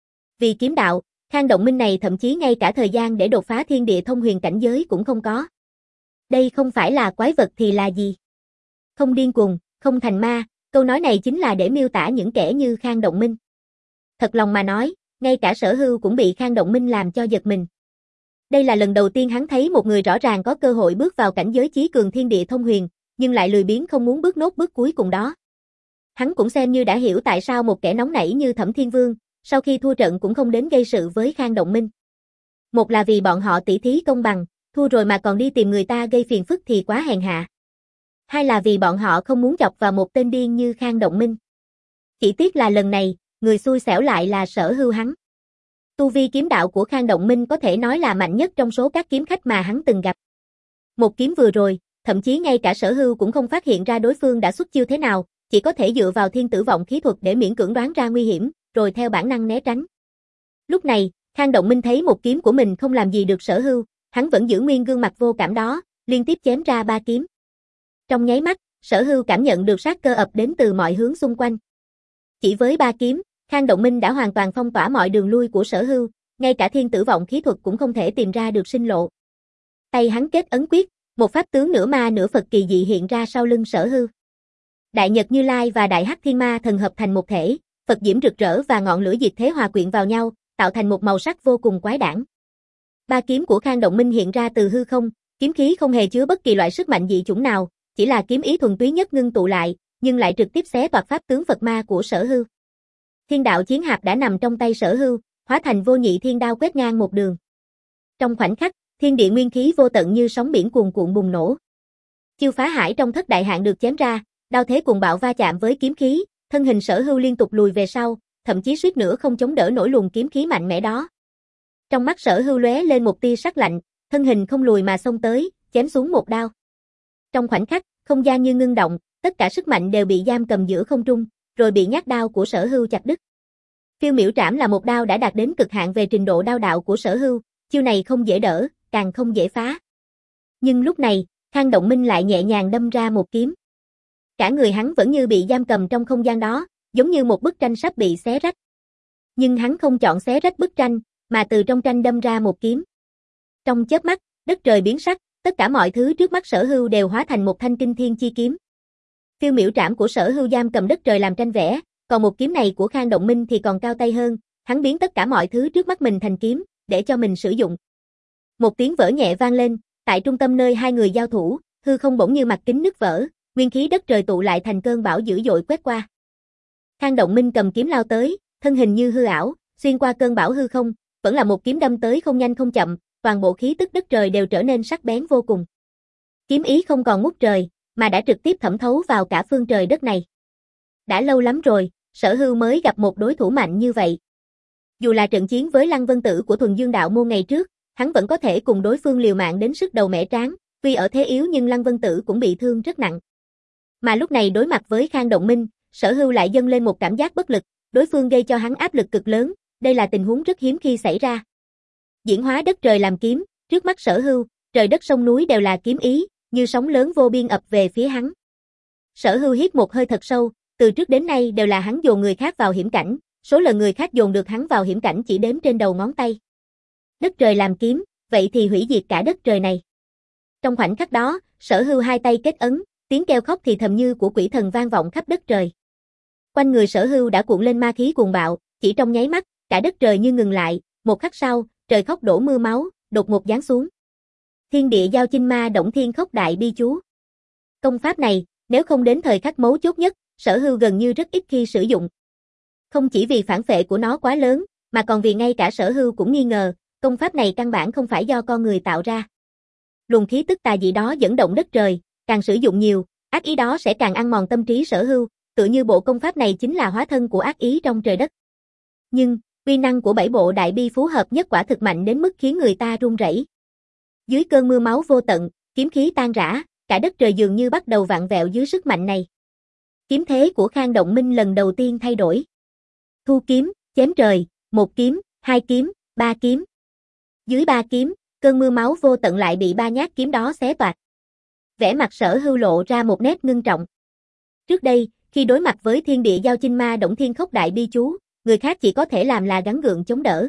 Vì kiếm đạo, Khang Động Minh này thậm chí ngay cả thời gian để đột phá thiên địa thông huyền cảnh giới cũng không có. Đây không phải là quái vật thì là gì? Không điên cuồng, không thành ma, câu nói này chính là để miêu tả những kẻ như Khang Động Minh. Thật lòng mà nói, ngay cả Sở Hưu cũng bị Khang Động Minh làm cho giật mình. Đây là lần đầu tiên hắn thấy một người rõ ràng có cơ hội bước vào cảnh giới chí cường thiên địa thông huyền, nhưng lại lười biếng không muốn bước nốt bước cuối cùng đó. Hắn cũng xem như đã hiểu tại sao một kẻ nóng nảy như Thẩm Thiên Vương, sau khi thua trận cũng không đến gây sự với Khang Động Minh. Một là vì bọn họ tỷ thí công bằng, thua rồi mà còn đi tìm người ta gây phiền phức thì quá hèn hạ. Hai là vì bọn họ không muốn chọc vào một tên điên như Khang Động Minh. Chỉ tiếc là lần này, người xui xẻo lại là Sở Hưu hắn. Tu vi kiếm đạo của Khang Động Minh có thể nói là mạnh nhất trong số các kiếm khách mà hắn từng gặp. Một kiếm vừa rồi, thậm chí ngay cả Sở Hưu cũng không phát hiện ra đối phương đã xuất chiêu thế nào, chỉ có thể dựa vào thiên tử vọng khí thuật để miễn cưỡng đoán ra nguy hiểm, rồi theo bản năng né tránh. Lúc này, Khang Động Minh thấy một kiếm của mình không làm gì được Sở Hưu, hắn vẫn giữ nguyên gương mặt vô cảm đó, liên tiếp chém ra ba kiếm. Trong nháy mắt, Sở Hưu cảm nhận được sát cơ ập đến từ mọi hướng xung quanh. Chỉ với ba kiếm, Khang Động Minh đã hoàn toàn phong tỏa mọi đường lui của Sở Hưu, ngay cả thiên tử vọng khí thuật cũng không thể tìm ra được sinh lộ. Tay hắn kết ấn quyết, một pháp tướng nửa ma nửa Phật kỳ dị hiện ra sau lưng Sở Hưu. Đại Nhật Như Lai và Đại Hắc Thiên Ma thần hợp thành một thể, Phật diễm rực rỡ và ngọn lửa diệt thế hòa quyện vào nhau, tạo thành một màu sắc vô cùng quái đản. Ba kiếm của Khang Động Minh hiện ra từ hư không, kiếm khí không hề chứa bất kỳ loại sức mạnh dị chủng nào, chỉ là kiếm ý thuần túy nhất ngưng tụ lại, nhưng lại trực tiếp xé toạc pháp tướng Phật ma của Sở Hưu. Thiên đạo chiến hạp đã nằm trong tay Sở Hưu, hóa thành vô nhị thiên đao quét ngang một đường. Trong khoảnh khắc, thiên địa nguyên khí vô tận như sóng biển cuồn cuộn bùng nổ. Chiêu phá hải trong thất đại hạn được chém ra, đao thế cuồng bạo va chạm với kiếm khí, thân hình Sở Hưu liên tục lùi về sau, thậm chí suýt nữa không chống đỡ nổi luồng kiếm khí mạnh mẽ đó. Trong mắt Sở Hưu lóe lên một tia sắc lạnh, thân hình không lùi mà xông tới, chém xuống một đao. Trong khoảnh khắc, không gian như ngưng động, tất cả sức mạnh đều bị giam cầm giữa không trung, rồi bị nhát đao của Sở Hưu chặt đứt. Phiêu miểu trảm là một đao đã đạt đến cực hạn về trình độ đao đạo của Sở Hưu, chiêu này không dễ đỡ, càng không dễ phá. Nhưng lúc này, Khang Động Minh lại nhẹ nhàng đâm ra một kiếm. Cả người hắn vẫn như bị giam cầm trong không gian đó, giống như một bức tranh sắp bị xé rách. Nhưng hắn không chọn xé rách bức tranh, mà từ trong tranh đâm ra một kiếm. Trong chớp mắt, đất trời biến sắc, tất cả mọi thứ trước mắt Sở Hưu đều hóa thành một thanh kinh thiên chi kiếm. Phiêu miểu trảm của Sở Hưu giam cầm đất trời làm tranh vẽ, còn một kiếm này của Khang Động Minh thì còn cao tay hơn, hắn biến tất cả mọi thứ trước mắt mình thành kiếm, để cho mình sử dụng. Một tiếng vỡ nhẹ vang lên, tại trung tâm nơi hai người giao thủ, hư không bỗng như mặt kính nứt vỡ, nguyên khí đất trời tụ lại thành cơn bão dữ dội quét qua. Khang Động Minh cầm kiếm lao tới, thân hình như hư ảo, xuyên qua cơn bão hư không, vẫn là một kiếm đâm tới không nhanh không chậm, toàn bộ khí tức đất trời đều trở nên sắc bén vô cùng. Kiếm ý không còn ngút trời, mà đã trực tiếp thẩm thấu vào cả phương trời đất này. Đã lâu lắm rồi, Sở Hưu mới gặp một đối thủ mạnh như vậy. Dù là trận chiến với Lăng Vân Tử của Thuần Dương Đạo môn ngày trước, hắn vẫn có thể cùng đối phương liều mạng đến sức đầu mẻ trán, tuy ở thế yếu nhưng Lăng Vân Tử cũng bị thương rất nặng. Mà lúc này đối mặt với Khang Động Minh, Sở Hưu lại dâng lên một cảm giác bất lực, đối phương gây cho hắn áp lực cực lớn, đây là tình huống rất hiếm khi xảy ra. Diễn hóa đất trời làm kiếm, trước mắt Sở Hưu, trời đất sông núi đều là kiếm ý, như sóng lớn vô biên ập về phía hắn. Sở Hưu hít một hơi thật sâu, từ trước đến nay đều là hắn dồn người khác vào hiểm cảnh, số lần người khác dồn được hắn vào hiểm cảnh chỉ đếm trên đầu ngón tay. Đất trời làm kiếm, vậy thì hủy diệt cả đất trời này. Trong khoảnh khắc đó, Sở Hưu hai tay kết ấn, tiếng kêu khóc thì thầm như của quỷ thần vang vọng khắp đất trời. Quanh người Sở Hưu đã cuộn lên ma khí cuồng bạo, chỉ trong nháy mắt, cả đất trời như ngừng lại, một khắc sau, trời khóc đổ mưa máu, đột ngột giáng xuống. Thiên địa giao chinh ma động thiên khốc đại bi chú. Công pháp này, nếu không đến thời khắc mấu chốt nhất, Sở Hưu gần như rất ít khi sử dụng. Không chỉ vì phản phệ của nó quá lớn, mà còn vì ngay cả Sở Hưu cũng nghi ngờ, công pháp này căn bản không phải do con người tạo ra. Luồng khí tức tà dị đó dẫn động đất trời, càng sử dụng nhiều, ác ý đó sẽ càng ăn mòn tâm trí Sở Hưu, tựa như bộ công pháp này chính là hóa thân của ác ý trong trời đất. Nhưng, uy năng của bảy bộ đại bi phú hợp nhất quả thực mạnh đến mức khiến người ta run rẩy. Dưới cơn mưa máu vô tận, kiếm khí tan rã, cả đất trời dường như bắt đầu vặn vẹo dưới sức mạnh này. Kiếm thế của Khang Động Minh lần đầu tiên thay đổi. Thu kiếm, chém trời, một kiếm, hai kiếm, ba kiếm. Dưới ba kiếm, cơn mưa máu vô tận lại bị ba nhát kiếm đó xé toạc. Vẻ mặt Sở Hưu lộ ra một nét ngưng trọng. Trước đây, khi đối mặt với thiên địa giao chinh ma động thiên khốc đại bi chú, người khác chỉ có thể làm là gắng gượng chống đỡ.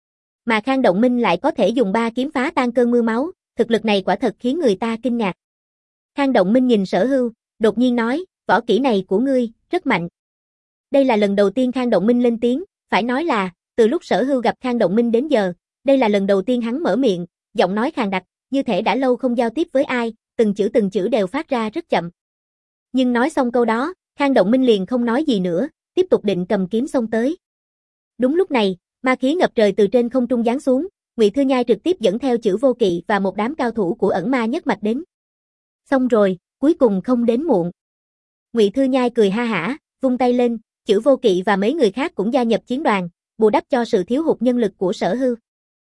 Mà Khang Động Minh lại có thể dùng ba kiếm phá tan cơn mưa máu, thực lực này quả thật khiến người ta kinh ngạc. Khang Động Minh nhìn Sở Hưu, đột nhiên nói, võ kỹ này của ngươi, rất mạnh. Đây là lần đầu tiên Khang Động Minh lên tiếng, phải nói là, từ lúc Sở Hưu gặp Khang Động Minh đến giờ, đây là lần đầu tiên hắn mở miệng, giọng nói khàn đặc, như thể đã lâu không giao tiếp với ai, từng chữ từng chữ đều phát ra rất chậm. Nhưng nói xong câu đó, Khang Động Minh liền không nói gì nữa, tiếp tục định cầm kiếm xông tới. Đúng lúc này, ma khí ngập trời từ trên không trung giáng xuống, Ngụy Thư Nhai trực tiếp dẫn theo Chử Vô Kỵ và một đám cao thủ của ẩn ma nhất mạch đến. Xong rồi, cuối cùng không đến muộn. Ngụy Thư Nhai cười ha hả, vung tay lên, Chử Vô Kỵ và mấy người khác cũng gia nhập chiến đoàn, bù đắp cho sự thiếu hụt nhân lực của Sở Hưu.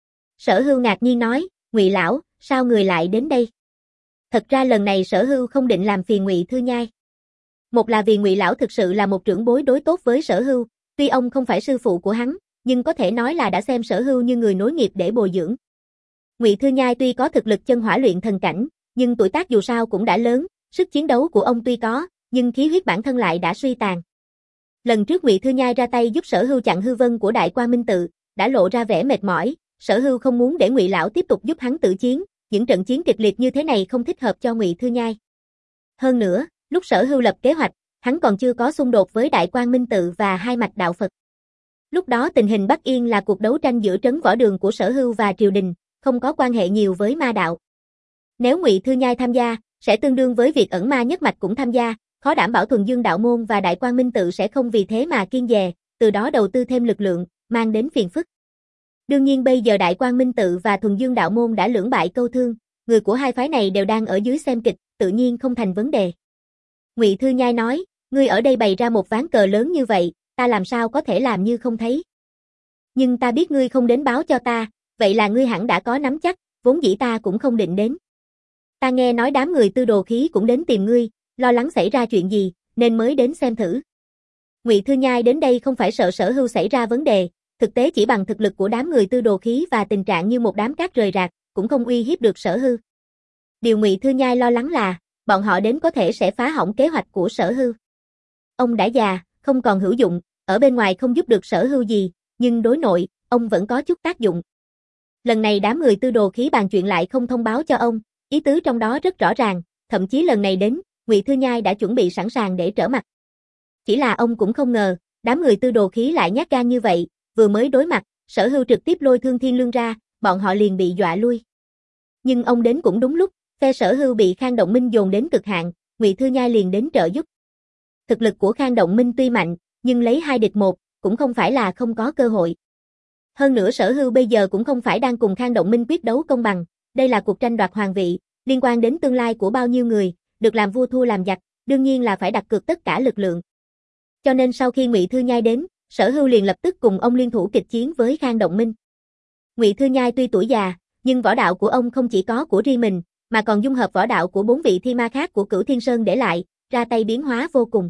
Sở Hưu ngạc nhiên nói, Ngụy lão, sao người lại đến đây? Thật ra lần này Sở Hưu không định làm phiền Ngụy Thư Nhai. Một là vì Ngụy lão thực sự là một trưởng bối đối tốt với Sở Hưu, tuy ông không phải sư phụ của hắn, nhưng có thể nói là đã xem Sở Hưu như người nối nghiệp để bồi dưỡng. Ngụy Thư Nhai tuy có thực lực chân hỏa luyện thần cảnh, nhưng tuổi tác dù sao cũng đã lớn, sức chiến đấu của ông tuy có, nhưng khí huyết bản thân lại đã suy tàn. Lần trước Ngụy Thư Nhai ra tay giúp Sở Hưu chặn hư vân của Đại Quang Minh Tự, đã lộ ra vẻ mệt mỏi, Sở Hưu không muốn để Ngụy lão tiếp tục giúp hắn tự chiến, những trận chiến kịch liệt như thế này không thích hợp cho Ngụy Thư Nhai. Hơn nữa, lúc Sở Hưu lập kế hoạch, hắn còn chưa có xung đột với Đại Quang Minh Tự và hai mạch đạo Phật. Lúc đó tình hình Bắc Yên là cuộc đấu tranh giữa trấn võ đường của Sở Hưu và triều đình, không có quan hệ nhiều với ma đạo. Nếu Ngụy Thư Nhai tham gia, sẽ tương đương với việc ẩn ma nhất mạch cũng tham gia, khó đảm bảo Thuần Dương đạo môn và Đại Quang Minh Tự sẽ không vì thế mà kiêng dè, từ đó đầu tư thêm lực lượng, mang đến phiền phức. Đương nhiên bây giờ Đại Quang Minh Tự và Thuần Dương đạo môn đã lưỡng bại câu thương, người của hai phái này đều đang ở dưới xem kịch, tự nhiên không thành vấn đề. Ngụy Thư Nhai nói, ngươi ở đây bày ra một ván cờ lớn như vậy, ta làm sao có thể làm như không thấy. Nhưng ta biết ngươi không đến báo cho ta, vậy là ngươi hẳn đã có nắm chắc, vốn dĩ ta cũng không định đến. Ta nghe nói đám người Tư Đồ Khí cũng đến tìm ngươi, lo lắng xảy ra chuyện gì, nên mới đến xem thử. Ngụy Thư Nhai đến đây không phải sợ Sở Hưu xảy ra vấn đề, thực tế chỉ bằng thực lực của đám người Tư Đồ Khí và tình trạng như một đám cát rời rạc, cũng không uy hiếp được Sở Hưu. Điều Ngụy Thư Nhai lo lắng là, bọn họ đến có thể sẽ phá hỏng kế hoạch của Sở Hưu. Ông đã già, không còn hữu dụng, ở bên ngoài không giúp được Sở Hưu gì, nhưng đối nội, ông vẫn có chút tác dụng. Lần này đám người Tư Đồ Khí bàn chuyện lại không thông báo cho ông, ý tứ trong đó rất rõ ràng, thậm chí lần này đến, Ngụy Thư Nhai đã chuẩn bị sẵn sàng để trở mặt. Chỉ là ông cũng không ngờ, đám người Tư Đồ Khí lại nhát gan như vậy, vừa mới đối mặt, Sở Hưu trực tiếp lôi Thương Thiên Lương ra, bọn họ liền bị dọa lui. Nhưng ông đến cũng đúng lúc, phe Sở Hưu bị Khang Động Minh dồn đến cực hạn, Ngụy Thư Nhai liền đến trợ giúp. Thực lực của Khang Động Minh tuy mạnh, nhưng lấy hai địch một, cũng không phải là không có cơ hội. Hơn nữa Sở Hưu bây giờ cũng không phải đang cùng Khang Động Minh quyết đấu công bằng, đây là cuộc tranh đoạt hoàng vị, liên quan đến tương lai của bao nhiêu người, được làm vua thua làm giặc, đương nhiên là phải đặt cược tất cả lực lượng. Cho nên sau khi Ngụy Thư Nhai đến, Sở Hưu liền lập tức cùng ông liên thủ kịch chiến với Khang Động Minh. Ngụy Thư Nhai tuy tuổi già, nhưng võ đạo của ông không chỉ có của riêng mình, mà còn dung hợp võ đạo của bốn vị thi ma khác của Cửu Thiên Sơn để lại, ra tay biến hóa vô cùng.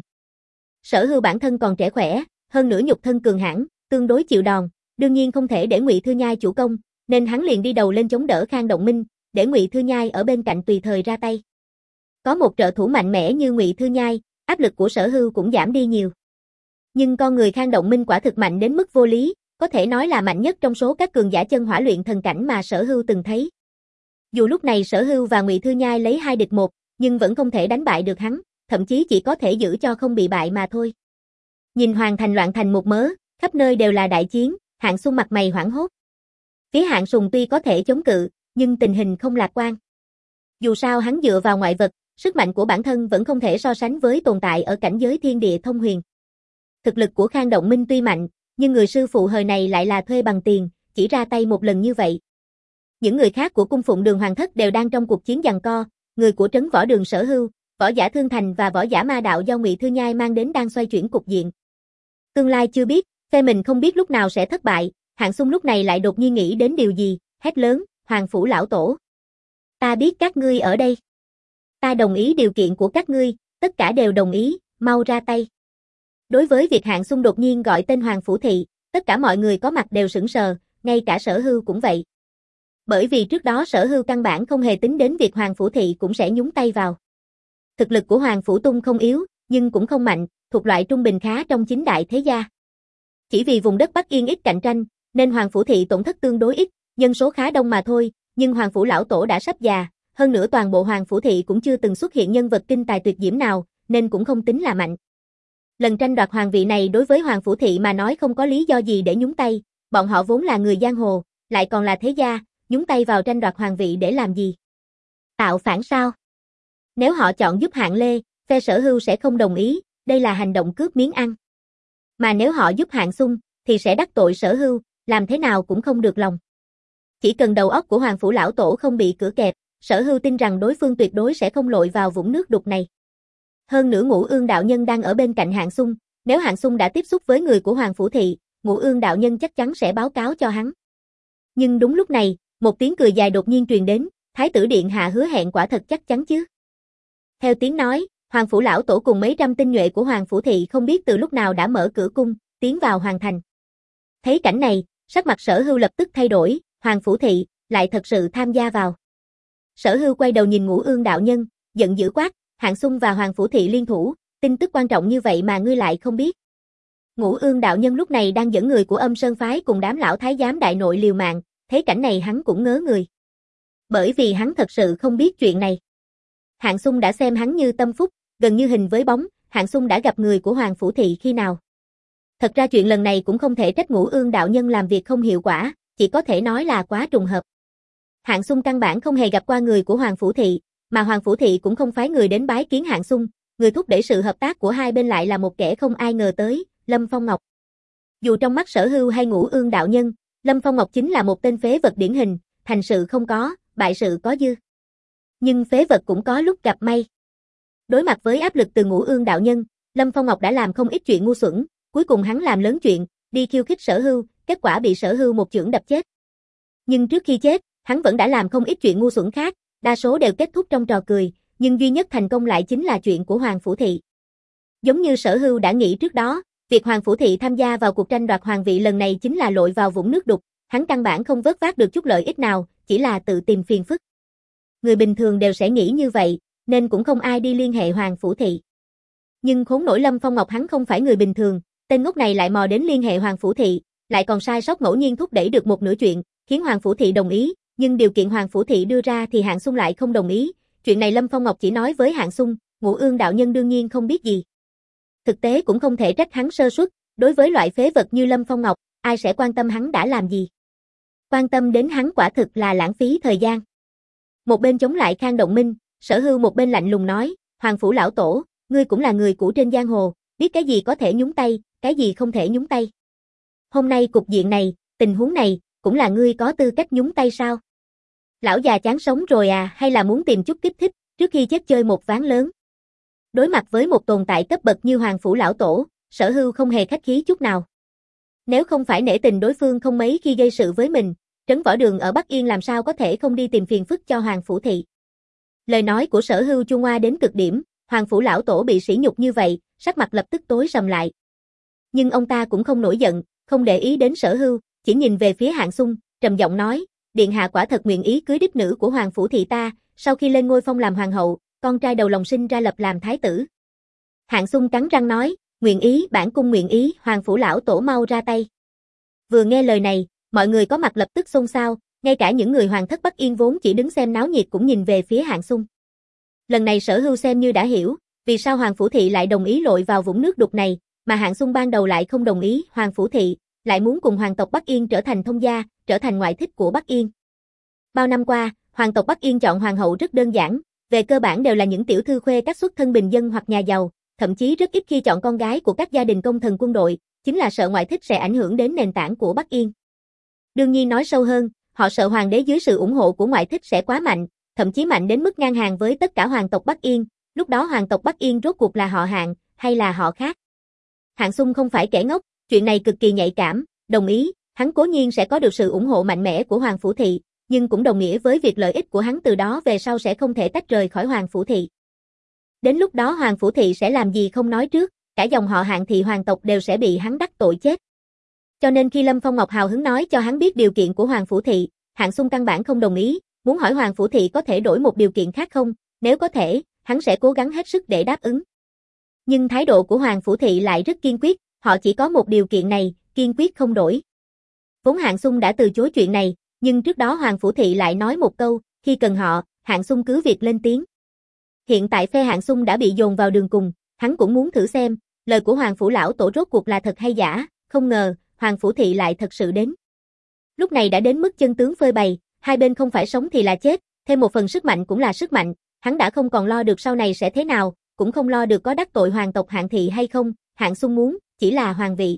Sở Hưu bản thân còn trẻ khỏe, hơn nữa nhục thân cường hãn, tương đối chịu đòn, đương nhiên không thể để Ngụy Thư Nhai chủ công, nên hắn liền đi đầu lên chống đỡ Khang Động Minh, để Ngụy Thư Nhai ở bên cạnh tùy thời ra tay. Có một trợ thủ mạnh mẽ như Ngụy Thư Nhai, áp lực của Sở Hưu cũng giảm đi nhiều. Nhưng con người Khang Động Minh quả thực mạnh đến mức vô lý, có thể nói là mạnh nhất trong số các cường giả chân hỏa luyện thần cảnh mà Sở Hưu từng thấy. Dù lúc này Sở Hưu và Ngụy Thư Nhai lấy hai địch một, nhưng vẫn không thể đánh bại được hắn, thậm chí chỉ có thể giữ cho không bị bại mà thôi. Nhìn Hoàng Thành loạn thành một mớ, khắp nơi đều là đại chiến, Hạng Xung mặt mày hoảng hốt. Phía Hạng Sùng tuy có thể chống cự, nhưng tình hình không lạc quan. Dù sao hắn dựa vào ngoại vật, sức mạnh của bản thân vẫn không thể so sánh với tồn tại ở cảnh giới thiên địa thông huyền. Thực lực của Khang Động Minh tuy mạnh, nhưng người sư phụ hời này lại là thuê bằng tiền, chỉ ra tay một lần như vậy. Những người khác của cung phụng Đường Hoàng Thất đều đang trong cuộc chiến giằng co, người của trấn võ Đường Sở Hưu, võ giả Thương Thành và võ giả Ma Đạo do Ngụy Thư Nhai mang đến đang xoay chuyển cục diện. Tương lai chưa biết, phe mình không biết lúc nào sẽ thất bại, Hạng Xung lúc này lại đột nhiên nghĩ đến điều gì, hét lớn, Hoàng Phủ lão tổ. Ta biết các ngươi ở đây. Ta đồng ý điều kiện của các ngươi, tất cả đều đồng ý, mau ra tay. Đối với việc Hạng Xung đột nhiên gọi tên Hoàng Phủ Thị, tất cả mọi người có mặt đều sững sờ, ngay cả Sở Hưu cũng vậy. Bởi vì trước đó Sở Hưu căn bản không hề tính đến việc Hoàng Phủ Thị cũng sẽ nhúng tay vào. Thực lực của Hoàng Phủ Tung không yếu, nhưng cũng không mạnh, thuộc loại trung bình khá trong chính đại thế gia. Chỉ vì vùng đất Bắc Yên ít cạnh tranh, nên Hoàng Phủ Thị tổn thất tương đối ít, nhân số khá đông mà thôi, nhưng Hoàng Phủ lão tổ đã sắp già, hơn nữa toàn bộ Hoàng Phủ Thị cũng chưa từng xuất hiện nhân vật kinh tài tuyệt diễm nào, nên cũng không tính là mạnh. Lần tranh đoạt hoàng vị này đối với Hoàng Phủ Thị mà nói không có lý do gì để nhúng tay, bọn họ vốn là người giang hồ, lại còn là thế gia, nhúng tay vào tranh đoạt hoàng vị để làm gì? Tạo phản sao? Nếu họ chọn giúp Hạng Lê, phe Sở Hưu sẽ không đồng ý, đây là hành động cướp miếng ăn. Mà nếu họ giúp Hạng Xung, thì sẽ đắc tội Sở Hưu, làm thế nào cũng không được lòng. Chỉ cần đầu óc của Hoàng Phủ lão tổ không bị cửa kẹp, Sở Hưu tin rằng đối phương tuyệt đối sẽ không lội vào vũng nước đục này. Hơn nữa Ngũ Ương đạo nhân đang ở bên cạnh Hạng Xung, nếu Hạng Xung đã tiếp xúc với người của Hoàng Phủ Thị, Ngũ Ương đạo nhân chắc chắn sẽ báo cáo cho hắn. Nhưng đúng lúc này, một tiếng cười dài đột nhiên truyền đến, Thái tử điện hạ hứa hẹn quả thật chắc chắn chứ? Theo tiếng nói, Hoàng Phủ lão tổ cùng mấy trăm tinh nhuệ của Hoàng Phủ Thị không biết từ lúc nào đã mở cửa cung, tiến vào hoàng thành. Thấy cảnh này, sắc mặt Sở Hưu lập tức thay đổi, Hoàng Phủ Thị lại thật sự tham gia vào. Sở Hưu quay đầu nhìn Ngũ Ương đạo nhân, giận dữ quát, Hạng Xung và Hoàng Phủ Thị liên thủ, tin tức quan trọng như vậy mà ngươi lại không biết. Ngũ Ương đạo nhân lúc này đang dẫn người của Âm Sơn phái cùng đám lão thái giám đại nội liều mạng, thấy cảnh này hắn cũng ngớ người. Bởi vì hắn thật sự không biết chuyện này. Hạng Xung đã xem hắn như tâm phúc, gần như hình với bóng, Hạng Xung đã gặp người của Hoàng Phủ Thị khi nào. Thật ra chuyện lần này cũng không thể trách Ngũ Ương đạo nhân làm việc không hiệu quả, chỉ có thể nói là quá trùng hợp. Hạng Xung căn bản không hề gặp qua người của Hoàng Phủ Thị, mà Hoàng Phủ Thị cũng không phái người đến bái kiến Hạng Xung, người thúc đẩy sự hợp tác của hai bên lại là một kẻ không ai ngờ tới, Lâm Phong Ngọc. Dù trong mắt Sở Hưu hay Ngũ Ương đạo nhân, Lâm Phong Ngọc chính là một tên phế vật điển hình, thành sự không có, bại sự có dư. Nhưng phế vật cũng có lúc gặp may. Đối mặt với áp lực từ Ngũ Ương đạo nhân, Lâm Phong Ngọc đã làm không ít chuyện ngu xuẩn, cuối cùng hắn làm lớn chuyện, đi khiêu khích Sở Hưu, kết quả bị Sở Hưu một chưởng đập chết. Nhưng trước khi chết, hắn vẫn đã làm không ít chuyện ngu xuẩn khác, đa số đều kết thúc trong trò cười, nhưng duy nhất thành công lại chính là chuyện của Hoàng Phủ Thị. Giống như Sở Hưu đã nghĩ trước đó, việc Hoàng Phủ Thị tham gia vào cuộc tranh đoạt hoàng vị lần này chính là lội vào vũng nước đục, hắn căn bản không vớt vát được chút lợi ích nào, chỉ là tự tìm phiền phức. Người bình thường đều sẽ nghĩ như vậy, nên cũng không ai đi liên hệ Hoàng Phủ Thị. Nhưng khốn nổi Lâm Phong Ngọc hắn không phải người bình thường, tên ngốc này lại mò đến liên hệ Hoàng Phủ Thị, lại còn sai sót ngẫu nhiên thúc đẩy được một nửa chuyện, khiến Hoàng Phủ Thị đồng ý, nhưng điều kiện Hoàng Phủ Thị đưa ra thì Hạng Xung lại không đồng ý, chuyện này Lâm Phong Ngọc chỉ nói với Hạng Xung, Ngũ Ương đạo nhân đương nhiên không biết gì. Thực tế cũng không thể trách hắn sơ suất, đối với loại phế vật như Lâm Phong Ngọc, ai sẽ quan tâm hắn đã làm gì. Quan tâm đến hắn quả thực là lãng phí thời gian. Một bên chống lại Khang Động Minh, Sở Hưu một bên lạnh lùng nói, Hoàng Phủ lão tổ, ngươi cũng là người cũ trên giang hồ, biết cái gì có thể nhúng tay, cái gì không thể nhúng tay. Hôm nay cục diện này, tình huống này, cũng là ngươi có tư cách nhúng tay sao? Lão già chán sống rồi à, hay là muốn tìm chút kích thích, trước khi chết chơi một ván lớn? Đối mặt với một tồn tại cấp bậc như Hoàng Phủ lão tổ, Sở Hưu không hề khách khí chút nào. Nếu không phải nể tình đối phương không mấy khi gây sự với mình, trấn võ đường ở Bắc Yên làm sao có thể không đi tìm phiền phức cho Hoàng Phủ Thị. Lời nói của Sở Hưu chua ngoa đến cực điểm, Hoàng Phủ lão tổ bị sỉ nhục như vậy, sắc mặt lập tức tối sầm lại. Nhưng ông ta cũng không nổi giận, không để ý đến Sở Hưu, chỉ nhìn về phía Hạng Xung, trầm giọng nói, điện hạ quả thật nguyện ý cưới đích nữ của Hoàng Phủ Thị ta, sau khi lên ngôi phong làm hoàng hậu, con trai đầu lòng sinh ra lập làm thái tử. Hạng Xung cắn răng nói, nguyện ý, bản cung nguyện ý, Hoàng Phủ lão tổ mau ra tay. Vừa nghe lời này, mọi người có mặt lập tức xôn xao, ngay cả những người hoàng thất Bắc Yên vốn chỉ đứng xem náo nhiệt cũng nhìn về phía Hạng Xung. Lần này Sở Hưu xem như đã hiểu, vì sao Hoàng Phủ Thị lại đồng ý lội vào vũng nước đục này, mà Hạng Xung ban đầu lại không đồng ý, Hoàng Phủ Thị lại muốn cùng hoàng tộc Bắc Yên trở thành thông gia, trở thành ngoại thích của Bắc Yên. Bao năm qua, Hoàng tộc Bắc Yên chọn hoàng hậu rất đơn giản, về cơ bản đều là những tiểu thư khuê các xuất thân bình dân hoặc nhà giàu, thậm chí rất ít khi chọn con gái của các gia đình công thần quân đội, chính là sợ ngoại thích sẽ ảnh hưởng đến nền tảng của Bắc Yên. Đương nhiên nói sâu hơn, họ sợ hoàng đế dưới sự ủng hộ của ngoại thích sẽ quá mạnh, thậm chí mạnh đến mức ngang hàng với tất cả hoàng tộc Bắc Yên, lúc đó hoàng tộc Bắc Yên rốt cuộc là họ Hạng, hay là họ khác. Hạng Xung không phải kẻ ngốc, chuyện này cực kỳ nhạy cảm, đồng ý, hắn cố nhiên sẽ có được sự ủng hộ mạnh mẽ của Hoàng Phủ Thị, nhưng cũng đồng nghĩa với việc lợi ích của hắn từ đó về sau sẽ không thể tách rời khỏi Hoàng Phủ Thị. Đến lúc đó Hoàng Phủ Thị sẽ làm gì không nói trước, cả dòng họ Hạng thị hoàng tộc đều sẽ bị hắn đắc tội chết. Cho nên khi Lâm Phong Ngọc hào hứng nói cho hắn biết điều kiện của Hoàng Phủ Thị, Hạng Xung căn bản không đồng ý, muốn hỏi Hoàng Phủ Thị có thể đổi một điều kiện khác không, nếu có thể, hắn sẽ cố gắng hết sức để đáp ứng. Nhưng thái độ của Hoàng Phủ Thị lại rất kiên quyết, họ chỉ có một điều kiện này, kiên quyết không đổi. Vốn Hạng Xung đã từ chối chuyện này, nhưng trước đó Hoàng Phủ Thị lại nói một câu, khi cần họ, Hạng Xung cứ việc lên tiếng. Hiện tại phe Hạng Xung đã bị dồn vào đường cùng, hắn cũng muốn thử xem, lời của Hoàng Phủ lão tổ rốt cuộc là thật hay giả, không ngờ, Hoàng Phủ Thị lại thật sự đến. Lúc này đã đến mức chân tướng phơi bày, hai bên không phải sống thì là chết, thêm một phần sức mạnh cũng là sức mạnh, hắn đã không còn lo được sau này sẽ thế nào, cũng không lo được có đắc tội hoàng tộc Hạng thị hay không, Hạng Xung muốn, chỉ là hoàng vị.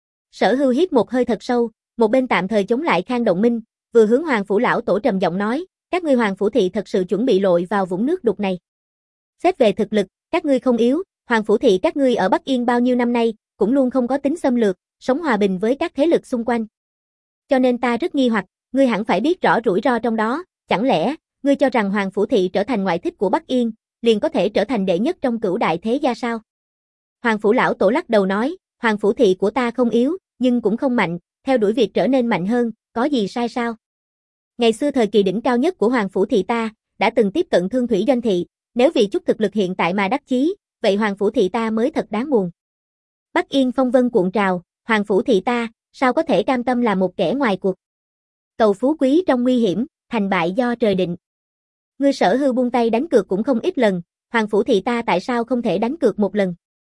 Sở Hưu hít một hơi thật sâu, một bên tạm thời chống lại Khang Động Minh, vừa hướng Hoàng Phủ lão tổ trầm giọng nói, các ngươi Hoàng Phủ Thị thật sự chuẩn bị lội vào vũng nước đục này. Xét về thực lực, các ngươi không yếu, Hoàng Phủ Thị các ngươi ở Bắc Yên bao nhiêu năm nay, cũng luôn không có tính xâm lược, sống hòa bình với các thế lực xung quanh. Cho nên ta rất nghi hoặc, ngươi hẳn phải biết rõ rủi ro trong đó, chẳng lẽ, ngươi cho rằng Hoàng Phủ Thị trở thành ngoại thích của Bắc Yên, liền có thể trở thành đệ nhất trong cửu đại thế gia sao? Hoàng Phủ lão tổ lắc đầu nói, Hoàng Phủ Thị của ta không yếu, nhưng cũng không mạnh, theo đuổi việc trở nên mạnh hơn, có gì sai sao? Ngày xưa thời kỳ đỉnh cao nhất của Hoàng Phủ Thị ta, đã từng tiếp cận Thương Thủy Doanh Thị, nếu vì chút thực lực hiện tại mà đắc chí, vậy Hoàng Phủ Thị ta mới thật đáng buồn. Bắc Yên phong vân cuộn trào, Hoàng Phủ Thị ta, sao có thể cam tâm là một kẻ ngoài cuộc? Cầu phú quý trong nguy hiểm, thành bại do trời định. Ngươi Sở Hưu buông tay đánh cược cũng không ít lần, Hoàng Phủ Thị ta tại sao không thể đánh cược một lần?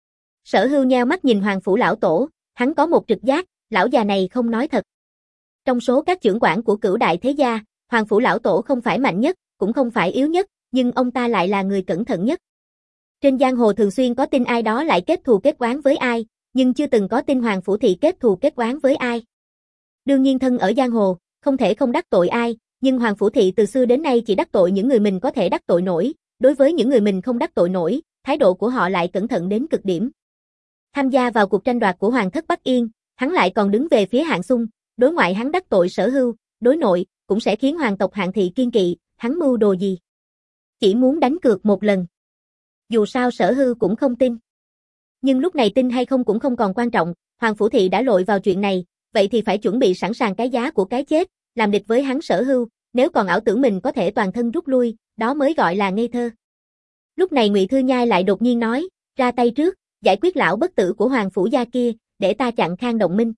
Sở Hưu nheo mắt nhìn Hoàng Phủ lão tổ, hắn có một trực giác, lão già này không nói thật. Trong số các trưởng quản của cửu đại thế gia, Hoàng Phủ lão tổ không phải mạnh nhất, cũng không phải yếu nhất, nhưng ông ta lại là người cẩn thận nhất. Trên giang hồ thường xuyên có tin ai đó lại kết thù kết oán với ai, nhưng chưa từng có tin Hoàng Phủ Thị kết thù kết oán với ai. Đương nhiên thân ở giang hồ, không thể không đắc tội ai, nhưng Hoàng Phủ Thị từ xưa đến nay chỉ đắc tội những người mình có thể đắc tội nổi, đối với những người mình không đắc tội nổi, thái độ của họ lại cẩn thận đến cực điểm. Tham gia vào cuộc tranh đoạt của Hoàng thất Bắc Yên, hắn lại còn đứng về phía Hạng Xung, đối ngoại hắn đắc tội Sở Hưu, đối nội, cũng sẽ khiến hoàng tộc Hạng thị kiên kỵ, hắn mưu đồ gì? Chỉ muốn đánh cược một lần. Dù sao Sở Hưu cũng không tin. Nhưng lúc này tin hay không cũng không còn quan trọng, Hoàng Phủ Thị đã lội vào chuyện này, vậy thì phải chuẩn bị sẵn sàng cái giá của cái chết, làm địch với hắn Sở Hưu, nếu còn ảo tưởng mình có thể toàn thân rút lui, đó mới gọi là ngây thơ. Lúc này Ngụy Thư Nhai lại đột nhiên nói, ra tay trước, giải quyết lão bất tử của Hoàng Phủ gia kia, để ta chặn Khang Động Minh.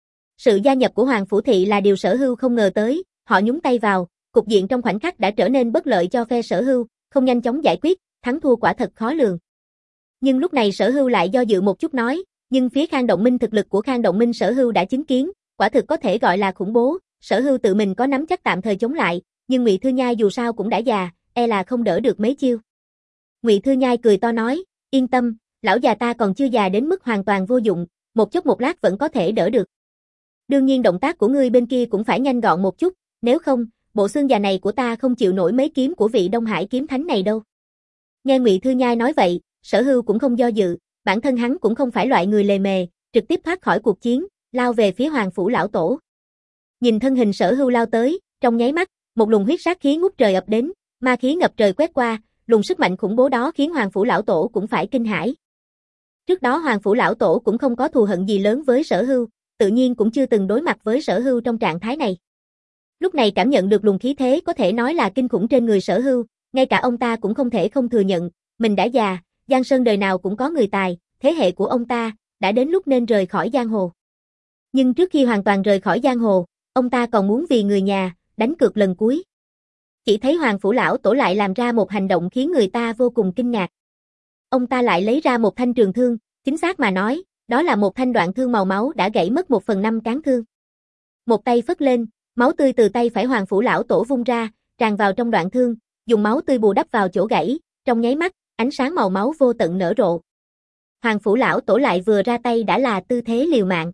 Sự gia nhập của Hoàng Phủ Thị là điều Sở Hưu không ngờ tới, họ nhúng tay vào, cục diện trong khoảnh khắc đã trở nên bất lợi cho phe Sở Hưu, không nhanh chóng giải quyết, thắng thua quả thật khó lường. Nhưng lúc này Sở Hưu lại do dự một chút nói, nhưng phía Khang Động Minh thực lực của Khang Động Minh Sở Hưu đã chứng kiến, quả thực có thể gọi là khủng bố, Sở Hưu tự mình có nắm chắc tạm thời chống lại, nhưng Ngụy Thư Nhai dù sao cũng đã già, e là không đỡ được mấy chiêu. Ngụy Thư Nhai cười to nói, yên tâm, lão già ta còn chưa già đến mức hoàn toàn vô dụng, một chốc một lát vẫn có thể đỡ được. Đương nhiên động tác của ngươi bên kia cũng phải nhanh gọn một chút, nếu không, bộ xương già này của ta không chịu nổi mấy kiếm của vị Đông Hải kiếm thánh này đâu. Nghe Ngụy Thư Nhai nói vậy, Sở Hưu cũng không do dự, bản thân hắn cũng không phải loại người lề mề, trực tiếp thoát khỏi cuộc chiến, lao về phía Hoàng Phủ lão tổ. Nhìn thân hình Sở Hưu lao tới, trong nháy mắt, một luồng huyết sát khí ngút trời ập đến, ma khí ngập trời quét qua, luồng sức mạnh khủng bố đó khiến Hoàng Phủ lão tổ cũng phải kinh hãi. Trước đó Hoàng Phủ lão tổ cũng không có thù hận gì lớn với Sở Hưu, tự nhiên cũng chưa từng đối mặt với Sở Hưu trong trạng thái này. Lúc này cảm nhận được luồng khí thế có thể nói là kinh khủng trên người Sở Hưu, ngay cả ông ta cũng không thể không thừa nhận, mình đã già, Giang Sơn đời nào cũng có người tài, thế hệ của ông ta, đã đến lúc nên rời khỏi giang hồ. Nhưng trước khi hoàn toàn rời khỏi giang hồ, ông ta còn muốn vì người nhà, đánh cược lần cuối. Chỉ thấy Hoàng Phủ lão tổ lại làm ra một hành động khiến người ta vô cùng kinh ngạc. Ông ta lại lấy ra một thanh trường thương, chính xác mà nói, đó là một thanh đoạn thương màu máu đã gãy mất một phần năm cán thương. Một tay phất lên, máu tươi từ tay phải Hoàng Phủ lão tổ vung ra, tràn vào trong đoạn thương, dùng máu tươi bù đắp vào chỗ gãy, trong nháy mắt, ánh sáng màu máu vô tận nở rộ. Hoàng Phủ Lão Tổ lại vừa ra tay đã là tư thế liều mạng.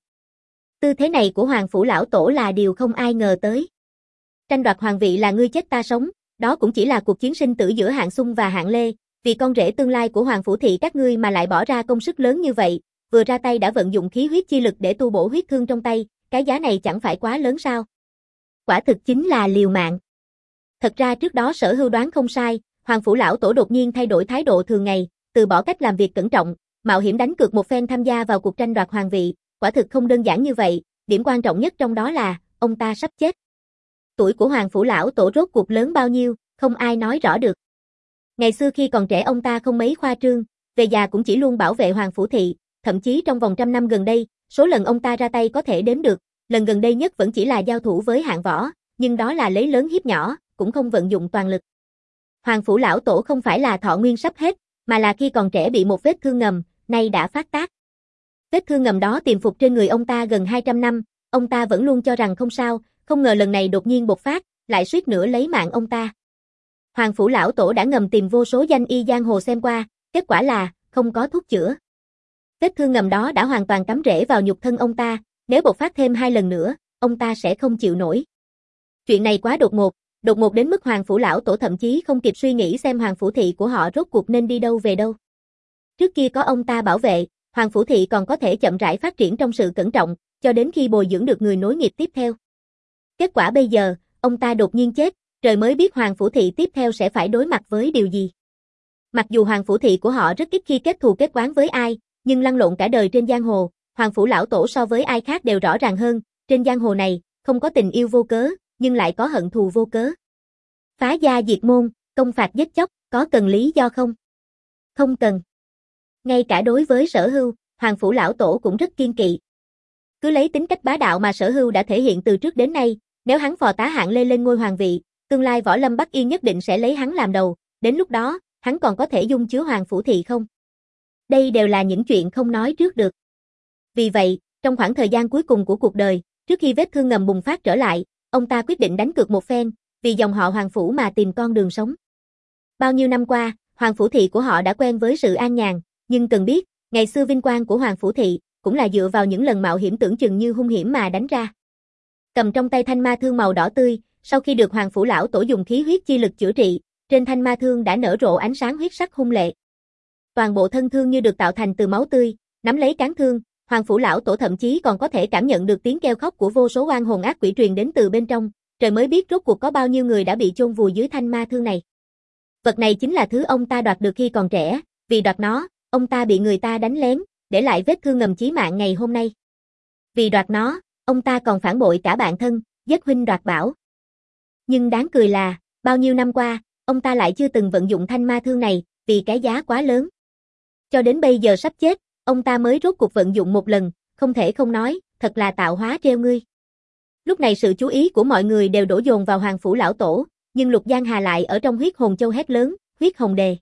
Tư thế này của Hoàng Phủ Lão Tổ là điều không ai ngờ tới. Tranh đoạt hoàng vị là ngươi chết ta sống, đó cũng chỉ là cuộc chiến sinh tử giữa Hạng Xung và Hạng Lê, vì con rể tương lai của Hoàng Phủ Thị các ngươi mà lại bỏ ra công sức lớn như vậy, vừa ra tay đã vận dụng khí huyết chi lực để tu bổ huyết thương trong tay, cái giá này chẳng phải quá lớn sao? Quả thực chính là liều mạng. Thật ra trước đó Sở Hưu đoán không sai, Hoàng Phủ Lão Tổ đột nhiên thay đổi thái độ thường ngày, từ bỏ cách làm việc cẩn trọng, mạo hiểm đánh cược một phen tham gia vào cuộc tranh đoạt hoàng vị, quả thực không đơn giản như vậy, điểm quan trọng nhất trong đó là, ông ta sắp chết. Tuổi của Hoàng Phủ Lão Tổ rốt cuộc lớn bao nhiêu, không ai nói rõ được. Ngày xưa khi còn trẻ ông ta không mấy khoa trương, về già cũng chỉ luôn bảo vệ Hoàng Phủ Thị, thậm chí trong vòng trăm năm gần đây, số lần ông ta ra tay có thể đếm được, lần gần đây nhất vẫn chỉ là giao thủ với Hạng Võ, nhưng đó là lấy lớn hiếp nhỏ, cũng không vận dụng toàn lực. Hoàng Phủ Lão Tổ không phải là thọ nguyên sắp hết, mà là khi còn trẻ bị một vết thương ngầm, nay đã phát tác. Vết thương ngầm đó tiềm phục trên người ông ta gần hai trăm năm, ông ta vẫn luôn cho rằng không sao, không ngờ lần này đột nhiên bộc phát, lại suýt nữa lấy mạng ông ta. Hoàng Phủ Lão Tổ đã ngầm tìm vô số danh y giang hồ xem qua, kết quả là, không có thuốc chữa. Vết thương ngầm đó đã hoàn toàn cắm rễ vào nhục thân ông ta, nếu bộc phát thêm hai lần nữa, ông ta sẽ không chịu nổi. Chuyện này quá đột ngột, đột ngột đến mức Hoàng Phủ Lão Tổ thậm chí không kịp suy nghĩ xem Hoàng Phủ Thị của họ rốt cuộc nên đi đâu về đâu. Trước kia có ông ta bảo vệ, Hoàng Phủ Thị còn có thể chậm rãi phát triển trong sự cẩn trọng, cho đến khi bồi dưỡng được người nối nghiệp tiếp theo. Kết quả bây giờ, ông ta đột nhiên chết, trời mới biết Hoàng Phủ Thị tiếp theo sẽ phải đối mặt với điều gì. Mặc dù Hoàng Phủ Thị của họ rất ít khi kết thù kết oán với ai, nhưng lăn lộn cả đời trên giang hồ, Hoàng Phủ Lão Tổ so với ai khác đều rõ ràng hơn, trên giang hồ này, không có tình yêu vô cớ, nhưng lại có hận thù vô cớ. Phá gia diệt môn, công phạt giết chóc, có cần lý do không? Không cần. Ngay cả đối với Sở Hưu, Hoàng Phủ Lão Tổ cũng rất kiên kỵ. Cứ lấy tính cách bá đạo mà Sở Hưu đã thể hiện từ trước đến nay, nếu hắn phò tá Hạng Lê lên ngôi hoàng vị, tương lai Võ Lâm Bắc Yên nhất định sẽ lấy hắn làm đầu, đến lúc đó, hắn còn có thể dung chứa Hoàng Phủ Thị không? Đây đều là những chuyện không nói trước được. Vì vậy, trong khoảng thời gian cuối cùng của cuộc đời, trước khi vết thương ngầm bùng phát trở lại, ông ta quyết định đánh cược một phen, vì dòng họ Hoàng Phủ mà tìm con đường sống. Bao nhiêu năm qua, Hoàng Phủ Thị của họ đã quen với sự an nhàn, nhưng cần biết, ngày xưa vinh quang của Hoàng Phủ Thị, cũng là dựa vào những lần mạo hiểm tưởng chừng như hung hiểm mà đánh ra. Cầm trong tay thanh ma thương màu đỏ tươi, sau khi được Hoàng Phủ Lão Tổ dùng khí huyết chi lực chữa trị, trên thanh ma thương đã nở rộ ánh sáng huyết sắc hung lệ. Toàn bộ thân thương như được tạo thành từ máu tươi, nắm lấy cán thương, Hoàng Phủ Lão Tổ thậm chí còn có thể cảm nhận được tiếng kêu khóc của vô số oan hồn ác quỷ truyền đến từ bên trong, trời mới biết rốt cuộc có bao nhiêu người đã bị chôn vùi dưới thanh ma thương này. Vật này chính là thứ ông ta đoạt được khi còn trẻ, vì đoạt nó, ông ta bị người ta đánh lén, để lại vết thương ngầm chí mạng ngày hôm nay. Vì đoạt nó, ông ta còn phản bội cả bạn thân, giết huynh đoạt bảo. Nhưng đáng cười là, bao nhiêu năm qua, ông ta lại chưa từng vận dụng thanh ma thương này, vì cái giá quá lớn. Cho đến bây giờ sắp chết, ông ta mới rốt cuộc vận dụng một lần, không thể không nói, thật là tạo hóa treo ngươi. Lúc này sự chú ý của mọi người đều đổ dồn vào Hoàng Phủ Lão Tổ, nhưng Lục Giang Hà lại ở trong huyết hồn châu hét lớn, huyết hồng đề.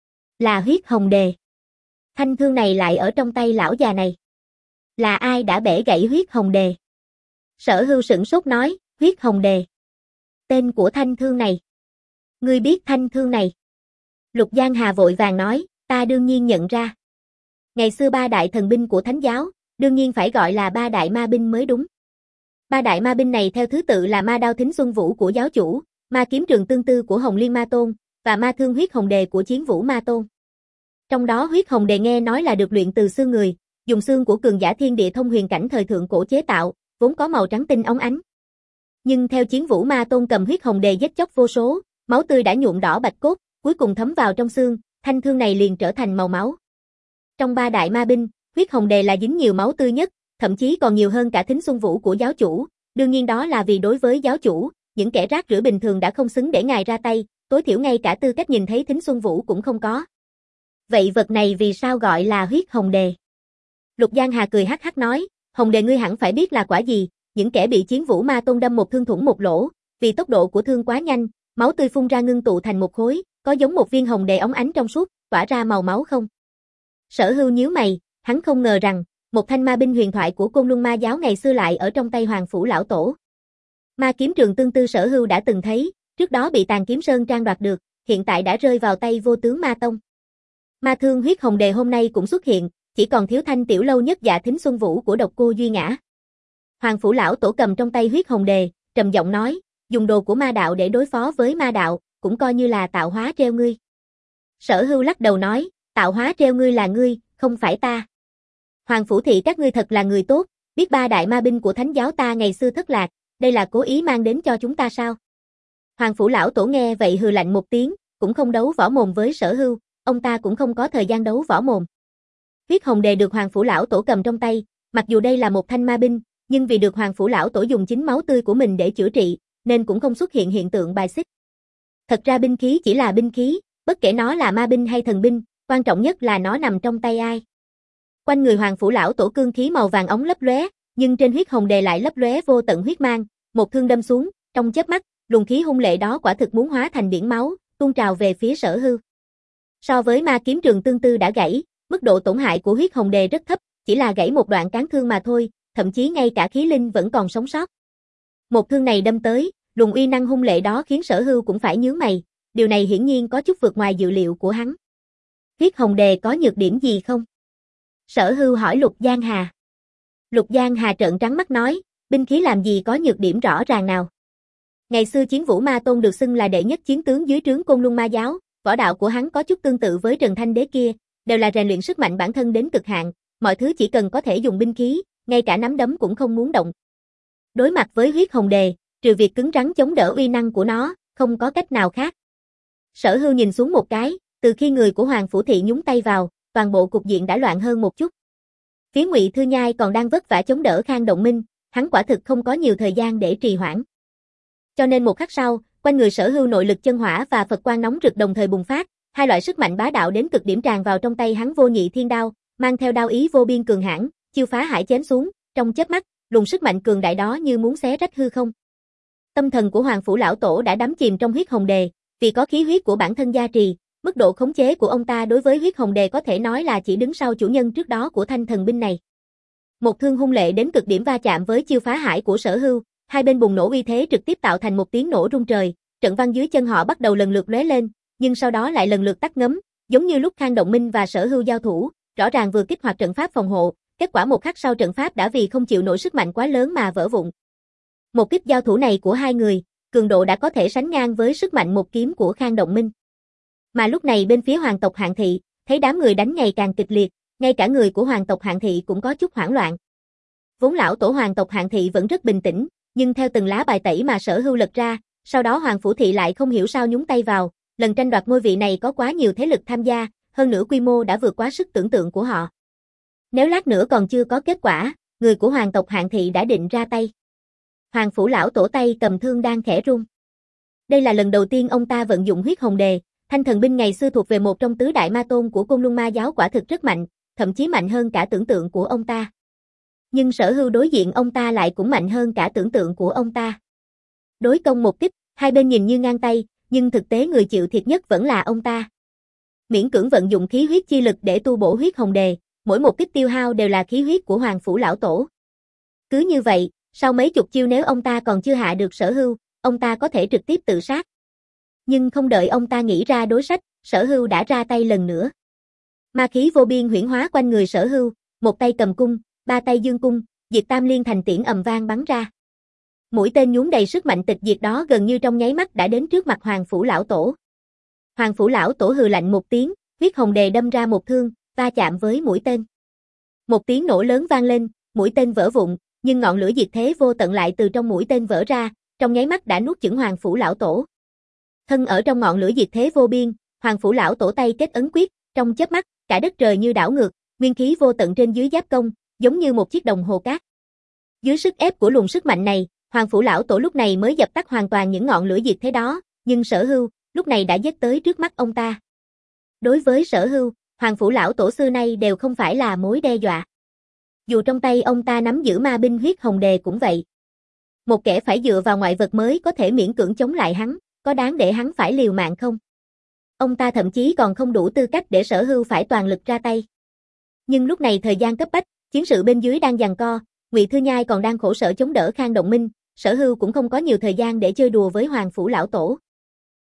Là huyết hồng đề. Thanh thương này lại ở trong tay lão già này. Là ai đã bẻ gãy huyết hồng đề? Sở Hưu sửng sốt nói, huyết hồng đề. Tên của thanh thương này. Ngươi biết thanh thương này? Lục Giang Hà vội vàng nói, ta đương nhiên nhận ra. Ngày xưa ba đại thần binh của Thánh giáo, đương nhiên phải gọi là ba đại ma binh mới đúng. Ba đại ma binh này theo thứ tự là ma đao Thính Xuân Vũ của giáo chủ, ma kiếm Trường Tương Tư của Hồng Liên Ma Tôn, và ma thương huyết hồng đề của Chiến Vũ Ma Tôn. Trong đó huyết hồng đề nghe nói là được luyện từ xương người, dùng xương của cường giả thiên địa thông huyền cảnh thời thượng cổ chế tạo, vốn có màu trắng tinh óng ánh. Nhưng theo Chiến Vũ Ma Tôn cầm huyết hồng đề giết chóc vô số, máu tươi đã nhuộm đỏ bạch cốt, cuối cùng thấm vào trong xương, thanh thương này liền trở thành màu máu. Trong ba đại ma binh, huyết hồng đề là dính nhiều máu tươi nhất, thậm chí còn nhiều hơn cả Thính Xuân Vũ của giáo chủ, đương nhiên đó là vì đối với giáo chủ, những kẻ rác rưởi bình thường đã không xứng để ngài ra tay, tối thiểu ngay cả tư cách nhìn thấy Thính Xuân Vũ cũng không có. Vậy vật này vì sao gọi là huyết hồng đề? Lục Giang Hà cười hắc hắc nói, hồng đề ngươi hẳn phải biết là quả gì, những kẻ bị Chiến Vũ Ma Tôn đâm một thương thủng một lỗ, vì tốc độ của thương quá nhanh, máu tươi phun ra ngưng tụ thành một khối, có giống một viên hồng đề óng ánh trong suốt, tỏa ra màu máu không? Sở Hưu nhíu mày, hắn không ngờ rằng, một thanh ma binh huyền thoại của Côn Luân Ma giáo ngày xưa lại ở trong tay Hoàng Phủ Lão Tổ. Ma kiếm Trường Tương Tư Sở Hưu đã từng thấy, trước đó bị Tàn Kiếm Sơn Trang đoạt được, hiện tại đã rơi vào tay Vô Tướng Ma Tông. Ma thương huyết hồng đề hôm nay cũng xuất hiện, chỉ còn thiếu thanh tiểu lâu nhất Dạ Thính Xuân Vũ của độc cô Duy Ngã. Hoàng phủ lão tổ cầm trong tay huyết hồng đề, trầm giọng nói, dùng đồ của ma đạo để đối phó với ma đạo, cũng coi như là tạo hóa treo ngươi. Sở Hưu lắc đầu nói, tạo hóa treo ngươi là ngươi, không phải ta. Hoàng phủ thị các ngươi thật là người tốt, biết ba đại ma binh của thánh giáo ta ngày xưa thất lạc, đây là cố ý mang đến cho chúng ta sao? Hoàng phủ lão tổ nghe vậy hừ lạnh một tiếng, cũng không đấu võ mồm với Sở Hưu, ông ta cũng không có thời gian đấu võ mồm. Huyết hồng đề được Hoàng phủ lão tổ cầm trong tay, mặc dù đây là một thanh ma binh, nhưng vì được Hoàng phủ lão tổ dùng chính máu tươi của mình để chữa trị, nên cũng không xuất hiện hiện tượng bài xích. Thật ra binh khí chỉ là binh khí, bất kể nó là ma binh hay thần binh, quan trọng nhất là nó nằm trong tay ai. Quanh người Hoàng phủ lão tổ cương khí màu vàng óng lấp lóe, nhưng trên huyết hồng đề lại lấp lóe vô tận huyết mang, một thương đâm xuống, trong chớp mắt, luồng khí hung lệ đó quả thực muốn hóa thành biển máu, tuôn trào về phía Sở Hưu. So với ma kiếm trường tương tư đã gãy, mức độ tổn hại của huyết hồng đề rất thấp, chỉ là gãy một đoạn cán thương mà thôi, thậm chí ngay cả khí linh vẫn còn sống sót. Một thương này đâm tới, luồng uy năng hung lệ đó khiến Sở Hưu cũng phải nhướng mày, điều này hiển nhiên có chút vượt ngoài dự liệu của hắn. Huyết hồng đề có nhược điểm gì không? Sở Hưu hỏi Lục Giang Hà. Lục Giang Hà trợn trắng mắt nói, binh khí làm gì có nhược điểm rõ ràng nào. Ngày xưa Chiến Vũ Ma Tôn được xưng là đệ nhất chiến tướng dưới trướng Côn Luân Ma Giáo, võ đạo của hắn có chút tương tự với Trần Thanh Đế kia, đều là rèn luyện sức mạnh bản thân đến cực hạn, mọi thứ chỉ cần có thể dùng binh khí, ngay cả nắm đấm cũng không muốn động. Đối mặt với huyết hồng đề, trừ việc cứng rắn chống đỡ uy năng của nó, không có cách nào khác. Sở Hưu nhìn xuống một cái, từ khi người của Hoàng phủ thị nhúng tay vào, toàn bộ cục diện đã loạn hơn một chút. Phía Ngụy Thư Nhai còn đang vất vả chống đỡ Khang Động Minh, hắn quả thực không có nhiều thời gian để trì hoãn. Cho nên một khắc sau, quanh người Sở Hưu nội lực chân hỏa và Phật quang nóng rực đồng thời bùng phát, hai loại sức mạnh bá đạo đến cực điểm tràn vào trong tay hắn. Vô Nhị Thiên Đao, mang theo đao ý vô biên cường hãn, chiêu phá hải chém xuống, trong chớp mắt, luồng sức mạnh cường đại đó như muốn xé rách hư không. Tâm thần của Hoàng phủ lão tổ đã đắm chìm trong huyết hồng đề, vì có khí huyết của bản thân gia trì, mức độ khống chế của ông ta đối với huyết hồng đề có thể nói là chỉ đứng sau chủ nhân trước đó của thanh thần binh này. Một thương hung lệ đến cực điểm va chạm với chiêu phá hải của Sở Hưu, hai bên bùng nổ uy thế trực tiếp tạo thành một tiếng nổ rung trời, trận văn dưới chân họ bắt đầu lần lượt lóe lên, nhưng sau đó lại lần lượt tắt ngấm, giống như lúc Khang Động Minh và Sở Hưu giao thủ, rõ ràng vừa kích hoạt trận pháp phòng hộ, kết quả một khắc sau trận pháp đã vì không chịu nổi sức mạnh quá lớn mà vỡ vụn. Một kích giao thủ này của hai người, cường độ đã có thể sánh ngang với sức mạnh một kiếm của Khang Động Minh. Mà lúc này bên phía hoàng tộc Hạng Thị, thấy đám người đánh ngày càng kịch liệt, ngay cả người của hoàng tộc Hạng Thị cũng có chút hoảng loạn. Vốn lão tổ hoàng tộc Hạng Thị vẫn rất bình tĩnh, nhưng theo từng lá bài tẩy mà Sở Hưu lật ra, sau đó Hoàng phủ thị lại không hiểu sao nhúng tay vào, lần tranh đoạt ngôi vị này có quá nhiều thế lực tham gia, hơn nữa quy mô đã vượt quá sức tưởng tượng của họ. Nếu lát nữa còn chưa có kết quả, người của hoàng tộc Hạng Thị đã định ra tay. Hoàng phủ lão tổ tay cầm thương đang khẽ run. Đây là lần đầu tiên ông ta vận dụng huyết hồng đề, thanh thần binh ngày xưa thuộc về một trong tứ đại ma tôn của Côn Luân Ma Giáo, quả thực rất mạnh, thậm chí mạnh hơn cả tưởng tượng của ông ta. Nhưng Sở Hưu đối diện ông ta lại cũng mạnh hơn cả tưởng tượng của ông ta. Đối công một kích, hai bên nhìn như ngang tay, nhưng thực tế người chịu thiệt nhất vẫn là ông ta. Miễn cưỡng vận dụng khí huyết chi lực để tu bổ huyết hồng đề, mỗi một kích tiêu hao đều là khí huyết của Hoàng phủ lão tổ. Cứ như vậy, sau mấy chục chiêu nếu ông ta còn chưa hạ được Sở Hưu, ông ta có thể trực tiếp tự sát. Nhưng không đợi ông ta nghĩ ra đối sách, Sở Hưu đã ra tay lần nữa. Ma khí vô biên huyễn hóa quanh người Sở Hưu, một tay cầm cung, ba tay dương cung, Diệt Tam Liên thành tiễn ầm vang bắn ra. Mũi tên nhuốm đầy sức mạnh tịch diệt đó gần như trong nháy mắt đã đến trước mặt Hoàng phủ lão tổ. Hoàng phủ lão tổ hừ lạnh một tiếng, huyết hồng đề đâm ra một thương, va chạm với mũi tên. Một tiếng nổ lớn vang lên, mũi tên vỡ vụn, nhưng ngọn lửa diệt thế vô tận lại từ trong mũi tên vỡ ra, trong nháy mắt đã nuốt chửng Hoàng phủ lão tổ. Thân ở trong ngọn lửa diệt thế vô biên, Hoàng phủ lão tổ tay kết ấn quyết, trong chớp mắt, cả đất trời như đảo ngược, nguyên khí vô tận trên dưới giáp công, giống như một chiếc đồng hồ cát. Dưới sức ép của luồng sức mạnh này, Hoàng phủ lão tổ lúc này mới dập tắt hoàn toàn những ngọn lửa diệt thế đó, nhưng Sở Hưu lúc này đã giết tới trước mắt ông ta. Đối với Sở Hưu, Hoàng phủ lão tổ xưa nay đều không phải là mối đe dọa. Dù trong tay ông ta nắm giữ ma binh huyết hồng đề cũng vậy. Một kẻ phải dựa vào ngoại vật mới có thể miễn cưỡng chống lại hắn, có đáng để hắn phải liều mạng không? Ông ta thậm chí còn không đủ tư cách để Sở Hưu phải toàn lực ra tay. Nhưng lúc này thời gian cấp bách, chiến sự bên dưới đang giằng co, Ngụy Thư Nhai còn đang khổ sở chống đỡ Khang Động Minh, Sở Hưu cũng không có nhiều thời gian để chơi đùa với Hoàng phủ lão tổ.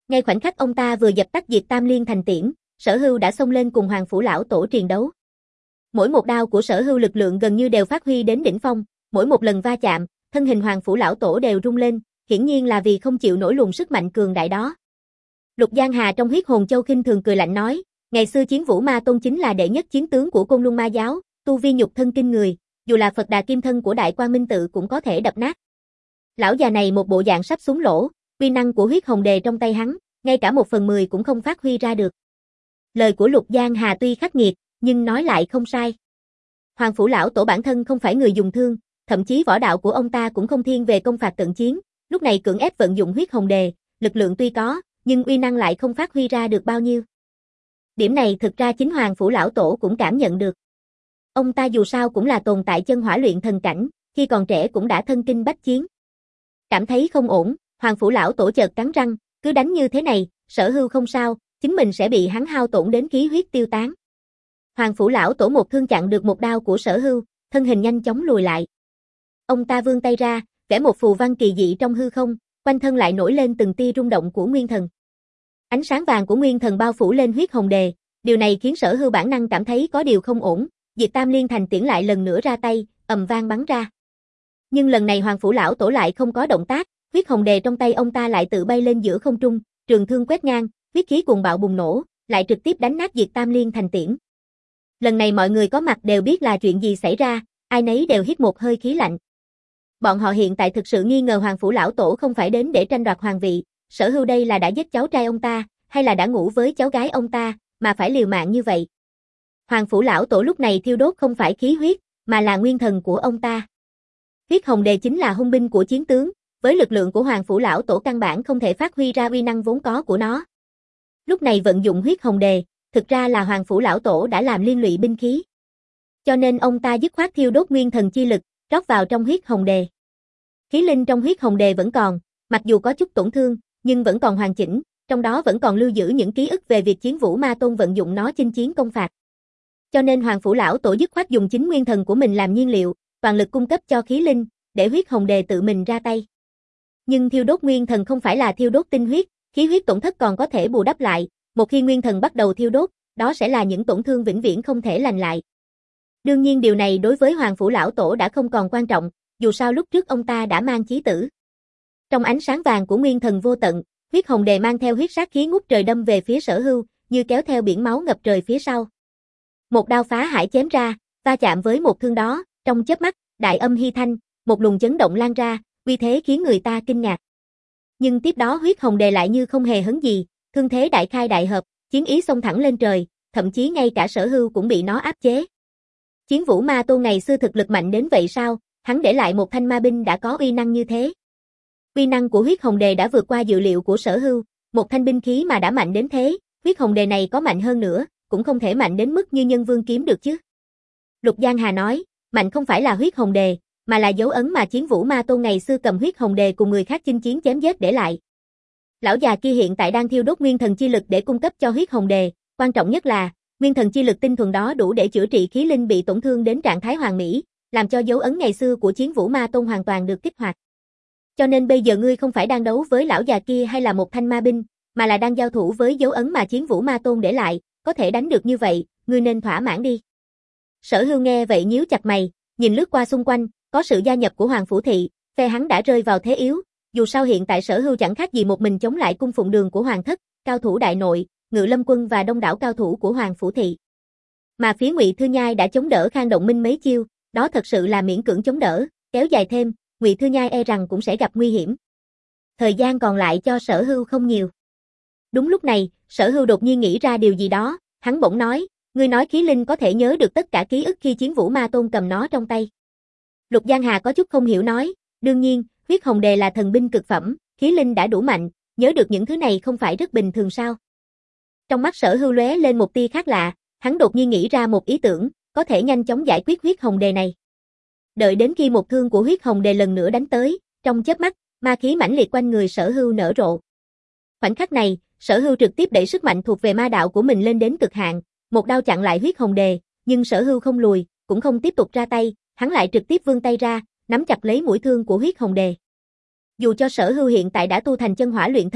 Ngay khoảnh khắc ông ta vừa dập tắt Diệt Tam Liên thành tiễn, Sở Hưu đã xông lên cùng Hoàng Phủ lão tổ triền đấu. Mỗi một đao của Sở Hưu lực lượng gần như đều phát huy đến đỉnh phong, mỗi một lần va chạm, thân hình Hoàng Phủ lão tổ đều rung lên, hiển nhiên là vì không chịu nổi luồng sức mạnh cường đại đó. Lục Giang Hà trong Huyết Hồn Châu khinh thường cười lạnh nói, ngày xưa Chiến Vũ Ma Tôn chính là đệ nhất chiến tướng của Côn Luân Ma giáo, tu vi nhục thân kinh người, dù là Phật Đà Kim Thân của Đại Quang Minh Tự cũng có thể đập nát. Lão già này một bộ dạng sắp xuống lỗ, uy năng của Huyết Hồn Đề trong tay hắn, ngay cả một phần mười cũng không phát huy ra được. Lời của Lục Giang Hà tuy khắc nghiệt, nhưng nói lại không sai. Hoàng Phủ lão tổ bản thân không phải người dùng thương, thậm chí võ đạo của ông ta cũng không thiên về công phạt cận chiến, lúc này cưỡng ép vận dụng Huyết Hồn Đề, lực lượng tuy có, nhưng uy năng lại không phát huy ra được bao nhiêu. Điểm này thực ra chính Hoàng Phủ lão tổ cũng cảm nhận được. Ông ta dù sao cũng là tồn tại chân hỏa luyện thần cảnh, khi còn trẻ cũng đã thân kinh bách chiến. Cảm thấy không ổn, Hoàng Phủ lão tổ chợt cắn răng, cứ đánh như thế này, Sở Hưu không sao, chính mình sẽ bị hắn hao tổn đến khí huyết tiêu tán. Hoàng Phủ lão tổ một thương chặn được một đao của Sở Hưu, thân hình nhanh chóng lùi lại. Ông ta vươn tay ra, vẽ một phù văn kỳ dị trong hư không, quanh thân lại nổi lên từng tia rung động của nguyên thần. Ánh sáng vàng của nguyên thần bao phủ lên Huyết Hồn Đề, điều này khiến Sở Hưu bản năng cảm thấy có điều không ổn, Diệt Tam Liên thành tiễn lại lần nữa ra tay, ầm vang bắn ra. Nhưng lần này Hoàng Phủ lão tổ lại không có động tác, Huyết Hồn Đề trong tay ông ta lại tự bay lên giữa không trung, trường thương quét ngang, huyết khí cuồng bạo bùng nổ, lại trực tiếp đánh nát Diệt Tam Liên thành tiễn. Lần này mọi người có mặt đều biết là chuyện gì xảy ra, ai nấy đều hít một hơi khí lạnh. Bọn họ hiện tại thực sự nghi ngờ Hoàng Phủ lão tổ không phải đến để tranh đoạt hoàng vị, Sở Hưu đây là đã giết cháu trai ông ta, hay là đã ngủ với cháu gái ông ta, mà phải liều mạng như vậy. Hoàng Phủ lão tổ lúc này thiêu đốt không phải khí huyết, mà là nguyên thần của ông ta. Huyết Hồn Đề chính là hung binh của chiến tướng, với lực lượng của Hoàng Phủ lão tổ căn bản không thể phát huy ra uy năng vốn có của nó. Lúc này vận dụng Huyết Hồn Đề, thực ra là Hoàng Phủ lão tổ đã làm liên lụy binh khí. Cho nên ông ta dứt khoát thiêu đốt nguyên thần chi lực, rót vào trong Huyết Hồn Đề. Khí linh trong Huyết Hồn Đề vẫn còn, mặc dù có chút tổn thương, nhưng vẫn còn hoàn chỉnh, trong đó vẫn còn lưu giữ những ký ức về việc Chiến Vũ Ma Tôn vận dụng nó chinh chiến công phạt. Cho nên Hoàng Phủ lão tổ dứt khoát dùng chính nguyên thần của mình làm nhiên liệu, toàn lực cung cấp cho khí linh, để Huyết Hồn Đề tự mình ra tay. Nhưng thiêu đốt nguyên thần không phải là thiêu đốt tinh huyết, khí huyết tổn thất còn có thể bù đắp lại, một khi nguyên thần bắt đầu thiêu đốt, đó sẽ là những tổn thương vĩnh viễn không thể lành lại. Đương nhiên điều này đối với Hoàng Phủ lão tổ đã không còn quan trọng, dù sao lúc trước ông ta đã mang chí tử. Trong ánh sáng vàng của nguyên thần vô tận, Huyết Hồn Đề mang theo huyết sát khí ngút trời đâm về phía Sở Hưu, như kéo theo biển máu ngập trời phía sau. Một đao phá hải chém ra, va chạm với một thương đó, trong chớp mắt, đại âm hy thanh, một luồng chấn động lan ra, uy thế khiến người ta kinh ngạc. Nhưng tiếp đó Huyết Hồn Đề lại như không hề hấn gì, thương thế đại khai đại hợp, chiến ý xông thẳng lên trời, thậm chí ngay cả Sở Hưu cũng bị nó áp chế. Chiến Vũ Ma Tôn ngày xưa thực lực mạnh đến vậy sao, hắn để lại một thanh ma binh đã có uy năng như thế. Uy năng của Huyết Hồn Đề đã vượt qua dự liệu của Sở Hưu, một thanh binh khí mà đã mạnh đến thế, Huyết Hồn Đề này có mạnh hơn nữa, cũng không thể mạnh đến mức như Nhân Vương kiếm được chứ. Lục Giang Hà nói, mạnh không phải là Huyết Hồn Đề, mà là dấu ấn mà Chiến Vũ Ma Tôn ngày xưa cầm Huyết Hồn Đề cùng người khác chinh chiến chém giết để lại. Lão già kia hiện tại đang thiêu đốt nguyên thần chi lực để cung cấp cho Huyết Hồn Đề, quan trọng nhất là, nguyên thần chi lực tinh thuần đó đủ để chữa trị khí linh bị tổn thương đến trạng thái hoàn mỹ, làm cho dấu ấn ngày xưa của Chiến Vũ Ma Tôn hoàn toàn được kích hoạt. Cho nên bây giờ ngươi không phải đang đấu với lão già kia hay là một thanh ma binh, mà là đang giao thủ với dấu ấn mà Chiến Vũ Ma Tôn để lại, có thể đánh được như vậy, ngươi nên thỏa mãn đi. Sở Hưu nghe vậy nhíu chặt mày, nhìn lướt qua xung quanh, có sự gia nhập của Hoàng Phủ Thị, phe hắn đã rơi vào thế yếu, dù sao hiện tại Sở Hưu chẳng khác gì một mình chống lại cung phụng đường của Hoàng thất, cao thủ đại nội, Ngự Lâm quân và đông đảo cao thủ của Hoàng Phủ Thị. Mà phía Ngụy Thư Nhai đã chống đỡ Khang Động Minh mấy chiêu, đó thật sự là miễn cưỡng chống đỡ, kéo dài thêm, Ngụy Thư Nhai e rằng cũng sẽ gặp nguy hiểm. Thời gian còn lại cho Sở Hưu không nhiều. Đúng lúc này, Sở Hưu đột nhiên nghĩ ra điều gì đó, hắn bỗng nói, ngươi nói khí linh có thể nhớ được tất cả ký ức khi Chiến Vũ Ma Tôn cầm nó trong tay. Lục Giang Hà có chút không hiểu nói, đương nhiên, Huyết Hồn Đề là thần binh cực phẩm, khí linh đã đủ mạnh, nhớ được những thứ này không phải rất bình thường sao? Trong mắt Sở Hưu lóe lên một tia khác lạ, hắn đột nhiên nghĩ ra một ý tưởng, có thể nhanh chóng giải quyết Huyết Hồn Đề này. Đợi đến khi một thương của Huyết Hồn Đề lần nữa đánh tới, trong chớp mắt, ma khí mãnh liệt quanh người Sở Hưu nở rộ. Khoảnh khắc này, Sở Hưu trực tiếp đẩy sức mạnh thuộc về ma đạo của mình lên đến cực hạn, một đao chặn lại Huyết Hồn Đề, nhưng Sở Hưu không lùi, cũng không tiếp tục ra tay, hắn lại trực tiếp vươn tay ra, nắm chặt lấy mũi thương của Huyết Hồn Đề. Dù cho Sở Hưu hiện tại đã tu thành chân hỏa luyện thân,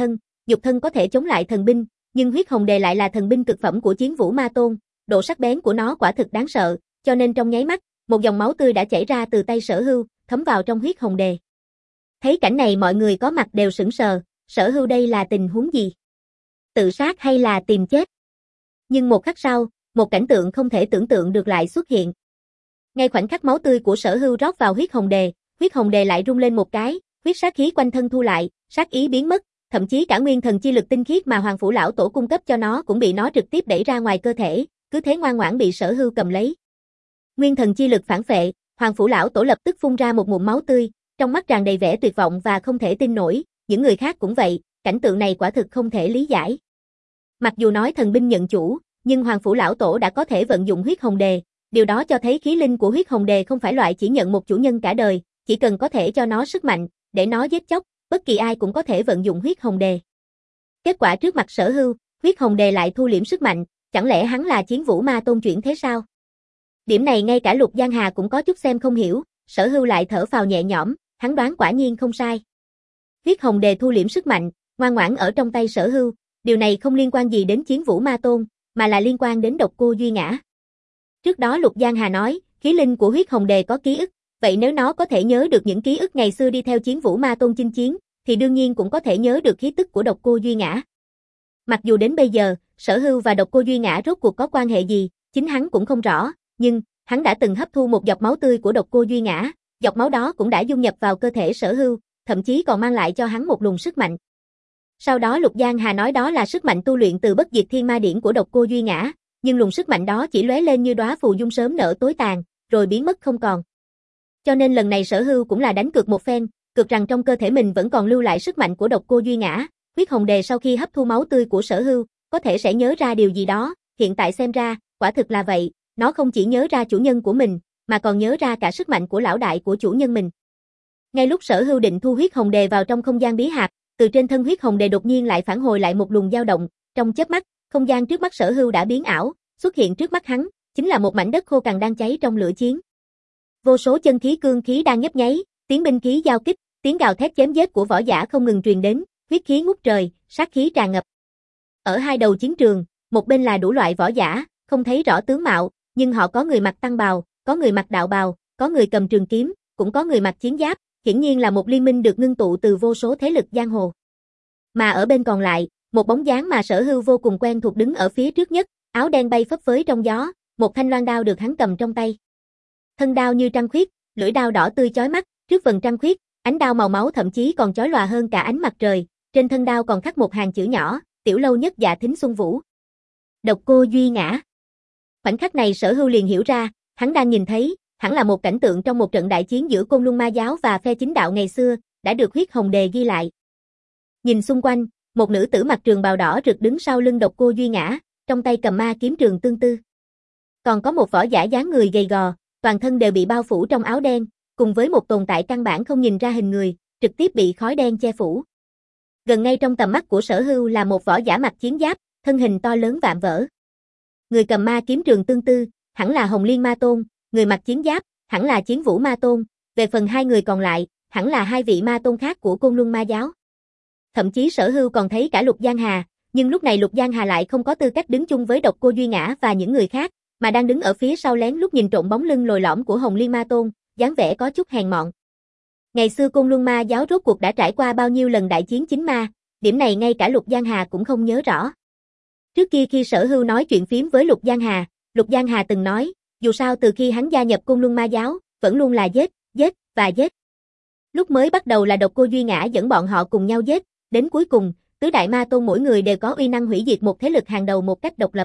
nhục thân có thể chống lại thần binh, nhưng huyết hồng đề lại là thần binh cực phẩm của Chiến Vũ Ma Tôn, độ sắc bén của nó quả thực đáng sợ, cho nên trong nháy mắt, một dòng máu tươi đã chảy ra từ tay Sở Hưu, thấm vào trong huyết hồng đề. Thấy cảnh này mọi người có mặt đều sững sờ, Sở Hưu đây là tình huống gì? Tự sát hay là tìm chết? Nhưng một khắc sau, một cảnh tượng không thể tưởng tượng được lại xuất hiện. Ngay khoảnh khắc máu tươi của Sở Hưu rót vào huyết hồng đề, huyết hồng đề lại rung lên một cái, huyết sát khí quanh thân thu lại, sát ý biến mất, thậm chí cả nguyên thần chi lực tinh khiết mà Hoàng Phủ lão tổ cung cấp cho nó cũng bị nó trực tiếp đẩy ra ngoài cơ thể, cứ thế ngoan ngoãn bị Sở Hưu cầm lấy. Nguyên thần chi lực phản phệ, Hoàng Phủ lão tổ lập tức phun ra một ngụm máu tươi, trong mắt tràn đầy vẻ tuyệt vọng và không thể tin nổi, những người khác cũng vậy, cảnh tượng này quả thực không thể lý giải. Mặc dù nói thần binh nhận chủ, nhưng Hoàng Phủ lão tổ đã có thể vận dụng huyết hồng đề, điều đó cho thấy khí linh của huyết hồng đề không phải loại chỉ nhận một chủ nhân cả đời, chỉ cần có thể cho nó sức mạnh, để nó giết chóc, bất kỳ ai cũng có thể vận dụng huyết hồng đề. Kết quả trước mặt Sở Hưu, huyết hồng đề lại thu liễm sức mạnh, chẳng lẽ hắn là Chiến Vũ Ma Tôn chuyển thế sao? Điểm này ngay cả Lục Giang Hà cũng có chút xem không hiểu, Sở Hưu lại thở phào nhẹ nhõm, hắn đoán quả nhiên không sai. Huyết hồng đề thu liễm sức mạnh, ngoan ngoãn ở trong tay Sở Hưu, điều này không liên quan gì đến Chiến Vũ Ma Tôn, mà là liên quan đến Độc Cô Duy Ngã. Trước đó Lục Giang Hà nói, khí linh của huyết hồng đề có ký ức, vậy nếu nó có thể nhớ được những ký ức ngày xưa đi theo Chiến Vũ Ma Tôn chinh chiến, thì đương nhiên cũng có thể nhớ được khí tức của Độc Cô Duy Ngã. Mặc dù đến bây giờ, Sở Hưu và Độc Cô Duy Ngã rốt cuộc có quan hệ gì, chính hắn cũng không rõ, nhưng hắn đã từng hấp thu một giọt máu tươi của Độc Cô Duy Ngã, giọt máu đó cũng đã dung nhập vào cơ thể Sở Hưu, thậm chí còn mang lại cho hắn một luồng sức mạnh. Sau đó Lục Giang Hà nói đó là sức mạnh tu luyện từ Bất Diệt Thiên Ma Điển của Độc Cô Duy Ngã, nhưng luồng sức mạnh đó chỉ lóe lên như đóa phù dung sớm nở tối tàn, rồi biến mất không còn. Cho nên lần này Sở Hưu cũng là đánh cược một phen, cược rằng trong cơ thể mình vẫn còn lưu lại sức mạnh của Độc Cô Duy Ngã, huyết hồng đề sau khi hấp thu máu tươi của Sở Hưu, có thể sẽ nhớ ra điều gì đó, hiện tại xem ra, quả thực là vậy, nó không chỉ nhớ ra chủ nhân của mình, mà còn nhớ ra cả sức mạnh của lão đại của chủ nhân mình. Ngay lúc Sở Hưu định thu huyết hồng đề vào trong không gian bí hạp, từ trên thân huyết hồng đề đột nhiên lại phản hồi lại một luồng dao động, trong chớp mắt, không gian trước mắt Sở Hưu đã biến ảo, xuất hiện trước mắt hắn, chính là một mảnh đất khô cằn đang cháy trong lửa chiến. Vô số chân khí cương khí đang nhấp nháy, tiếng binh khí giao kích, tiếng gào thét chém giết của võ giả không ngừng truyền đến, huyết khí ngút trời, sát khí tràn ngập. Ở hai đầu chiến trường, một bên là đủ loại võ giả, không thấy rõ tướng mạo, nhưng họ có người mặc tăng bào, có người mặc đạo bào, có người cầm trường kiếm, cũng có người mặc chiến giáp, hiển nhiên là một liên minh được ngưng tụ từ vô số thế lực giang hồ. Mà ở bên còn lại, một bóng dáng mà Sở Hưu vô cùng quen thuộc đứng ở phía trước nhất, áo đen bay phấp phới trong gió, một thanh loan đao được hắn cầm trong tay. Thân đao như trăng khuyết, lưỡi đao đỏ tươi chói mắt, trước vầng trăng khuyết, ánh đao màu máu thậm chí còn chói lòa hơn cả ánh mặt trời, trên thân đao còn khắc một hàng chữ nhỏ, tiểu lâu nhất dạ thính xuân vũ. Độc Cô Duy Ngã. Khoảnh khắc này Sở Hưu liền hiểu ra, hắn đang nhìn thấy, hẳn là một cảnh tượng trong một trận đại chiến giữa Côn Luân Ma giáo và phe chính đạo ngày xưa, đã được huyết hồng đề ghi lại. Nhìn xung quanh, một nữ tử mặc trường bào đỏ rực đứng sau lưng Độc Cô Duy Ngã, trong tay cầm ma kiếm trường tương tư. Còn có một võ giả dáng người gầy gò, toàn thân đều bị bao phủ trong áo đen, cùng với một tồn tại căn bản không nhìn ra hình người, trực tiếp bị khói đen che phủ. Gần ngay trong tầm mắt của Sở Hưu là một võ giả mặc chiến giáp, thân hình to lớn vạm vỡ. Người cầm ma kiếm trường tương tư, hẳn là Hồng Liên Ma Tôn, người mặc chiến giáp, hẳn là Chiến Vũ Ma Tôn, về phần hai người còn lại, hẳn là hai vị ma tôn khác của Côn Luân Ma giáo. Thậm chí Sở Hưu còn thấy cả Lục Giang Hà, nhưng lúc này Lục Giang Hà lại không có tư cách đứng chung với Độc Cô Duy Ngã và những người khác, mà đang đứng ở phía sau lén lút nhìn trộm bóng lưng lồi lõm của Hồng Liên Ma Tôn, dáng vẻ có chút hèn mọn. Ngày xưa Côn Luân Ma giáo rốt cuộc đã trải qua bao nhiêu lần đại chiến chính ma, điểm này ngay cả Lục Giang Hà cũng không nhớ rõ. Trước kia khi Sở Hưu nói chuyện phiếm với Lục Giang Hà, Lục Giang Hà từng nói, dù sao từ khi hắn gia nhập Côn Luân Ma giáo, vẫn luôn là giết, giết và giết. Lúc mới bắt đầu là Độc Cô Duy Ngã dẫn bọn họ cùng nhau giết, đến cuối cùng, tứ đại ma tôn mỗi người đều có uy năng hủy diệt một thế lực hàng đầu một cách độc lập.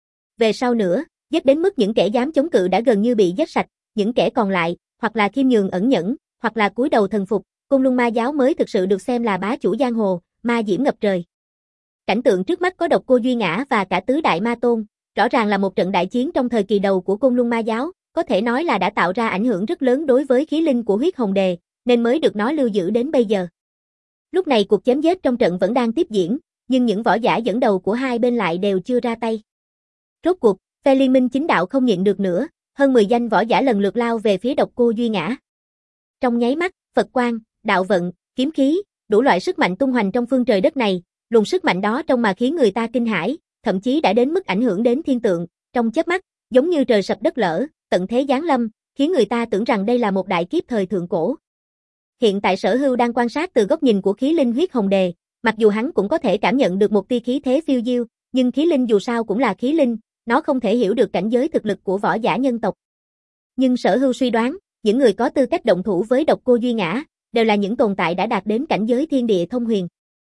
Về sau nữa, giết đến mức những kẻ dám chống cự đã gần như bị giết sạch, những kẻ còn lại, hoặc là khiêm nhường ẩn nhẫn, hoặc là cúi đầu thần phục, Côn Luân Ma giáo mới thực sự được xem là bá chủ giang hồ, ma diễm ngập trời. Cảnh tượng trước mắt có Độc Cô Duy Ngã và cả tứ đại ma tôn, rõ ràng là một trận đại chiến trong thời kỳ đầu của Côn Luân Ma giáo, có thể nói là đã tạo ra ảnh hưởng rất lớn đối với khí linh của huyết hồng đề, nên mới được nó lưu giữ đến bây giờ. Lúc này cuộc chém giết trong trận vẫn đang tiếp diễn, nhưng những võ giả dẫn đầu của hai bên lại đều chưa ra tay. Rốt cuộc, phe liên minh chính đạo không nhịn được nữa, hơn mười danh võ giả lần lượt lao về phía Độc Cô Duy Ngã. Trong nháy mắt, Phật quang, đạo vận, kiếm khí, đủ loại sức mạnh tung hoành trong phương trời đất này, Luồng sức mạnh đó trông mà khiến người ta kinh hãi, thậm chí đã đến mức ảnh hưởng đến thiên tượng, trong chớp mắt, giống như trời sập đất lở, tận thế giáng lâm, khiến người ta tưởng rằng đây là một đại kiếp thời thượng cổ. Hiện tại Sở Hưu đang quan sát từ góc nhìn của khí linh huyết hồng đề, mặc dù hắn cũng có thể cảm nhận được một tia khí thế phiêu diêu, nhưng khí linh dù sao cũng là khí linh, nó không thể hiểu được cảnh giới thực lực của võ giả nhân tộc. Nhưng Sở Hưu suy đoán, những người có tư cách động thủ với Độc Cô Duy Ngã, đều là những tồn tại đã đạt đến cảnh giới thiên địa thông huyền.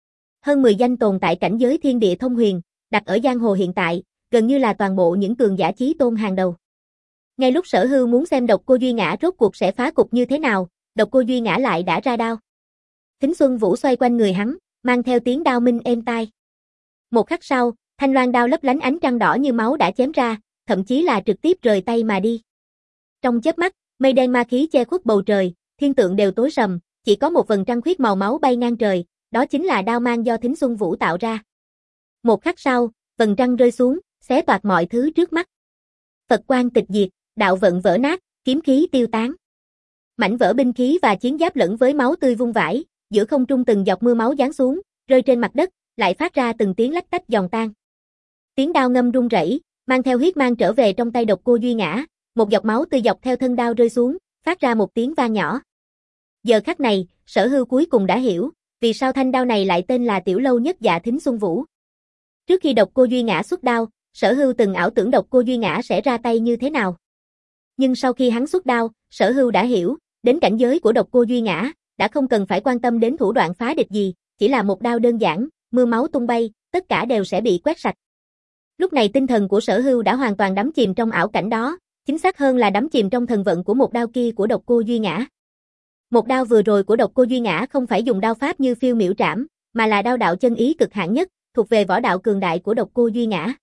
Hơn mười danh tồn tại cảnh giới thiên địa thông huyền, đặt ở giang hồ hiện tại, gần như là toàn bộ những cường giả chí tôn hàng đầu. Ngay lúc Sở Hưu muốn xem Độc Cô Duy Ngã rốt cuộc sẽ phá cục như thế nào, Độc Cô Duy Ngã lại đã ra đao. Thính Xuân Vũ xoay quanh người hắn, mang theo tiếng đao minh êm tai. Một khắc sau, thanh loan đao lấp lánh ánh trăng đỏ như máu đã chém ra, thậm chí là trực tiếp rời tay mà đi. Trong chớp mắt, mây đen ma khí che khuất bầu trời, thiên tượng đều tối sầm, chỉ có một vầng trăng khuyết màu máu bay ngang trời, đó chính là đao mang do Thính Xuân Vũ tạo ra. Một khắc sau, vầng trăng rơi xuống, xé toạc mọi thứ trước mắt. Phật quang tịch diệt, đạo vận vỡ nát, kiếm khí tiêu tán. Mảnh vỡ binh khí và chiến giáp lẫn với máu tươi vung vãi, giữa không trung từng giọt mưa máu giáng xuống, rơi trên mặt đất, lại phát ra từng tiếng lách tách giòn tan. Tiếng đao ngâm rung rẩy, mang theo huyết mang trở về trong tay Độc Cô Duy Ngã, một giọt máu tươi dọc theo thân đao rơi xuống, phát ra một tiếng vang nhỏ. Giờ khắc này, Sở Hưu cuối cùng đã hiểu, vì sao thanh đao này lại tên là Tiểu Lâu Nhất Dạ Thính Xuân Vũ. Trước khi Độc Cô Duy Ngã xuất đao, Sở Hưu từng ảo tưởng Độc Cô Duy Ngã sẽ ra tay như thế nào. Nhưng sau khi hắn xuất đao, Sở Hưu đã hiểu, đến cảnh giới của Độc Cô Duy Ngã, đã không cần phải quan tâm đến thủ đoạn phá địch gì, chỉ là một đao đơn giản, mưa máu tung bay, tất cả đều sẽ bị quét sạch. Lúc này tinh thần của Sở Hưu đã hoàn toàn đắm chìm trong ảo cảnh đó, chính xác hơn là đắm chìm trong thần vận của một đao kia của Độc Cô Duy Ngã. Một đao vừa rồi của Độc Cô Duy Ngã không phải dùng đao pháp như phiêu miểu trảm, mà là đao đạo chân ý cực hạn nhất, thuộc về võ đạo cường đại của Độc Cô Duy Ngã.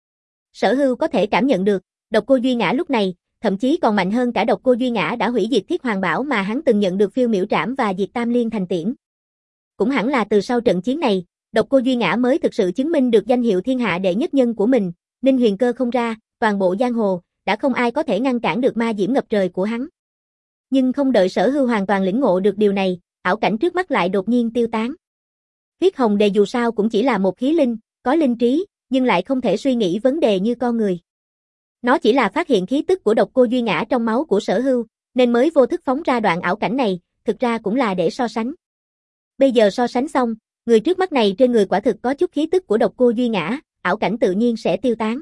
Sở Hưu có thể cảm nhận được, Độc Cô Duy Ngã lúc này, thậm chí còn mạnh hơn cả Độc Cô Duy Ngã đã hủy diệt Thiết Hoàng Bảo mà hắn từng nhận được phiêu miểu trảm và diệt Tam Liên thành tiễn. Cũng hẳn là từ sau trận chiến này, Độc Cô Duy Ngã mới thực sự chứng minh được danh hiệu thiên hạ đệ nhất nhân của mình, Ninh Huyền Cơ không ra, toàn bộ giang hồ, đã không ai có thể ngăn cản được ma diễm ngập trời của hắn. Nhưng không đợi Sở Hưu hoàn toàn lĩnh ngộ được điều này, ảo cảnh trước mắt lại đột nhiên tiêu tán. Huyết hồng đề dù sao cũng chỉ là một khí linh, có linh trí, nhưng lại không thể suy nghĩ vấn đề như con người. Nó chỉ là phát hiện khí tức của Độc Cô Duy Ngã trong máu của Sở Hưu, nên mới vô thức phóng ra đoạn ảo cảnh này, thực ra cũng là để so sánh. Bây giờ so sánh xong, người trước mắt này trên người quả thực có chút khí tức của Độc Cô Duy Ngã, ảo cảnh tự nhiên sẽ tiêu tán.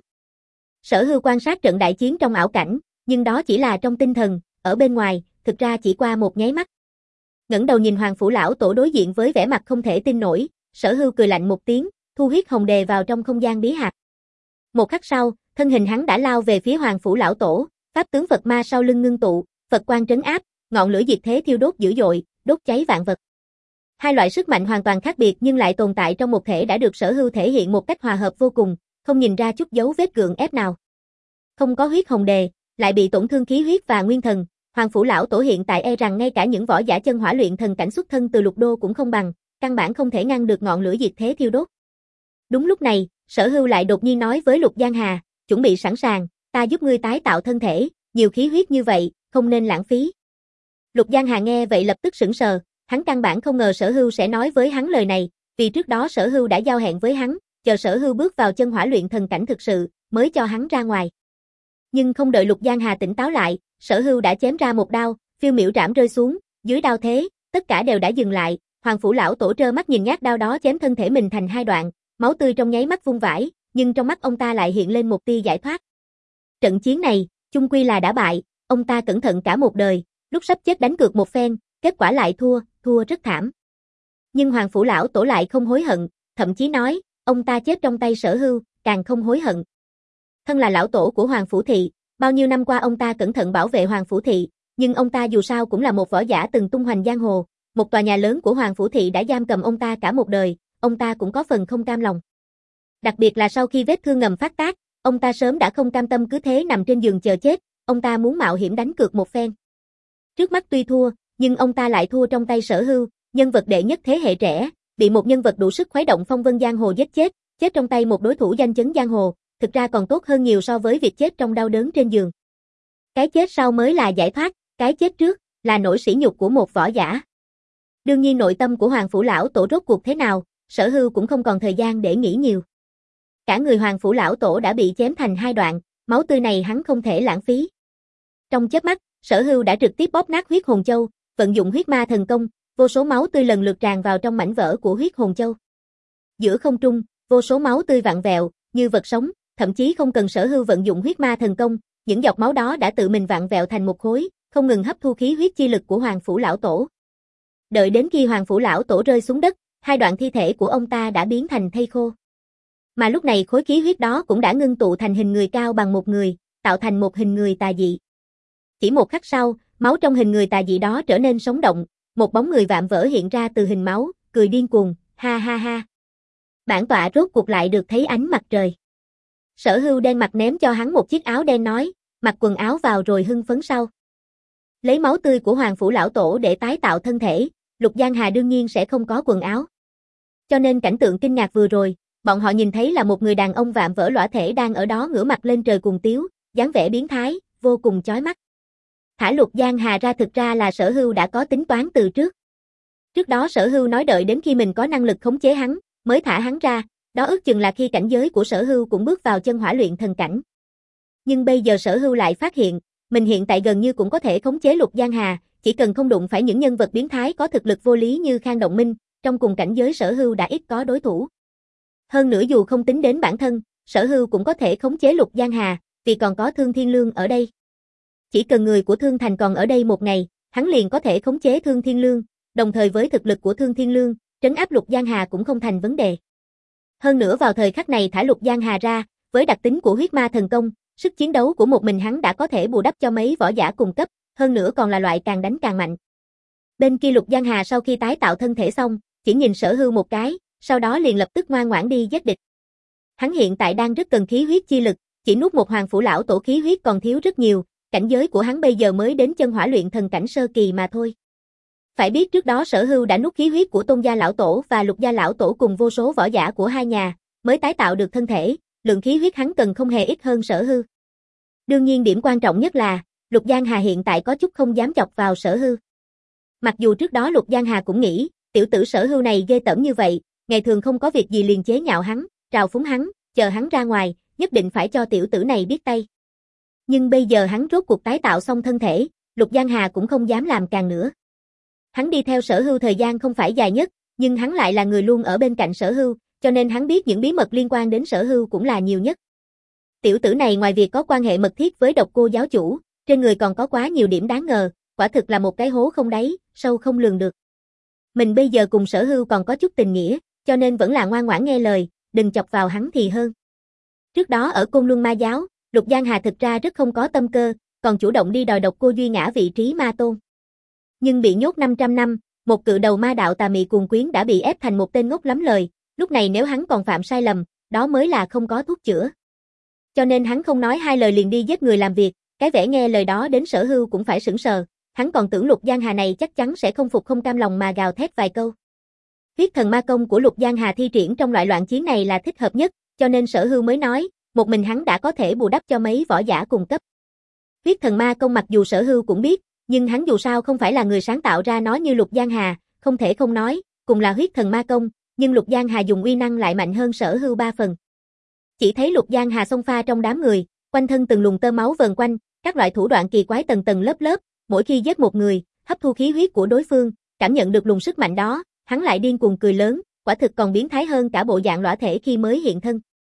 Sở Hưu quan sát trận đại chiến trong ảo cảnh, nhưng đó chỉ là trong tinh thần, ở bên ngoài, thực ra chỉ qua một nháy mắt. Ngẩng đầu nhìn Hoàng Phủ Lão Tổ đối diện với vẻ mặt không thể tin nổi, Sở Hưu cười lạnh một tiếng, thu huyết hồng đề vào trong không gian bí hạt. Một khắc sau, thân hình hắn đã lao về phía Hoàng Phủ Lão Tổ, pháp tướng Phật ma sau lưng ngưng tụ, Phật quang trấn áp, ngọn lửa diệt thế thiêu đốt dữ dội, đốt cháy vạn vật. Hai loại sức mạnh hoàn toàn khác biệt nhưng lại tồn tại trong một thể đã được Sở Hưu thể hiện một cách hòa hợp vô cùng, không nhìn ra chút dấu vết gượng ép nào. Không có huyết hồng đề, lại bị tổn thương khí huyết và nguyên thần, Hoàng Phủ Lão Tổ hiện tại e rằng ngay cả những võ giả chân hỏa luyện thần cảnh xuất thân từ lục đô cũng không bằng, căn bản không thể ngăn được ngọn lửa diệt thế thiêu đốt. Đúng lúc này, Sở Hưu lại đột nhiên nói với Lục Giang Hà, chuẩn bị sẵn sàng, ta giúp ngươi tái tạo thân thể, nhiều khí huyết như vậy, không nên lãng phí. Lục Giang Hà nghe vậy lập tức sững sờ, hắn căn bản không ngờ Sở Hưu sẽ nói với hắn lời này, vì trước đó Sở Hưu đã giao hẹn với hắn, chờ Sở Hưu bước vào chân hỏa luyện thần cảnh thực sự, mới cho hắn ra ngoài. Nhưng không đợi Lục Giang Hà tỉnh táo lại, Sở Hưu đã chém ra một đao, phiêu miểu trảm rơi xuống, dưới đao thế, tất cả đều đã dừng lại, Hoàng Phủ Lão Tổ trơ mắt nhìn nhát đao đó chém thân thể mình thành hai đoạn, máu tươi trong nháy mắt vung vãi, nhưng trong mắt ông ta lại hiện lên một tia giải thoát. Trận chiến này, chung quy là đã bại, ông ta cẩn thận cả một đời, lúc sắp chết đánh cược một phen, kết quả lại thua, thua rất thảm. Nhưng Hoàng Phủ Lão Tổ lại không hối hận, thậm chí nói, ông ta chết trong tay Sở Hưu, càng không hối hận. Thân là lão tổ của Hoàng Phủ Thị, bao nhiêu năm qua ông ta cẩn thận bảo vệ Hoàng Phủ Thị, nhưng ông ta dù sao cũng là một võ giả từng tung hoành giang hồ, một tòa nhà lớn của Hoàng Phủ Thị đã giam cầm ông ta cả một đời, ông ta cũng có phần không cam lòng. Đặc biệt là sau khi vết thương ngầm phát tác, ông ta sớm đã không cam tâm cứ thế nằm trên giường chờ chết, ông ta muốn mạo hiểm đánh cược một phen. Trước mắt tuy thua, nhưng ông ta lại thua trong tay Sở Hưu, nhân vật đệ nhất thế hệ trẻ, bị một nhân vật đủ sức khuấy động phong vân giang hồ giết chết, chết trong tay một đối thủ danh chấn giang hồ, thực ra còn tốt hơn nhiều so với việc chết trong đau đớn trên giường. Cái chết sau mới là giải thoát, cái chết trước là nỗi sỉ nhục của một võ giả. Đương nhiên nội tâm của Hoàng Phủ Lão Tổ rốt cuộc thế nào, Sở Hưu cũng không còn thời gian để nghĩ nhiều. Cả người Hoàng phủ lão tổ đã bị chém thành hai đoạn, máu tươi này hắn không thể lãng phí. Trong chớp mắt, Sở Hưu đã trực tiếp bóp nát huyết hồn châu, vận dụng huyết ma thần công, vô số máu tươi lần lượt tràn vào trong mảnh vỡ của huyết hồn châu. Giữa không trung, vô số máu tươi vặn vẹo, như vật sống, thậm chí không cần Sở Hưu vận dụng huyết ma thần công, những giọt máu đó đã tự mình vặn vẹo thành một khối, không ngừng hấp thu khí huyết chi lực của Hoàng phủ lão tổ. Đợi đến khi Hoàng phủ lão tổ rơi xuống đất, hai đoạn thi thể của ông ta đã biến thành thây khô. Mà lúc này khối khí huyết đó cũng đã ngưng tụ thành hình người cao bằng một người, tạo thành một hình người tà dị. Chỉ một khắc sau, máu trong hình người tà dị đó trở nên sống động, một bóng người vạm vỡ hiện ra từ hình máu, cười điên cuồng, ha ha ha. Bản tọa rốt cuộc lại được thấy ánh mặt trời. Sở Hưu đen mặt ném cho hắn một chiếc áo đen nói, mặc quần áo vào rồi hưng phấn sau. Lấy máu tươi của Hoàng phủ lão tổ để tái tạo thân thể, Lục Giang Hà đương nhiên sẽ không có quần áo. Cho nên cảnh tượng kinh ngạc vừa rồi, bọn họ nhìn thấy là một người đàn ông vạm vỡ lõa thể đang ở đó ngửa mặt lên trời cùng tiếu, dáng vẻ biến thái, vô cùng chói mắt. Thả Lục Giang Hà ra thực ra là Sở Hưu đã có tính toán từ trước. Trước đó Sở Hưu nói đợi đến khi mình có năng lực khống chế hắn, mới thả hắn ra, đó ước chừng là khi cảnh giới của Sở Hưu cũng bước vào chân hỏa luyện thần cảnh. Nhưng bây giờ Sở Hưu lại phát hiện, mình hiện tại gần như cũng có thể khống chế Lục Giang Hà, chỉ cần không đụng phải những nhân vật biến thái có thực lực vô lý như Khang Động Minh, trong cùng cảnh giới Sở Hưu đã ít có đối thủ. Hơn nữa dù không tính đến bản thân, Sở Hưu cũng có thể khống chế Lục Giang Hà, vì còn có Thương Thiên Lương ở đây. Chỉ cần người của Thương Thành còn ở đây một ngày, hắn liền có thể khống chế Thương Thiên Lương, đồng thời với thực lực của Thương Thiên Lương, trấn áp Lục Giang Hà cũng không thành vấn đề. Hơn nữa vào thời khắc này thả Lục Giang Hà ra, với đặc tính của huyết ma thần công, sức chiến đấu của một mình hắn đã có thể bù đắp cho mấy võ giả cùng cấp, hơn nữa còn là loại càng đánh càng mạnh. Bên kia Lục Giang Hà sau khi tái tạo thân thể xong, chỉ nhìn Sở Hưu một cái, sau đó liền lập tức ngoan ngoãn đi giết địch. Hắn hiện tại đang rất cần khí huyết chi lực, chỉ nuốt một Hoàng phủ lão tổ khí huyết còn thiếu rất nhiều, cảnh giới của hắn bây giờ mới đến chân hỏa luyện thần cảnh sơ kỳ mà thôi. Phải biết trước đó Sở Hưu đã nuốt khí huyết của Tôn gia lão tổ và Lục gia lão tổ cùng vô số võ giả của hai nhà, mới tái tạo được thân thể, lượng khí huyết hắn cần không hề ít hơn Sở Hưu. Đương nhiên điểm quan trọng nhất là, Lục Giang Hà hiện tại có chút không dám chọc vào Sở Hưu. Mặc dù trước đó Lục Giang Hà cũng nghĩ, tiểu tử Sở Hưu này ghê tởm như vậy, ngày thường không có việc gì liền chế nhạo hắn, trào phúng hắn, chờ hắn ra ngoài, nhất định phải cho tiểu tử này biết tay. Nhưng bây giờ hắn rốt cuộc tái tạo xong thân thể, Lục Giang Hà cũng không dám làm càng nữa. Hắn đi theo Sở Hưu thời gian không phải dài nhất, nhưng hắn lại là người luôn ở bên cạnh Sở Hưu, cho nên hắn biết những bí mật liên quan đến Sở Hưu cũng là nhiều nhất. Tiểu tử này ngoài việc có quan hệ mật thiết với Độc Cô giáo chủ, trên người còn có quá nhiều điểm đáng ngờ, quả thực là một cái hố không đáy, sâu không lường được. Mình bây giờ cùng Sở Hưu còn có chút tình nghĩa, cho nên vẫn là ngoan ngoãn nghe lời, đừng chọc vào hắn thì hơn. Trước đó ở Côn Luân Ma giáo, Lục Giang Hà thực ra rất không có tâm cơ, còn chủ động đi đòi Độc Cô Duy ngã vị trí ma tôn. Nhưng bị nhốt năm trăm năm, một cự đầu ma đạo tà mị cuồng quyến đã bị ép thành một tên ngốc lắm lời, lúc này nếu hắn còn phạm sai lầm, đó mới là không có thuốc chữa. Cho nên hắn không nói hai lời liền đi giết người làm việc, cái vẻ nghe lời đó đến Sở Hưu cũng phải sững sờ, hắn còn tưởng Lục Giang Hà này chắc chắn sẽ không phục không cam lòng mà gào thét vài câu. Huyết thần ma công của Lục Giang Hà thi triển trong loại loạn chiến này là thích hợp nhất, cho nên Sở Hưu mới nói, một mình hắn đã có thể bù đắp cho mấy võ giả cùng cấp. Huyết thần ma công mặc dù Sở Hưu cũng biết, nhưng hắn dù sao không phải là người sáng tạo ra nó như Lục Giang Hà, không thể không nói, cùng là huyết thần ma công, nhưng Lục Giang Hà dùng uy năng lại mạnh hơn Sở Hưu ba phần. Chỉ thấy Lục Giang Hà xông pha trong đám người, quanh thân từng luồng tơ máu vờn quanh, các loại thủ đoạn kỳ quái tầng tầng lớp lớp, mỗi khi giết một người, hấp thu khí huyết của đối phương, cảm nhận được luồng sức mạnh đó, hắn lại điên cuồng cười lớn, quả thực còn biến thái hơn cả bộ dạng lõa thể khi mới hiện thân.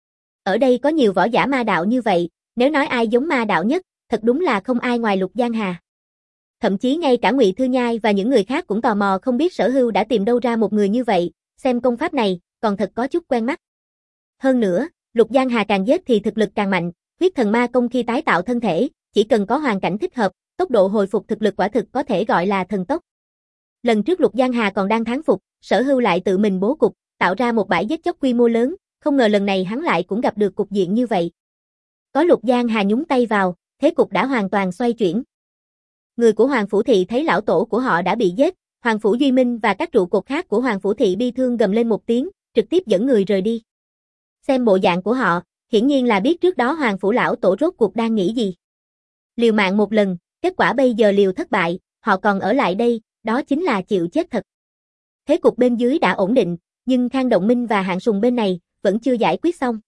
Ở đây có nhiều võ giả ma đạo như vậy, nếu nói ai giống ma đạo nhất, thật đúng là không ai ngoài Lục Giang Hà. Thậm chí ngay cả Ngụy Thư Nhai và những người khác cũng tò mò không biết Sở Hưu đã tìm đâu ra một người như vậy, xem công pháp này, còn thật có chút quen mắt. Hơn nữa, Lục Giang Hà càng giết thì thực lực càng mạnh, huyết thần ma công khi tái tạo thân thể, chỉ cần có hoàn cảnh thích hợp, tốc độ hồi phục thực lực quả thực có thể gọi là thần tốc. Lần trước Lục Giang Hà còn đang thán phục, Sở Hưu lại tự mình bố cục, tạo ra một bãi giết chóc quy mô lớn, không ngờ lần này hắn lại cũng gặp được cục diện như vậy. Có Lục Giang Hà nhúng tay vào, thế cục đã hoàn toàn xoay chuyển. Người của Hoàng Phủ Thị thấy lão tổ của họ đã bị giết, Hoàng Phủ Duy Minh và các trụ cột khác của Hoàng Phủ Thị bi thương gầm lên một tiếng, trực tiếp dẫn người rời đi. Xem bộ dạng của họ, hiển nhiên là biết trước đó Hoàng Phủ lão tổ rốt cuộc đang nghĩ gì. Liều mạng một lần, kết quả bây giờ liều thất bại, họ còn ở lại đây, đó chính là chịu chết thật. Thế cục bên dưới đã ổn định, Nhưng Khang Động Minh và Hạng Sùng bên này vẫn chưa giải quyết xong.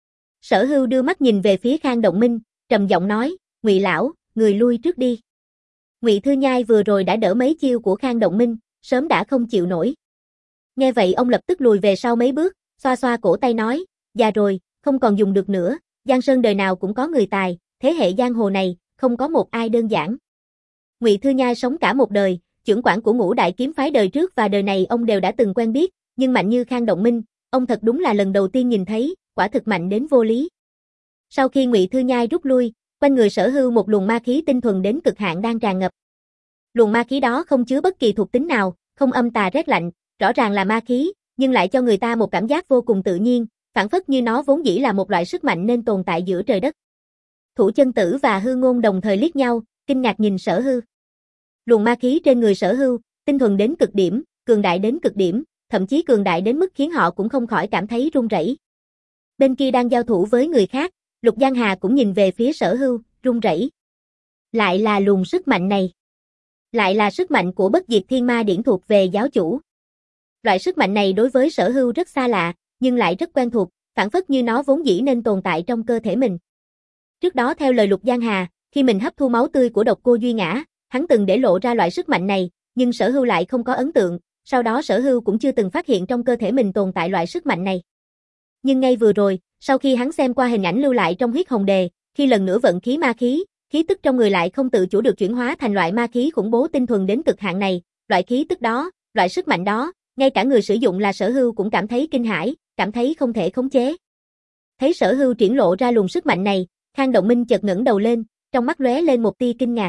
Sở Hưu đưa mắt nhìn về phía Khang Động Minh, trầm giọng nói, Ngụy lão, người lui trước đi. Ngụy Thư Nhai vừa rồi đã đỡ mấy chiêu của Khang Động Minh, sớm đã không chịu nổi. Nghe vậy ông lập tức lùi về sau mấy bước, xoa xoa cổ tay nói, già rồi, không còn dùng được nữa, Giang Sơn đời nào cũng có người tài, thế hệ giang hồ này, không có một ai đơn giản. Ngụy Thư Nhai sống cả một đời, chưởng quản của Ngũ Đại kiếm phái đời trước và đời này ông đều đã từng quen biết, nhưng mạnh như Khang Động Minh, ông thật đúng là lần đầu tiên nhìn thấy, quả thực mạnh đến vô lý. Sau khi Ngụy Thư Nhai rút lui, quanh người Sở Hưu một luồng ma khí tinh thuần đến cực hạn đang tràn ngập. Luồng ma khí đó không chứa bất kỳ thuộc tính nào, không âm tà rét lạnh, rõ ràng là ma khí, nhưng lại cho người ta một cảm giác vô cùng tự nhiên, phảng phất như nó vốn dĩ là một loại sức mạnh nên tồn tại giữa trời đất. Thủ Chân Tử và Hư Ngôn đồng thời liếc nhau, kinh ngạc nhìn Sở Hưu. Luồng ma khí trên người Sở Hưu, tinh thuần đến cực điểm, cường đại đến cực điểm, thậm chí cường đại đến mức khiến họ cũng không khỏi cảm thấy run rẩy. Bên kia đang giao thủ với người khác, Lục Giang Hà cũng nhìn về phía Sở Hưu, run rẩy. Lại là luồng sức mạnh này. Lại là sức mạnh của Bất Diệt Thiên Ma Điển thuộc về giáo chủ. Loại sức mạnh này đối với Sở Hưu rất xa lạ, nhưng lại rất quen thuộc, phảng phất như nó vốn dĩ nên tồn tại trong cơ thể mình. Trước đó theo lời Lục Giang Hà, khi mình hấp thu máu tươi của Độc Cô Duy Ngã, hắn từng để lộ ra loại sức mạnh này, nhưng Sở Hưu lại không có ấn tượng, sau đó Sở Hưu cũng chưa từng phát hiện trong cơ thể mình tồn tại loại sức mạnh này. Nhưng ngay vừa rồi, sau khi hắn xem qua hình ảnh lưu lại trong huyết hồng đề, khi lần nữa vận khí ma khí, khí tức trong người lại không tự chủ được chuyển hóa thành loại ma khí khủng bố tinh thuần đến cực hạn này, loại khí tức đó, loại sức mạnh đó, ngay cả người sử dụng là Sở Hưu cũng cảm thấy kinh hãi, cảm thấy không thể khống chế. Thấy Sở Hưu triển lộ ra luồng sức mạnh này, Khang Động Minh chợt ngẩng đầu lên, trong mắt lóe lên một tia kinh ngạc.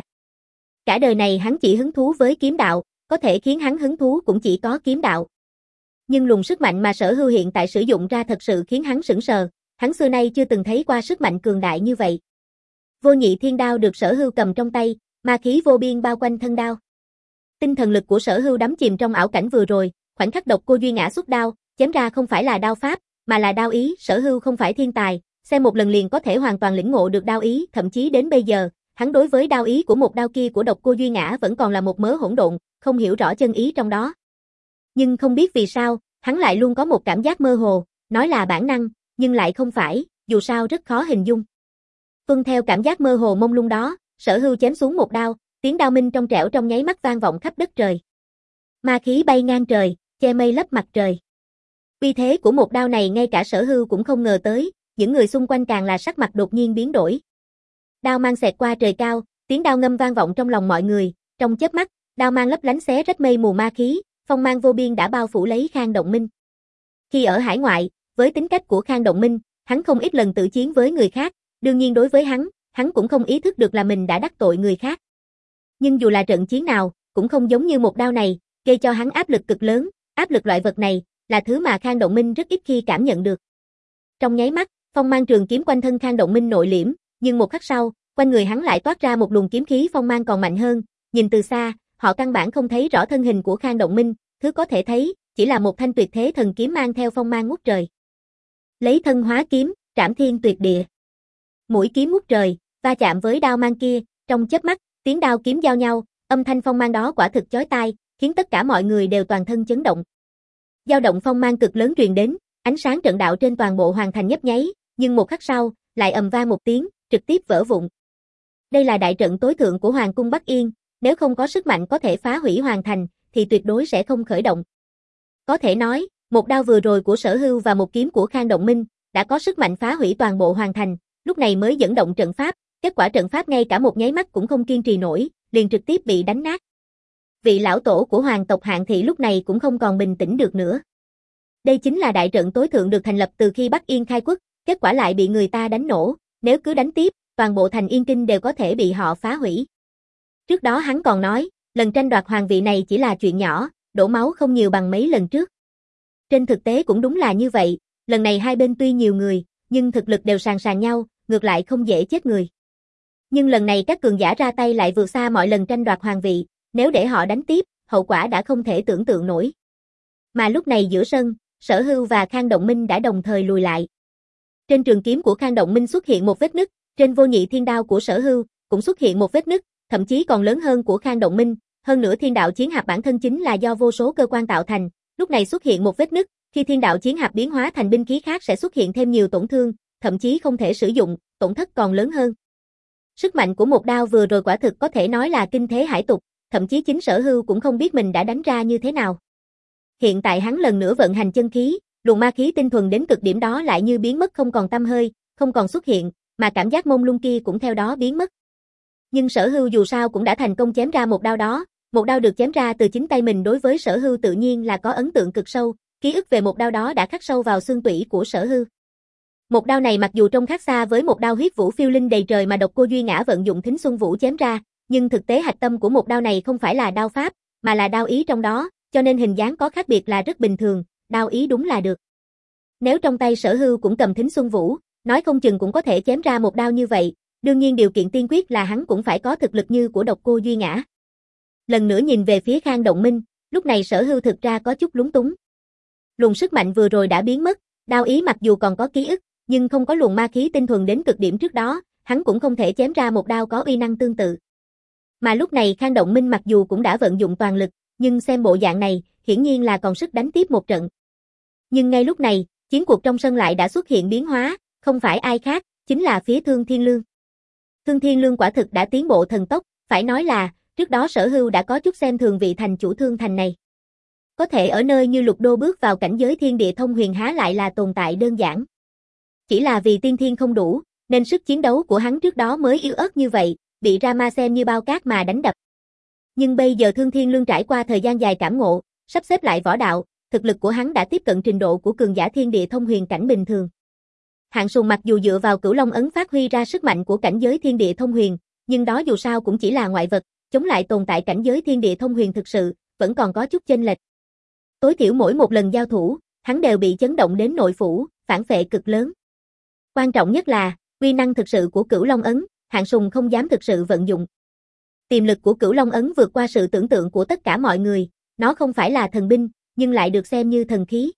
Cả đời này hắn chỉ hứng thú với kiếm đạo, có thể khiến hắn hứng thú cũng chỉ có kiếm đạo. Nhưng luồng sức mạnh mà Sở Hưu hiện tại sử dụng ra thật sự khiến hắn sững sờ, hắn xưa nay chưa từng thấy qua sức mạnh cường đại như vậy. Vô Nhị Thiên Đao được Sở Hưu cầm trong tay, ma khí vô biên bao quanh thân đao. Tinh thần lực của Sở Hưu đắm chìm trong ảo cảnh vừa rồi, khoảnh khắc Độc Cô Duy Ngã xuất đao, chém ra không phải là đao pháp, mà là đao ý. Sở Hưu không phải thiên tài, xem một lần liền có thể hoàn toàn lĩnh ngộ được đao ý, thậm chí đến bây giờ, hắn đối với đao ý của một đao kia của Độc Cô Duy Ngã vẫn còn là một mớ hỗn độn, không hiểu rõ chân ý trong đó. Nhưng không biết vì sao, hắn lại luôn có một cảm giác mơ hồ, nói là bản năng, nhưng lại không phải, dù sao rất khó hình dung. Tuân theo cảm giác mơ hồ mông lung đó, Sở Hưu chém xuống một đao, tiếng đao minh trong trẻo trong nháy mắt vang vọng khắp đất trời. Ma khí bay ngang trời, che mây lấp mặt trời. Uy thế của một đao này ngay cả Sở Hưu cũng không ngờ tới, những người xung quanh càng là sắc mặt đột nhiên biến đổi. Đao mang xẹt qua trời cao, tiếng đao ngâm vang vọng trong lòng mọi người, trong chớp mắt, đao mang lấp lánh xé rách mây mù ma khí, phong mang vô biên đã bao phủ lấy Khang Động Minh. Khi ở hải ngoại, với tính cách của Khang Động Minh, hắn không ít lần tự chiến với người khác, đương nhiên đối với hắn, hắn cũng không ý thức được là mình đã đắc tội người khác. Nhưng dù là trận chiến nào, cũng không giống như một đao này, gây cho hắn áp lực cực lớn, áp lực loại vật này, là thứ mà Khang Động Minh rất ít khi cảm nhận được. Trong nháy mắt, phong mang trường kiếm quanh thân Khang Động Minh nội liễm, nhưng một khắc sau, quanh người hắn lại toát ra một luồng kiếm khí phong mang còn mạnh hơn, nhìn từ xa, họ căn bản không thấy rõ thân hình của Khang Động Minh, thứ có thể thấy, chỉ là một thanh tuyệt thế thần kiếm mang theo phong mang ngút trời. Lấy thân hóa kiếm, trảm thiên tuyệt địa. Mũi kiếm ngút trời, va chạm với đao mang kia, trong chớp mắt, tiếng đao kiếm giao nhau, âm thanh phong mang đó quả thực chói tai, khiến tất cả mọi người đều toàn thân chấn động. Dao động phong mang cực lớn truyền đến, ánh sáng trận đạo trên toàn bộ hoàng thành nhấp nháy, nhưng một khắc sau, lại ầm vang một tiếng, trực tiếp vỡ vụn. Đây là đại trận tối thượng của Hoàng cung Bắc Yên, nếu không có sức mạnh có thể phá hủy hoàng thành, thì tuyệt đối sẽ không khởi động. Có thể nói, một đao vừa rồi của Sở Hưu và một kiếm của Khang Động Minh, đã có sức mạnh phá hủy toàn bộ hoàng thành, lúc này mới dẫn động trận pháp, kết quả trận pháp ngay cả một nháy mắt cũng không kiên trì nổi, liền trực tiếp bị đánh nát. Vị lão tổ của hoàng tộc Hạng Thị lúc này cũng không còn bình tĩnh được nữa. Đây chính là đại trận tối thượng được thành lập từ khi Bắc Yên khai quốc, kết quả lại bị người ta đánh nổ, nếu cứ đánh tiếp, toàn bộ thành Yên Kinh đều có thể bị họ phá hủy. Trước đó hắn còn nói, lần tranh đoạt hoàng vị này chỉ là chuyện nhỏ, đổ máu không nhiều bằng mấy lần trước. Trên thực tế cũng đúng là như vậy, lần này hai bên tuy nhiều người, nhưng thực lực đều sàn sàn nhau, ngược lại không dễ chết người. Nhưng lần này các cường giả ra tay lại vượt xa mọi lần tranh đoạt hoàng vị, nếu để họ đánh tiếp, hậu quả đã không thể tưởng tượng nổi. Mà lúc này giữa sân, Sở Hưu và Khang Động Minh đã đồng thời lùi lại. Trên trường kiếm của Khang Động Minh xuất hiện một vết nứt, trên Vô Nhị Thiên Đao của Sở Hưu cũng xuất hiện một vết nứt, thậm chí còn lớn hơn của Khang Động Minh, hơn nữa thiên đạo chiến hạp bản thân chính là do vô số cơ quan tạo thành, lúc này xuất hiện một vết nứt, Khi thiên đạo chiến hạp biến hóa thành binh khí khác sẽ xuất hiện thêm nhiều tổn thương, thậm chí không thể sử dụng, tổn thất còn lớn hơn. Sức mạnh của một đao vừa rồi quả thực có thể nói là kinh thế hải tục, thậm chí chính Sở Hưu cũng không biết mình đã đánh ra như thế nào. Hiện tại hắn lần nữa vận hành chân khí, luồng ma khí tinh thuần đến cực điểm đó lại như biến mất không còn tăm hơi, không còn xuất hiện, mà cảm giác mông lung kia cũng theo đó biến mất. Nhưng Sở Hưu dù sao cũng đã thành công chém ra một đao đó, một đao được chém ra từ chính tay mình đối với Sở Hưu tự nhiên là có ấn tượng cực sâu, ký ức về một đao đó đã khắc sâu vào xương tủy của Sở Hưu. Một đao này mặc dù trông khác xa với một đao huyết vũ phiêu linh đầy trời mà Độc Cô Duy Ngã vận dụng Thính Xuân Vũ chém ra, nhưng thực tế hạch tâm của một đao này không phải là đao pháp, mà là đao ý trong đó, cho nên hình dáng có khác biệt là rất bình thường, đao ý đúng là được. Nếu trong tay Sở Hưu cũng cầm Thính Xuân Vũ, nói không chừng cũng có thể chém ra một đao như vậy, đương nhiên điều kiện tiên quyết là hắn cũng phải có thực lực như của Độc Cô Duy Ngã. Lần nữa nhìn về phía Khang Động Minh, lúc này Sở Hưu thực ra có chút lúng túng. Luồng sức mạnh vừa rồi đã biến mất, đao ý mặc dù còn có ký ức, nhưng không có luồng ma khí tinh thuần đến cực điểm trước đó, hắn cũng không thể chém ra một đao có uy năng tương tự. Mà lúc này Khang Động Minh mặc dù cũng đã vận dụng toàn lực, nhưng xem bộ dạng này, hiển nhiên là còn sức đánh tiếp một trận. Nhưng ngay lúc này, chiến cuộc trong sân lại đã xuất hiện biến hóa, không phải ai khác, chính là phía Thương Thiên Lương. Thương Thiên Lương quả thực đã tiến bộ thần tốc, phải nói là, trước đó Sở Hưu đã có chút xem thường vị thành chủ Thương Thành này. Có thể ở nơi như Lục Đô bước vào cảnh giới thiên địa thông huyền há lại là tồn tại đơn giản. Chỉ là vì tiên thiên không đủ, nên sức chiến đấu của hắn trước đó mới yếu ớt như vậy, bị Rama xem như bao cát mà đánh đập. Nhưng bây giờ Thương Thiên Lương trải qua thời gian dài cảm ngộ, sắp xếp lại võ đạo, thực lực của hắn đã tiếp cận trình độ của cường giả thiên địa thông huyền cảnh bình thường. Hạng Sùng mặc dù dựa vào Cửu Long ấn phát huy ra sức mạnh của cảnh giới thiên địa thông huyền, nhưng đó dù sao cũng chỉ là ngoại vật, chống lại tồn tại cảnh giới thiên địa thông huyền thực sự, vẫn còn có chút chênh lệch. Tối thiểu mỗi một lần giao thủ, hắn đều bị chấn động đến nội phủ, phản phệ cực lớn. Quan trọng nhất là, uy năng thực sự của Cửu Long ấn, Hạng Sùng không dám thực sự vận dụng. Tiềm lực của Cửu Long ấn vượt qua sự tưởng tượng của tất cả mọi người, nó không phải là thần binh, nhưng lại được xem như thần khí.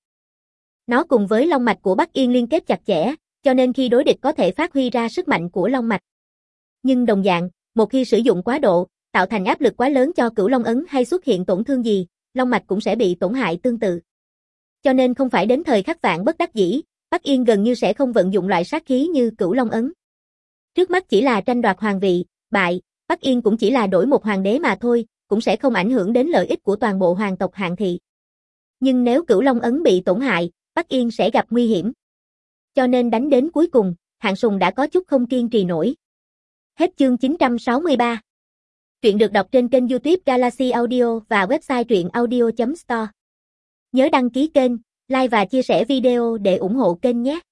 Nó cùng với long mạch của Bắc Yên liên kết chặt chẽ, cho nên khi đối địch có thể phát huy ra sức mạnh của long mạch. Nhưng đồng dạng, một khi sử dụng quá độ, tạo thành áp lực quá lớn cho Cửu Long ấn hay xuất hiện tổn thương gì, long mạch cũng sẽ bị tổn hại tương tự. Cho nên không phải đến thời khắc vạn bất đắc dĩ, Bắc Yên gần như sẽ không vận dụng loại sát khí như Cửu Long ấn. Trước mắt chỉ là tranh đoạt hoàng vị, bại, Bắc Yên cũng chỉ là đổi một hoàng đế mà thôi, cũng sẽ không ảnh hưởng đến lợi ích của toàn bộ hoàng tộc Hạng thị. Nhưng nếu Cửu Long ấn bị tổn hại, Bắc Yên sẽ gặp nguy hiểm. Cho nên đánh đến cuối cùng, Hạng Sùng đã có chút không kiên trì nổi. Hết chương chín trăm sáu mươi ba. Truyện được đọc trên kênh YouTube Galaxy Audio và website truyện audio chấm store. Nhớ đăng ký kênh, like và chia sẻ video để ủng hộ kênh nhé.